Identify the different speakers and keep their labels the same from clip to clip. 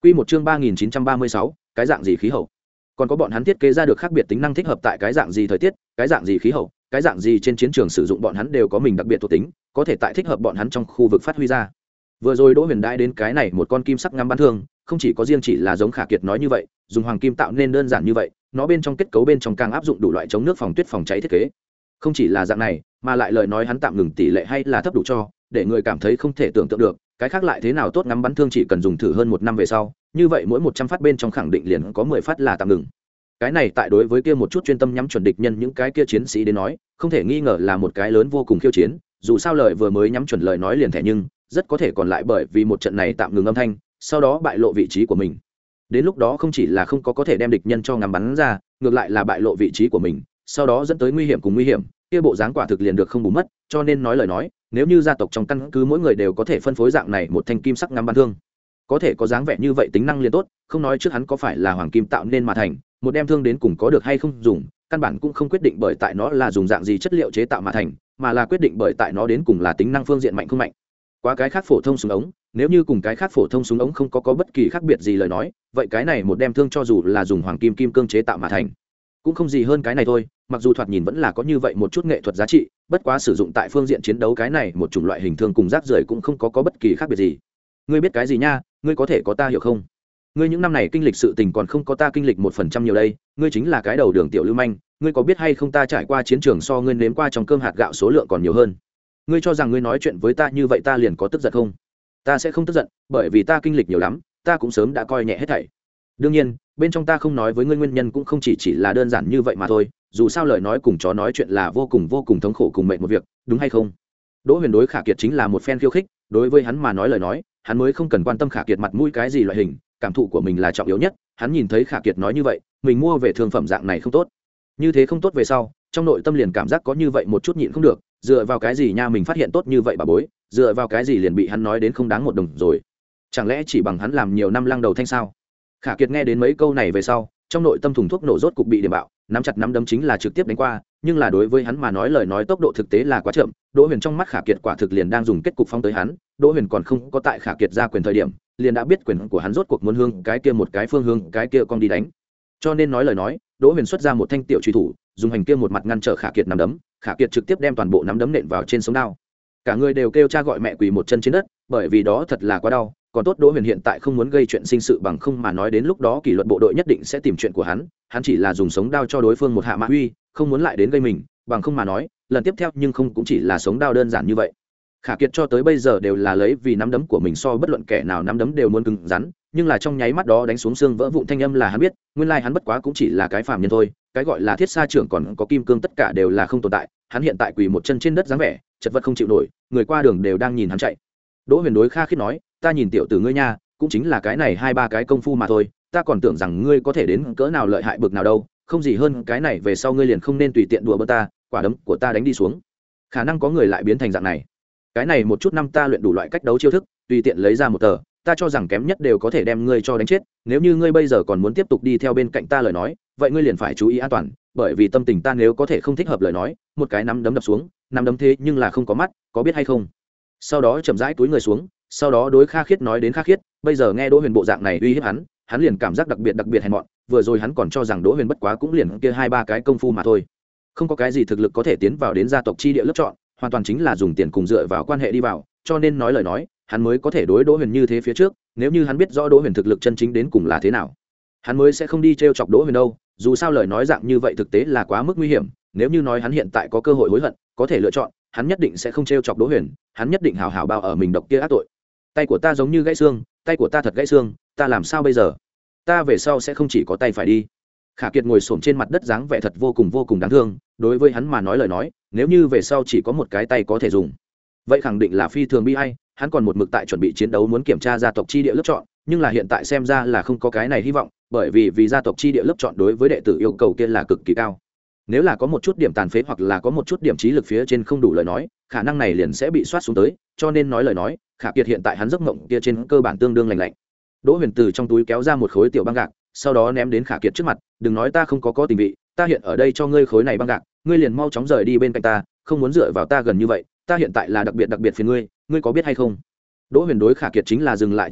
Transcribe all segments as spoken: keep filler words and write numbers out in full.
Speaker 1: Quy một chương ba nghìn chín trăm ba mươi sáu, cái dạng gì khí hậu? Còn có bọn hắn thiết kế ra được khác biệt tính năng thích hợp tại cái dạng gì thời tiết, cái dạng gì khí hậu, cái dạng gì trên chiến trường sử dụng bọn hắn đều có mình đặc biệt thuộc tính, có thể tại thích hợp bọn hắn trong khu vực phát huy ra. Vừa rồi Đỗ Huyền đãi đến cái này một con kim sắc ngắm bắn thương, không chỉ có riêng chỉ là giống Khả Kiệt nói như vậy, dùng hoàng kim tạo nên đơn giản như vậy, nó bên trong kết cấu bên trong càng áp dụng đủ loại chống nước phòng tuyết phòng cháy thiết kế. Không chỉ là dạng này, mà lại lời nói hắn tạm ngừng tỷ lệ hay là thấp đủ cho, để người cảm thấy không thể tưởng tượng được, cái khác lại thế nào tốt ngắm bắn thương chỉ cần dùng thử hơn một năm về sau, như vậy mỗi một trăm phát bên trong khẳng định liền có mười phát là tạm ngừng. Cái này tại đối với kia một chút chuyên tâm nhắm chuẩn địch nhân những cái kia chiến sĩ đến nói, không thể nghi ngờ là một cái lớn vô cùng khiêu chiến, dù sao lời vừa mới nhắm chuẩn lời nói liền thẻ nhưng rất có thể còn lại bởi vì một trận này tạm ngừng âm thanh, sau đó bại lộ vị trí của mình. Đến lúc đó không chỉ là không có có thể đem địch nhân cho ngắm bắn ra, ngược lại là bại lộ vị trí của mình, sau đó dẫn tới nguy hiểm cùng nguy hiểm, kia bộ dáng quả thực liền được không bù mất, cho nên nói lời nói, nếu như gia tộc trong căn cứ mỗi người đều có thể phân phối dạng này một thanh kim sắc ngắm bắn thương, có thể có dáng vẻ như vậy tính năng liền tốt, không nói trước hắn có phải là hoàng kim tạo nên mà thành, một đem thương đến cùng có được hay không dùng, căn bản cũng không quyết định bởi tại nó là dùng dạng gì chất liệu chế tạo mà thành, mà là quyết định bởi tại nó đến cùng là tính năng phương diện mạnh không mạnh. Quá cái khác phổ thông súng ống, nếu như cùng cái khác phổ thông súng ống không có có bất kỳ khác biệt gì lời nói, vậy cái này một đem thương cho dù là dùng hoàng kim kim cương chế tạo mà thành, cũng không gì hơn cái này thôi, mặc dù thoạt nhìn vẫn là có như vậy một chút nghệ thuật giá trị, bất quá sử dụng tại phương diện chiến đấu cái này một chủng loại hình thương cùng rác rưởi cũng không có có bất kỳ khác biệt gì. Ngươi biết cái gì nha, ngươi có thể có ta hiểu không? Ngươi những năm này kinh lịch sự tình còn không có ta kinh lịch một phần trăm nhiều đây, ngươi chính là cái đầu đường tiểu lưu manh, ngươi có biết hay không ta trải qua chiến trường so ngươi nếm qua trong cơm hạt gạo số lượng còn nhiều hơn. Ngươi cho rằng ngươi nói chuyện với ta như vậy ta liền có tức giận không? Ta sẽ không tức giận, bởi vì ta kinh lịch nhiều lắm, ta cũng sớm đã coi nhẹ hết thảy. Đương nhiên, bên trong ta không nói với ngươi nguyên nhân cũng không chỉ chỉ là đơn giản như vậy mà thôi, dù sao lời nói cùng chó nói chuyện là vô cùng vô cùng thống khổ cùng mệt một việc, đúng hay không? Đỗ Huyền đối Khả Kiệt chính là một fan khiêu khích, đối với hắn mà nói lời nói, hắn mới không cần quan tâm Khả Kiệt mặt mũi cái gì loại hình, cảm thụ của mình là trọng yếu nhất, hắn nhìn thấy Khả Kiệt nói như vậy, mình mua về thương phẩm dạng này không tốt. Như thế không tốt về sau, trong nội tâm liền cảm giác có như vậy một chút nhịn không được, dựa vào cái gì nha mình phát hiện tốt như vậy bà bối, dựa vào cái gì liền bị hắn nói đến không đáng một đồng rồi. Chẳng lẽ chỉ bằng hắn làm nhiều năm lăng đầu thanh sao? Khả Kiệt nghe đến mấy câu này về sau, trong nội tâm thùng thuốc nổ rốt cục bị điểm bạo, nắm chặt nắm đấm chính là trực tiếp đánh qua, nhưng là đối với hắn mà nói lời nói tốc độ thực tế là quá chậm, Đỗ Huyền trong mắt Khả Kiệt quả thực liền đang dùng kết cục phong tới hắn, Đỗ Huyền còn không có tại Khả Kiệt ra quyền thời điểm, liền đã biết quyền của hắn rốt cuộc muốn hướng cái kia một cái phương hướng, cái kia con đi đánh. Cho nên nói lời nói, Đỗ Huyền xuất ra một thanh tiểu truy thủ, dùng hành kia một mặt ngăn trở Khả Kiệt nắm đấm, Khả Kiệt trực tiếp đem toàn bộ nắm đấm nện vào trên sống đao. Cả người đều kêu cha gọi mẹ quỳ một chân trên đất, bởi vì đó thật là quá đau, còn tốt Đỗ Huyền hiện tại không muốn gây chuyện sinh sự bằng không mà nói đến lúc đó kỷ luật bộ đội nhất định sẽ tìm chuyện của hắn, hắn chỉ là dùng sống đao cho đối phương một hạ mã uy, không muốn lại đến gây mình, bằng không mà nói, lần tiếp theo nhưng không cũng chỉ là sống đao đơn giản như vậy. Khả Kiệt cho tới bây giờ đều là lấy vì nắm đấm của mình so bất luận kẻ nào nắm đấm đều muốn cứng rắn, nhưng là trong nháy mắt đó đánh xuống xương vỡ vụn thanh âm là hắn biết, nguyên lai hắn bất quá cũng chỉ là cái phàm nhân thôi, cái gọi là thiết sa trưởng còn có kim cương tất cả đều là không tồn tại, hắn hiện tại quỳ một chân trên đất dáng vẻ, chật vật không chịu nổi, người qua đường đều đang nhìn hắn chạy. Đỗ Huyền đối Kha Khiết nói, ta nhìn tiểu tử ngươi nha, cũng chính là cái này hai ba cái công phu mà thôi, ta còn tưởng rằng ngươi có thể đến cỡ nào lợi hại bực nào đâu, không gì hơn cái này về sau ngươi liền không nên tùy tiện đùa bỡn ta, quả đấm của ta đánh đi xuống, khả năng có người lại biến thành dạng này. Cái này một chút năm ta luyện đủ loại cách đấu chiêu thức, tùy tiện lấy ra một tờ, ta cho rằng kém nhất đều có thể đem ngươi cho đánh chết, nếu như ngươi bây giờ còn muốn tiếp tục đi theo bên cạnh ta lời nói, vậy ngươi liền phải chú ý an toàn, bởi vì tâm tình ta nếu có thể không thích hợp lời nói, một cái nắm đấm đập xuống, nắm đấm thế nhưng là không có mắt, có biết hay không? Sau đó chậm rãi túi người xuống, sau đó đối Kha Khiết nói đến Kha Khiết, bây giờ nghe Đỗ Huyền bộ dạng này uy hiếp hắn, hắn liền cảm giác đặc biệt đặc biệt hèn mọn, vừa rồi hắn còn cho rằng Đỗ Huyền bất quá cũng liền kia hai ba cái công phu mà thôi, không có cái gì thực lực có thể tiến vào đến gia tộc chi địa lớp chọn, hoàn toàn chính là dùng tiền cùng dựa vào quan hệ đi vào, cho nên nói lời nói, hắn mới có thể đối Đỗ Huyền như thế phía trước, nếu như hắn biết rõ Đỗ Huyền thực lực chân chính đến cùng là thế nào, hắn mới sẽ không đi trêu chọc Đỗ Huyền đâu, dù sao lời nói dạng như vậy thực tế là quá mức nguy hiểm, nếu như nói hắn hiện tại có cơ hội hối hận, có thể lựa chọn, hắn nhất định sẽ không trêu chọc Đỗ Huyền, hắn nhất định hảo hảo bao ở mình độc kia ác tội. Tay của ta giống như gãy xương, tay của ta thật gãy xương, ta làm sao bây giờ? Ta về sau sẽ không chỉ có tay phải đi. Khả Kiệt ngồi xổm trên mặt đất dáng vẻ thật vô cùng vô cùng đáng thương, đối với hắn mà nói lời nói, nếu như về sau chỉ có một cái tay có thể dùng, vậy khẳng định là phi thường bi ai, hắn còn một mực tại chuẩn bị chiến đấu muốn kiểm tra gia tộc chi địa lớp chọn, nhưng là hiện tại xem ra là không có cái này hy vọng, bởi vì vì gia tộc chi địa lớp chọn đối với đệ tử yêu cầu kia là cực kỳ cao. Nếu là có một chút điểm tàn phế hoặc là có một chút điểm trí lực phía trên không đủ lời nói, khả năng này liền sẽ bị soát xuống tới, cho nên nói lời nói, Khả Kiệt hiện tại hắn giấc mộng kia trên cơ bản tương đương lành lạnh. Đỗ Huyền từ trong túi kéo ra một khối tiểu băng gạc, sau đó ném đến Khả Kiệt trước mặt, đừng nói ta không có có tình vị, ta hiện ở đây cho ngươi khối này băng gạc, ngươi liền mau chóng rời đi bên cạnh ta, không muốn dựa vào ta gần như vậy, ta hiện tại là đặc biệt đặc biệt phiền ngươi, ngươi có biết hay không? Đỗ Huyền đối Khả Kiệt chính là dừng lại chửi loạn,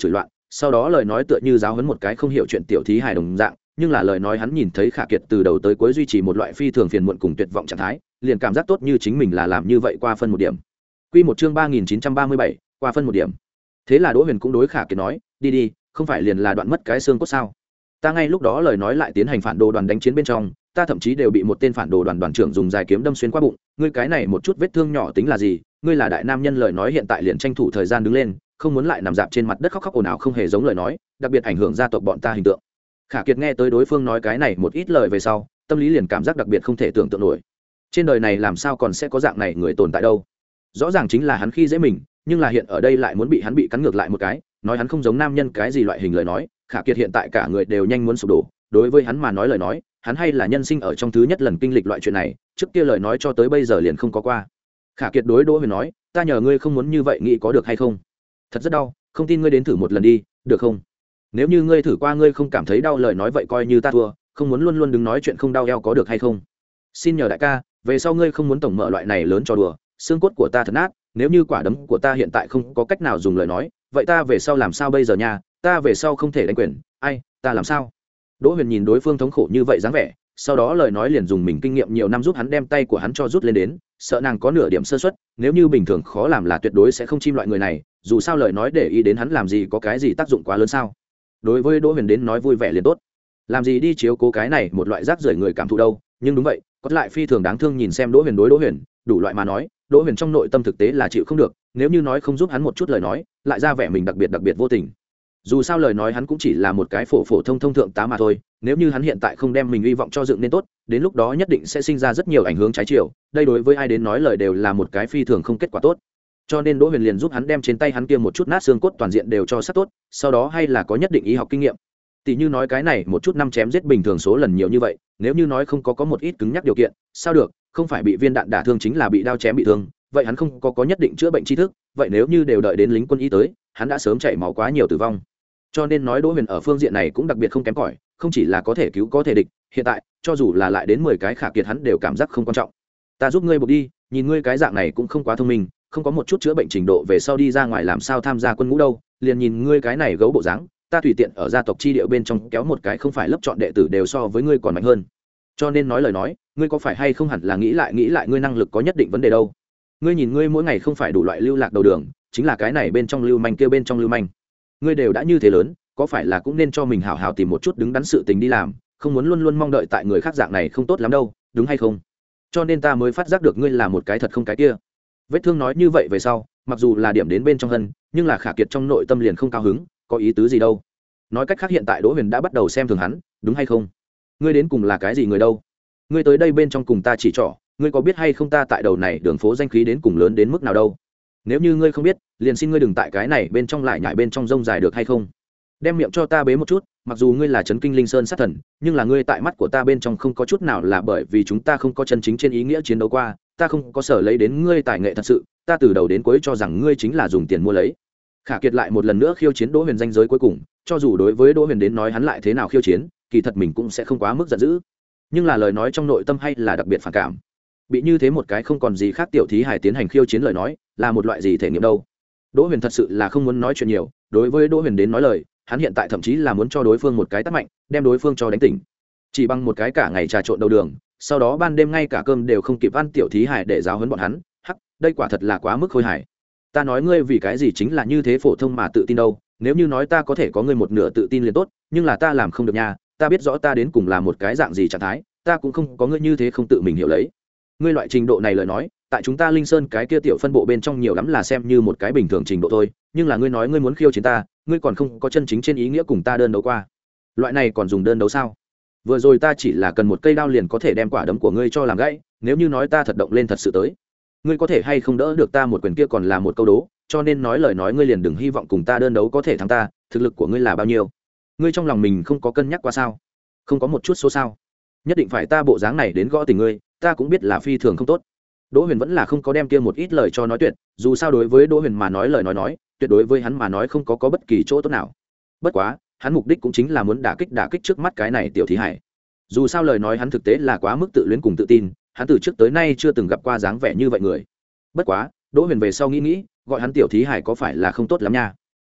Speaker 1: sau đó lời nói tựa như giáo huấn một cái không hiểu chuyện tiểu thí hài đồng dạng, nhưng là lời nói hắn nhìn thấy Khả Kiệt từ đầu tới cuối duy trì một loại phi thường phiền muộn cùng tuyệt vọng trạng thái, liền cảm giác tốt như chính mình là làm như vậy qua phân một điểm. Quy một chương ba nghìn chín trăm ba mươi bảy, qua phân một điểm. Thế là Đỗ Huyền cũng đối Khả Kiệt nói, đi đi, không phải liền là đoạn mất cái xương cốt sao? Ta ngay lúc đó lời nói lại tiến hành phản đồ đoàn đánh chiến bên trong, ta thậm chí đều bị một tên phản đồ đoàn đoàn trưởng dùng dài kiếm đâm xuyên qua bụng, ngươi cái này một chút vết thương nhỏ tính là gì? Ngươi là đại nam nhân lời nói hiện tại liền tranh thủ thời gian đứng lên, không muốn lại nằm dạp trên mặt đất khóc khóc ồn ào không hề giống lời nói, đặc biệt ảnh hưởng gia tộc bọn ta hình tượng. Khả Kiệt nghe tới đối phương nói cái này một ít lời về sau, tâm lý liền cảm giác đặc biệt không thể tưởng tượng nổi. Trên đời này làm sao còn sẽ có dạng này người tồn tại đâu? Rõ ràng chính là hắn khi dễ mình, nhưng là hiện ở đây lại muốn bị hắn bị cắn ngược lại một cái, nói hắn không giống nam nhân cái gì loại hình lời nói. Khả Kiệt hiện tại cả người đều nhanh muốn sụp đổ, đối với hắn mà nói lời nói, hắn hay là nhân sinh ở trong thứ nhất lần kinh lịch loại chuyện này, trước kia lời nói cho tới bây giờ liền không có qua. Khả Kiệt đối Đỗ Huyền nói, ta nhờ ngươi không muốn như vậy nghĩ có được hay không? Thật rất đau, không tin ngươi đến thử một lần đi, được không? Nếu như ngươi thử qua ngươi không cảm thấy đau lời nói vậy coi như ta thua, không muốn luôn luôn đứng nói chuyện không đau eo có được hay không? Xin nhờ đại ca, về sau ngươi không muốn tổng mở loại này lớn cho đùa, xương cốt của ta thật nát, nếu như quả đấm của ta hiện tại không có cách nào dùng lời nói, vậy ta về sau làm sao bây giờ nha, ta về sau không thể đánh quyền, ai, ta làm sao? Đỗ Huyền nhìn đối phương thống khổ như vậy dáng vẻ, sau đó lời nói liền dùng mình kinh nghiệm nhiều năm giúp hắn đem tay của hắn cho rút lên đến, sợ nàng có nửa điểm sơ suất, nếu như bình thường khó làm là tuyệt đối sẽ không chim loại người này, dù sao lời nói để ý đến hắn làm gì có cái gì tác dụng quá lớn sao? Đối với Đỗ Huyền đến nói vui vẻ liền tốt, làm gì đi chiếu cố cái này một loại rác rưởi người cảm thụ đâu, nhưng đúng vậy, có lại phi thường đáng thương nhìn xem Đỗ Huyền đối Đỗ Huyền, đủ loại mà nói, Đỗ Huyền trong nội tâm thực tế là chịu không được, nếu như nói không giúp hắn một chút lời nói, lại ra vẻ mình đặc biệt đặc biệt vô tình. Dù sao lời nói hắn cũng chỉ là một cái phổ phổ thông thông thượng tá mà thôi, nếu như hắn hiện tại không đem mình hy vọng cho dựng nên tốt, đến lúc đó nhất định sẽ sinh ra rất nhiều ảnh hưởng trái chiều, đây đối với ai đến nói lời đều là một cái phi thường không kết quả tốt. Cho nên Đỗ Huyền liền giúp hắn đem trên tay hắn kia một chút nát xương cốt toàn diện đều cho sát tốt, sau đó hay là có nhất định y học kinh nghiệm. Tỷ như nói cái này một chút năm chém giết bình thường số lần nhiều như vậy, nếu như nói không có có một ít cứng nhắc điều kiện, sao được, không phải bị viên đạn đả thương chính là bị đao chém bị thương, vậy hắn không có có nhất định chữa bệnh tri thức, vậy nếu như đều đợi đến lính quân y tới, hắn đã sớm chảy máu quá nhiều tử vong. Cho nên nói Đỗ Huyền ở phương diện này cũng đặc biệt không kém cỏi, không chỉ là có thể cứu có thể địch, hiện tại, cho dù là lại đến mười cái Khả Kiệt hắn đều cảm giác không quan trọng. Ta giúp ngươi buộc đi, nhìn ngươi cái dạng này cũng không quá thông minh, không có một chút chữa bệnh trình độ về sau đi ra ngoài làm sao tham gia quân ngũ đâu, liền nhìn ngươi cái này gấu bộ dáng, ta tùy tiện ở gia tộc chi địa bên trong kéo một cái không phải lớp chọn đệ tử đều so với ngươi còn mạnh hơn. Cho nên nói lời nói, ngươi có phải hay không hẳn là nghĩ lại nghĩ lại ngươi năng lực có nhất định vấn đề đâu. Ngươi nhìn ngươi mỗi ngày không phải đủ loại lưu lạc đầu đường, chính là cái này bên trong lưu manh kia bên trong lưu manh. Ngươi đều đã như thế lớn, có phải là cũng nên cho mình hảo hảo tìm một chút đứng đắn sự tình đi làm, không muốn luôn luôn mong đợi tại người khác dạng này không tốt lắm đâu, đúng hay không? Cho nên ta mới phát giác được ngươi là một cái thật không cái kia. Vết thương nói như vậy về sau, mặc dù là điểm đến bên trong hân, nhưng là Khả Kiệt trong nội tâm liền không cao hứng, có ý tứ gì đâu. Nói cách khác hiện tại Đỗ Huyền đã bắt đầu xem thường hắn, đúng hay không? Ngươi đến cùng là cái gì người đâu? Ngươi tới đây bên trong cùng ta chỉ trỏ, ngươi có biết hay không ta tại đầu này đường phố danh khí đến cùng lớn đến mức nào đâu? Nếu như ngươi không biết, liền xin ngươi đừng tại cái này bên trong lại nhại bên trong rông dài được hay không? Đem miệng cho ta bế một chút, mặc dù ngươi là trấn kinh linh sơn sát thần, nhưng là ngươi tại mắt của ta bên trong không có chút nào là bởi vì chúng ta không có chân chính trên ý nghĩa chiến đấu qua, ta không có sở lấy đến ngươi tài nghệ thật sự, ta từ đầu đến cuối cho rằng ngươi chính là dùng tiền mua lấy. Khả Kiệt lại một lần nữa khiêu chiến Đỗ Huyền danh giới cuối cùng, cho dù đối với Đỗ Huyền đến nói hắn lại thế nào khiêu chiến, kỳ thật mình cũng sẽ không quá mức giận dữ, nhưng là lời nói trong nội tâm hay là đặc biệt phản cảm. Bị như thế một cái không còn gì khác tiểu thí hài tiến hành khiêu chiến lời nói, là một loại gì thể nghiệm đâu. Đỗ Huyền thật sự là không muốn nói chuyện nhiều, đối với Đỗ Huyền đến nói lời, hắn hiện tại thậm chí là muốn cho đối phương một cái tát mạnh, đem đối phương cho đánh tỉnh. Chỉ bằng một cái cả ngày trà trộn đầu đường, sau đó ban đêm ngay cả cơm đều không kịp ăn tiểu thí hài để giáo huấn bọn hắn, hắc, đây quả thật là quá mức khôi hài. Ta nói ngươi vì cái gì chính là như thế phổ thông mà tự tin đâu, nếu như nói ta có thể có ngươi một nửa tự tin liền tốt, nhưng là ta làm không được nha, ta biết rõ ta đến cùng là một cái dạng gì trạng thái, ta cũng không có ngươi như thế không tự mình hiểu lấy. Ngươi loại trình độ này lời nói, tại chúng ta Linh Sơn cái kia tiểu phân bộ bên trong nhiều lắm là xem như một cái bình thường trình độ thôi, nhưng là ngươi nói ngươi muốn khiêu chiến ta, ngươi còn không có chân chính trên ý nghĩa cùng ta đơn đấu qua. Loại này còn dùng đơn đấu sao? Vừa rồi ta chỉ là cần một cây đao liền có thể đem quả đấm của ngươi cho làm gãy, nếu như nói ta thật động lên thật sự tới, ngươi có thể hay không đỡ được ta một quyền kia còn là một câu đố, cho nên nói lời nói ngươi liền đừng hy vọng cùng ta đơn đấu có thể thắng ta, thực lực của ngươi là bao nhiêu? Ngươi trong lòng mình không có cân nhắc qua sao? Không có một chút số sao? Nhất định phải ta bộ dáng này đến gõ tình ngươi, ta cũng biết là phi thường không tốt. Đỗ Huyền vẫn là không có đem kia một ít lời cho nói tuyệt, dù sao đối với Đỗ Huyền mà nói lời nói nói, tuyệt đối với hắn mà nói không có có bất kỳ chỗ tốt nào. Bất quá, hắn mục đích cũng chính là muốn đả kích đả kích trước mắt cái này tiểu thí hải. Dù sao lời nói hắn thực tế là quá mức tự luyến cùng tự tin, hắn từ trước tới nay chưa từng gặp qua dáng vẻ như vậy người. Bất quá, Đỗ Huyền về sau nghĩ nghĩ, gọi hắn tiểu thí hải có phải là không tốt lắm nha.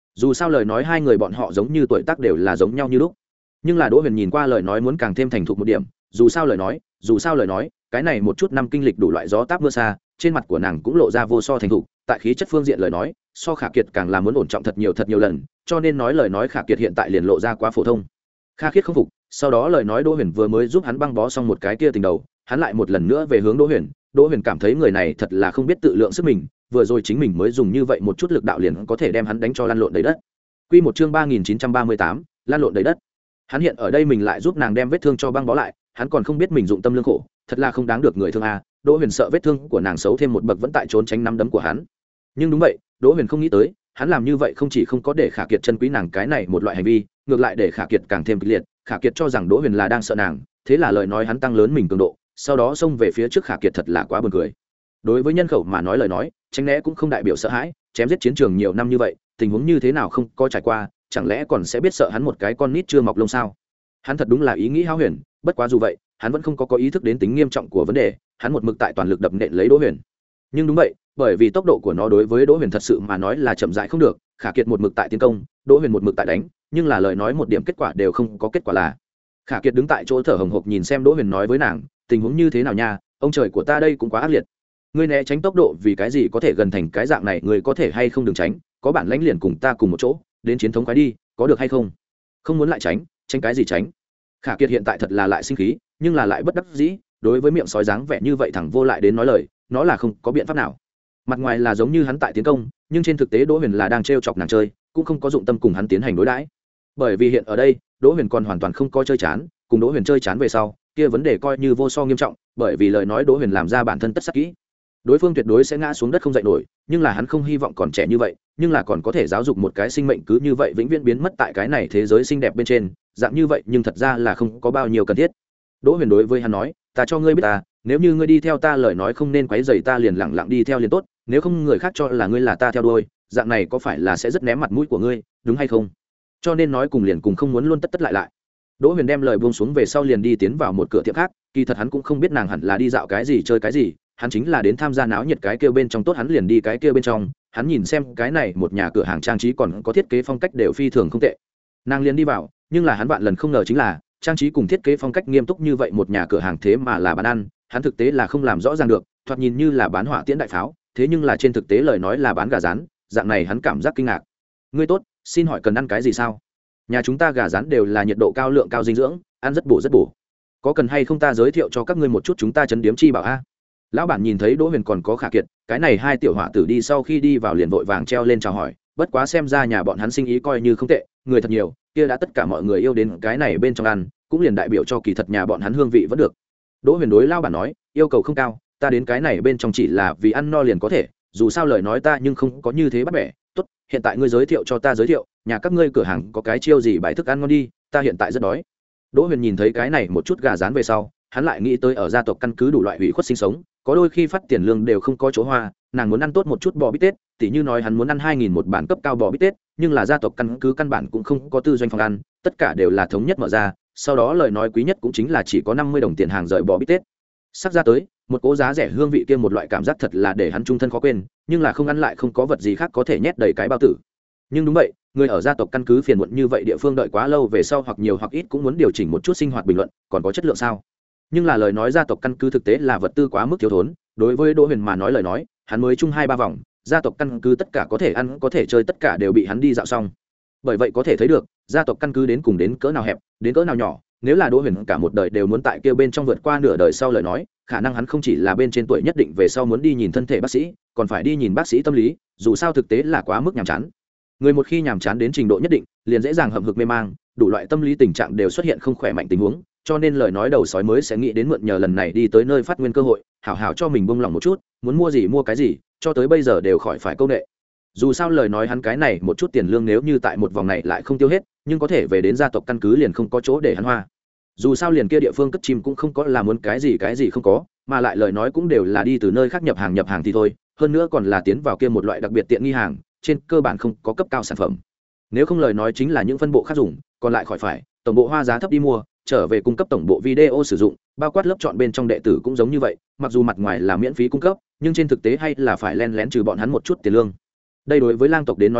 Speaker 1: dù sao lời nói hai người bọn họ giống như tuổi tác đều là giống nhau như lúc, nhưng là Đỗ Huyền nhìn qua lời nói muốn càng thêm thành thục một điểm. Dù sao lời nói dù sao lời nói cái này một chút năm kinh lịch đủ loại gió táp mưa xa, trên mặt của nàng cũng lộ ra vô so thành thục. Tại khí chất phương diện lời nói so Khả Kiệt càng là muốn ổn trọng thật nhiều thật nhiều lần, cho nên nói lời nói Khả Kiệt hiện tại liền lộ ra quá phổ thông. Kha Khiết không phục, sau đó lời nói Đỗ Huyền vừa mới giúp hắn băng bó xong một cái kia tình đầu, hắn lại một lần nữa về hướng Đỗ Huyền. Đỗ Huyền cảm thấy người này thật là không biết tự lượng sức mình, vừa rồi chính mình mới dùng như vậy một chút lực đạo liền có thể đem hắn đánh cho lăn lộn đầy đất. Quy một chương ba nghìn chín trăm ba mươi tám, lăn lộn đầy đất. Hắn hiện ở đây mình lại giúp nàng đem vết thương cho băng bó lại, hắn còn không biết mình dụng tâm lương khổ, thật là không đáng được người thương a. Đỗ Huyền sợ vết thương của nàng xấu thêm một bậc vẫn tại trốn tránh nắm đấm của hắn. Nhưng đúng vậy, Đỗ Huyền không nghĩ tới, hắn làm như vậy không chỉ không có để Khả Kiệt chân quý nàng cái này một loại hành vi, ngược lại để Khả Kiệt càng thêm kịch liệt. Khả Kiệt cho rằng Đỗ Huyền là đang sợ nàng, thế là lời nói hắn tăng lớn mình cường độ, sau đó xông về phía trước Khả Kiệt thật là quá buồn cười. Đối với nhân khẩu mà nói lời nói, tránh né cũng không đại biểu sợ hãi, chém giết chiến trường nhiều năm như vậy, tình huống như thế nào không có trải qua, chẳng lẽ còn sẽ biết sợ hắn một cái con nít chưa mọc lông sao? Hắn thật đúng là ý nghĩ hão huyền, bất quá dù vậy, hắn vẫn không có có ý thức đến tính nghiêm trọng của vấn đề, hắn một mực tại toàn lực đập nện lấy Đỗ Huyền. Nhưng đúng vậy, bởi vì tốc độ của nó đối với Đỗ Huyền thật sự mà nói là chậm rãi không được, Khả Kiệt một mực tại tiến công, Đỗ Huyền một mực tại đánh, nhưng là lời nói một điểm kết quả đều không có kết quả là. Khả Kiệt đứng tại chỗ thở hổn hộc nhìn xem Đỗ Huyền nói với nàng, tình huống như thế nào nha, ông trời của ta đây cũng quá ác liệt. Ngươi né tránh tốc độ vì cái gì có thể gần thành cái dạng này, ngươi có thể hay không đừng tránh, có bản lãnh liền cùng ta cùng một chỗ, đến chiến thống quái đi, có được hay không? Không muốn lại tránh, tránh cái gì tránh? Khả Kiệt hiện tại thật là lại sinh khí, nhưng là lại bất đắc dĩ, đối với miệng sói dáng vẻ như vậy thẳng vô lại đến nói lời, nó là không có biện pháp nào. Mặt ngoài là giống như hắn tại tiến công, nhưng trên thực tế Đỗ Huyền là đang trêu chọc nàng chơi, cũng không có dụng tâm cùng hắn tiến hành đối đãi. Bởi vì hiện ở đây, Đỗ Huyền còn hoàn toàn không có chơi chán, cùng Đỗ Huyền chơi chán về sau, kia vấn đề coi như vô so nghiêm trọng, bởi vì lời nói Đỗ Huyền làm ra bản thân tất sắc kỹ. Đối phương tuyệt đối sẽ ngã xuống đất không dậy nổi, nhưng là hắn không hy vọng còn trẻ như vậy, nhưng là còn có thể giáo dục một cái sinh mệnh cứ như vậy vĩnh viễn biến mất tại cái này thế giới xinh đẹp bên trên, dạng như vậy nhưng thật ra là không có bao nhiêu cần thiết. Đỗ Huyền đối với hắn nói, ta cho ngươi biết ta, nếu như ngươi đi theo ta lời nói không nên quấy rầy ta liền lặng lặng đi theo liền tốt, nếu không người khác cho là ngươi là ta theo đuôi, dạng này có phải là sẽ rất ném mặt mũi của ngươi, đúng hay không? Cho nên nói cùng liền cùng không muốn luôn tất tất lại lại. Đỗ Huyền đem lời buông xuống về sau liền đi tiến vào một cửa tiệm khác, kỳ thật hắn cũng không biết nàng hẳn là đi dạo cái gì chơi cái gì, hắn chính là đến tham gia náo nhiệt cái kia bên trong tốt, hắn liền đi cái kia bên trong, hắn nhìn xem cái này một nhà cửa hàng trang trí còn có thiết kế phong cách đều phi thường không tệ. Nàng liền đi vào, nhưng là hắn vạn lần không ngờ chính là trang trí cùng thiết kế phong cách nghiêm túc như vậy một nhà cửa hàng thế mà là bán ăn, hắn thực tế là không làm rõ ràng được, thoạt nhìn như là bán hỏa tiễn đại pháo, thế nhưng là trên thực tế lời nói là bán gà rán, dạng này hắn cảm giác kinh ngạc. Ngươi tốt, xin hỏi cần ăn cái gì sao? Nhà chúng ta gà rán đều là nhiệt độ cao lượng cao dinh dưỡng, ăn rất bổ rất bổ. Có cần hay không ta giới thiệu cho các ngươi một chút chúng ta chấn điếm chi bảo a? Lão bản nhìn thấy Đỗ Huyền còn có Khả Kiệt, cái này hai tiểu hỏa tử đi sau khi đi vào liền vội vàng treo lên chào hỏi, bất quá xem ra nhà bọn hắn sinh ý coi như không tệ, người thật nhiều, kia đã tất cả mọi người yêu đến cái này bên trong ăn, cũng liền đại biểu cho kỳ thật nhà bọn hắn hương vị vẫn được. Đỗ Huyền đối lão bản nói, yêu cầu không cao, ta đến cái này bên trong chỉ là vì ăn no liền có thể, dù sao lời nói ta nhưng không có như thế bắt bẻ. Tốt, hiện tại ngươi giới thiệu cho ta giới thiệu, nhà các ngươi cửa hàng có cái chiêu gì bài thức ăn ngon đi, ta hiện tại rất đói. Đỗ Huyền nhìn thấy cái này một chút gà rán về sau, hắn lại nghĩ tới ở gia tộc căn cứ đủ loại hủy khuất sinh sống, có đôi khi phát tiền lương đều không có chỗ hoa, nàng muốn ăn tốt một chút bò bít tết, tỉ như nói hắn muốn ăn hai nghìn một bản cấp cao bò bít tết, nhưng là gia tộc căn cứ căn bản cũng không có tư doanh phòng ăn, tất cả đều là thống nhất mở ra, sau đó lời nói quý nhất cũng chính là chỉ có năm mươi đồng tiền hàng rời bò bít tết. Sắp ra tới, một cố giá rẻ hương vị kia một loại cảm giác thật là để hắn trung thân khó quên, nhưng là không ăn lại không có vật gì khác có thể nhét đầy cái bao tử. Nhưng đúng vậy, người ở gia tộc căn cứ phiền muộn như vậy địa phương đợi quá lâu về sau hoặc nhiều hoặc ít cũng muốn điều chỉnh một chút sinh hoạt bình luận, còn có chất lượng sao? Nhưng là lời nói gia tộc căn cứ thực tế là vật tư quá mức thiếu thốn, đối với Đỗ Huyền mà nói lời nói, hắn mới chung hai ba vòng, gia tộc căn cứ tất cả có thể ăn có thể chơi tất cả đều bị hắn đi dạo xong. Bởi vậy có thể thấy được, gia tộc căn cứ đến cùng đến cỡ nào hẹp, đến cỡ nào nhỏ, nếu là Đỗ Huyền cả một đời đều muốn tại kia bên trong vượt qua nửa đời sau lời nói, khả năng hắn không chỉ là bên trên tuổi nhất định về sau muốn đi nhìn thân thể bác sĩ, còn phải đi nhìn bác sĩ tâm lý, dù sao thực tế là quá mức nhàm chán. Người một khi nhàm chán đến trình độ nhất định, liền dễ dàng hậm hực mê mang, đủ loại tâm lý tình trạng đều xuất hiện không khỏe mạnh tình huống, cho nên lời nói đầu sói mới sẽ nghĩ đến mượn nhờ lần này đi tới nơi phát nguyên cơ hội, hảo hảo cho mình bông lòng một chút, muốn mua gì mua cái gì, cho tới bây giờ đều khỏi phải câu nệ. Dù sao lời nói hắn cái này một chút tiền lương nếu như tại một vòng này lại không tiêu hết, nhưng có thể về đến gia tộc căn cứ liền không có chỗ để hắn hoa. Dù sao liền kia địa phương cất chim cũng không có là muốn cái gì cái gì không có, mà lại lời nói cũng đều là đi từ nơi khác nhập hàng nhập hàng thì thôi, hơn nữa còn là tiến vào kia một loại đặc biệt tiện nghi hàng, trên cơ bản không có cấp cao sản phẩm. Nếu không lời nói chính là những phân bộ khác dùng, còn lại khỏi phải, tổng bộ hoa giá thấp đi mua, trở về cung cấp tổng bộ video sử dụng, bao quát lớp chọn bên trong đệ tử cũng giống như vậy, mặc dù mặt ngoài là miễn phí cung cấp, nhưng trên thực tế hay là phải len lén trừ bọn hắn một chút tiền lương. Đây đối với lang tộc đến nói lời,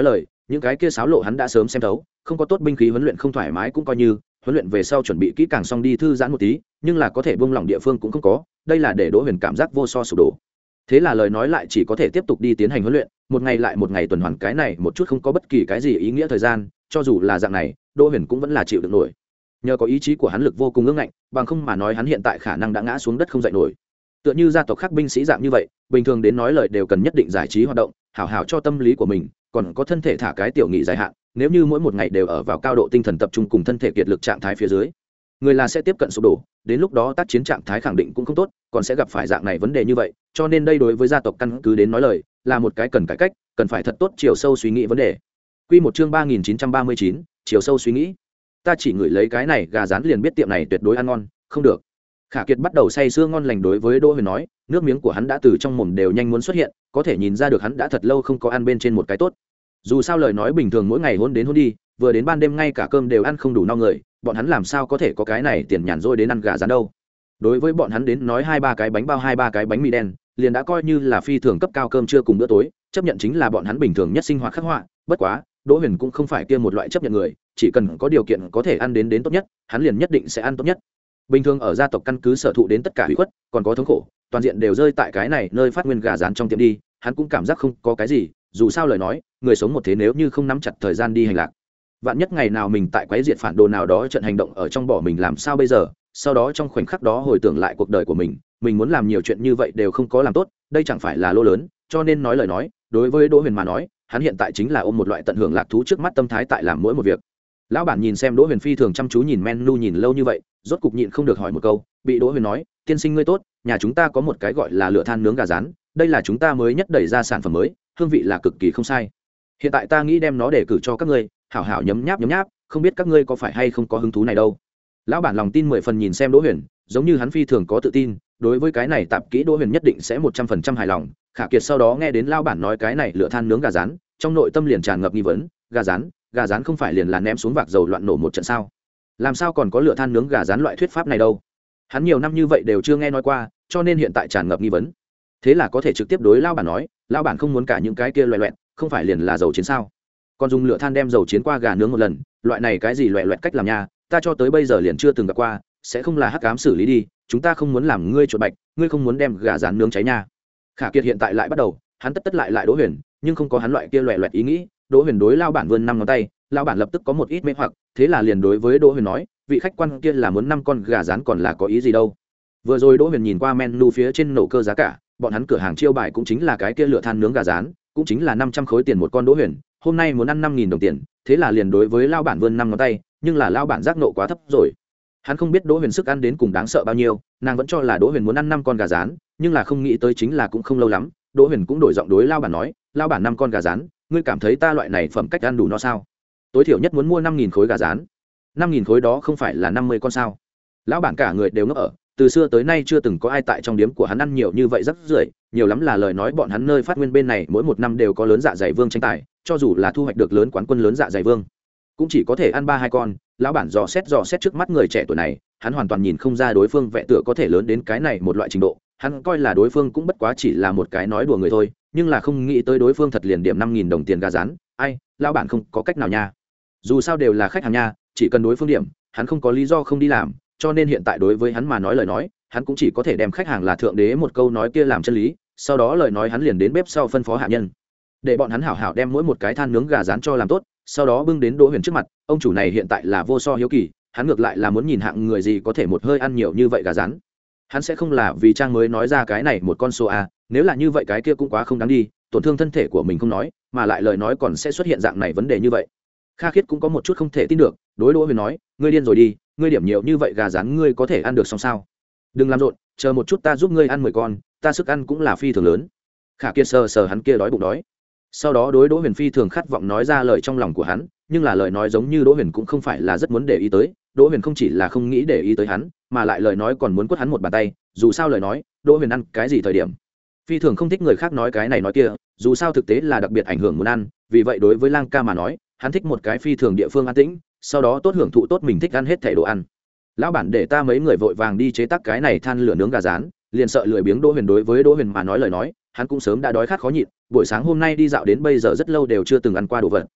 Speaker 1: những cái kia xáo lộ hắn đã sớm xem thấu, không có tốt binh khí huấn luyện không thoải mái cũng coi như huấn luyện về sau chuẩn bị kỹ càng xong đi thư giãn một tí, nhưng là có thể buông lỏng địa phương cũng không có, đây là để Đỗ Huyền cảm giác vô so sụp đổ. Thế là lời nói lại chỉ có thể tiếp tục đi tiến hành huấn luyện, một ngày lại một ngày tuần hoàn cái này một chút không có bất kỳ cái gì ý nghĩa thời gian, cho dù là dạng này, Đỗ Huyền cũng vẫn là chịu được nổi. Nhờ có ý chí của hắn lực vô cùng ương ngạnh, bằng không mà nói hắn hiện tại khả năng đã ngã xuống đất không dậy nổi. Tựa như gia tộc khác binh sĩ dạng như vậy, bình thường đến nói lời đều cần nhất định giải trí hoạt động, hảo hảo cho tâm lý của mình, còn có thân thể thả cái tiểu nghỉ dài hạn, nếu như mỗi một ngày đều ở vào cao độ tinh thần tập trung cùng thân thể kiệt lực trạng thái phía dưới, người là sẽ tiếp cận sụp đổ, đến lúc đó tác chiến trạng thái khẳng định cũng không tốt, còn sẽ gặp phải dạng này vấn đề như vậy, cho nên đây đối với gia tộc căn cứ đến nói lời, là một cái cần cải cách, cần phải thật tốt chiều sâu suy nghĩ vấn đề. Quy một chương ba nghìn chín trăm ba mươi chín, chiều sâu suy nghĩ. Ta chỉ ngửi lấy cái này gà rán liền biết tiệm này tuyệt đối ăn ngon, không được. Khả Kiệt bắt đầu say sưa ngon lành đối với Đỗ Huyền nói, nước miếng của hắn đã từ trong mồm đều nhanh muốn xuất hiện, có thể nhìn ra được hắn đã thật lâu không có ăn bên trên một cái tốt. Dù sao lời nói bình thường mỗi ngày hôn đến hôn đi, vừa đến ban đêm ngay cả cơm đều ăn không đủ no người, bọn hắn làm sao có thể có cái này tiền nhàn rỗi đến ăn gà rán đâu. Đối với bọn hắn đến nói hai ba cái bánh bao hai ba cái bánh mì đen, liền đã coi như là phi thường cấp cao cơm trưa cùng bữa tối, chấp nhận chính là bọn hắn bình thường nhất sinh hoạt khắc họa, bất quá, Đỗ Huyền cũng không phải kia một loại chấp nhận người, chỉ cần có điều kiện có thể ăn đến đến tốt nhất, hắn liền nhất định sẽ ăn tốt nhất. Bình thường ở gia tộc căn cứ sở thụ đến tất cả hủy khuất, còn có thống khổ, toàn diện đều rơi tại cái này nơi phát nguyên gà rán trong tiệm đi, hắn cũng cảm giác không có cái gì, dù sao lời nói, người sống một thế nếu như không nắm chặt thời gian đi hành lạc, vạn nhất ngày nào mình tại quấy diệt phản đồ nào đó trận hành động ở trong bỏ mình làm sao bây giờ, sau đó trong khoảnh khắc đó hồi tưởng lại cuộc đời của mình, mình muốn làm nhiều chuyện như vậy đều không có làm tốt, đây chẳng phải là lỗ lớn, cho nên nói lời nói, đối với Đỗ Huyền mà nói, hắn hiện tại chính là ôm một loại tận hưởng lạc thú trước mắt tâm thái tại làm mỗi một việc. Lão bản nhìn xem Đỗ Huyền phi thường chăm chú nhìn menu nhìn lâu như vậy, rốt cục nhịn không được hỏi một câu, bị Đỗ Huyền nói, tiên sinh ngươi tốt, nhà chúng ta có một cái gọi là lửa than nướng gà rán, đây là chúng ta mới nhất đẩy ra sản phẩm mới, hương vị là cực kỳ không sai. Hiện tại ta nghĩ đem nó để cử cho các ngươi, hảo hảo nhấm nháp nhấm nháp, không biết các ngươi có phải hay không có hứng thú này đâu. Lão bản lòng tin mười phần nhìn xem Đỗ Huyền, giống như hắn phi thường có tự tin, đối với cái này tạp kỹ Đỗ Huyền nhất định sẽ một trăm phần trăm hài lòng. Khả Kiệt sau đó nghe đến lão bản nói cái này lửa than nướng gà rán, trong nội tâm liền tràn ngập nghi vấn, gà rán, gà rán không phải liền là ném xuống vạc dầu loạn nổ một trận sao? Làm sao còn có lửa than nướng gà rán loại thuyết pháp này đâu? Hắn nhiều năm như vậy đều chưa nghe nói qua, cho nên hiện tại tràn ngập nghi vấn. Thế là có thể trực tiếp đối lão bản nói, lão bản không muốn cả những cái kia loẹt loẹt, không phải liền là dầu chiến sao? Còn dùng lửa than đem dầu chiến qua gà nướng một lần, loại này cái gì loẹt loẹt cách làm nha, ta cho tới bây giờ liền chưa từng gặp qua, sẽ không là hắc ám xử lý đi, chúng ta không muốn làm ngươi chuột bạch, ngươi không muốn đem gà rán nướng cháy nha. Khả Kiệt hiện tại lại bắt đầu, hắn tất tất lại lại Đỗ Huyền, nhưng không có hắn loại kia loẹt loẹt ý nghĩ. Đỗ Huyền đối lao bản vươn năm ngón tay, lao bản lập tức có một ít mê hoặc, thế là liền đối với Đỗ Huyền nói, vị khách quan kia là muốn năm con gà rán còn là có ý gì đâu. Vừa rồi Đỗ Huyền nhìn qua menu phía trên nổ cơ giá cả, bọn hắn cửa hàng chiêu bài cũng chính là cái kia lửa than nướng gà rán, cũng chính là năm trăm khối tiền một con. Đỗ Huyền hôm nay muốn ăn năm nghìn đồng tiền, thế là liền đối với lao bản vươn năm ngón tay, nhưng là lao bản giác nộ quá thấp rồi. Hắn không biết Đỗ Huyền sức ăn đến cùng đáng sợ bao nhiêu, nàng vẫn cho là Đỗ Huyền muốn ăn năm con gà rán, nhưng là không nghĩ tới chính là cũng không lâu lắm, Đỗ Huyền cũng đổi giọng đối lao bản nói, lao bản năm con gà rán, ngươi cảm thấy ta loại này phẩm cách ăn đủ no sao? Tối thiểu nhất muốn mua năm nghìn khối gà rán, năm nghìn khối đó không phải là năm mươi con sao? Lão bản cả người đều ngốc ở, từ xưa tới nay chưa từng có ai tại trong điếm của hắn ăn nhiều như vậy rất rưởi, nhiều lắm là lời nói bọn hắn nơi phát nguyên bên này mỗi một năm đều có lớn dạ dày vương tranh tài, cho dù là thu hoạch được lớn quán quân lớn dạ dày vương, cũng chỉ có thể ăn ba hai con. Lão bản dò xét dò xét trước mắt người trẻ tuổi này, hắn hoàn toàn nhìn không ra đối phương vẽ tựa có thể lớn đến cái này một loại trình độ, hắn coi là đối phương cũng bất quá chỉ là một cái nói đùa người thôi, nhưng là không nghĩ tới đối phương thật liền điểm năm nghìn đồng tiền gà rán. Ai, lão bản không có cách nào nha, dù sao đều là khách hàng nha, chỉ cần đối phương điểm, hắn không có lý do không đi làm, cho nên hiện tại đối với hắn mà nói lời nói, hắn cũng chỉ có thể đem khách hàng là thượng đế một câu nói kia làm chân lý, sau đó lời nói hắn liền đến bếp sau phân phó hạ nhân, để bọn hắn hảo hảo đem mỗi một cái than nướng gà rán cho làm tốt, sau đó bưng đến Đỗ Huyền trước mặt. Ông chủ này hiện tại là vô so hiếu kỳ, hắn ngược lại là muốn nhìn hạng người gì có thể một hơi ăn nhiều như vậy gà rán. Hắn sẽ không là vì trang mới nói ra cái này một con số a, nếu là như vậy cái kia cũng quá không đáng đi, tổn thương thân thể của mình không nói, mà lại lời nói còn sẽ xuất hiện dạng này vấn đề như vậy. Kha Khiết cũng có một chút không thể tin được, đối Đỗ Huyền nói, ngươi điên rồi đi, ngươi điểm nhiều như vậy gà rán ngươi có thể ăn được xong sao? Đừng làm rộn, chờ một chút ta giúp ngươi ăn mười con, ta sức ăn cũng là phi thường lớn. Khả Kiệt sờ sờ hắn kia đói bụng đói, sau đó đối Đỗ Huyền phi thường khát vọng nói ra lời trong lòng của hắn, nhưng là lời nói giống như Đỗ Huyền cũng không phải là rất muốn để ý tới. Đỗ Huyền không chỉ là không nghĩ để ý tới hắn, mà lại lời nói còn muốn quất hắn một bàn tay, dù sao lời nói Đỗ Huyền ăn cái gì thời điểm phi thường không thích người khác nói cái này nói kia, dù sao thực tế là đặc biệt ảnh hưởng muốn ăn, vì vậy đối với Lang ca mà nói, hắn thích một cái phi thường địa phương an tĩnh, sau đó tốt hưởng thụ tốt mình thích ăn hết thảy đồ ăn. Lão bản để ta mấy người vội vàng đi chế tác cái này than lửa nướng gà rán, liền sợ lười biếng Đỗ Huyền đối với Đỗ Huyền mà nói lời nói, hắn cũng sớm đã đói khát khó nhịn, buổi sáng hôm nay đi dạo đến bây giờ rất lâu đều chưa từng ăn qua đồ vật.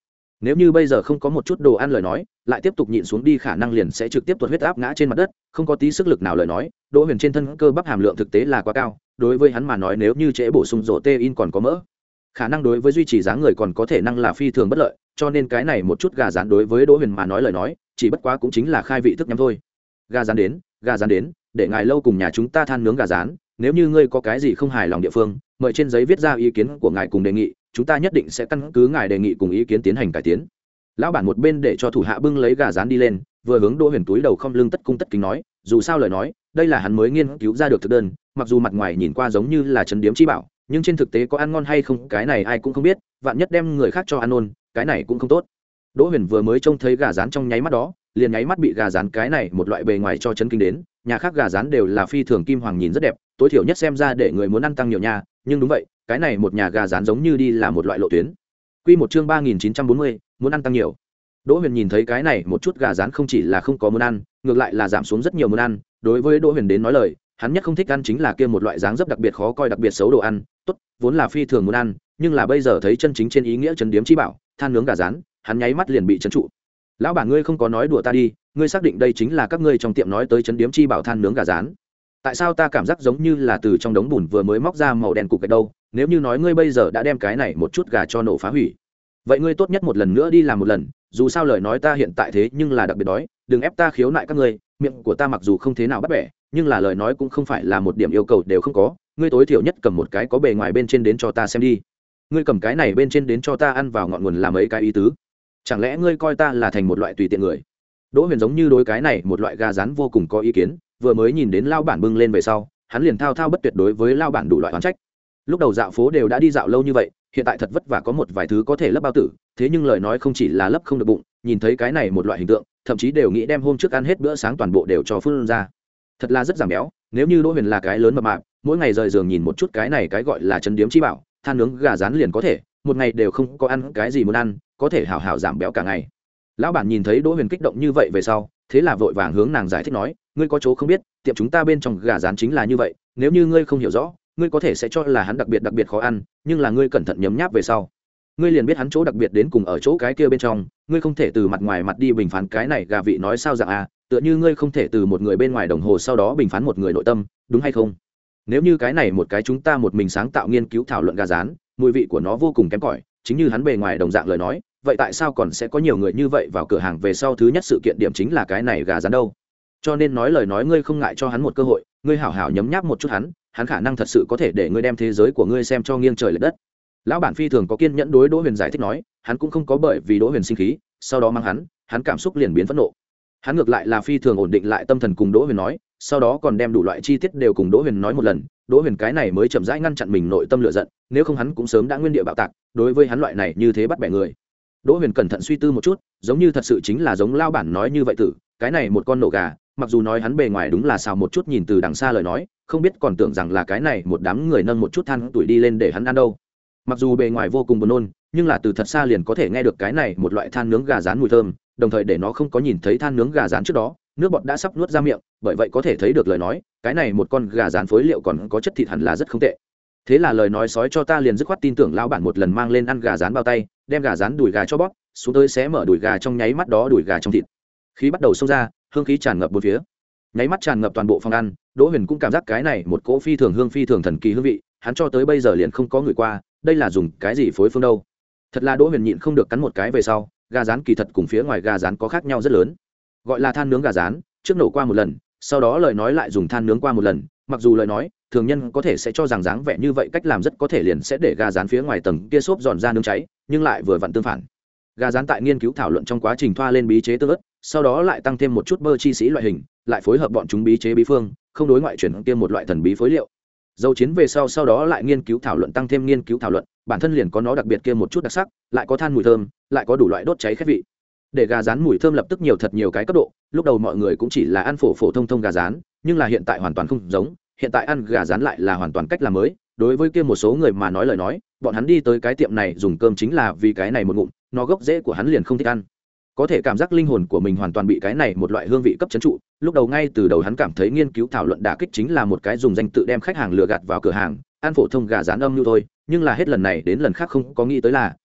Speaker 1: nếu như bây giờ không có một chút đồ ăn lời nói lại tiếp tục nhịn xuống đi khả năng liền sẽ trực tiếp tuột huyết áp ngã trên mặt đất, không có tí sức lực nào lời nói Đỗ Huyền trên thân cơ bắp hàm lượng thực tế là quá cao, đối với hắn mà nói nếu như trễ bổ sung rổ tê in còn có mỡ khả năng đối với duy trì dáng người còn có thể năng là phi thường bất lợi, cho nên cái này một chút gà rán đối với Đỗ Huyền mà nói lời nói chỉ bất quá cũng chính là khai vị thức nhắm thôi. Gà rán đến, gà rán đến, để ngài lâu cùng nhà chúng ta than nướng gà rán, nếu như ngươi có cái gì không hài lòng địa phương mời trên giấy viết ra ý kiến của ngài cùng đề nghị, chúng ta nhất định sẽ căn cứ ngài đề nghị cùng ý kiến tiến hành cải tiến. Lão bản một bên để cho thủ hạ bưng lấy gà rán đi lên, vừa hướng Đỗ Huyền túi đầu không lưng tất cung tất kính nói, dù sao lời nói đây là hắn mới nghiên cứu ra được thực đơn, mặc dù mặt ngoài nhìn qua giống như là trấn điếm chi bảo nhưng trên thực tế có ăn ngon hay không cái này ai cũng không biết, vạn nhất đem người khác cho ăn ôn cái này cũng không tốt. Đỗ Huyền vừa mới trông thấy gà rán trong nháy mắt đó liền nháy mắt bị gà rán cái này một loại bề ngoài cho chấn kinh đến, nhà khác gà rán đều là phi thường kim hoàng nhìn rất đẹp, tối thiểu nhất xem ra để người muốn ăn tăng nhiều nha, nhưng đúng vậy cái này một nhà gà rán giống như đi là một loại lộ tuyến. Quy một chương ba nghìn chín trăm bốn mươi, muốn ăn tăng nhiều. Đỗ Huyền nhìn thấy cái này một chút gà rán không chỉ là không có muốn ăn, ngược lại là giảm xuống rất nhiều muốn ăn, đối với Đỗ Huyền đến nói lời, hắn nhất không thích ăn chính là kia một loại dáng dấp đặc biệt khó coi đặc biệt xấu đồ ăn, tốt, vốn là phi thường muốn ăn, nhưng là bây giờ thấy chân chính trên ý nghĩa trấn điếm chi bảo, than nướng gà rán, hắn nháy mắt liền bị trấn trụ. Lão bản ngươi không có nói đùa ta đi, ngươi xác định đây chính là các ngươi trong tiệm nói tới trấn điếm chi bảo than nướng gà rán? Tại sao ta cảm giác giống như là từ trong đống bùn vừa mới móc ra màu đen cục gạch đâu? Nếu như nói ngươi bây giờ đã đem cái này một chút gà cho nổ phá hủy, vậy ngươi tốt nhất một lần nữa đi làm một lần, dù sao lời nói ta hiện tại thế nhưng là đặc biệt đói, đừng ép ta khiếu nại các ngươi, miệng của ta mặc dù không thế nào bắt bẻ, nhưng là lời nói cũng không phải là một điểm yêu cầu đều không có, ngươi tối thiểu nhất cầm một cái có bề ngoài bên trên đến cho ta xem đi. Ngươi cầm cái này bên trên đến cho ta ăn vào ngọn nguồn làm ấy cái ý tứ? Chẳng lẽ ngươi coi ta là thành một loại tùy tiện người? Đỗ Huyền giống như đối cái này một loại gà rán vô cùng có ý kiến, vừa mới nhìn đến lao bản bưng lên về sau, hắn liền thao thao bất tuyệt đối với lao bản đủ loại oán trách. Lúc đầu dạo phố đều đã đi dạo lâu như vậy, hiện tại thật vất vả có một vài thứ có thể lấp bao tử, thế nhưng lời nói không chỉ là lấp không được bụng, nhìn thấy cái này một loại hình tượng, thậm chí đều nghĩ đem hôm trước ăn hết bữa sáng toàn bộ đều cho phun ra. Thật là rất giảm béo, nếu như Đỗ Huyền là cái lớn mập mạp, mỗi ngày rời giường nhìn một chút cái này cái gọi là trấn điếm chi bảo, than nướng gà rán liền có thể, một ngày đều không có ăn cái gì muốn ăn, có thể hảo hảo giảm béo cả ngày. Lão bản nhìn thấy Đỗ Huyền kích động như vậy về sau, thế là vội vàng hướng nàng giải thích nói, ngươi có chỗ không biết, tiệm chúng ta bên trong gà rán chính là như vậy, nếu như ngươi không hiểu rõ, ngươi có thể sẽ cho là hắn đặc biệt đặc biệt khó ăn, nhưng là ngươi cẩn thận nhấm nháp về sau, ngươi liền biết hắn chỗ đặc biệt đến cùng ở chỗ cái kia bên trong, ngươi không thể từ mặt ngoài mặt đi bình phán cái này gà vị nói sao dạng à, tựa như ngươi không thể từ một người bên ngoài đồng hồ sau đó bình phán một người nội tâm, đúng hay không? Nếu như cái này một cái chúng ta một mình sáng tạo nghiên cứu thảo luận gà rán, mùi vị của nó vô cùng kém cỏi, chính như hắn bề ngoài đồng dạng lời nói, vậy tại sao còn sẽ có nhiều người như vậy vào cửa hàng về sau thứ nhất sự kiện điểm chính là cái này gà rán đâu? Cho nên nói lời nói ngươi không ngại cho hắn một cơ hội, ngươi hảo hảo nhấm nháp một chút hắn, hắn khả năng thật sự có thể để ngươi đem thế giới của ngươi xem cho nghiêng trời lệch đất. Lão bản phi thường có kiên nhẫn đối Đỗ Huyền giải thích nói, hắn cũng không có bởi vì Đỗ Huyền sinh khí, sau đó mang hắn, hắn cảm xúc liền biến phẫn nộ. Hắn ngược lại là phi thường ổn định lại tâm thần cùng Đỗ Huyền nói, sau đó còn đem đủ loại chi tiết đều cùng Đỗ Huyền nói một lần, Đỗ Huyền cái này mới chậm rãi ngăn chặn mình nội tâm lửa giận, nếu không hắn cũng sớm đã nguyên địa bạo tạc, đối với hắn loại này như thế bắt bẻ người. Đỗ Huyền cẩn thận suy tư một chút, giống như thật sự chính là giống lao bản nói như vậy tử, cái này một con nổ gà, mặc dù nói hắn bề ngoài đúng là xào một chút nhìn từ đằng xa lời nói, không biết còn tưởng rằng là cái này một đám người nâng một chút than tuổi đi lên để hắn ăn đâu. Mặc dù bề ngoài vô cùng buồn nôn, nhưng là từ thật xa liền có thể nghe được cái này một loại than nướng gà rán mùi thơm, đồng thời để nó không có nhìn thấy than nướng gà rán trước đó, nước bọt đã sắp nuốt ra miệng, bởi vậy có thể thấy được lời nói, cái này một con gà rán phối liệu còn có chất thịt hẳn là rất không tệ. Thế là lời nói sói cho ta liền dứt khoát tin tưởng lão bản một lần mang lên ăn gà rán bao tay, đem gà rán đùi gà cho bóp, xuống tới xé mở đùi gà trong nháy mắt đó đùi gà trong thịt. Khí bắt đầu xông ra, hương khí tràn ngập bốn phía. Nháy mắt tràn ngập toàn bộ phòng ăn, Đỗ Huyền cũng cảm giác cái này một cỗ phi thường hương phi thường thần kỳ hương vị, hắn cho tới bây giờ liền không có người qua, đây là dùng cái gì phối phương đâu? Thật là Đỗ Huyền nhịn không được cắn một cái về sau, gà rán kỳ thật cùng phía ngoài gà rán có khác nhau rất lớn. Gọi là than nướng gà rán, trước nổ qua một lần, sau đó lời nói lại dùng than nướng qua một lần, mặc dù lời nói, thường nhân có thể sẽ cho rằng dáng vẻ như vậy cách làm rất có thể liền sẽ để gà rán phía ngoài tầng kia xốp giòn ra nướng cháy, nhưng lại vừa vặn tương phản. Gà rán tại nghiên cứu thảo luận trong quá trình thoa lên bí chế tương ớt, sau đó lại tăng thêm một chút bơ chi sĩ loại hình, lại phối hợp bọn chúng bí chế bí phương, không đối ngoại chuyển kia một loại thần bí phối liệu. Dầu chiến về sau sau đó lại nghiên cứu thảo luận tăng thêm nghiên cứu thảo luận, bản thân liền có nó đặc biệt kia một chút đặc sắc, lại có than mùi thơm, lại có đủ loại đốt cháy khét vị. Để gà rán mùi thơm lập tức nhiều thật nhiều cái cấp độ, lúc đầu mọi người cũng chỉ là ăn phổ phổ thông thông gà rán, nhưng là hiện tại hoàn toàn không giống, hiện tại ăn gà rán lại là hoàn toàn cách làm mới. Đối với kia một số người mà nói lời nói, bọn hắn đi tới cái tiệm này dùng cơm chính là vì cái này một ngụm, nó gốc rễ của hắn liền không thích ăn. Có thể cảm giác linh hồn của mình hoàn toàn bị cái này một loại hương vị cấp trấn trụ, lúc đầu ngay từ đầu hắn cảm thấy nghiên cứu thảo luận đả kích chính là một cái dùng danh tự đem khách hàng lừa gạt vào cửa hàng ăn phổ thông gà rán âm như thôi, nhưng là hết lần này đến lần khác không có nghĩ tới là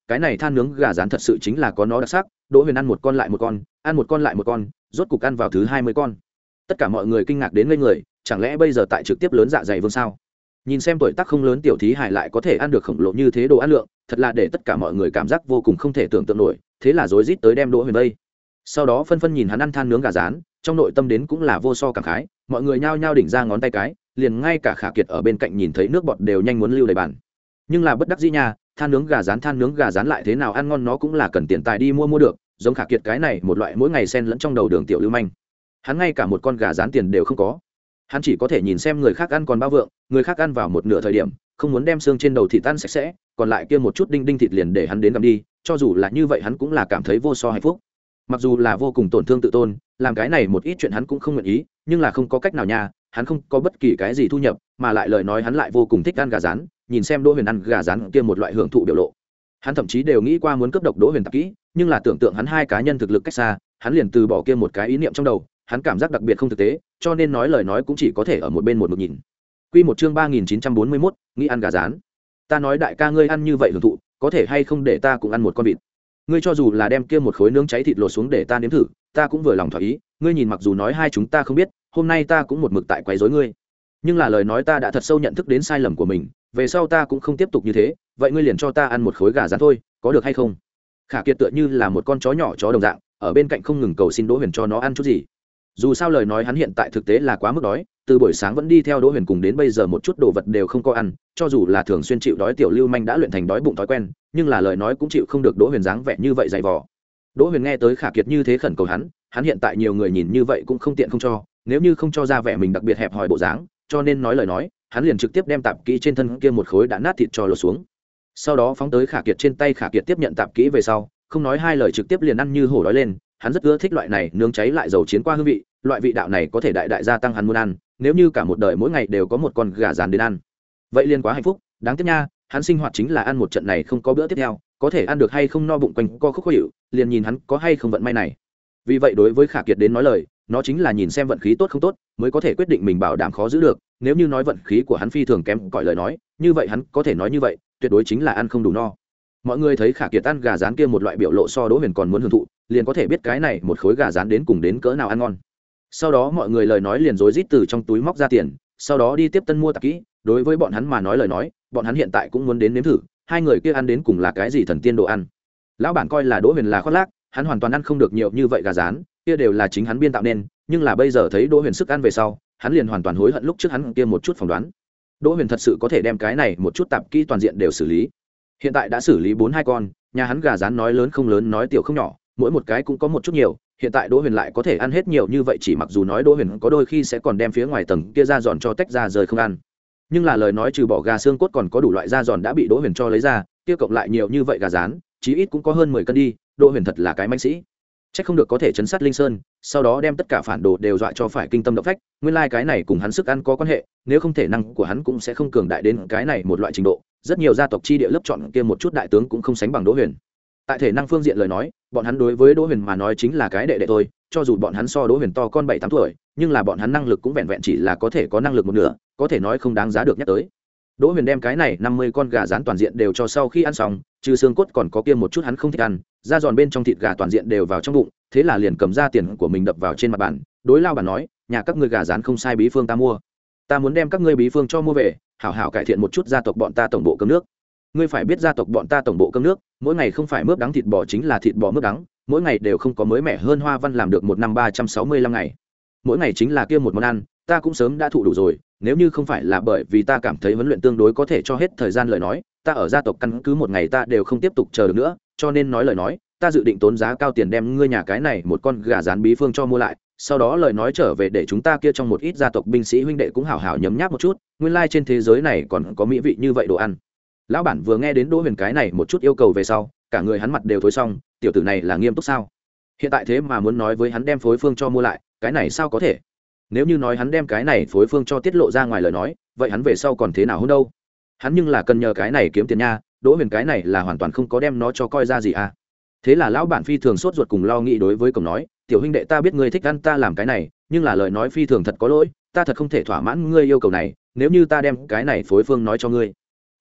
Speaker 1: cái này than nướng gà rán thật sự chính là có nó đặc sắc. Đỗ Huyền ăn một con lại một con, ăn một con lại một con, rốt cục ăn vào thứ hai mươi con. Tất cả mọi người kinh ngạc đến ngây người, chẳng lẽ bây giờ tại trực tiếp lớn dạ dày vương sao? Nhìn xem tuổi tác không lớn tiểu thí hải lại có thể ăn được khổng lồ như thế đồ ăn lượng, thật là để tất cả mọi người cảm giác vô cùng không thể tưởng tượng nổi, thế là rối rít tới đem Đỗ Huyền vây. Sau đó phân phân nhìn hắn ăn than nướng gà rán, trong nội tâm đến cũng là vô so cảm khái, mọi người nhao nhao đỉnh ra ngón tay cái, liền ngay cả Khả Kiệt ở bên cạnh nhìn thấy nước bọt đều nhanh muốn lưu đầy bàn. Nhưng là bất đắc dĩ nha, than nướng gà rán than nướng gà rán lại thế nào ăn ngon nó cũng là cần tiền tài đi mua mua được, giống Khả Kiệt cái này một loại mỗi ngày xen lẫn trong đầu đường tiểu lưu manh, hắn ngay cả một con gà rán tiền đều không có, hắn chỉ có thể nhìn xem người khác ăn còn bao vượng, người khác ăn vào một nửa thời điểm không muốn đem xương trên đầu thịt ăn sạch sẽ, còn lại kia một chút đinh đinh thịt liền để hắn đến gặm đi, cho dù là như vậy hắn cũng là cảm thấy vô so hạnh phúc. Mặc dù là vô cùng tổn thương tự tôn, làm cái này một ít chuyện hắn cũng không nguyện ý, nhưng là không có cách nào nha, hắn không có bất kỳ cái gì thu nhập, mà lại lời nói hắn lại vô cùng thích ăn gà rán, nhìn xem Đỗ Huyền ăn gà rán kia một loại hưởng thụ biểu lộ, hắn thậm chí đều nghĩ qua muốn cướp độc Đỗ Huyền tạp kỹ, nhưng là tưởng tượng hắn hai cá nhân thực lực cách xa, hắn liền từ bỏ kia một cái ý niệm trong đầu, hắn cảm giác đặc biệt không thực tế, cho nên nói lời nói cũng chỉ có thể ở một bên một mực nhìn. Quy một chương ba nghìn chín trăm bốn mươi mốt, nghĩ ăn gà rán. Ta nói đại ca ngươi ăn như vậy hưởng thụ, có thể hay không để ta cũng ăn một con vịt? Ngươi cho dù là đem kia một khối nướng cháy thịt lột xuống để ta nếm thử, ta cũng vừa lòng thỏa ý, ngươi nhìn mặc dù nói hai chúng ta không biết, hôm nay ta cũng một mực tại quấy rối ngươi. Nhưng là lời nói ta đã thật sâu nhận thức đến sai lầm của mình, về sau ta cũng không tiếp tục như thế, vậy ngươi liền cho ta ăn một khối gà rán thôi, có được hay không? Khả Kiệt tựa như là một con chó nhỏ chó đồng dạng, ở bên cạnh không ngừng cầu xin Đỗ Huyền cho nó ăn chút gì. Dù sao lời nói hắn hiện tại thực tế là quá mức đói, từ buổi sáng vẫn đi theo Đỗ Huyền cùng đến bây giờ một chút đồ vật đều không có ăn, cho dù là thường xuyên chịu đói tiểu lưu manh đã luyện thành đói bụng thói quen, nhưng là lời nói cũng chịu không được Đỗ Huyền dáng vẻ như vậy dày vò. Đỗ Huyền nghe tới Khả Kiệt như thế khẩn cầu hắn, hắn hiện tại nhiều người nhìn như vậy cũng không tiện không cho, nếu như không cho ra vẻ mình đặc biệt hẹp hòi bộ dáng, cho nên nói lời nói, hắn liền trực tiếp đem tạp kỹ trên thân kia một khối đã nát thịt cho lột xuống. Sau đó phóng tới Khả Kiệt trên tay, Khả Kiệt tiếp nhận tạp kỹ về sau, không nói hai lời trực tiếp liền ăn như hổ đói lên, hắn rất ưa thích loại này nướng cháy lại dầu chiến qua hương vị, loại vị đạo này có thể đại đại gia tăng hắn muốn ăn, nếu như cả một đời mỗi ngày đều có một con gà rán đến ăn, vậy liền quá hạnh phúc. Đáng tiếc nha, hắn sinh hoạt chính là ăn một trận này không có bữa tiếp theo, có thể ăn được hay không no bụng quanh co khúc khó chịu, liền nhìn hắn có hay không vận may này. Vì vậy đối với Khả Kiệt đến nói lời, nó chính là nhìn xem vận khí tốt không tốt mới có thể quyết định mình bảo đảm khó giữ được, nếu như nói vận khí của hắn phi thường kém cỏi lời nói, như vậy hắn có thể nói như vậy, tuyệt đối chính là ăn không đủ no. Mọi người thấy Khả Kiệt ăn gà rán kia một loại biểu lộ so Đỗ Huyền còn muốn hưởng thụ, liền có thể biết cái này một khối gà rán đến cùng đến cỡ nào ăn ngon. Sau đó mọi người lời nói liền rối rít từ trong túi móc ra tiền, sau đó đi tiếp tân mua tạp kỹ, đối với bọn hắn mà nói lời nói, bọn hắn hiện tại cũng muốn đến nếm thử, hai người kia ăn đến cùng là cái gì thần tiên đồ ăn. Lão bản coi là Đỗ Huyền là khoác lác, hắn hoàn toàn ăn không được nhiều như vậy gà rán, kia đều là chính hắn biên tạo nên, nhưng là bây giờ thấy Đỗ Huyền sức ăn về sau, hắn liền hoàn toàn hối hận lúc trước hắn kia một chút phỏng đoán. Đỗ Huyền thật sự có thể đem cái này một chút tạp kỹ toàn diện đều xử lý. Hiện tại đã xử lý bốn hai con, nhà hắn gà rán nói lớn không lớn nói tiểu không nhỏ, mỗi một cái cũng có một chút nhiều, hiện tại Đỗ Huyền lại có thể ăn hết nhiều như vậy, chỉ mặc dù nói Đỗ Huyền có đôi khi sẽ còn đem phía ngoài tầng kia ra giòn cho tách ra rời không ăn, nhưng là lời nói trừ bỏ gà xương cốt còn có đủ loại da giòn đã bị Đỗ Huyền cho lấy ra, kia cộng lại nhiều như vậy gà rán, chí ít cũng có hơn mười cân đi. Đỗ Huyền thật là cái mãnh sĩ, chắc không được có thể chấn sát Linh Sơn, sau đó đem tất cả phản đồ đều dọa cho phải kinh tâm động phách, nguyên lai like cái này cùng hắn sức ăn có quan hệ, nếu không thể năng của hắn cũng sẽ không cường đại đến cái này một loại trình độ. Rất nhiều gia tộc chi địa lớp chọn kia một chút đại tướng cũng không sánh bằng Đỗ Huyền. Tại thể năng phương diện lời nói, bọn hắn đối với Đỗ Huyền mà nói chính là cái đệ đệ thôi, cho dù bọn hắn so Đỗ Huyền to con bảy tám tuổi, nhưng là bọn hắn năng lực cũng vẹn vẹn chỉ là có thể có năng lực một nửa, có thể nói không đáng giá được nhắc tới. Đỗ Huyền đem cái này năm mươi con gà rán toàn diện đều cho sau khi ăn xong, trừ xương cốt còn có kia một chút hắn không thích ăn, da giòn bên trong thịt gà toàn diện đều vào trong bụng, thế là liền cầm ra tiền của mình đập vào trên mặt bàn, đối lao bản nói, nhà các ngươi gà rán không sai bí phương ta mua, ta muốn đem các ngươi bí phương cho mua về, hảo hảo cải thiện một chút gia tộc bọn ta tổng bộ cơm nước. Ngươi phải biết gia tộc bọn ta tổng bộ cơm nước, mỗi ngày không phải mướp đắng thịt bò chính là thịt bò mướp đắng, mỗi ngày đều không có mới mẻ hơn hoa văn làm được một năm ba trăm sáu mươi lăm ngày, mỗi ngày chính là kia một món ăn, ta cũng sớm đã thụ đủ rồi, nếu như không phải là bởi vì ta cảm thấy huấn luyện tương đối có thể cho hết thời gian lời nói, ta ở gia tộc căn cứ một ngày ta đều không tiếp tục chờ được nữa, cho nên nói lời nói, ta dự định tốn giá cao tiền đem ngươi nhà cái này một con gà rán bí phương cho mua lại, sau đó lời nói trở về để chúng ta kia trong một ít gia tộc binh sĩ huynh đệ cũng hảo hảo nhấm nháp một chút, nguyên lai trên thế giới này còn có mỹ vị như vậy đồ ăn. Lão bản vừa nghe đến Đỗ Huyền cái này một chút yêu cầu về sau, cả người hắn mặt đều thối xong, tiểu tử này là nghiêm túc sao? Hiện tại thế mà muốn nói với hắn đem phối phương cho mua lại, cái này sao có thể? Nếu như nói hắn đem cái này phối phương cho tiết lộ ra ngoài lời nói, vậy hắn về sau còn thế nào hơn đâu? Hắn nhưng là cần nhờ cái này kiếm tiền nha, Đỗ Huyền cái này là hoàn toàn không có đem nó cho coi ra gì à. Thế là lão bản phi thường sốt ruột cùng lo nghĩ đối với cổng nói, tiểu huynh đệ ta biết ngươi thích ăn ta làm cái này, nhưng là lời nói phi thường thật có lỗi, ta thật không thể thỏa mãn ngươi yêu cầu này, nếu như ta đem cái này phối phương nói cho ngươi,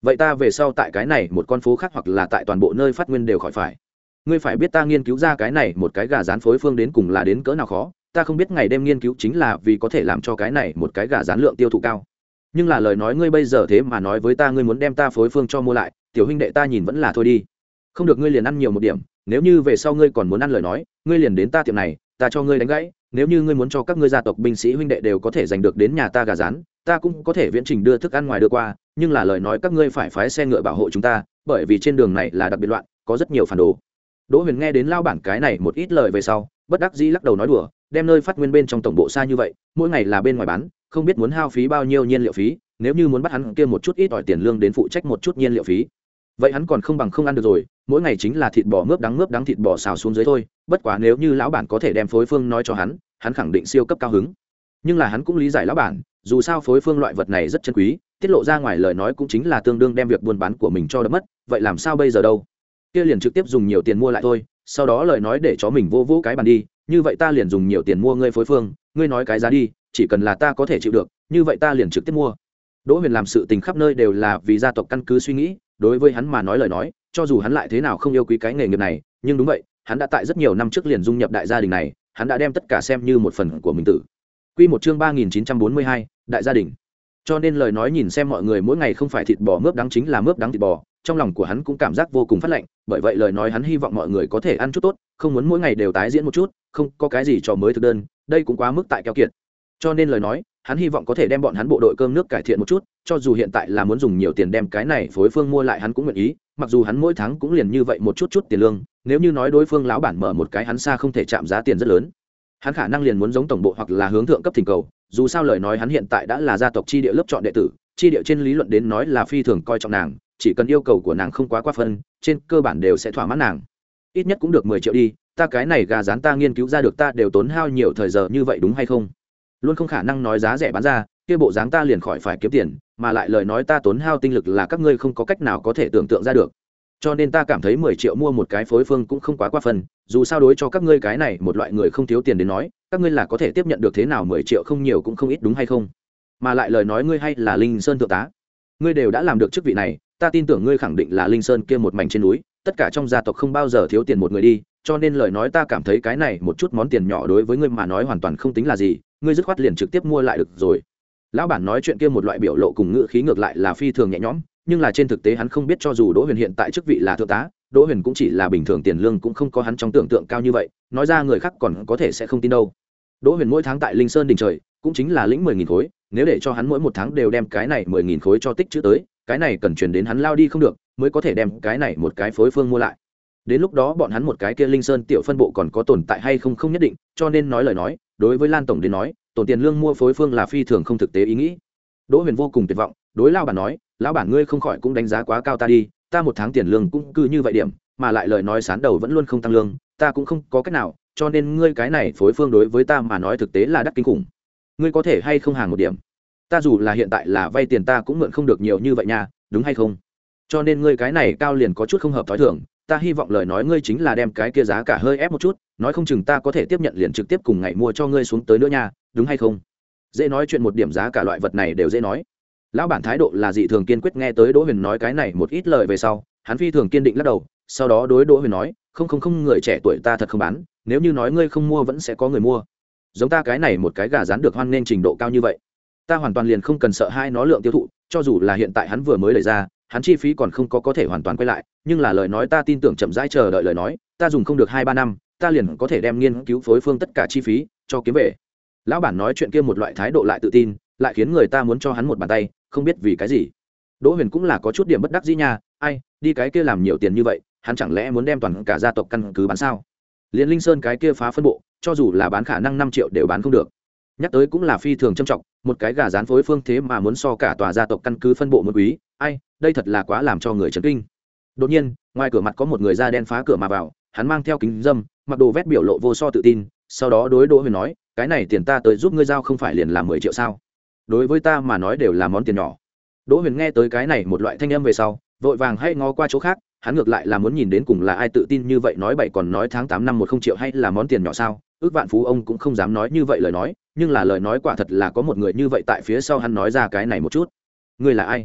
Speaker 1: vậy ta về sau tại cái này một con phố khác hoặc là tại toàn bộ nơi phát nguyên đều khỏi phải. Ngươi phải biết ta nghiên cứu ra cái này một cái gà rán phối phương đến cùng là đến cỡ nào khó, ta không biết ngày đêm nghiên cứu chính là vì có thể làm cho cái này một cái gà rán lượng tiêu thụ cao. Nhưng là lời nói ngươi bây giờ thế mà nói với ta ngươi muốn đem ta phối phương cho mua lại, tiểu huynh đệ ta nhìn vẫn là thôi đi. Không được, ngươi liền ăn nhiều một điểm, nếu như về sau ngươi còn muốn ăn lời nói, ngươi liền đến ta tiệm này, ta cho ngươi đánh gãy, nếu như ngươi muốn cho các ngươi gia tộc binh sĩ huynh đệ đều có thể giành được đến nhà ta gà rán, ta cũng có thể viễn trình đưa thức ăn ngoài đưa qua, nhưng là lời nói các ngươi phải phái xe ngựa bảo hộ chúng ta, bởi vì trên đường này là đặc biệt loạn, có rất nhiều phản đồ. Đỗ Huyền nghe đến lao bản cái này một ít lời về sau, bất đắc dĩ lắc đầu nói đùa, đem nơi phát nguyên bên trong tổng bộ xa như vậy, mỗi ngày là bên ngoài bán, không biết muốn hao phí bao nhiêu nhiên liệu phí, nếu như muốn bắt hắn kia một chút ít ỏi tiền lương đến phụ trách một chút nhiên liệu phí, vậy hắn còn không bằng không ăn được rồi, mỗi ngày chính là thịt bò mướp đắng mướp đắng thịt bò xào xuống dưới thôi. Bất quá nếu như lão bản có thể đem phối phương nói cho hắn, hắn khẳng định siêu cấp cao hứng. Nhưng là hắn cũng lý giải lão bản, dù sao phối phương loại vật này rất chân quý, tiết lộ ra ngoài lời nói cũng chính là tương đương đem việc buôn bán của mình cho đập mất, vậy làm sao bây giờ đâu? Kia liền trực tiếp dùng nhiều tiền mua lại thôi, sau đó lời nói để cho mình vô vô cái bàn đi, như vậy ta liền dùng nhiều tiền mua ngươi phối phương, ngươi nói cái giá đi, chỉ cần là ta có thể chịu được, như vậy ta liền trực tiếp mua. Đỗ Huyền làm sự tình khắp nơi đều là vì gia tộc căn cứ suy nghĩ, đối với hắn mà nói lời nói, cho dù hắn lại thế nào không yêu quý cái nghề nghiệp này, nhưng đúng vậy, hắn đã tại rất nhiều năm trước liền dung nhập đại gia đình này, hắn đã đem tất cả xem như một phần của mình tự. Quy một chương ba nghìn chín trăm bốn mươi hai, đại gia đình. Cho nên lời nói nhìn xem mọi người mỗi ngày không phải thịt bò mướp đắng chính là mướp đắng thịt bò, trong lòng của hắn cũng cảm giác vô cùng phát lạnh, bởi vậy lời nói hắn hy vọng mọi người có thể ăn chút tốt, không muốn mỗi ngày đều tái diễn một chút, không có cái gì trò mới thực đơn, đây cũng quá mức tại keo kiệt. Cho nên lời nói, hắn hy vọng có thể đem bọn hắn bộ đội cơm nước cải thiện một chút, cho dù hiện tại là muốn dùng nhiều tiền đem cái này phối phương mua lại hắn cũng nguyện ý, mặc dù hắn mỗi tháng cũng liền như vậy một chút chút tiền lương, nếu như nói đối phương lão bản mở một cái hắn xa không thể chạm giá tiền rất lớn, hắn khả năng liền muốn giống tổng bộ hoặc là hướng thượng cấp thỉnh cầu, dù sao lời nói hắn hiện tại đã là gia tộc chi địa lớp chọn đệ tử, chi địa trên lý luận đến nói là phi thường coi trọng nàng, chỉ cần yêu cầu của nàng không quá quá phân, trên cơ bản đều sẽ thỏa mãn nàng. Ít nhất cũng được mười triệu đi, ta cái này gà rán ta nghiên cứu ra được ta đều tốn hao nhiều thời giờ như vậy đúng hay không? Luôn không khả năng nói giá rẻ bán ra, kia bộ dáng ta liền khỏi phải kiếm tiền, mà lại lời nói ta tốn hao tinh lực là các ngươi không có cách nào có thể tưởng tượng ra được. Cho nên ta cảm thấy mười triệu mua một cái phối phương cũng không quá quá phần, dù sao đối cho các ngươi cái này một loại người không thiếu tiền đến nói, các ngươi là có thể tiếp nhận được thế nào mười triệu không nhiều cũng không ít đúng hay không? Mà lại lời nói ngươi hay là Linh Sơn thượng tá, ngươi đều đã làm được chức vị này, ta tin tưởng ngươi khẳng định là Linh Sơn kia một mảnh trên núi, tất cả trong gia tộc không bao giờ thiếu tiền một người đi, cho nên lời nói ta cảm thấy cái này một chút món tiền nhỏ đối với ngươi mà nói hoàn toàn không tính là gì, ngươi dứt khoát liền trực tiếp mua lại được rồi. Lão bản nói chuyện kia một loại biểu lộ cùng ngữ khí ngược lại là phi thường nhẹ nhõm, nhưng là trên thực tế hắn không biết cho dù Đỗ Huyền hiện tại chức vị là thượng tá, Đỗ Huyền cũng chỉ là bình thường tiền lương cũng không có hắn trong tưởng tượng cao như vậy, nói ra người khác còn có thể sẽ không tin đâu. Đỗ Huyền mỗi tháng tại Linh Sơn đỉnh trời cũng chính là lĩnh mười nghìn khối, nếu để cho hắn mỗi một tháng đều đem cái này mười nghìn khối cho tích trữ tới, cái này cần chuyển đến hắn lao đi không được, mới có thể đem cái này một cái phối phương mua lại. Đến lúc đó bọn hắn một cái kia Linh Sơn tiểu phân bộ còn có tồn tại hay không không nhất định, cho nên nói lời nói, đối với Lan tổng đến nói, tổn tiền lương mua phối phương là phi thường không thực tế ý nghĩ. Đỗ Huyền vô cùng tuyệt vọng, đối lao bản nói, lão bản ngươi không khỏi cũng đánh giá quá cao ta đi, ta một tháng tiền lương cũng cứ như vậy điểm, mà lại lời nói sán đầu vẫn luôn không tăng lương, ta cũng không có cách nào, cho nên ngươi cái này phối phương đối với ta mà nói thực tế là đắt kinh khủng. Ngươi có thể hay không hàng một điểm? Ta dù là hiện tại là vay tiền ta cũng mượn không được nhiều như vậy nha, đúng hay không? Cho nên ngươi cái này cao liền có chút không hợp thói thường, ta hy vọng lời nói ngươi chính là đem cái kia giá cả hơi ép một chút, nói không chừng ta có thể tiếp nhận liền trực tiếp cùng ngày mua cho ngươi xuống tới nữa nha, đúng hay không? Dễ nói chuyện một điểm giá cả loại vật này đều dễ nói. Lão bản thái độ là dị thường kiên quyết, nghe tới Đỗ Huyền nói cái này một ít lời về sau, hắn phi thường kiên định lắc đầu, sau đó đối Đỗ Huyền nói, không không không người trẻ tuổi ta thật không bán, nếu như nói ngươi không mua vẫn sẽ có người mua. Giống ta cái này một cái gà rán được hoan nên trình độ cao như vậy, ta hoàn toàn liền không cần sợ hai nó lượng tiêu thụ, cho dù là hiện tại hắn vừa mới đẩy ra, hắn chi phí còn không có có thể hoàn toàn quay lại, nhưng là lời nói ta tin tưởng chậm rãi chờ đợi lời nói, ta dùng không được hai ba năm, ta liền có thể đem nghiên cứu phối phương tất cả chi phí cho kiếm về. Lão bản nói chuyện kia một loại thái độ lại tự tin, lại khiến người ta muốn cho hắn một bàn tay, không biết vì cái gì. Đỗ Huyền cũng là có chút điểm bất đắc dĩ nha, ai, đi cái kia làm nhiều tiền như vậy, hắn chẳng lẽ muốn đem toàn cả gia tộc căn cứ bán sao? Liên Linh Sơn cái kia phá phân bộ, cho dù là bán khả năng năm triệu đều bán không được. Nhắc tới cũng là phi thường trầm trọng, một cái gà rán phối phương thế mà muốn so cả tòa gia tộc căn cứ phân bộ một quý, ai, đây thật là quá làm cho người chấn kinh. Đột nhiên, ngoài cửa mặt có một người da đen phá cửa mà vào, hắn mang theo kính dâm, mặc đồ vét biểu lộ vô so tự tin, sau đó đối Đỗ Huyền nói, cái này tiền ta tới giúp ngươi giao không phải liền là mười triệu sao? Đối với ta mà nói đều là món tiền nhỏ. Đỗ Huyền nghe tới cái này một loại thanh âm về sau, vội vàng hay ngó qua chỗ khác, hắn ngược lại là muốn nhìn đến cùng là ai tự tin như vậy nói bậy còn nói tháng tám năm một không triệu hay là món tiền nhỏ sao? Ước vạn phú ông cũng không dám nói như vậy lời nói, nhưng là lời nói quả thật là có một người như vậy tại phía sau hắn nói ra cái này một chút. Ngươi là ai?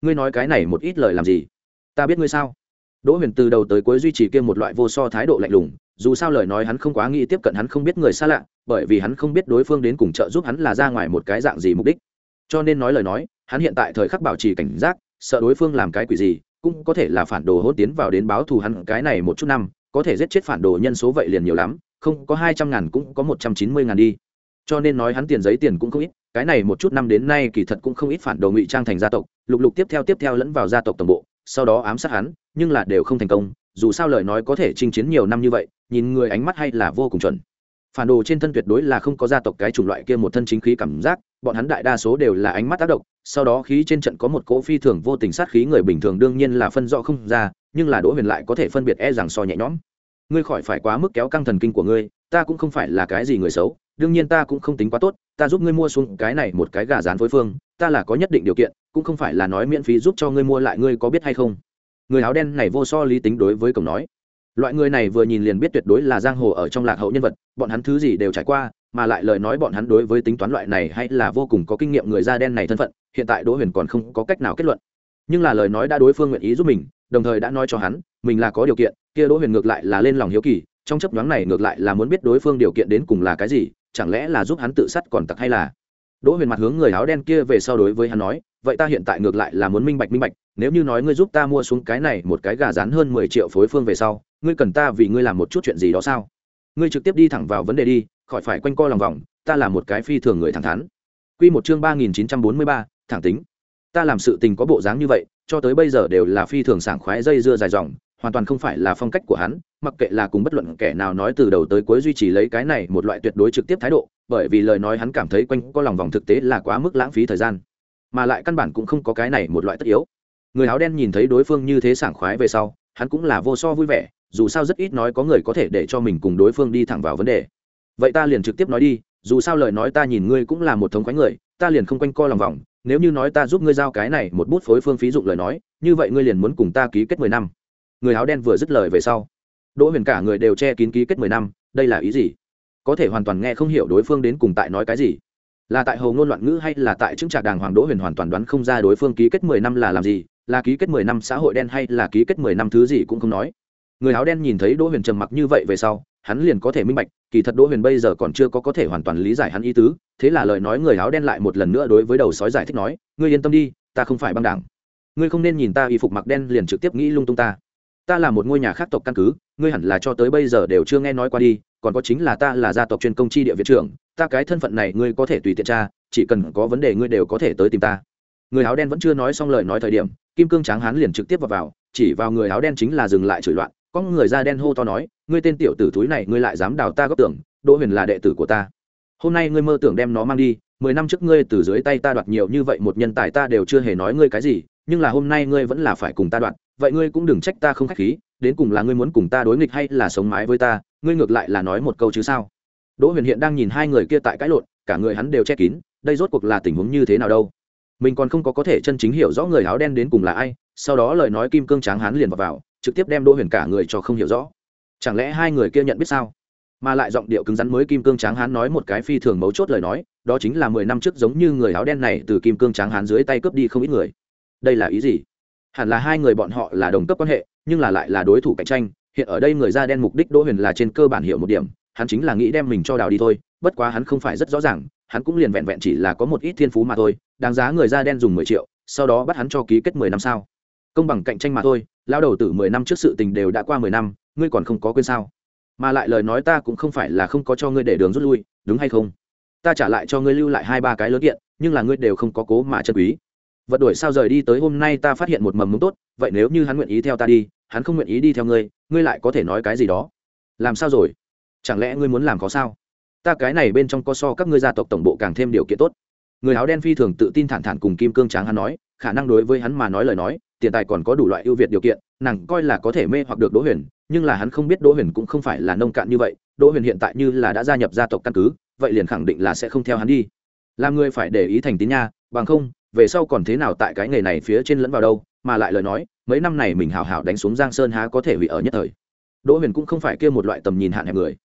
Speaker 1: ngươi nói cái này một ít lời làm gì? Ta biết ngươi sao? Đỗ Huyền từ đầu tới cuối duy trì kia một loại vô so thái độ lạnh lùng, dù sao lời nói hắn không quá nghĩ tiếp cận hắn không biết người xa lạ, bởi vì hắn không biết đối phương đến cùng trợ giúp hắn là ra ngoài một cái dạng gì mục đích. Cho nên nói lời nói, hắn hiện tại thời khắc bảo trì cảnh giác, sợ đối phương làm cái quỷ gì, cũng có thể là phản đồ hỗn tiến vào đến báo thù hắn cái này một chút năm, có thể giết chết phản đồ nhân số vậy liền nhiều lắm, không có hai trăm ngàn cũng có một trăm chín mươi ngàn đi. Cho nên nói hắn tiền giấy tiền cũng không ít, cái này một chút năm đến nay kỳ thật cũng không ít phản đồ ngụy trang thành gia tộc, lục lục tiếp theo tiếp theo lẫn vào gia tộc tổng bộ, sau đó ám sát hắn, nhưng là đều không thành công, dù sao lời nói có thể chinh chiến nhiều năm như vậy, nhìn người ánh mắt hay là vô cùng chuẩn. Phản đồ trên thân tuyệt đối là không có gia tộc cái chủng loại kia một thân chính khí cảm giác, bọn hắn đại đa số đều là ánh mắt tác động, sau đó khí trên trận có một cỗ phi thường vô tình sát khí người bình thường đương nhiên là phân rõ không ra, nhưng là Đỗ Huyền lại có thể phân biệt e rằng so nhẹ nhõm. Ngươi khỏi phải quá mức kéo căng thần kinh của ngươi, ta cũng không phải là cái gì người xấu, đương nhiên ta cũng không tính quá tốt, ta giúp ngươi mua xuống cái này một cái gà rán phối phương, ta là có nhất định điều kiện, cũng không phải là nói miễn phí giúp cho ngươi mua lại, ngươi có biết hay không? Người áo đen này vô so lý tính đối với cổng nói, loại người này vừa nhìn liền biết tuyệt đối là giang hồ ở trong lạc hậu nhân vật, bọn hắn thứ gì đều trải qua, mà lại lời nói bọn hắn đối với tính toán loại này hay là vô cùng có kinh nghiệm người da đen này thân phận, hiện tại Đỗ Huyền còn không có cách nào kết luận. Nhưng là lời nói đã đối phương nguyện ý giúp mình, đồng thời đã nói cho hắn, mình là có điều kiện, kia Đỗ Huyền ngược lại là lên lòng hiếu kỳ, trong chấp nhoáng này ngược lại là muốn biết đối phương điều kiện đến cùng là cái gì, chẳng lẽ là giúp hắn tự sát còn tặc hay là. Đỗ Huyền mặt hướng người áo đen kia về sau đối với hắn nói, vậy ta hiện tại ngược lại là muốn minh bạch minh bạch, nếu như nói ngươi giúp ta mua xuống cái này một cái gà rán hơn mười triệu phối phương về sau, ngươi cần ta vì ngươi làm một chút chuyện gì đó sao? Ngươi trực tiếp đi thẳng vào vấn đề đi, khỏi phải quanh co lòng vòng, ta là một cái phi thường người thẳng thắn. Quy một chương ba nghìn chín trăm bốn mươi ba, thẳng tính. Ta làm sự tình có bộ dáng như vậy, cho tới bây giờ đều là phi thường sảng khoái dây dưa dài dòng, hoàn toàn không phải là phong cách của hắn, mặc kệ là cùng bất luận kẻ nào nói từ đầu tới cuối duy trì lấy cái này một loại tuyệt đối trực tiếp thái độ, bởi vì lời nói hắn cảm thấy quanh co lòng vòng thực tế là quá mức lãng phí thời gian, mà lại căn bản cũng không có cái này một loại tất yếu. Người áo đen nhìn thấy đối phương như thế sảng khoái về sau, hắn cũng là vô so vui vẻ, dù sao rất ít nói có người có thể để cho mình cùng đối phương đi thẳng vào vấn đề. Vậy ta liền trực tiếp nói đi, dù sao lời nói ta nhìn ngươi cũng là một thống khoái người, ta liền không quanh co lòng vòng, nếu như nói ta giúp ngươi giao cái này một bút phối phương phí dụng lời nói, như vậy ngươi liền muốn cùng ta ký kết mười năm. Người áo đen vừa dứt lời về sau, Đỗ Huyền cả người đều che kín ký kết mười năm, đây là ý gì? Có thể hoàn toàn nghe không hiểu đối phương đến cùng tại nói cái gì. Là tại hầu ngôn loạn ngữ hay là tại chứng trạc đàng hoàng? Đỗ Huyền hoàn toàn đoán không ra đối phương ký kết mười năm là làm gì, là ký kết mười năm xã hội đen hay là ký kết mười năm thứ gì cũng không nói. Người áo đen nhìn thấy Đỗ Huyền trầm mặc như vậy về sau, hắn liền có thể minh bạch, kỳ thật Đỗ Huyền bây giờ còn chưa có có thể hoàn toàn lý giải hắn ý tứ, thế là lời nói người áo đen lại một lần nữa đối với đầu sói giải thích nói, ngươi yên tâm đi, ta không phải băng đảng, ngươi không nên nhìn ta y phục mặc đen liền trực tiếp nghĩ lung tung ta. Ta là một ngôi nhà khác tộc căn cứ, ngươi hẳn là cho tới bây giờ đều chưa nghe nói qua đi, còn có chính là ta là gia tộc chuyên công chi địa viện trưởng, ta cái thân phận này ngươi có thể tùy tiện tra, chỉ cần có vấn đề ngươi đều có thể tới tìm ta. Người áo đen vẫn chưa nói xong lời nói thời điểm, kim cương tráng hán liền trực tiếp vào vào, chỉ vào người áo đen chính là dừng lại chửi loạn, có người da đen hô to nói, ngươi tên tiểu tử thúi này ngươi lại dám đào ta góc tưởng, Đỗ Huyền là đệ tử của ta, hôm nay ngươi mơ tưởng đem nó mang đi, mười năm trước ngươi từ dưới tay ta đoạt nhiều như vậy một nhân tài ta đều chưa hề nói ngươi cái gì, nhưng là hôm nay ngươi vẫn là phải cùng ta đoạt, vậy ngươi cũng đừng trách ta không khách khí, đến cùng là ngươi muốn cùng ta đối nghịch hay là sống mái với ta, ngươi ngược lại là nói một câu chứ sao. Đỗ Huyền hiện đang nhìn hai người kia tại cãi lộn, cả người hắn đều che kín, đây rốt cuộc là tình huống như thế nào đâu, mình còn không có có thể chân chính hiểu rõ người áo đen đến cùng là ai. Sau đó lời nói kim cương tráng hán liền vào, vào trực tiếp đem Đỗ Huyền cả người cho không hiểu rõ, chẳng lẽ hai người kia nhận biết sao? Mà lại giọng điệu cứng rắn mới kim cương tráng hán nói một cái phi thường mấu chốt lời nói, đó chính là mười năm trước giống như người áo đen này từ kim cương tráng hán dưới tay cướp đi không ít người. Đây là ý gì? Hẳn là hai người bọn họ là đồng cấp quan hệ, nhưng là lại là đối thủ cạnh tranh. Hiện ở đây người da đen mục đích Đỗ Huyền là trên cơ bản hiểu một điểm, hắn chính là nghĩ đem mình cho đào đi thôi, bất quá hắn không phải rất rõ ràng, hắn cũng liền vẹn vẹn chỉ là có một ít thiên phú mà thôi, đáng giá người da đen dùng mười triệu, sau đó bắt hắn cho ký kết mười năm sao? Công bằng cạnh tranh mà thôi, lao đầu tử mười năm trước sự tình đều đã qua mười năm, ngươi còn không có quên sao? Mà lại lời nói ta cũng không phải là không có cho ngươi để đường rút lui, đúng hay không? Ta trả lại cho ngươi lưu lại hai ba cái lớn kiện, nhưng là ngươi đều không có cố mà chân quý. Vật đuổi sao rời đi tới hôm nay ta phát hiện một mầm mống tốt, vậy nếu như hắn nguyện ý theo ta đi, hắn không nguyện ý đi theo ngươi, ngươi lại có thể nói cái gì đó? Làm sao rồi? Chẳng lẽ ngươi muốn làm khó sao? Ta cái này bên trong có so các ngươi gia tộc tổng bộ càng thêm điều kiện tốt. Người áo đen phi thường tự tin thản thản cùng kim cương tráng hắn nói, khả năng đối với hắn mà nói lời nói, tiền tài còn có đủ loại ưu việt điều kiện, nàng coi là có thể mê hoặc được Đỗ Huyền, nhưng là hắn không biết Đỗ Huyền cũng không phải là nông cạn như vậy, Đỗ Huyền hiện tại như là đã gia nhập gia tộc căn cứ, vậy liền khẳng định là sẽ không theo hắn đi. Làm người phải để ý thành tín nha, bằng không, về sau còn thế nào tại cái nghề này phía trên lẫn vào đâu, mà lại lời nói, mấy năm này mình hảo hảo đánh xuống Giang Sơn há có thể hủy ở nhất thời. Đỗ Huyền cũng không phải kia một loại tầm nhìn hạn hẹp người.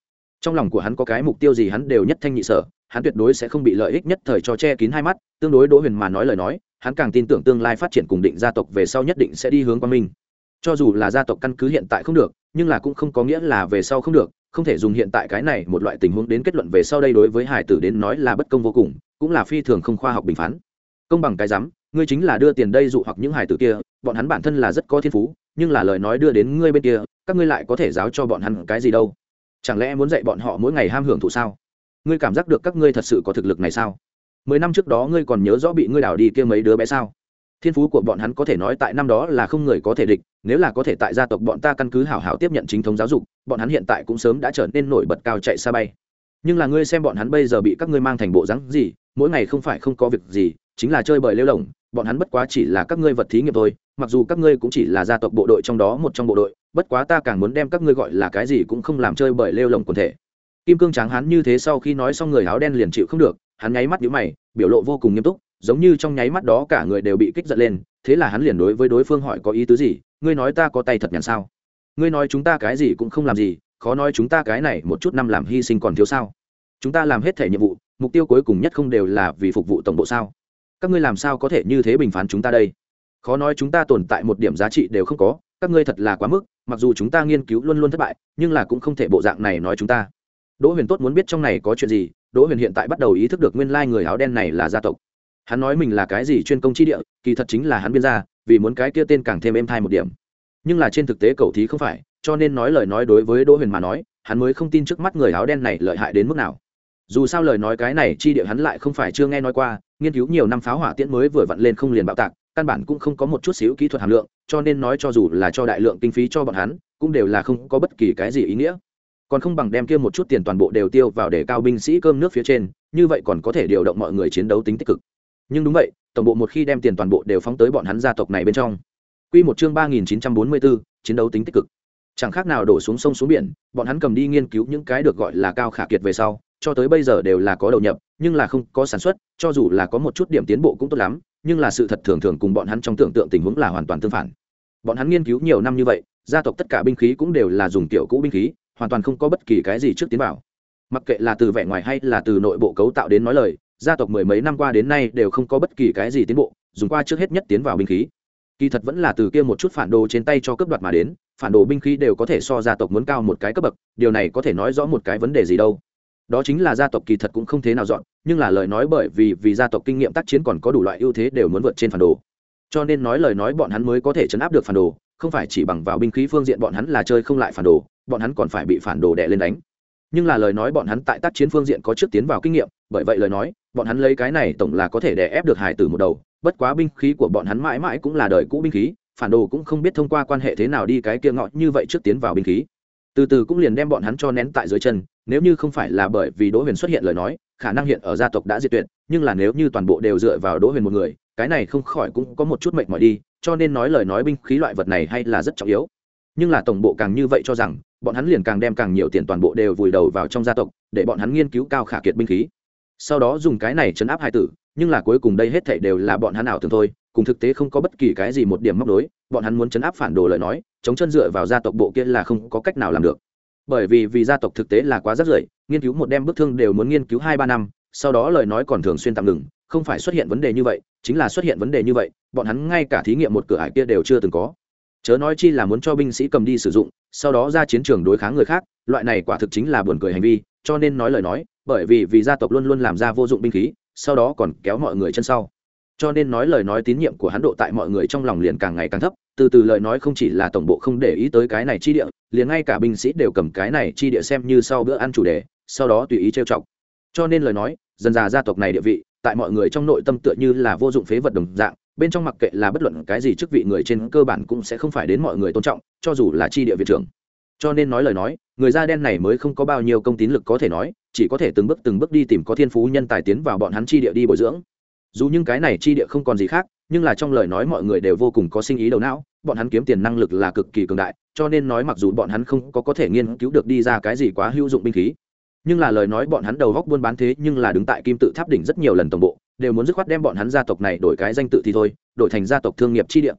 Speaker 1: trong lòng của hắn có cái mục tiêu gì hắn đều nhất thanh nhị sở, hắn tuyệt đối sẽ không bị lợi ích nhất thời cho che kín hai mắt. Tương đối Đỗ Huyền mà nói lời nói, hắn càng tin tưởng tương lai phát triển cùng Định gia tộc về sau nhất định sẽ đi hướng quang minh. Cho dù là gia tộc căn cứ hiện tại không được, nhưng là cũng không có nghĩa là về sau không được, không thể dùng hiện tại cái này một loại tình huống đến kết luận về sau đây đối với hải tử đến nói là bất công vô cùng, cũng là phi thường không khoa học bình phán. Công bằng cái rắm, ngươi chính là đưa tiền đây dụ hoặc những hải tử kia, bọn hắn bản thân là rất có thiên phú, nhưng là lời nói đưa đến ngươi bên kia, các ngươi lại có thể giáo cho bọn hắn cái gì đâu? Chẳng lẽ muốn dạy bọn họ mỗi ngày ham hưởng thụ sao? Ngươi cảm giác được các ngươi thật sự có thực lực này sao? Mười năm trước đó ngươi còn nhớ rõ bị ngươi đảo đi kia mấy đứa bé sao? Thiên phú của bọn hắn có thể nói tại năm đó là không người có thể địch, nếu là có thể tại gia tộc bọn ta căn cứ hảo hảo tiếp nhận chính thống giáo dục, bọn hắn hiện tại cũng sớm đã trở nên nổi bật cao chạy xa bay. Nhưng là ngươi xem bọn hắn bây giờ bị các ngươi mang thành bộ dáng gì, mỗi ngày không phải không có việc gì, chính là chơi bời lêu lổng, bọn hắn bất quá chỉ là các ngươi vật thí nghiệm thôi, mặc dù các ngươi cũng chỉ là gia tộc bộ đội trong đó một trong bộ đội, bất quá ta càng muốn đem các ngươi gọi là cái gì cũng không làm chơi bời lêu lổng quần thể. Kim cương tráng hắn như thế sau khi nói xong người áo đen liền chịu không được, hắn nháy mắt nhíu mày, biểu lộ vô cùng nghiêm túc, giống như trong nháy mắt đó cả người đều bị kích giận lên, thế là hắn liền đối với đối phương hỏi có ý tứ gì, ngươi nói ta có tay thật nhàn sao? Ngươi nói chúng ta cái gì cũng không làm gì, khó nói chúng ta cái này một chút năm làm hy sinh còn thiếu sao? Chúng ta làm hết thể nhiệm vụ, mục tiêu cuối cùng nhất không đều là vì phục vụ tổng bộ sao? Các ngươi làm sao có thể như thế bình phán chúng ta đây? Khó nói chúng ta tồn tại một điểm giá trị đều không có, các ngươi thật là quá mức, mặc dù chúng ta nghiên cứu luôn luôn thất bại, nhưng là cũng không thể bộ dạng này nói chúng ta. Đỗ Huyền tốt muốn biết trong này có chuyện gì, Đỗ Huyền hiện tại bắt đầu ý thức được nguyên lai người áo đen này là gia tộc. Hắn nói mình là cái gì chuyên công chi địa, kỳ thật chính là hắn biên ra, vì muốn cái kia tên càng thêm êm thai một điểm. Nhưng là trên thực tế cầu thí không phải, cho nên nói lời nói đối với Đỗ Huyền mà nói, hắn mới không tin trước mắt người áo đen này lợi hại đến mức nào. Dù sao lời nói cái này chi địa hắn lại không phải chưa nghe nói qua, nghiên cứu nhiều năm pháo hỏa tiễn mới vừa vặn lên không liền bạo tạc, căn bản cũng không có một chút xíu kỹ thuật hàm lượng, cho nên nói cho dù là cho đại lượng kinh phí cho bọn hắn, cũng đều là không có bất kỳ cái gì ý nghĩa. Còn không bằng đem kia một chút tiền toàn bộ đều tiêu vào để cao binh sĩ cơm nước phía trên, như vậy còn có thể điều động mọi người chiến đấu tính tích cực. Nhưng đúng vậy, tổng bộ một khi đem tiền toàn bộ đều phóng tới bọn hắn gia tộc này bên trong. Quy một chương ba nghìn chín trăm bốn mươi bốn, chiến đấu tính tích cực. Chẳng khác nào đổ xuống sông xuống biển, bọn hắn cầm đi nghiên cứu những cái được gọi là cao khả kiệt về sau, cho tới bây giờ đều là có đầu nhập, nhưng là không có sản xuất, cho dù là có một chút điểm tiến bộ cũng tốt lắm, nhưng là sự thật thường thường cùng bọn hắn trong tưởng tượng tình huống là hoàn toàn tương phản. Bọn hắn nghiên cứu nhiều năm như vậy, gia tộc tất cả binh khí cũng đều là dùng tiểu cũ binh khí, hoàn toàn không có bất kỳ cái gì trước tiến vào. Mặc kệ là từ vẻ ngoài hay là từ nội bộ cấu tạo đến nói lời, gia tộc mười mấy năm qua đến nay đều không có bất kỳ cái gì tiến bộ, dùng qua trước hết nhất tiến vào binh khí. Kỳ thật vẫn là từ kia một chút phản đồ trên tay cho cướp đoạt mà đến, phản đồ binh khí đều có thể so gia tộc muốn cao một cái cấp bậc, điều này có thể nói rõ một cái vấn đề gì đâu. Đó chính là gia tộc kỳ thật cũng không thế nào dọn, nhưng là lời nói bởi vì vì gia tộc kinh nghiệm tác chiến còn có đủ loại ưu thế đều muốn vượt trên phản đồ. Cho nên nói lời nói bọn hắn mới có thể chấn áp được phản đồ, không phải chỉ bằng vào binh khí phương diện bọn hắn là chơi không lại phản đồ, bọn hắn còn phải bị phản đồ đè lên đánh. Nhưng là lời nói bọn hắn tại tác chiến phương diện có trước tiến vào kinh nghiệm, bởi vậy lời nói bọn hắn lấy cái này tổng là có thể đè ép được hải tử một đầu. Bất quá binh khí của bọn hắn mãi mãi cũng là đời cũ binh khí, phản đồ cũng không biết thông qua quan hệ thế nào đi cái kia ngọ như vậy trước tiến vào binh khí, từ từ cũng liền đem bọn hắn cho nén tại dưới chân. Nếu như không phải là bởi vì Đỗ Huyền xuất hiện lời nói, khả năng hiện ở gia tộc đã diệt tuyệt, nhưng là nếu như toàn bộ đều dựa vào Đỗ Huyền một người, cái này không khỏi cũng có một chút mệt mỏi đi, cho nên nói lời nói binh khí loại vật này hay là rất trọng yếu. Nhưng là tổng bộ càng như vậy cho rằng, bọn hắn liền càng đem càng nhiều tiền toàn bộ đều vùi đầu vào trong gia tộc, để bọn hắn nghiên cứu cao khả kiệt binh khí, sau đó dùng cái này trấn áp hải tử. Nhưng là cuối cùng đây hết thảy đều là bọn hắn ảo tưởng thôi, cùng thực tế không có bất kỳ cái gì một điểm móc đối. Bọn hắn muốn trấn áp phản đồ lời nói, chống chân dựa vào gia tộc bộ kia là không có cách nào làm được, bởi vì vì gia tộc thực tế là quá rất rưởi, nghiên cứu một đem bức thương đều muốn nghiên cứu hai ba năm, sau đó lời nói còn thường xuyên tạm ngừng, không phải xuất hiện vấn đề như vậy, chính là xuất hiện vấn đề như vậy, bọn hắn ngay cả thí nghiệm một cửa ải kia đều chưa từng có, chớ nói chi là muốn cho binh sĩ cầm đi sử dụng, sau đó ra chiến trường đối kháng người khác, loại này quả thực chính là buồn cười hành vi. Cho nên nói lời nói, bởi vì vì gia tộc luôn luôn làm ra vô dụng binh khí, sau đó còn kéo mọi người chân sau, cho nên nói lời nói tín nhiệm của hắn độ tại mọi người trong lòng liền càng ngày càng thấp. Từ từ lời nói không chỉ là tổng bộ không để ý tới cái này chi địa, liền ngay cả binh sĩ đều cầm cái này chi địa xem như sau bữa ăn chủ đề, sau đó tùy ý trêu chọc. Cho nên lời nói dần dà gia tộc này địa vị tại mọi người trong nội tâm tựa như là vô dụng phế vật đồng dạng, bên trong mặc kệ là bất luận cái gì chức vị người trên cơ bản cũng sẽ không phải đến mọi người tôn trọng, cho dù là chi địa viện trưởng. Cho nên nói lời nói người da đen này mới không có bao nhiêu công tín lực có thể nói, chỉ có thể từng bước từng bước đi tìm có thiên phú nhân tài tiến vào bọn hắn chi địa đi bồi dưỡng. Dù những cái này chi địa không còn gì khác, nhưng là trong lời nói mọi người đều vô cùng có sinh ý đầu não, bọn hắn kiếm tiền năng lực là cực kỳ cường đại, cho nên nói mặc dù bọn hắn không có có thể nghiên cứu được đi ra cái gì quá hữu dụng binh khí, nhưng là lời nói bọn hắn đầu góc buôn bán thế nhưng là đứng tại kim tự tháp đỉnh rất nhiều lần tổng bộ đều muốn dứt khoát đem bọn hắn gia tộc này đổi cái danh tự thì thôi, đổi thành gia tộc thương nghiệp chi địa.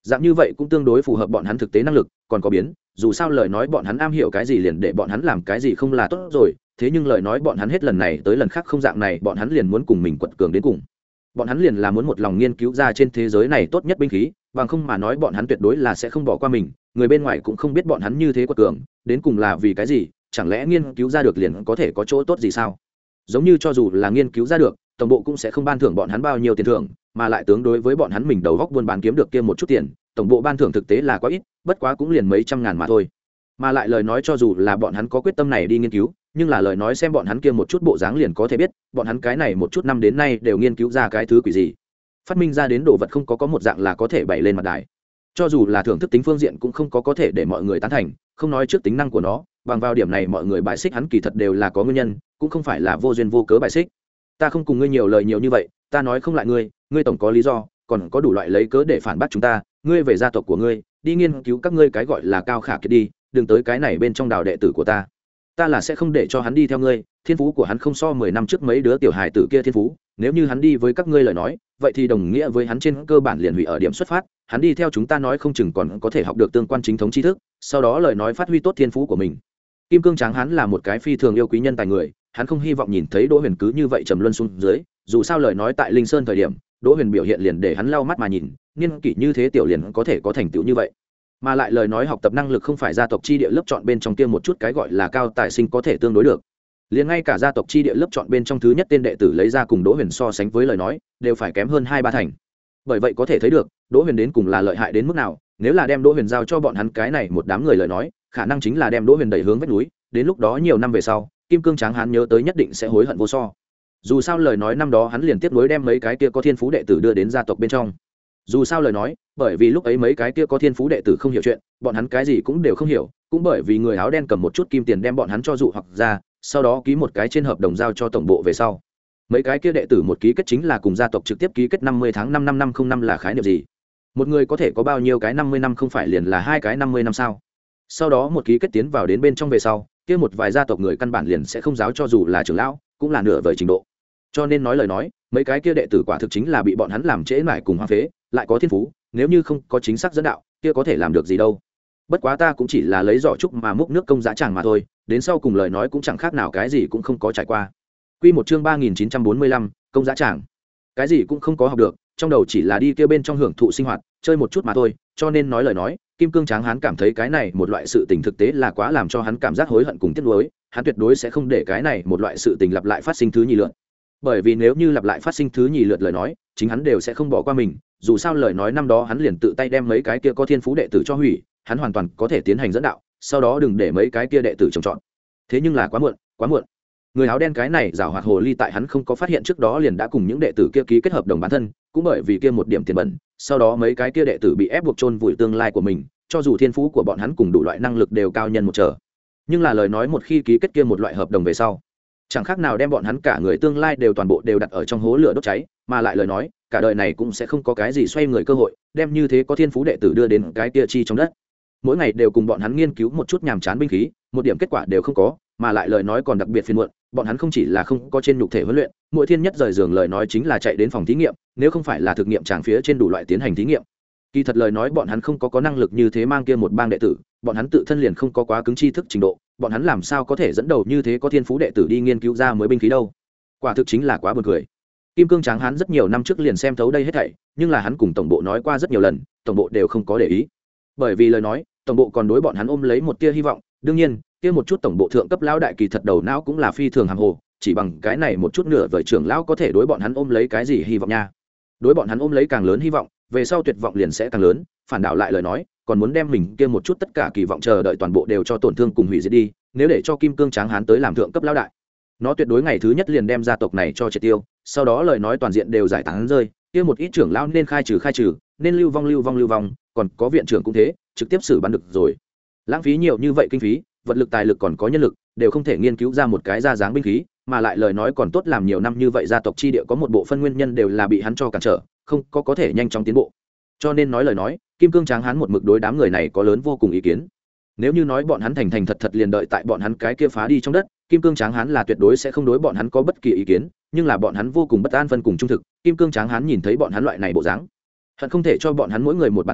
Speaker 1: dạng như vậy cũng tương đối phù hợp bọn hắn thực tế năng lực. Còn có biến, dù sao lời nói bọn hắn am hiểu cái gì liền để bọn hắn làm cái gì không là tốt rồi, thế nhưng lời nói bọn hắn hết lần này tới lần khác không dạng này, bọn hắn liền muốn cùng mình quật cường đến cùng. Bọn hắn liền là muốn một lòng nghiên cứu ra trên thế giới này tốt nhất binh khí, bằng không mà nói bọn hắn tuyệt đối là sẽ không bỏ qua mình, người bên ngoài cũng không biết bọn hắn như thế quật cường đến cùng là vì cái gì, chẳng lẽ nghiên cứu ra được liền có thể có chỗ tốt gì sao? Giống như cho dù là nghiên cứu ra được, tổng bộ cũng sẽ không ban thưởng bọn hắn bao nhiêu tiền thưởng, mà lại tương đối với bọn hắn mình đầu góc buôn bán kiếm được kia một chút tiền, tổng bộ ban thưởng thực tế là quá ít, bất quá cũng liền mấy trăm ngàn mà thôi. Mà lại lời nói cho dù là bọn hắn có quyết tâm này đi nghiên cứu, nhưng là lời nói xem bọn hắn kia một chút bộ dáng liền có thể biết, bọn hắn cái này một chút năm đến nay đều nghiên cứu ra cái thứ quỷ gì. Phát minh ra đến đồ vật không có có một dạng là có thể bày lên mặt đài. Cho dù là thưởng thức tính phương diện cũng không có có thể để mọi người tán thành, không nói trước tính năng của nó, bằng vào điểm này mọi người bài xích hắn kỳ thật đều là có nguyên nhân, cũng không phải là vô duyên vô cớ bài xích. Ta không cùng ngươi nhiều lời nhiều như vậy, ta nói không lại ngươi, ngươi tổng có lý do, còn có đủ loại lấy cớ để phản bác chúng ta, ngươi về gia tộc của ngươi, đi nghiên cứu các ngươi cái gọi là cao khả kiệt đi, đừng tới cái này bên trong đào đệ tử của ta. Ta là sẽ không để cho hắn đi theo ngươi, thiên phú của hắn không so mười năm trước mấy đứa tiểu hài tử kia thiên phú, nếu như hắn đi với các ngươi lời nói, vậy thì đồng nghĩa với hắn trên cơ bản liền hủy ở điểm xuất phát, hắn đi theo chúng ta nói không chừng còn có thể học được tương quan chính thống tri thức, sau đó lời nói phát huy tốt thiên phú của mình. Kim Cương Tráng hắn là một cái phi thường yêu quý nhân tài người, hắn không hy vọng nhìn thấy Đỗ Huyền cứ như vậy trầm luân xuống dưới, dù sao lời nói tại Linh Sơn thời điểm, Đỗ Huyền biểu hiện liền để hắn lau mắt mà nhìn, niên kỷ như thế tiểu liền có thể có thành tựu như vậy. Mà lại lời nói học tập năng lực không phải gia tộc chi địa lớp chọn bên trong kia một chút cái gọi là cao tài sinh có thể tương đối được. Liền ngay cả gia tộc chi địa lớp chọn bên trong thứ nhất tên đệ tử lấy ra cùng Đỗ Huyền so sánh với lời nói, đều phải kém hơn hai ba thành. Bởi vậy có thể thấy được, Đỗ Huyền đến cùng là lợi hại đến mức nào, nếu là đem Đỗ Huyền giao cho bọn hắn cái này một đám người lời nói, khả năng chính là đem Đỗ Huyền đẩy hướng vách núi, đến lúc đó nhiều năm về sau, Kim Cương Tráng hắn nhớ tới nhất định sẽ hối hận vô so. Dù sao lời nói năm đó hắn liền tiếp nối đem mấy cái kia có thiên phú đệ tử đưa đến gia tộc bên trong. Dù sao lời nói, bởi vì lúc ấy mấy cái kia có thiên phú đệ tử không hiểu chuyện, bọn hắn cái gì cũng đều không hiểu, cũng bởi vì người áo đen cầm một chút kim tiền đem bọn hắn cho dụ hoặc ra, sau đó ký một cái trên hợp đồng giao cho tổng bộ về sau. Mấy cái kia đệ tử một ký kết chính là cùng gia tộc trực tiếp ký kết năm mươi tháng năm năm năm không năm là khái niệm gì? Một người có thể có bao nhiêu cái năm mươi năm không phải liền là hai cái năm mươi năm sao? Sau đó một ký kết tiến vào đến bên trong về sau, kia một vài gia tộc người căn bản liền sẽ không giáo cho dù là trưởng lão, cũng là nửa vời trình độ. Cho nên nói lời nói, mấy cái kia đệ tử quả thực chính là bị bọn hắn làm trễ mãi cùng hoang phế, lại có thiên phú, nếu như không có chính xác dẫn đạo, kia có thể làm được gì đâu. Bất quá ta cũng chỉ là lấy giỏ trúc mà múc nước công giá chẳng mà thôi, đến sau cùng lời nói cũng chẳng khác nào cái gì cũng không có trải qua. Quy một chương ba nghìn chín trăm bốn mươi lăm, công giá chẳng. Cái gì cũng không có học được, trong đầu chỉ là đi kia bên trong hưởng thụ sinh hoạt, chơi một chút mà thôi, cho nên nói lời nói, Kim Cương Tráng hắn cảm thấy cái này một loại sự tình thực tế là quá làm cho hắn cảm giác hối hận cùng tiếc nuối, hắn tuyệt đối sẽ không để cái này một loại sự tình lặp lại phát sinh thứ nhì lượt. Bởi vì nếu như lặp lại phát sinh thứ nhì lượt lời nói, chính hắn đều sẽ không bỏ qua mình, dù sao lời nói năm đó hắn liền tự tay đem mấy cái kia có thiên phú đệ tử cho hủy, hắn hoàn toàn có thể tiến hành dẫn đạo, sau đó đừng để mấy cái kia đệ tử trồng trọt. Thế nhưng là quá muộn, quá muộn. Người áo đen cái này giảo hoạt hồ ly tại hắn không có phát hiện trước đó liền đã cùng những đệ tử kia ký kết hợp đồng bản thân, cũng bởi vì kia một điểm tiền bẩn, sau đó mấy cái kia đệ tử bị ép buộc chôn vùi tương lai của mình, cho dù thiên phú của bọn hắn cùng đủ loại năng lực đều cao nhân một trở. Nhưng là lời nói một khi ký kết kia một loại hợp đồng về sau, chẳng khác nào đem bọn hắn cả người tương lai đều toàn bộ đều đặt ở trong hố lửa đốt cháy, mà lại lời nói, cả đời này cũng sẽ không có cái gì xoay người cơ hội, đem như thế có thiên phú đệ tử đưa đến cái kia chi trong đất. Mỗi ngày đều cùng bọn hắn nghiên cứu một chút nhàm chán binh khí, một điểm kết quả đều không có, mà lại lời nói còn đặc biệt phiền muộn, bọn hắn không chỉ là không có trên nhục thể huấn luyện, mỗi thiên nhất rời giường lời nói chính là chạy đến phòng thí nghiệm, nếu không phải là thực nghiệm tràng phía trên đủ loại tiến hành thí nghiệm. Kỳ thật lời nói bọn hắn không có có năng lực như thế mang kia một bang đệ tử, bọn hắn tự thân liền không có quá cứng tri thức trình độ, bọn hắn làm sao có thể dẫn đầu như thế có thiên phú đệ tử đi nghiên cứu ra mới binh khí đâu. Quả thực chính là quá buồn cười. Kim Cương Tráng hắn rất nhiều năm trước liền xem thấu đây hết thảy, nhưng là hắn cùng tổng bộ nói qua rất nhiều lần, tổng bộ đều không có để ý. Bởi vì lời nói, tổng bộ còn đối bọn hắn ôm lấy một tia hy vọng, đương nhiên, kia một chút tổng bộ thượng cấp lão đại kỳ thật đầu não cũng là phi thường hàm hồ, chỉ bằng cái này một chút nửa vời trưởng lão có thể đối bọn hắn ôm lấy cái gì hy vọng nha. Đối bọn hắn ôm lấy càng lớn hy vọng, về sau tuyệt vọng liền sẽ càng lớn, phản đảo lại lời nói, còn muốn đem mình kia một chút tất cả kỳ vọng chờ đợi toàn bộ đều cho tổn thương cùng hủy diệt đi, nếu để cho Kim Cương Tráng hán tới làm thượng cấp lão đại, nó tuyệt đối ngày thứ nhất liền đem gia tộc này cho triệt tiêu, sau đó lời nói toàn diện đều giải tán rơi, kia một ít trưởng lão nên khai trừ khai trừ, nên lưu vong lưu vong lưu vong, còn có viện trưởng cũng thế, trực tiếp xử bắn được rồi. Lãng phí nhiều như vậy kinh phí, vật lực tài lực còn có nhân lực, đều không thể nghiên cứu ra một cái ra dáng binh khí, mà lại lời nói còn tốt làm nhiều năm như vậy gia tộc chi địa có một bộ phân nguyên nhân đều là bị hắn cho cản trở, không có có thể nhanh chóng tiến bộ. Cho nên nói lời nói, Kim Cương Tráng hán một mực đối đám người này có lớn vô cùng ý kiến. Nếu như nói bọn hắn thành thành thật thật liền đợi tại bọn hắn cái kia phá đi trong đất, Kim Cương Tráng hán là tuyệt đối sẽ không đối bọn hắn có bất kỳ ý kiến, nhưng là bọn hắn vô cùng bất an phân cùng trung thực, Kim Cương Tráng hán nhìn thấy bọn hắn loại này bộ dáng, hận không thể cho bọn hắn mỗi người một bàn tay,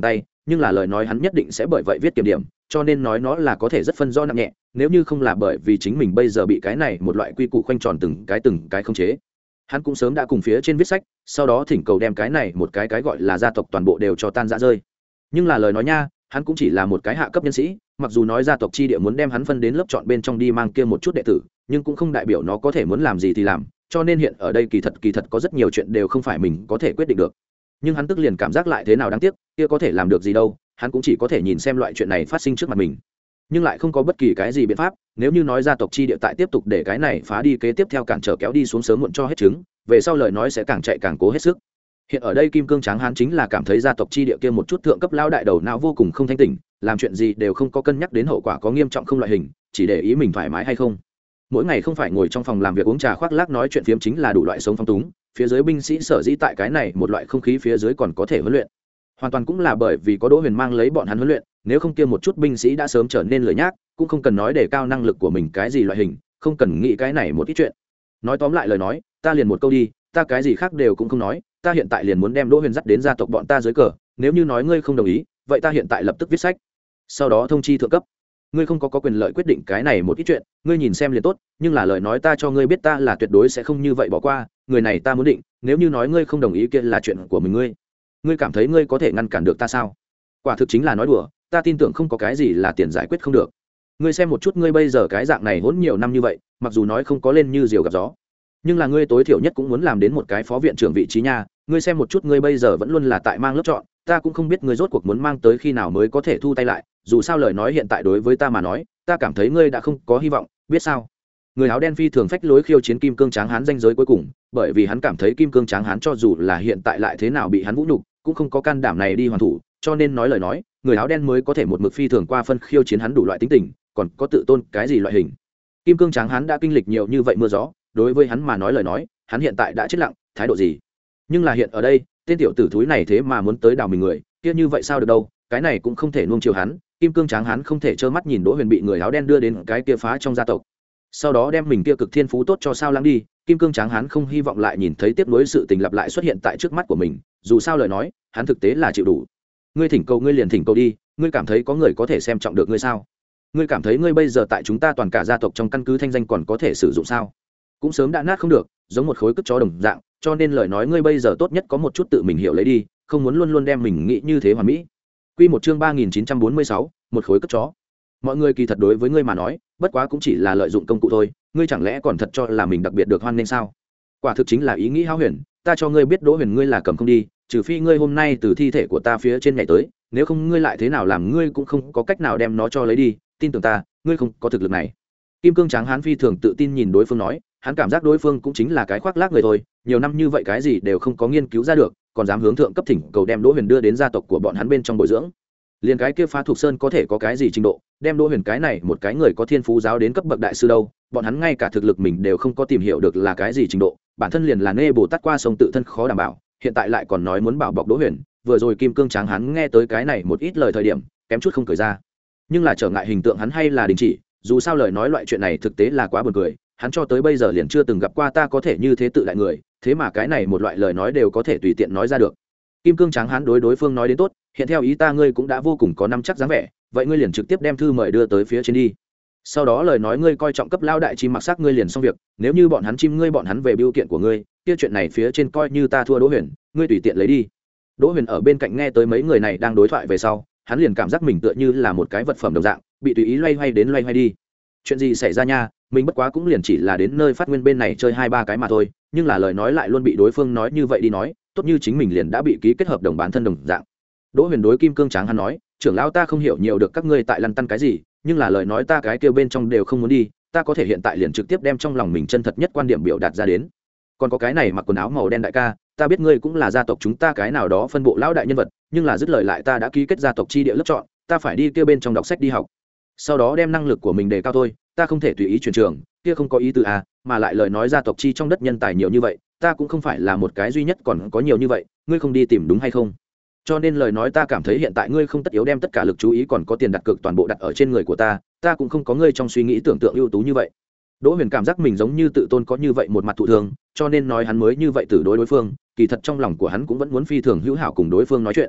Speaker 1: nhưng là lời nói hắn nhất định sẽ bởi vậy viết kiểm điểm, cho nên nói nó là có thể rất phân rõ nặng nhẹ, nếu như không là bởi vì chính mình bây giờ bị cái này một loại quy củ khoanh tròn từng cái từng cái không chế, hắn cũng sớm đã cùng phía trên viết sách, sau đó thỉnh cầu đem cái này một cái cái gọi là gia tộc toàn bộ đều cho tan rã rơi. Nhưng là lời nói nha, hắn cũng chỉ là một cái hạ cấp nhân sĩ, mặc dù nói gia tộc chi địa muốn đem hắn phân đến lớp chọn bên trong đi mang kia một chút đệ tử, nhưng cũng không đại biểu nó có thể muốn làm gì thì làm, cho nên hiện ở đây kỳ thật kỳ thật có rất nhiều chuyện đều không phải mình có thể quyết định được. Nhưng hắn tức liền cảm giác lại thế nào đáng tiếc, kia có thể làm được gì đâu, hắn cũng chỉ có thể nhìn xem loại chuyện này phát sinh trước mặt mình, nhưng lại không có bất kỳ cái gì biện pháp. Nếu như nói gia tộc chi địa tại tiếp tục để cái này phá đi kế tiếp theo cản trở kéo đi xuống sớm muộn cho hết trứng, về sau lời nói sẽ càng chạy càng cố hết sức. Hiện ở đây kim cương tráng hán chính là cảm thấy gia tộc chi địa kia một chút thượng cấp lao đại đầu não vô cùng không thanh tỉnh, làm chuyện gì đều không có cân nhắc đến hậu quả có nghiêm trọng không loại hình, chỉ để ý mình thoải mái hay không. Mỗi ngày không phải ngồi trong phòng làm việc uống trà khoác lác nói chuyện phiếm chính là đủ loại sống phong túng, phía dưới binh sĩ sở dĩ tại cái này một loại không khí phía dưới còn có thể huấn luyện, hoàn toàn cũng là bởi vì có Đỗ Huyền mang lấy bọn hắn huấn luyện, nếu không kia một chút binh sĩ đã sớm trở nên lười nhác, cũng không cần nói để cao năng lực của mình cái gì loại hình, không cần nghĩ cái này một ít chuyện. Nói tóm lại lời nói, ta liền một câu đi, ta cái gì khác đều cũng không nói, ta hiện tại liền muốn đem Đỗ Huyền dắt đến gia tộc bọn ta dưới cờ, nếu như nói ngươi không đồng ý, vậy ta hiện tại lập tức viết sách, sau đó thông chi thượng cấp. Ngươi không có, có quyền lợi quyết định cái này một ít chuyện, ngươi nhìn xem liền tốt, nhưng là lời nói ta cho ngươi biết ta là tuyệt đối sẽ không như vậy bỏ qua, người này ta muốn định, nếu như nói ngươi không đồng ý kia là chuyện của mình ngươi. Ngươi cảm thấy ngươi có thể ngăn cản được ta sao? Quả thực chính là nói đùa, ta tin tưởng không có cái gì là tiền giải quyết không được. Ngươi xem một chút ngươi bây giờ cái dạng này hỗn nhiều năm như vậy, mặc dù nói không có lên như diều gặp gió, nhưng là ngươi tối thiểu nhất cũng muốn làm đến một cái phó viện trưởng vị trí nha. Ngươi xem một chút ngươi bây giờ vẫn luôn là tại mang lớp chọn, ta cũng không biết ngươi rốt cuộc muốn mang tới khi nào mới có thể thu tay lại, dù sao lời nói hiện tại đối với ta mà nói, ta cảm thấy ngươi đã không có hy vọng, biết sao? Người áo đen phi thường phách lối khiêu chiến kim cương tráng hán danh giới cuối cùng, bởi vì hắn cảm thấy kim cương tráng hán cho dù là hiện tại lại thế nào bị hắn vũ nhục, cũng không có can đảm này đi hoàn thủ, cho nên nói lời nói, người áo đen mới có thể một mực phi thường qua phân khiêu chiến hắn đủ loại tính tình, còn có tự tôn cái gì loại hình. Kim cương tráng hán đã kinh lịch nhiều như vậy mưa gió, đối với hắn mà nói lời nói, hắn hiện tại đã chết lặng, thái độ gì? Nhưng là hiện ở đây, tên tiểu tử thúi này thế mà muốn tới đào mình người, kia như vậy sao được đâu, cái này cũng không thể nuông chiều hắn. Kim cương tráng hán không thể trơ mắt nhìn Đỗ Huyền bị người áo đen đưa đến cái kia phá trong gia tộc, sau đó đem mình kia cực thiên phú tốt cho sao lãng đi. Kim cương tráng hán không hy vọng lại nhìn thấy tiếp nối sự tình lặp lại xuất hiện tại trước mắt của mình, dù sao lời nói hắn thực tế là chịu đủ. Ngươi thỉnh cầu ngươi liền thỉnh cầu đi, ngươi cảm thấy có người có thể xem trọng được ngươi sao? Ngươi cảm thấy ngươi bây giờ tại chúng ta toàn cả gia tộc trong căn cứ thanh danh còn có thể sử dụng sao? Cũng sớm đã nát không được, giống một khối cất chó đồng dạng, cho nên lời nói ngươi bây giờ tốt nhất có một chút tự mình hiểu lấy đi, không muốn luôn luôn đem mình nghĩ như thế hoàn mỹ. Quy một chương ba nghìn chín trăm bốn mươi sáu, một khối cất chó. Mọi người kỳ thật đối với ngươi mà nói, bất quá cũng chỉ là lợi dụng công cụ thôi, ngươi chẳng lẽ còn thật cho là mình đặc biệt được hoan nghênh sao? Quả thực chính là ý nghĩ hão huyền, ta cho ngươi biết Đỗ Huyền ngươi là cầm không đi, trừ phi ngươi hôm nay từ thi thể của ta phía trên nhảy tới, nếu không ngươi lại thế nào làm ngươi cũng không có cách nào đem nó cho lấy đi, tin tưởng ta, ngươi không có thực lực này. Kim cương tráng hán phi thường tự tin nhìn đối phương nói, hắn cảm giác đối phương cũng chính là cái khoác lác người thôi, nhiều năm như vậy cái gì đều không có nghiên cứu ra được, còn dám hướng thượng cấp thỉnh cầu đem Đỗ Huyền đưa đến gia tộc của bọn hắn bên trong bồi dưỡng. Liền cái kia phá thuộc sơn có thể có cái gì trình độ, đem Đỗ Huyền cái này một cái người có thiên phú giáo đến cấp bậc đại sư đâu, bọn hắn ngay cả thực lực mình đều không có tìm hiểu được là cái gì trình độ, bản thân liền là nê bồ tát qua sông tự thân khó đảm bảo, hiện tại lại còn nói muốn bảo bọc Đỗ Huyền. Vừa rồi kim cương tráng hắn nghe tới cái này một ít lời thời điểm kém chút không cười ra, nhưng là trở ngại hình tượng hắn hay là đình chỉ, dù sao lời nói loại chuyện này thực tế là quá buồn cười, hắn cho tới bây giờ liền chưa từng gặp qua ta có thể như thế tự đại người, thế mà cái này một loại lời nói đều có thể tùy tiện nói ra được. Kim cương tráng hắn đối đối phương nói đến tốt, hiện theo ý ta ngươi cũng đã vô cùng có năm chắc dáng vẻ, vậy ngươi liền trực tiếp đem thư mời đưa tới phía trên đi, sau đó lời nói ngươi coi trọng cấp lao đại chim mặc sắc ngươi liền xong việc, nếu như bọn hắn chim ngươi bọn hắn về biểu kiện của ngươi, kia chuyện này phía trên coi như ta thua Đỗ Huyền, ngươi tùy tiện lấy đi. Đỗ Huyền ở bên cạnh nghe tới mấy người này đang đối thoại về sau, hắn liền cảm giác mình tựa như là một cái vật phẩm đồng dạng, bị tùy ý loay hoay đến loay hoay đi. Chuyện gì xảy ra nha, mình bất quá cũng liền chỉ là đến nơi phát nguyên bên này chơi hai ba cái mà thôi, nhưng là lời nói lại luôn bị đối phương nói như vậy đi nói, tốt như chính mình liền đã bị ký kết hợp đồng bán thân đồng dạng. Đỗ Huyền đối kim cương tráng hắn nói, trưởng lão ta không hiểu nhiều được các ngươi tại lăn tăn cái gì, nhưng là lời nói ta cái kêu bên trong đều không muốn đi, ta có thể hiện tại liền trực tiếp đem trong lòng mình chân thật nhất quan điểm biểu đạt ra đến. Còn có cái này mặc quần áo màu đen đại ca, ta biết ngươi cũng là gia tộc chúng ta cái nào đó phân bộ lão đại nhân vật, nhưng là dứt lời lại ta đã ký kết gia tộc chi địa lớp chọn, ta phải đi kia bên trong đọc sách đi học, sau đó đem năng lực của mình đề cao thôi, ta không thể tùy ý chuyển trường, kia không có ý tư à, mà lại lời nói gia tộc chi trong đất nhân tài nhiều như vậy, ta cũng không phải là một cái duy nhất còn có nhiều như vậy, ngươi không đi tìm đúng hay không? Cho nên lời nói ta cảm thấy hiện tại ngươi không tất yếu đem tất cả lực chú ý còn có tiền đặt cược toàn bộ đặt ở trên người của ta, ta cũng không có ngươi trong suy nghĩ tưởng tượng ưu tú như vậy. Đỗ Huyền cảm giác mình giống như tự tôn có như vậy một mặt thụ thường, cho nên nói hắn mới như vậy từ đối đối phương, kỳ thật trong lòng của hắn cũng vẫn muốn phi thường hữu hảo cùng đối phương nói chuyện.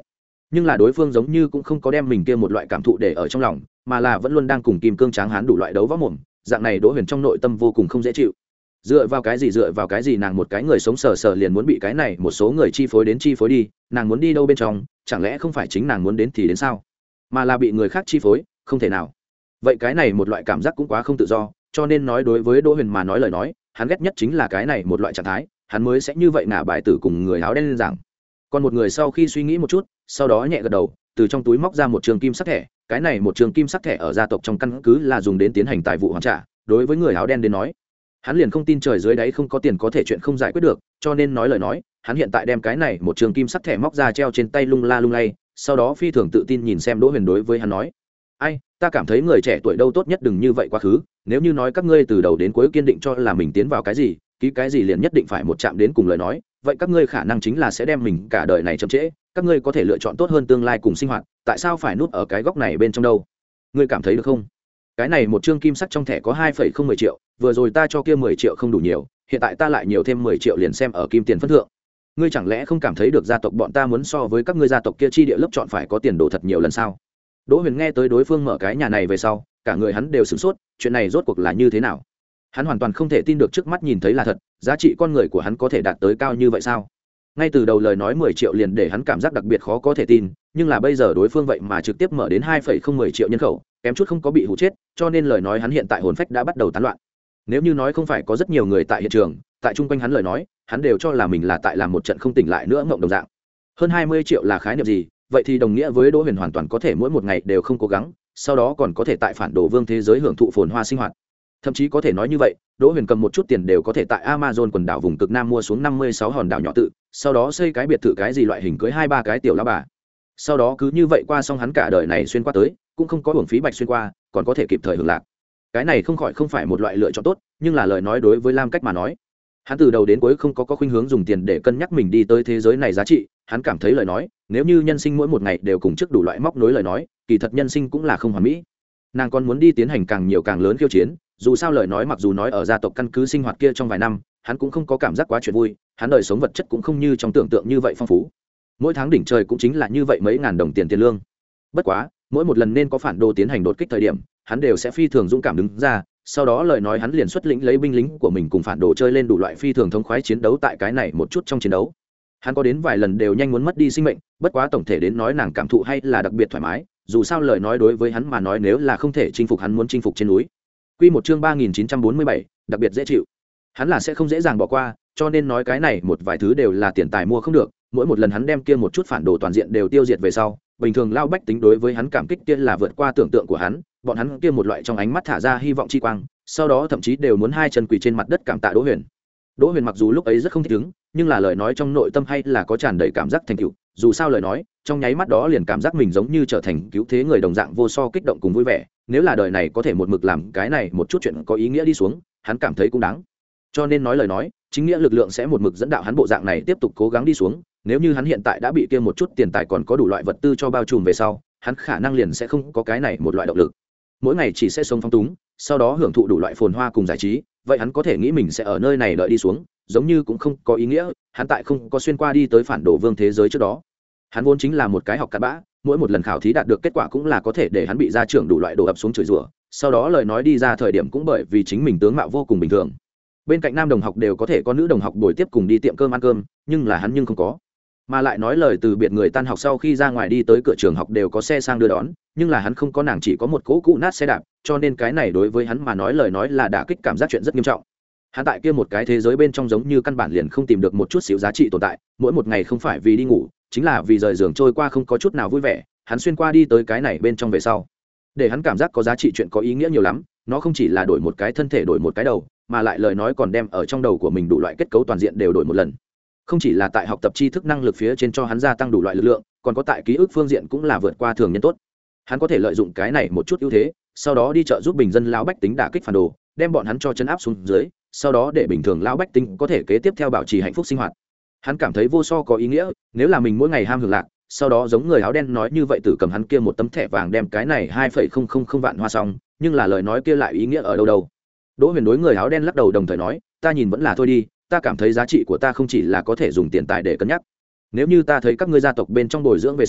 Speaker 1: nhưng là đối phương giống như cũng không có đem mình kia một loại cảm thụ để ở trong lòng, mà là vẫn luôn đang cùng kim cương tráng hán đủ loại đấu võ mồm. Dạng này Đỗ Huyền trong nội tâm vô cùng không dễ chịu. Dựa vào cái gì dựa vào cái gì nàng một cái người sống sờ sờ liền muốn bị cái này một số người chi phối đến chi phối đi, nàng muốn đi đâu bên trong, chẳng lẽ không phải chính nàng muốn đến thì đến sao, mà là bị người khác chi phối, không thể nào. Vậy cái này một loại cảm giác cũng quá không tự do, cho nên nói đối với Đỗ Huyền mà nói lời nói, hắn ghét nhất chính là cái này một loại trạng thái, hắn mới sẽ như vậy ngả bài tử cùng người áo đen lên rằng. Còn một người sau khi suy nghĩ một chút, sau đó nhẹ gật đầu, từ trong túi móc ra một trường kim sắc thẻ, cái này một trường kim sắc thẻ ở gia tộc trong căn cứ là dùng đến tiến hành tài vụ hoàn trả, đối với người áo đen đến nói, hắn liền không tin trời dưới đáy không có tiền có thể chuyện không giải quyết được, cho nên nói lời nói, hắn hiện tại đem cái này một trường kim sắc thẻ móc ra treo trên tay lung la lung lay, sau đó phi thường tự tin nhìn xem Đỗ Huyền đối với hắn nói: "Ai, ta cảm thấy người trẻ tuổi đâu tốt nhất đừng như vậy quá khứ, nếu như nói các ngươi từ đầu đến cuối kiên định cho là mình tiến vào cái gì, ký cái gì liền nhất định phải một chạm đến cùng lời nói, vậy các ngươi khả năng chính là sẽ đem mình cả đời này chậm trễ, các ngươi có thể lựa chọn tốt hơn tương lai cùng sinh hoạt, tại sao phải núp ở cái góc này bên trong đâu? Ngươi cảm thấy được không? Cái này một chương kim sắc trong thẻ có hai phẩy không mười triệu, vừa rồi ta cho kia mười triệu không đủ nhiều, hiện tại ta lại nhiều thêm mười triệu liền xem ở kim tiền phân thượng. Ngươi chẳng lẽ không cảm thấy được gia tộc bọn ta muốn so với các ngươi gia tộc kia chi địa lớp chọn phải có tiền đồ thật nhiều lần sao?" Đỗ Huyền nghe tới đối phương mở cái nhà này về sau, cả người hắn đều sửng sốt, chuyện này rốt cuộc là như thế nào? Hắn hoàn toàn không thể tin được trước mắt nhìn thấy là thật, giá trị con người của hắn có thể đạt tới cao như vậy sao? Ngay từ đầu lời nói mười triệu liền để hắn cảm giác đặc biệt khó có thể tin, nhưng là bây giờ đối phương vậy mà trực tiếp mở đến hai phẩy không mười triệu nhân khẩu, kém chút không có bị hù chết, cho nên lời nói hắn hiện tại hồn phách đã bắt đầu tán loạn. Nếu như nói không phải có rất nhiều người tại hiện trường, tại chung quanh hắn lời nói, hắn đều cho là mình là tại làm một trận không tỉnh lại nữa ngộng đồng dạng. Hơn hai mươi triệu là khái niệm gì? Vậy thì đồng nghĩa với Đỗ Huyền hoàn toàn có thể mỗi một ngày đều không cố gắng, sau đó còn có thể tại phản đồ vương thế giới hưởng thụ phồn hoa sinh hoạt. Thậm chí có thể nói như vậy, Đỗ Huyền cầm một chút tiền đều có thể tại Amazon quần đảo vùng cực Nam mua xuống năm mươi sáu hòn đảo nhỏ tự, sau đó xây cái biệt thự cái gì loại hình cưới hai ba cái tiểu lão bà. Sau đó cứ như vậy qua xong hắn cả đời này xuyên qua tới, cũng không có uổng phí bạch xuyên qua, còn có thể kịp thời hưởng lạc. Cái này không khỏi không phải một loại lựa chọn tốt, nhưng là lời nói đối với Lam Cách mà nói, hắn từ đầu đến cuối không có có khuynh hướng dùng tiền để cân nhắc mình đi tới thế giới này giá trị, hắn cảm thấy lời nói, nếu như nhân sinh mỗi một ngày đều cùng trước đủ loại móc nối lời nói, kỳ thật nhân sinh cũng là không hoàn mỹ. Nàng còn muốn đi tiến hành càng nhiều càng lớn khiêu chiến, dù sao lời nói mặc dù nói ở gia tộc căn cứ sinh hoạt kia trong vài năm, hắn cũng không có cảm giác quá chuyện vui, hắn đời sống vật chất cũng không như trong tưởng tượng như vậy phong phú. Mỗi tháng đỉnh trời cũng chính là như vậy mấy ngàn đồng tiền tiền lương. Bất quá, mỗi một lần nên có phản đồ tiến hành đột kích thời điểm, hắn đều sẽ phi thường dũng cảm đứng ra, sau đó lời nói hắn liền xuất lĩnh lấy binh lính của mình cùng phản đồ chơi lên đủ loại phi thường thống khoái chiến đấu tại cái này một chút trong chiến đấu. Hắn có đến vài lần đều nhanh muốn mất đi sinh mệnh, bất quá tổng thể đến nói nàng cảm thụ hay là đặc biệt thoải mái, dù sao lời nói đối với hắn mà nói nếu là không thể chinh phục hắn muốn chinh phục trên núi. Quy một chương ba nghìn chín trăm bốn mươi bảy, đặc biệt dễ chịu. Hắn là sẽ không dễ dàng bỏ qua, cho nên nói cái này một vài thứ đều là tiền tài mua không được, mỗi một lần hắn đem kia một chút phản đồ toàn diện đều tiêu diệt về sau, bình thường lao bách tính đối với hắn cảm kích kia là vượt qua tưởng tượng của hắn, bọn hắn kia một loại trong ánh mắt thả ra hy vọng chi quang, sau đó thậm chí đều muốn hai chân quỳ trên mặt đất cảm tạ Đỗ Huyền. Đỗ Huyền mặc dù lúc ấy rất không thích ứng, nhưng là lời nói trong nội tâm hay là có tràn đầy cảm giác thành tựu, dù sao lời nói, trong nháy mắt đó liền cảm giác mình giống như trở thành cứu thế người đồng dạng vô so kích động cùng vui vẻ, nếu là đời này có thể một mực làm cái này một chút chuyện có ý nghĩa đi xuống, hắn cảm thấy cũng đáng. Cho nên nói lời nói, chính nghĩa lực lượng sẽ một mực dẫn đạo hắn bộ dạng này tiếp tục cố gắng đi xuống, nếu như hắn hiện tại đã bị kia một chút tiền tài còn có đủ loại vật tư cho bao trùm về sau, hắn khả năng liền sẽ không có cái này một loại động lực. Mỗi ngày chỉ sẽ sống phóng túng, sau đó hưởng thụ đủ loại phồn hoa cùng giải trí, vậy hắn có thể nghĩ mình sẽ ở nơi này đợi đi xuống, giống như cũng không có ý nghĩa, hắn tại không có xuyên qua đi tới phản đồ vương thế giới trước đó. Hắn vốn chính là một cái học cặn bã, mỗi một lần khảo thí đạt được kết quả cũng là có thể để hắn bị gia trưởng đủ loại đổ ập xuống chửi rủa, sau đó lời nói đi ra thời điểm cũng bởi vì chính mình tướng mạo vô cùng bình thường. Bên cạnh nam đồng học đều có thể có nữ đồng học buổi tiếp cùng đi tiệm cơm ăn cơm, nhưng là hắn nhưng không có. Mà lại nói lời từ biệt người tan học sau khi ra ngoài đi tới cửa trường học đều có xe sang đưa đón, nhưng là hắn không có, nàng chỉ có một cỗ cũ nát xe đạp, cho nên cái này đối với hắn mà nói lời nói là đả kích cảm giác chuyện rất nghiêm trọng. Hắn tại kia một cái thế giới bên trong giống như căn bản liền không tìm được một chút xíu giá trị tồn tại, mỗi một ngày không phải vì đi ngủ, chính là vì rời giường trôi qua không có chút nào vui vẻ. Hắn xuyên qua đi tới cái này bên trong về sau, để hắn cảm giác có giá trị chuyện có ý nghĩa nhiều lắm, nó không chỉ là đổi một cái thân thể đổi một cái đầu, mà lại lời nói còn đem ở trong đầu của mình đủ loại kết cấu toàn diện đều đổi một lần. Không chỉ là tại học tập tri thức năng lực phía trên cho hắn gia tăng đủ loại lực lượng, còn có tại ký ức phương diện cũng là vượt qua thường nhân tốt. Hắn có thể lợi dụng cái này một chút ưu thế, sau đó đi chợ giúp bình dân lão bách tính đả kích phản đồ, đem bọn hắn cho chân áp xuống dưới, sau đó để bình thường lão bách tính có thể kế tiếp theo bảo trì hạnh phúc sinh hoạt. Hắn cảm thấy vô so có ý nghĩa, nếu là mình mỗi ngày ham hưởng lạc, sau đó giống người áo đen nói như vậy, tử cầm hắn kia một tấm thẻ vàng đem cái này hai phẩy không không không vạn hoa xong, nhưng là lời nói kia lại ý nghĩa ở đâu đâu. Đỗ Huyền đối người áo đen lắc đầu đồng thời nói, ta nhìn vẫn là thôi đi, ta cảm thấy giá trị của ta không chỉ là có thể dùng tiền tài để cân nhắc. Nếu như ta thấy các ngươi gia tộc bên trong bồi dưỡng về sau,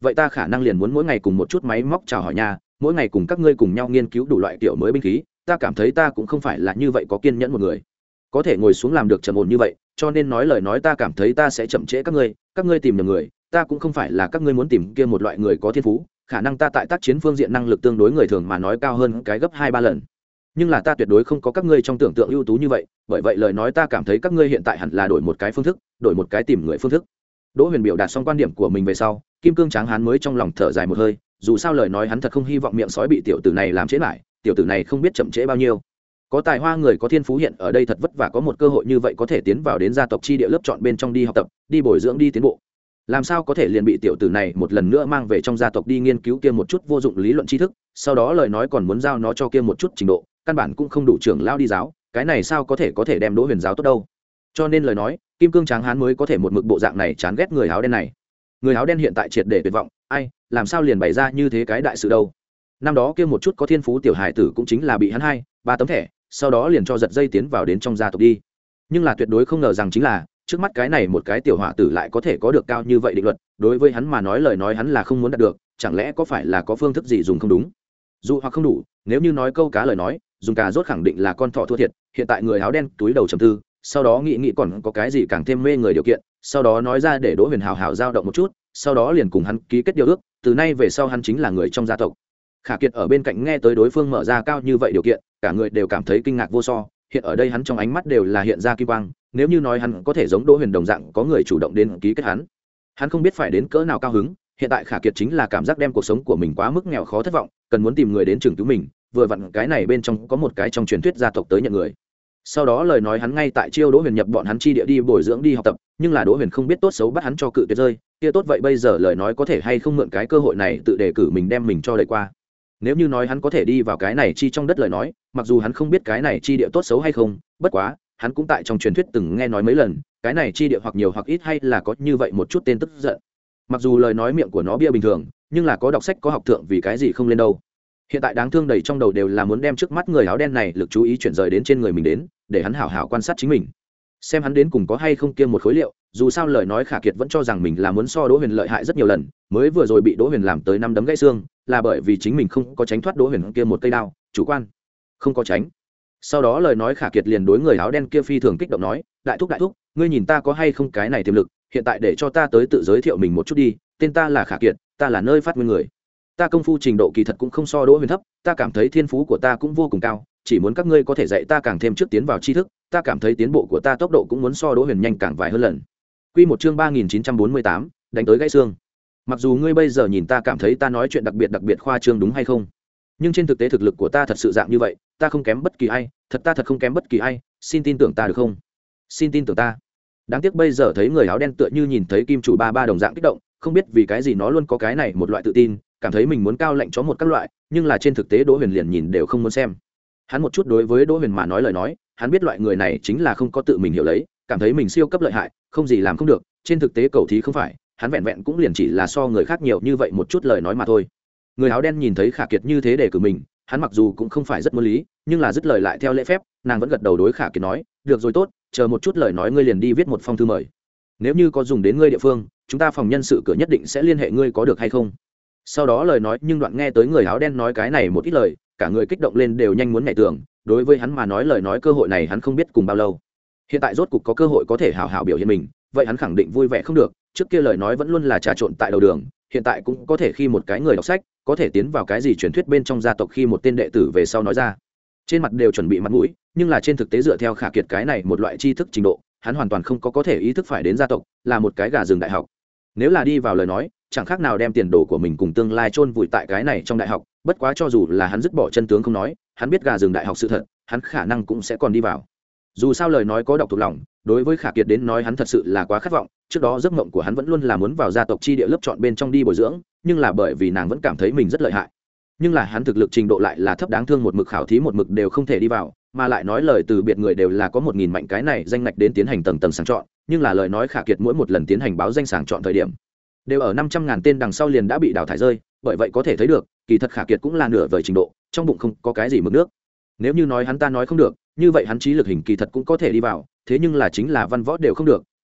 Speaker 1: vậy ta khả năng liền muốn mỗi ngày cùng một chút máy móc chào hỏi nhà, mỗi ngày cùng các ngươi cùng nhau nghiên cứu đủ loại kiểu mới binh khí, ta cảm thấy ta cũng không phải là như vậy có kiên nhẫn một người có thể ngồi xuống làm được trầm ổn như vậy, cho nên nói lời nói ta cảm thấy ta sẽ chậm trễ các ngươi, các ngươi tìm nhầm người, ta cũng không phải là các ngươi muốn tìm kia một loại người có thiên phú, khả năng ta tại tác chiến phương diện năng lực tương đối người thường mà nói cao hơn cái gấp hai ba lần, nhưng là ta tuyệt đối không có các ngươi trong tưởng tượng ưu tú như vậy, bởi vậy lời nói ta cảm thấy các ngươi hiện tại hẳn là đổi một cái phương thức, đổi một cái tìm người phương thức. Đỗ Huyền biểu đạt xong quan điểm của mình về sau, Kim Cương Tráng Hán mới trong lòng thở dài một hơi, dù sao lời nói hắn thật không hy vọng miệng sói bị tiểu tử này làm trễ lại, tiểu tử này không biết chậm trễ bao nhiêu. Có tài hoa người có thiên phú hiện ở đây thật vất vả có một cơ hội như vậy có thể tiến vào đến gia tộc chi địa lớp chọn bên trong đi học tập, đi bồi dưỡng đi tiến bộ. Làm sao có thể liền bị tiểu tử này một lần nữa mang về trong gia tộc đi nghiên cứu kia một chút vô dụng lý luận tri thức, sau đó lời nói còn muốn giao nó cho kia một chút trình độ, căn bản cũng không đủ trưởng lao đi giáo, cái này sao có thể có thể đem Đỗ Huyền giáo tốt đâu. Cho nên lời nói, Kim Cương Tráng Hán mới có thể một mực bộ dạng này chán ghét người áo đen này. Người áo đen hiện tại triệt để tuyệt vọng, ai, làm sao liền bày ra như thế cái đại sự đâu. Năm đó kia một chút có thiên phú tiểu hài tử cũng chính là bị hắn hai, ba tấm thẻ, sau đó liền cho giật dây tiến vào đến trong gia tộc đi. Nhưng là tuyệt đối không ngờ rằng chính là, trước mắt cái này một cái tiểu hỏa tử lại có thể có được cao như vậy định luật, đối với hắn mà nói lời nói hắn là không muốn đạt được, chẳng lẽ có phải là có phương thức gì dùng không đúng? Dù hoặc không đủ, nếu như nói câu cá lời nói, dùng cà rốt khẳng định là con thỏ thua thiệt, hiện tại người áo đen túi đầu trầm tư, sau đó nghĩ nghĩ còn có cái gì càng thêm mê người điều kiện, sau đó nói ra để Đỗ Huyền hào hào dao động một chút, sau đó liền cùng hắn ký kết điều ước, từ nay về sau hắn chính là người trong gia tộc. Khả Kiệt ở bên cạnh nghe tới đối phương mở ra cao như vậy điều kiện, cả người đều cảm thấy kinh ngạc vô so, hiện ở đây hắn trong ánh mắt đều là hiện ra kim quang, nếu như nói hắn có thể giống Đỗ Huyền đồng dạng có người chủ động đến ký kết hắn, hắn không biết phải đến cỡ nào cao hứng. Hiện tại Khả Kiệt chính là cảm giác đem cuộc sống của mình quá mức nghèo khó thất vọng, cần muốn tìm người đến trường cứu mình, vừa vặn cái này bên trong có một cái trong truyền thuyết gia tộc tới nhận người. Sau đó lời nói hắn ngay tại chiêu Đỗ Huyền nhập bọn hắn chi địa đi bồi dưỡng đi học tập, nhưng là Đỗ Huyền không biết tốt xấu bắt hắn cho cự tuyệt rơi, kia tốt vậy bây giờ lời nói có thể hay không mượn cái cơ hội này tự đề cử mình đem mình cho đẩy qua. Nếu như nói hắn có thể đi vào cái này chi trong đất lời nói, mặc dù hắn không biết cái này chi địa tốt xấu hay không, bất quá hắn cũng tại trong truyền thuyết từng nghe nói mấy lần, cái này chi địa hoặc nhiều hoặc ít hay là có như vậy một chút tên tức giận. Mặc dù lời nói miệng của nó bia bình thường, nhưng là có đọc sách có học thượng vì cái gì không lên đâu. Hiện tại đáng thương đầy trong đầu đều là muốn đem trước mắt người áo đen này lực chú ý chuyển rời đến trên người mình đến, để hắn hảo hảo quan sát chính mình, xem hắn đến cùng có hay không kia một khối liệu. Dù sao lời nói Khả Kiệt vẫn cho rằng mình là muốn so Đỗ Huyền lợi hại rất nhiều lần, mới vừa rồi bị Đỗ Huyền làm tới năm đấm gãy xương, là bởi vì chính mình không có tránh thoát Đỗ Huyền kia một cây đao, chủ quan không có tránh. Sau đó lời nói Khả Kiệt liền đối người áo đen kia phi thường kích động nói, đại thúc đại thúc, ngươi nhìn ta có hay không cái này tiềm lực, hiện tại để cho ta tới tự giới thiệu mình một chút đi, tên ta là Khả Kiệt, ta là nơi phát nguyên người, ta công phu trình độ kỳ thật cũng không so Đỗ Huyền thấp, ta cảm thấy thiên phú của ta cũng vô cùng cao, chỉ muốn các ngươi có thể dạy ta càng thêm trước tiến vào tri thức, ta cảm thấy tiến bộ của ta tốc độ cũng muốn so Đỗ Huyền nhanh càng vài hơn lần. Quy một chương ba nghìn chín trăm bốn mươi tám, đánh tới gãy xương. Mặc dù ngươi bây giờ nhìn ta cảm thấy ta nói chuyện đặc biệt đặc biệt khoa trương đúng hay không, nhưng trên thực tế thực lực của ta thật sự dạng như vậy, ta không kém bất kỳ ai, thật ta thật không kém bất kỳ ai, xin tin tưởng ta được không? Xin tin tưởng ta. Đáng tiếc bây giờ thấy người áo đen tựa như nhìn thấy kim chủ ba ba đồng dạng kích động, không biết vì cái gì nó luôn có cái này một loại tự tin, cảm thấy mình muốn cao lệnh chó một các loại, nhưng là trên thực tế Đỗ Huyền liền nhìn đều không muốn xem. Hắn một chút đối với Đỗ Huyền mà nói lời nói, hắn biết loại người này chính là không có tự mình hiểu lấy, cảm thấy mình siêu cấp lợi hại, không gì làm không được, trên thực tế cầu thí không phải, hắn vẹn vẹn cũng liền chỉ là so người khác nhiều như vậy một chút lời nói mà thôi. Người áo đen nhìn thấy Khả Kiệt như thế để cử mình, hắn mặc dù cũng không phải rất muốn lý, nhưng là dứt lời lại theo lễ phép, nàng vẫn gật đầu đối Khả Kiệt nói, được rồi tốt, chờ một chút lời nói ngươi liền đi viết một phong thư mời. Nếu như có dùng đến ngươi địa phương, chúng ta phòng nhân sự cửa nhất định sẽ liên hệ ngươi có được hay không? Sau đó lời nói nhưng đoạn nghe tới người áo đen nói cái này một ít lời, cả người kích động lên đều nhanh muốn nhảy tường, đối với hắn mà nói lời nói cơ hội này hắn không biết cùng bao lâu. Hiện tại rốt cục có cơ hội có thể hào hào biểu hiện mình, vậy hắn khẳng định vui vẻ không được, trước kia lời nói vẫn luôn là trà trộn tại đầu đường, hiện tại cũng có thể khi một cái người đọc sách, có thể tiến vào cái gì truyền thuyết bên trong gia tộc khi một tên đệ tử về sau nói ra. Trên mặt đều chuẩn bị mặt mũi, nhưng là trên thực tế dựa theo Khả Kiệt cái này một loại tri thức trình độ, hắn hoàn toàn không có có thể ý thức phải đến gia tộc, là một cái gà rừng đại học. Nếu là đi vào lời nói, chẳng khác nào đem tiền đồ của mình cùng tương lai chôn vùi tại cái này trong đại học, bất quá cho dù là hắn dứt bỏ chân tướng không nói, hắn biết gà rừng đại học sự thật, hắn khả năng cũng sẽ còn đi vào. Dù sao lời nói có độc thuộc lòng, đối với Khả Kiệt đến nói hắn thật sự là quá khát vọng, trước đó giấc mộng của hắn vẫn luôn là muốn vào gia tộc chi địa lớp chọn bên trong đi bồi dưỡng, nhưng là bởi vì nàng vẫn cảm thấy mình rất lợi hại. Nhưng là hắn thực lực trình độ lại là thấp đáng thương, một mực khảo thí một mực đều không thể đi vào, mà lại nói lời từ biệt người đều là có một nghìn mạnh cái này danh ngạch đến tiến hành tầng tầng sàng chọn, nhưng là lời nói Khả Kiệt mỗi một lần tiến hành báo danh sàng chọn thời điểm đều ở năm trăm ngàn tên đằng sau liền đã bị đào thải rơi, bởi vậy có thể thấy được, kỳ thật Khả Kiệt cũng là nửa vời trình độ, trong bụng không có cái gì mực nước. Nếu như nói hắn ta nói không được, như vậy hắn trí lực hình kỳ thật cũng có thể đi vào, thế nhưng là chính là văn võ đều không được,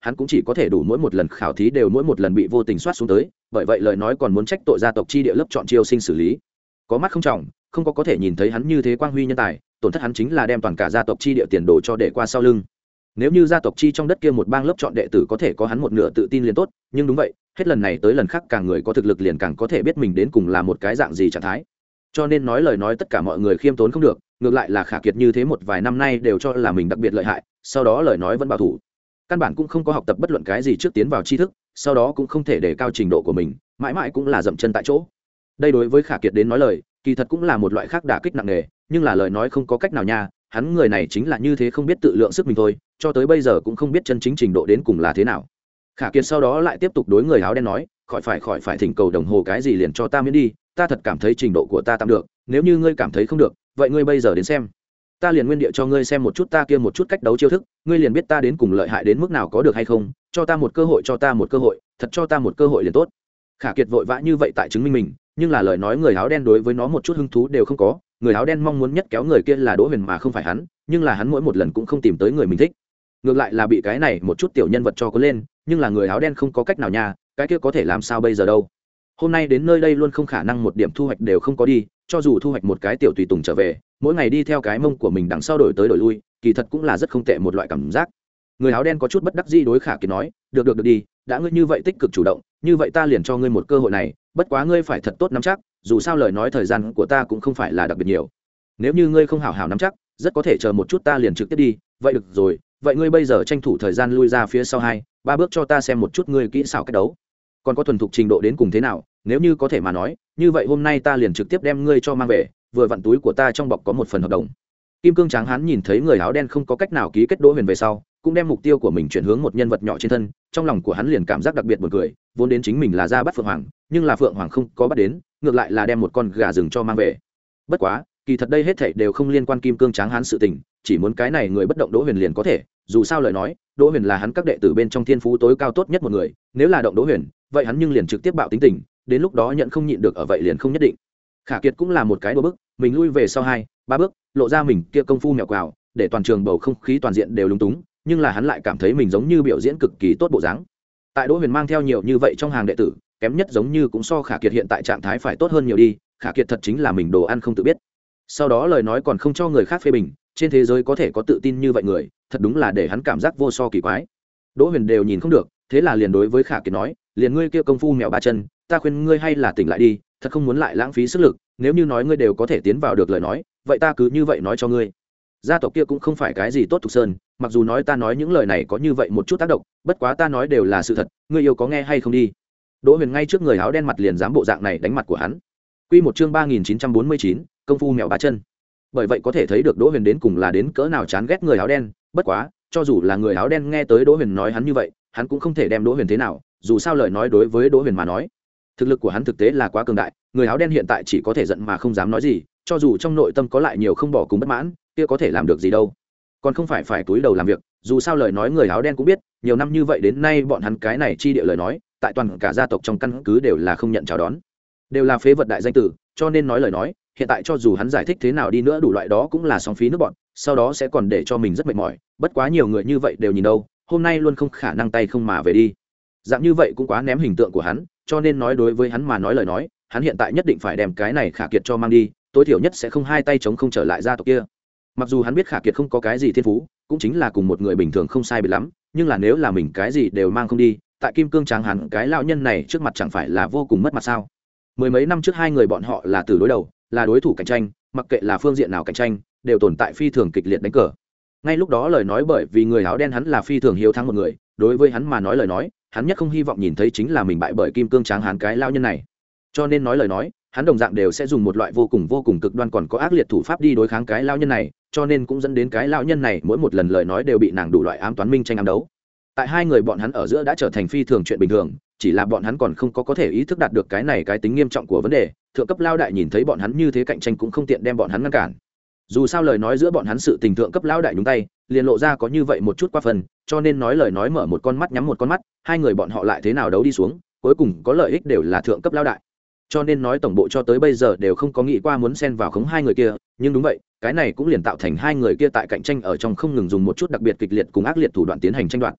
Speaker 1: hắn cũng chỉ có thể đủ mỗi một lần khảo thí đều mỗi một lần bị vô tình soát xuống tới, bởi vậy lời nói còn muốn trách tội gia tộc chi địa lớp chọn chiêu sinh xử lý. Có mắt không trọng, không có có thể nhìn thấy hắn như thế quang huy nhân tài, tổn thất hắn chính là đem toàn cả gia tộc chi địa tiền đồ cho để qua sau lưng. Nếu như gia tộc chi trong đất kia một bang lớp chọn đệ tử có thể có hắn một nửa tự tin liền tốt, nhưng đúng vậy, hết lần này tới lần khác càng người có thực lực liền càng có thể biết mình đến cùng là một cái dạng gì trạng thái. Cho nên nói lời nói tất cả mọi người khiêm tốn không được, ngược lại là Khả Kiệt như thế một vài năm nay đều cho là mình đặc biệt lợi hại, sau đó lời nói vẫn bảo thủ. Căn bản cũng không có học tập bất luận cái gì trước tiến vào tri thức, sau đó cũng không thể để cao trình độ của mình, mãi mãi cũng là dậm chân tại chỗ. Đây đối với Khả Kiệt đến nói lời, kỳ thật cũng là một loại khác đả kích nặng nề, nhưng là lời nói không có cách nào nha, hắn người này chính là như thế không biết tự lượng sức mình thôi, cho tới bây giờ cũng không biết chân chính trình độ đến cùng là thế nào. Khả Kiệt sau đó lại tiếp tục đối người áo đen nói, khỏi phải khỏi phải thỉnh cầu đồng hồ cái gì liền cho ta miễn đi, ta thật cảm thấy trình độ của ta tạm được, nếu như ngươi cảm thấy không được, vậy ngươi bây giờ đến xem, ta liền nguyên địa cho ngươi xem một chút ta kia một chút cách đấu chiêu thức, ngươi liền biết ta đến cùng lợi hại đến mức nào có được hay không, cho ta một cơ hội, cho ta một cơ hội, thật cho ta một cơ hội liền tốt. Khả Kiệt vội vã như vậy tại chứng minh mình, nhưng là lời nói người áo đen đối với nó một chút hứng thú đều không có, người áo đen mong muốn nhất kéo người kia là Đỗ Huyền mà không phải hắn, nhưng là hắn mỗi một lần cũng không tìm tới người mình thích, ngược lại là bị cái này một chút tiểu nhân vật cho có lên, nhưng là người áo đen không có cách nào nha, cái kia có thể làm sao bây giờ đâu. Hôm nay đến nơi đây luôn không khả năng một điểm thu hoạch đều không có đi, cho dù thu hoạch một cái tiểu tùy tùng trở về, mỗi ngày đi theo cái mông của mình đằng sau đổi tới đổi lui, kỳ thật cũng là rất không tệ một loại cảm giác. Người áo đen có chút bất đắc dĩ đối Khả Kiệt nói, được được được đi, đã ngươi như vậy tích cực chủ động, như vậy ta liền cho ngươi một cơ hội này, bất quá ngươi phải thật tốt nắm chắc, dù sao lời nói thời gian của ta cũng không phải là đặc biệt nhiều, nếu như ngươi không hảo hảo nắm chắc, rất có thể chờ một chút ta liền trực tiếp đi. Vậy được rồi, vậy ngươi bây giờ tranh thủ thời gian lui ra phía sau hai ba bước cho ta xem một chút ngươi kỹ xảo cách đấu, còn có thuần thục trình độ đến cùng thế nào, nếu như có thể mà nói, như vậy hôm nay ta liền trực tiếp đem ngươi cho mang về, vừa vặn túi của ta trong bọc có một phần hợp đồng. Kim Cương Tráng Hán nhìn thấy người áo đen không có cách nào ký kết Đỗ Huyền về sau, cũng đem mục tiêu của mình chuyển hướng một nhân vật nhỏ trên thân, trong lòng của hắn liền cảm giác đặc biệt buồn cười, vốn đến chính mình là ra bắt Phượng Hoàng, nhưng là Phượng Hoàng không có bắt đến, ngược lại là đem một con gà rừng cho mang về. Bất quá, kỳ thật đây hết thảy đều không liên quan Kim Cương Tráng Hán sự tình, chỉ muốn cái này người bất động Đỗ Huyền liền có thể, dù sao lời nói, Đỗ Huyền là hắn các đệ tử bên trong thiên phú tối cao tốt nhất một người, nếu là động Đỗ Huyền, vậy hắn nhưng liền trực tiếp bạo tính tình, đến lúc đó nhận không nhịn được ở vậy liền không nhất định. Khả Kiệt cũng là một cái đùa bức, mình lui về sau hai ba bước, lộ ra mình kia công phu mèo quào, để toàn trường bầu không khí toàn diện đều lúng túng, nhưng là hắn lại cảm thấy mình giống như biểu diễn cực kỳ tốt bộ dáng. Tại Đỗ Huyền mang theo nhiều như vậy trong hàng đệ tử, kém nhất giống như cũng so Khả Kiệt hiện tại trạng thái phải tốt hơn nhiều đi, Khả Kiệt thật chính là mình đồ ăn không tự biết. Sau đó lời nói còn không cho người khác phê bình, trên thế giới có thể có tự tin như vậy người, thật đúng là để hắn cảm giác vô so kỳ quái. Đỗ Huyền đều nhìn không được, thế là liền đối với Khả Kiệt nói, liền ngươi kia công phu mèo ba chân, ta khuyên ngươi hay là tỉnh lại đi, thật không muốn lại lãng phí sức lực, nếu như nói ngươi đều có thể tiến vào được lời nói, vậy ta cứ như vậy nói cho ngươi. Gia tộc kia cũng không phải cái gì tốt Thục Sơn, mặc dù nói ta nói những lời này có như vậy một chút tác động, bất quá ta nói đều là sự thật, ngươi yêu có nghe hay không đi. Đỗ Huyền ngay trước người áo đen mặt liền dám bộ dạng này đánh mặt của hắn. Quy một chương ba nghìn chín trăm bốn mươi chín, công phu mèo ba chân. Bởi vậy có thể thấy được Đỗ Huyền đến cùng là đến cỡ nào chán ghét người áo đen, bất quá, cho dù là người áo đen nghe tới Đỗ Huyền nói hắn như vậy, hắn cũng không thể đem Đỗ Huyền thế nào, dù sao lời nói đối với Đỗ Huyền mà nói, thực lực của hắn thực tế là quá cường đại, người áo đen hiện tại chỉ có thể giận mà không dám nói gì, cho dù trong nội tâm có lại nhiều không bỏ cùng bất mãn, kia có thể làm được gì đâu, còn không phải phải túi đầu làm việc, dù sao lời nói người áo đen cũng biết, nhiều năm như vậy đến nay bọn hắn cái này chi địa lời nói, tại toàn cả gia tộc trong căn cứ đều là không nhận chào đón, đều là phế vật đại danh tử, cho nên nói lời nói, hiện tại cho dù hắn giải thích thế nào đi nữa đủ loại đó cũng là sóng phí nước bọn, sau đó sẽ còn để cho mình rất mệt mỏi, bất quá nhiều người như vậy đều nhìn đâu, hôm nay luôn không khả năng tay không mà về đi, dạng như vậy cũng quá ném hình tượng của hắn, cho nên nói đối với hắn mà nói lời nói, hắn hiện tại nhất định phải đem cái này Khả Kiệt cho mang đi, tối thiểu nhất sẽ không hai tay chống không trở lại gia tộc kia. Mặc dù hắn biết Khả Kiệt không có cái gì thiên phú, cũng chính là cùng một người bình thường không sai biệt lắm, nhưng là nếu là mình cái gì đều mang không đi, tại Kim Cương Tráng Hán cái lão nhân này trước mặt chẳng phải là vô cùng mất mặt sao? Mười mấy năm trước hai người bọn họ là từ đối đầu, là đối thủ cạnh tranh, mặc kệ là phương diện nào cạnh tranh, đều tồn tại phi thường kịch liệt đánh cờ. Ngay lúc đó lời nói bởi vì người áo đen hắn là phi thường hiếu thắng một người, đối với hắn mà nói lời nói, hắn nhất không hy vọng nhìn thấy chính là mình bại bởi Kim Cương Tráng Hán cái lão nhân này. Cho nên nói lời nói, hắn đồng dạng đều sẽ dùng một loại vô cùng vô cùng cực đoan còn có ác liệt thủ pháp đi đối kháng cái lão nhân này, cho nên cũng dẫn đến cái lão nhân này mỗi một lần lời nói đều bị nàng đủ loại ám toán minh tranh ám đấu. Tại hai người bọn hắn ở giữa đã trở thành phi thường chuyện bình thường, chỉ là bọn hắn còn không có có thể ý thức đạt được cái này cái tính nghiêm trọng của vấn đề, thượng cấp lao đại nhìn thấy bọn hắn như thế cạnh tranh cũng không tiện đem bọn hắn ngăn cản. Dù sao lời nói giữa bọn hắn sự tình thượng cấp lao đại nhúng tay, liền lộ ra có như vậy một chút qua phần, cho nên nói lời nói mở một con mắt nhắm một con mắt, hai người bọn họ lại thế nào đấu đi xuống, cuối cùng có lợi ích đều là thượng cấp lao đại. Cho nên nói tổng bộ cho tới bây giờ đều không có nghĩ qua muốn xen vào khống hai người kia, nhưng đúng vậy, cái này cũng liền tạo thành hai người kia tại cạnh tranh ở trong không ngừng dùng một chút đặc biệt kịch liệt cùng ác liệt thủ đoạn tiến hành tranh đoạt.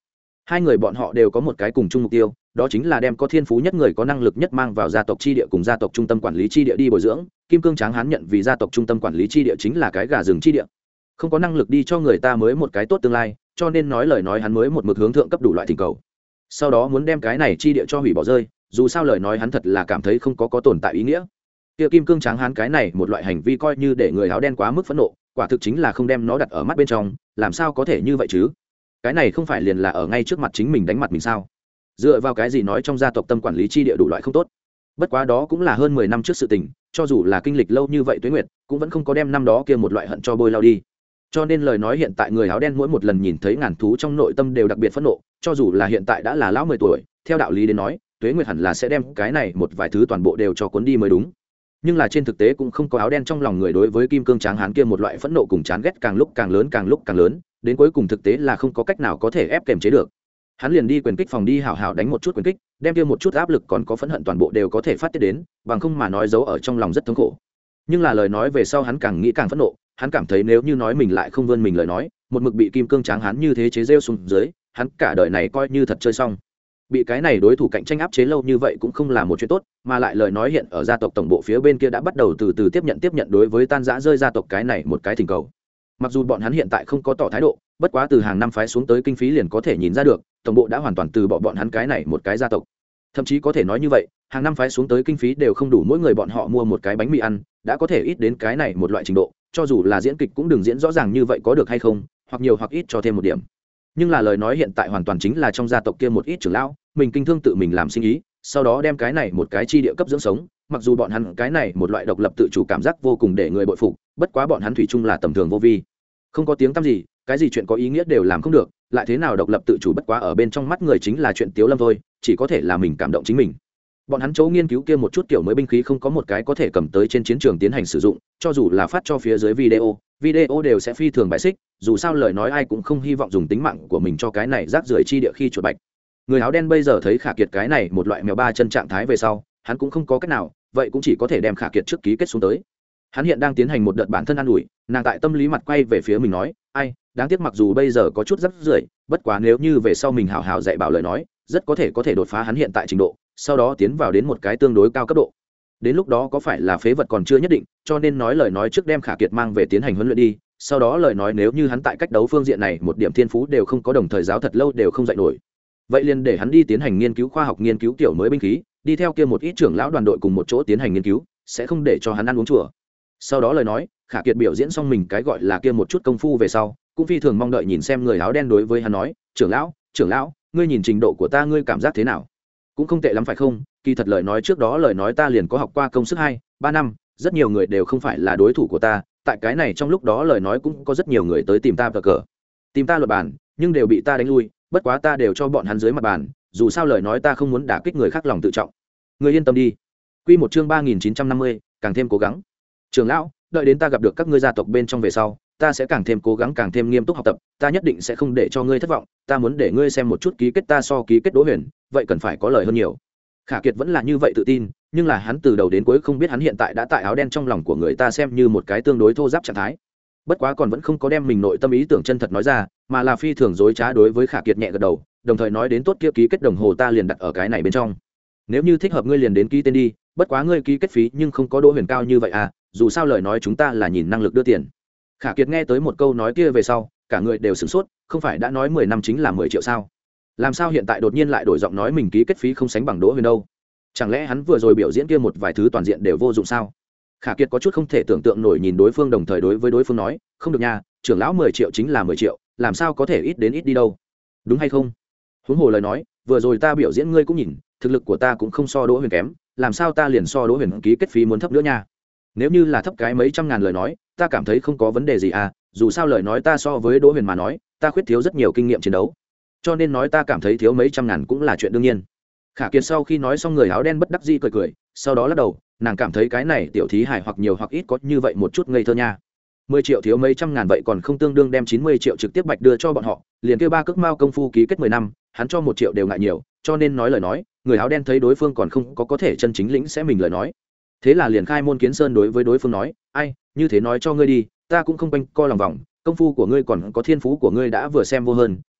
Speaker 1: Hai người bọn họ đều có một cái cùng chung mục tiêu, đó chính là đem có thiên phú nhất người có năng lực nhất mang vào gia tộc chi địa cùng gia tộc trung tâm quản lý chi địa đi bồi dưỡng. Kim Cương Tráng Hán nhận vì gia tộc trung tâm quản lý chi địa chính là cái gà rừng chi địa, không có năng lực đi cho người ta mới một cái tốt tương lai, cho nên nói lời nói hắn mới một mực hướng thượng cấp đủ loại thỉnh cầu, sau đó muốn đem cái này chi địa cho hủy bỏ rơi. Dù sao lời nói hắn thật là cảm thấy không có có tồn tại ý nghĩa. Kia Kim Cương Tráng Hán cái này một loại hành vi coi như để người áo đen quá mức phẫn nộ, quả thực chính là không đem nó đặt ở mắt bên trong, làm sao có thể như vậy chứ? Cái này không phải liền là ở ngay trước mặt chính mình đánh mặt mình sao? Dựa vào cái gì nói trong gia tộc tâm quản lý chi địa đủ loại không tốt? Bất quá đó cũng là hơn mười năm trước sự tình, cho dù là kinh lịch lâu như vậy Tuế Nguyệt, cũng vẫn không có đem năm đó kia một loại hận cho bôi lao đi. Cho nên lời nói hiện tại người áo đen mỗi một lần nhìn thấy ngàn thú trong nội tâm đều đặc biệt phẫn nộ, cho dù là hiện tại đã là lão mười tuổi, theo đạo lý đến nói, Tuế Nguyệt hẳn là sẽ đem cái này một vài thứ toàn bộ đều cho cuốn đi mới đúng. Nhưng là trên thực tế cũng không có áo đen trong lòng người đối với Kim Cương Tráng Hán kia một loại phẫn nộ cùng chán ghét càng lúc càng lớn càng lúc càng lớn, đến cuối cùng thực tế là không có cách nào có thể ép kềm chế được. Hắn liền đi quyền kích phòng đi hảo hảo đánh một chút quyền kích, đem kia một chút áp lực còn có phẫn hận toàn bộ đều có thể phát tiết đến, bằng không mà nói giấu ở trong lòng rất thống khổ. Nhưng là lời nói về sau hắn càng nghĩ càng phẫn nộ, hắn cảm thấy nếu như nói mình lại không vươn mình lời nói, một mực bị Kim Cương Tráng Hán như thế chế giễu xuống dưới, hắn cả đời này coi như thật chơi xong. Bị cái này đối thủ cạnh tranh áp chế lâu như vậy cũng không là một chuyện tốt, mà lại lời nói hiện ở gia tộc tổng bộ phía bên kia đã bắt đầu từ từ tiếp nhận tiếp nhận đối với tan rã rơi gia tộc cái này một cái thỉnh cầu. Mặc dù bọn hắn hiện tại không có tỏ thái độ, bất quá từ hàng năm phái xuống tới kinh phí liền có thể nhìn ra được, tổng bộ đã hoàn toàn từ bỏ bọn hắn cái này một cái gia tộc. Thậm chí có thể nói như vậy, hàng năm phái xuống tới kinh phí đều không đủ mỗi người bọn họ mua một cái bánh mì ăn, đã có thể ít đến cái này một loại trình độ, cho dù là diễn kịch cũng đừng diễn rõ ràng như vậy có được hay không, hoặc nhiều hoặc ít cho thêm một điểm. Nhưng là lời nói hiện tại hoàn toàn chính là trong gia tộc kia một ít trưởng lão, mình kinh thương tự mình làm sinh ý, sau đó đem cái này một cái chi địa cấp dưỡng sống, mặc dù bọn hắn cái này một loại độc lập tự chủ cảm giác vô cùng để người bội phục, bất quá bọn hắn thủy chung là tầm thường vô vi, không có tiếng tăm gì, cái gì chuyện có ý nghĩa đều làm không được, lại thế nào độc lập tự chủ bất quá ở bên trong mắt người chính là chuyện tiếu lâm thôi, chỉ có thể là mình cảm động chính mình. Bọn hắn chỗ nghiên cứu kia một chút kiểu mới binh khí không có một cái có thể cầm tới trên chiến trường tiến hành sử dụng, cho dù là phát cho phía dưới video, video đều sẽ phi thường bài xích, dù sao lời nói ai cũng không hy vọng dùng tính mạng của mình cho cái này rác rưởi chi địa khi chuột bạch. Người áo đen bây giờ thấy Khả Kiệt cái này một loại mèo ba chân trạng thái về sau, hắn cũng không có cách nào, vậy cũng chỉ có thể đem Khả Kiệt trước ký kết xuống tới. Hắn hiện đang tiến hành một đợt bản thân an ủi, nàng tại tâm lý mặt quay về phía mình nói, ai, đáng tiếc mặc dù bây giờ có chút rắc rưởi, bất quá nếu như về sau mình hào hào dạy bảo lời nói, rất có thể có thể đột phá hắn hiện tại trình độ, sau đó tiến vào đến một cái tương đối cao cấp độ. Đến lúc đó có phải là phế vật còn chưa nhất định, cho nên nói lời nói trước đem Khả Kiệt mang về tiến hành huấn luyện đi, sau đó lời nói nếu như hắn tại cách đấu phương diện này một điểm thiên phú đều không có, đồng thời giáo thật lâu đều không dạy nổi, vậy liền để hắn đi tiến hành nghiên cứu khoa học, nghiên cứu kiểu mới binh khí, đi theo kia một ít trưởng lão đoàn đội cùng một chỗ tiến hành nghiên cứu, sẽ không để cho hắn ăn uống chùa. Sau đó lời nói, Khả Kiệt biểu diễn xong mình cái gọi là kia một chút công phu về sau, cũng phi thường mong đợi nhìn xem người áo đen đối với hắn nói, trưởng lão, trưởng lão, ngươi nhìn trình độ của ta ngươi cảm giác thế nào? Cũng không tệ lắm phải không? Kỳ thật lời nói trước đó lời nói ta liền có học qua công sức hai ba năm, rất nhiều người đều không phải là đối thủ của ta, tại cái này trong lúc đó lời nói cũng có rất nhiều người tới tìm ta cờ cờ, tìm ta luật bàn, nhưng đều bị ta đánh lui, bất quá ta đều cho bọn hắn dưới mặt bàn, dù sao lời nói ta không muốn đả kích người khác lòng tự trọng. Ngươi yên tâm đi. Quy một chương ba nghìn chín trăm năm mươi, càng thêm cố gắng. Trưởng lão, đợi đến ta gặp được các ngươi gia tộc bên trong về sau, ta sẽ càng thêm cố gắng, càng thêm nghiêm túc học tập, ta nhất định sẽ không để cho ngươi thất vọng, ta muốn để ngươi xem một chút ký kết ta so ký kết Đỗ Huyền, vậy cần phải có lời hơn nhiều. Khả Kiệt vẫn là như vậy tự tin, nhưng là hắn từ đầu đến cuối không biết hắn hiện tại đã tại áo đen trong lòng của người ta xem như một cái tương đối thô ráp trạng thái. Bất quá còn vẫn không có đem mình nội tâm ý tưởng chân thật nói ra, mà là phi thường dối trá đối với Khả Kiệt nhẹ gật đầu, đồng thời nói đến tốt kia ký kết đồng hồ ta liền đặt ở cái này bên trong. Nếu như thích hợp ngươi liền đến ký tên đi, bất quá ngươi ký kết phí nhưng không có Đỗ Huyền cao như vậy à, dù sao lời nói chúng ta là nhìn năng lực đưa tiền. Khả Kiệt nghe tới một câu nói kia về sau, cả người đều sửng sốt, không phải đã nói mười năm chính là mười triệu sao? Làm sao hiện tại đột nhiên lại đổi giọng nói mình ký kết phí không sánh bằng Đỗ Huyền đâu? Chẳng lẽ hắn vừa rồi biểu diễn kia một vài thứ toàn diện đều vô dụng sao? Khả Kiệt có chút không thể tưởng tượng nổi nhìn đối phương, đồng thời đối với đối phương nói, không được nha, trưởng lão mười triệu chính là mười triệu, làm sao có thể ít đến ít đi đâu? Đúng hay không? Huống hồ lời nói, vừa rồi ta biểu diễn ngươi cũng nhìn, thực lực của ta cũng không so Đỗ Huyền kém, làm sao ta liền so Đỗ Huyền ký kết phí muốn thấp nữa nha? Nếu như là thấp cái mấy trăm ngàn lời nói, ta cảm thấy không có vấn đề gì à, dù sao lời nói ta so với Đỗ Huyền mà nói, ta khuyết thiếu rất nhiều kinh nghiệm chiến đấu, cho nên nói ta cảm thấy thiếu mấy trăm ngàn cũng là chuyện đương nhiên. Khả Kiệt sau khi nói xong người áo đen bất đắc dĩ cười cười, sau đó lắc đầu, nàng cảm thấy cái này tiểu thí hài hoặc nhiều hoặc ít có như vậy một chút ngây thơ nha. Mười triệu thiếu mấy trăm ngàn vậy còn không tương đương đem chín mươi triệu trực tiếp bạch đưa cho bọn họ, liền kêu ba cước mao công phu ký kết mười năm, hắn cho một triệu đều ngại nhiều, cho nên nói lời nói, người áo đen thấy đối phương còn không có có thể chân chính lĩnh sẽ mình lời nói. Thế là liền khai môn kiến sơn đối với đối phương nói, ai, như thế nói cho ngươi đi, ta cũng không quanh co lòng vòng, công phu của ngươi còn có thiên phú của ngươi đã vừa xem vô hơn,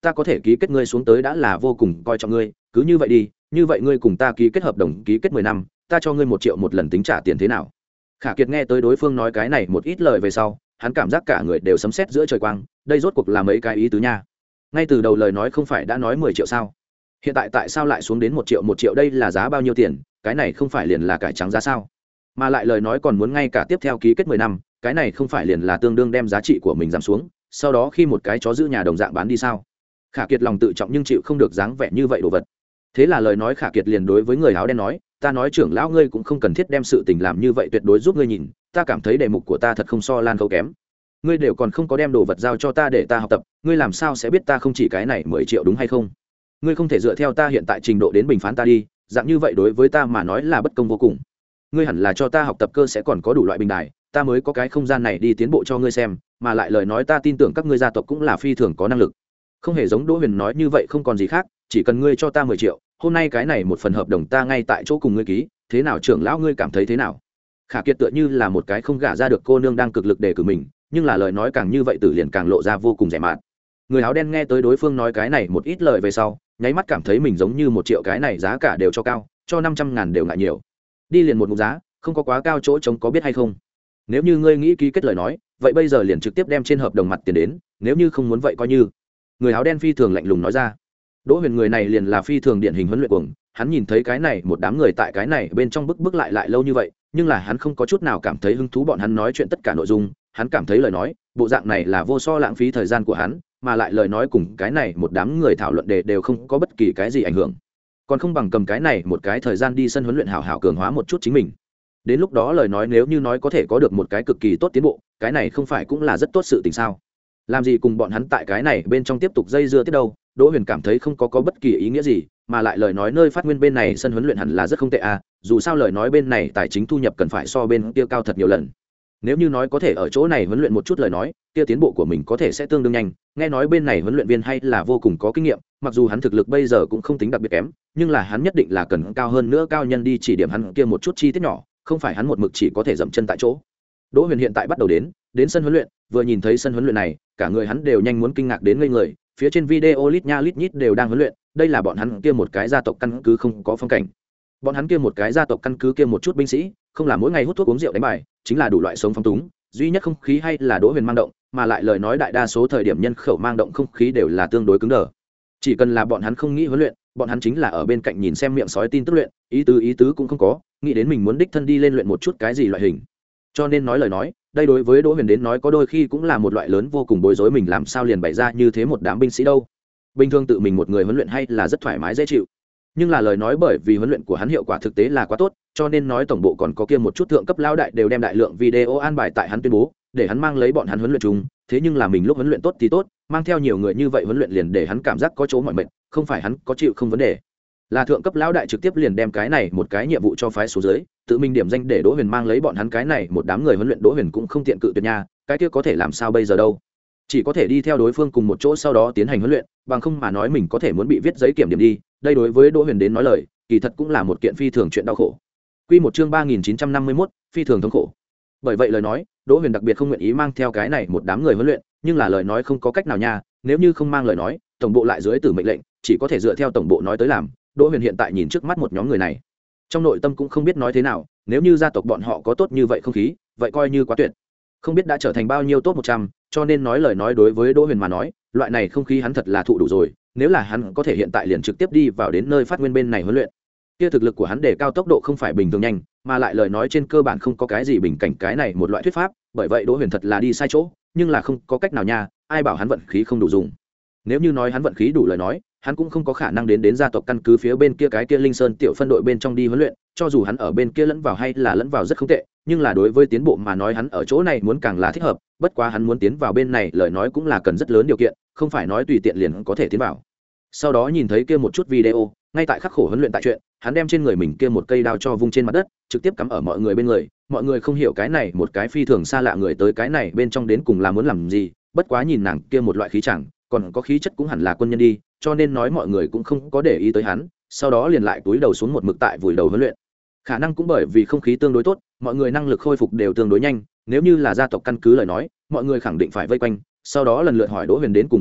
Speaker 1: ta có thể ký kết ngươi xuống tới đã là vô cùng coi trọng ngươi, cứ như vậy đi, như vậy ngươi cùng ta ký kết hợp đồng ký kết mười năm, ta cho ngươi một triệu một lần tính trả tiền thế nào? Khả Kiệt nghe tới đối phương nói cái này một ít lời về sau, hắn cảm giác cả người đều sấm sét giữa trời quang, đây rốt cuộc là mấy cái ý tứ nha. Ngay từ đầu lời nói không phải đã nói mười triệu sao? Hiện tại tại sao lại xuống đến một triệu? Một triệu đây là giá bao nhiêu tiền? Cái này không phải liền là cải trắng giá sao? Mà lại lời nói còn muốn ngay cả tiếp theo ký kết mười năm, cái này không phải liền là tương đương đem giá trị của mình giảm xuống, sau đó khi một cái chó giữ nhà đồng dạng bán đi sao? Khả Kiệt lòng tự trọng nhưng chịu không được dáng vẻ như vậy đồ vật. Thế là lời nói Khả Kiệt liền đối với người áo đen nói, ta nói trưởng lão ngươi cũng không cần thiết đem sự tình làm như vậy, tuyệt đối giúp ngươi nhìn, ta cảm thấy đề mục của ta thật không so Lan Khâu kém. Ngươi đều còn không có đem đồ vật giao cho ta để ta học tập, ngươi làm sao sẽ biết ta không chỉ cái này mười triệu đúng hay không? Ngươi không thể dựa theo ta hiện tại trình độ đến bình phán ta đi, dạng như vậy đối với ta mà nói là bất công vô cùng. Ngươi hẳn là cho ta học tập cơ sẽ còn có đủ loại bình đài, ta mới có cái không gian này đi tiến bộ cho ngươi xem, mà lại lời nói ta tin tưởng các ngươi gia tộc cũng là phi thường có năng lực. Không hề giống Đỗ Huyền nói như vậy, không còn gì khác, chỉ cần ngươi cho ta mười triệu, hôm nay cái này một phần hợp đồng ta ngay tại chỗ cùng ngươi ký, thế nào trưởng lão ngươi cảm thấy thế nào? Khả Kiệt tựa như là một cái không gả ra được cô nương đang cực lực đề cử mình, nhưng là lời nói càng như vậy tử liền càng lộ ra vô cùng rẻ mạt. Người áo đen nghe tới đối phương nói cái này một ít lời về sau, nháy mắt cảm thấy mình giống như một triệu cái này giá cả đều cho cao, cho năm trăm ngàn đều ngại nhiều. Đi liền một mục giá, không có quá cao chỗ trống có biết hay không? Nếu như ngươi nghĩ ký kết lời nói, vậy bây giờ liền trực tiếp đem trên hợp đồng mặt tiền đến, nếu như không muốn vậy coi như. Người áo đen phi thường lạnh lùng nói ra. Đỗ Huyền người này liền là phi thường điển hình huấn luyện cuồng, hắn nhìn thấy cái này một đám người tại cái này bên trong bức bức lại lại lâu như vậy, nhưng là hắn không có chút nào cảm thấy hứng thú bọn hắn nói chuyện tất cả nội dung, hắn cảm thấy lời nói, bộ dạng này là vô so lãng phí thời gian của hắn, mà lại lời nói cùng cái này một đám người thảo luận đề đều không có bất kỳ cái gì ảnh hưởng. Còn không bằng cầm cái này một cái thời gian đi sân huấn luyện hảo hảo cường hóa một chút chính mình. Đến lúc đó lời nói nếu như nói có thể có được một cái cực kỳ tốt tiến bộ, cái này không phải cũng là rất tốt sự tình sao? Làm gì cùng bọn hắn tại cái này bên trong tiếp tục dây dưa tiếp đâu? Đỗ Huyền cảm thấy không có có bất kỳ ý nghĩa gì, mà lại lời nói nơi phát nguyên bên này sân huấn luyện hẳn là rất không tệ à, dù sao lời nói bên này tài chính thu nhập cần phải so bên kia cao thật nhiều lần. Nếu như nói có thể ở chỗ này huấn luyện một chút lời nói, kia tiến bộ của mình có thể sẽ tương đương nhanh. Nghe nói bên này huấn luyện viên hay là vô cùng có kinh nghiệm, mặc dù hắn thực lực bây giờ cũng không tính đặc biệt kém, nhưng là hắn nhất định là cần cao hơn nữa cao nhân đi chỉ điểm hắn kia một chút chi tiết nhỏ, không phải hắn một mực chỉ có thể dậm chân tại chỗ. Đỗ Huyền hiện tại bắt đầu đến, đến sân huấn luyện, vừa nhìn thấy sân huấn luyện này, cả người hắn đều nhanh muốn kinh ngạc đến ngây người, phía trên video lít nha lít nhít đều đang huấn luyện, đây là bọn hắn kia một cái gia tộc căn cứ không có phong cảnh. Bọn hắn kia một cái gia tộc căn cứ kia một chút binh sĩ, không là mỗi ngày hút thuốc uống rượu đánh bài, chính là đủ loại sống phóng túng, duy nhất không khí hay là Đỗ Huyền mang động, mà lại lời nói đại đa số thời điểm nhân khẩu mang động không khí đều là tương đối cứng đờ. Chỉ cần là bọn hắn không nghĩ huấn luyện, bọn hắn chính là ở bên cạnh nhìn xem miệng sói tin tức luyện, ý tứ ý tứ cũng không có, nghĩ đến mình muốn đích thân đi lên luyện một chút cái gì loại hình. Cho nên nói lời nói, đây đối với Đỗ Huyền đến nói có đôi khi cũng là một loại lớn vô cùng bối rối, mình làm sao liền bày ra như thế một đám binh sĩ đâu. Bình thường tự mình một người huấn luyện hay là rất thoải mái dễ chịu, nhưng là lời nói bởi vì huấn luyện của hắn hiệu quả thực tế là quá tốt, cho nên nói tổng bộ còn có kia một chút thượng cấp lão đại đều đem đại lượng video an bài tại hắn tuyên bố, để hắn mang lấy bọn hắn huấn luyện chung. Thế nhưng là mình lúc huấn luyện tốt thì tốt, mang theo nhiều người như vậy huấn luyện liền để hắn cảm giác có chỗ mỏi mệt, không phải hắn có chịu không vấn đề, là thượng cấp lão đại trực tiếp liền đem cái này một cái nhiệm vụ cho phái số dưới, tự mình điểm danh để Đỗ Huyền mang lấy bọn hắn cái này một đám người huấn luyện. Đỗ Huyền cũng không tiện cự tuyệt nha, cái kia có thể làm sao bây giờ đâu, chỉ có thể đi theo đối phương cùng một chỗ sau đó tiến hành huấn luyện, bằng không mà nói mình có thể muốn bị viết giấy kiểm điểm đi, đây đối với Đỗ Huyền đến nói lời kỳ thật cũng là một kiện phi thường chuyện đau khổ. Quy một chương ba nghìn chín trăm năm mươi mốt, phi thường thống khổ. Bởi vậy lời nói, Đỗ Huyền đặc biệt không nguyện ý mang theo cái này một đám người huấn luyện, nhưng là lời nói không có cách nào nha, nếu như không mang lời nói, tổng bộ lại dưới tử mệnh lệnh, chỉ có thể dựa theo tổng bộ nói tới làm. Đỗ Huyền hiện tại nhìn trước mắt một nhóm người này, trong nội tâm cũng không biết nói thế nào, nếu như gia tộc bọn họ có tốt như vậy không khí, vậy coi như quá tuyệt. Không biết đã trở thành bao nhiêu top một trăm, cho nên nói lời nói đối với Đỗ Huyền mà nói, loại này không khí hắn thật là thụ đủ rồi, nếu là hắn có thể hiện tại liền trực tiếp đi vào đến nơi phát nguyên bên này huấn luyện, kia thực lực của hắn để cao tốc độ không phải bình thường nhanh, mà lại lời nói trên cơ bản không có cái gì bình cảnh cái này một loại thuyết pháp, bởi vậy Đỗ Huyền thật là đi sai chỗ, nhưng là không có cách nào nha, ai bảo hắn vận khí không đủ dùng. Nếu như nói hắn vận khí đủ lời nói, hắn cũng không có khả năng đến đến gia tộc căn cứ phía bên kia cái kia Linh Sơn tiểu phân đội bên trong đi huấn luyện, cho dù hắn ở bên kia lẫn vào hay là lẫn vào rất không tệ, nhưng là đối với tiến bộ mà nói hắn ở chỗ này muốn càng là thích hợp, bất quá hắn muốn tiến vào bên này lời nói cũng là cần rất lớn điều kiện, không phải nói tùy tiện liền có thể tiến vào. Sau đó nhìn thấy kia một chút video, ngay tại khắc khổ huấn luyện tại chuyện, hắn đem trên người mình kia một cây đao cho vung trên mặt đất, trực tiếp cắm ở mọi người bên người, mọi người không hiểu cái này một cái phi thường xa lạ người tới cái này bên trong đến cùng là muốn làm gì, bất quá nhìn nàng kia một loại khí chẳng, còn có khí chất cũng hẳn là quân nhân đi, cho nên nói mọi người cũng không có để ý tới hắn, sau đó liền lại túi đầu xuống một mực tại vùi đầu huấn luyện. Khả năng cũng bởi vì không khí tương đối tốt, mọi người năng lực khôi phục đều tương đối nhanh, nếu như là gia tộc căn cứ lời nói, mọi người khẳng định phải vây quanh, sau đó lần lượt hỏi Đỗ Huyền đến cùng là ai,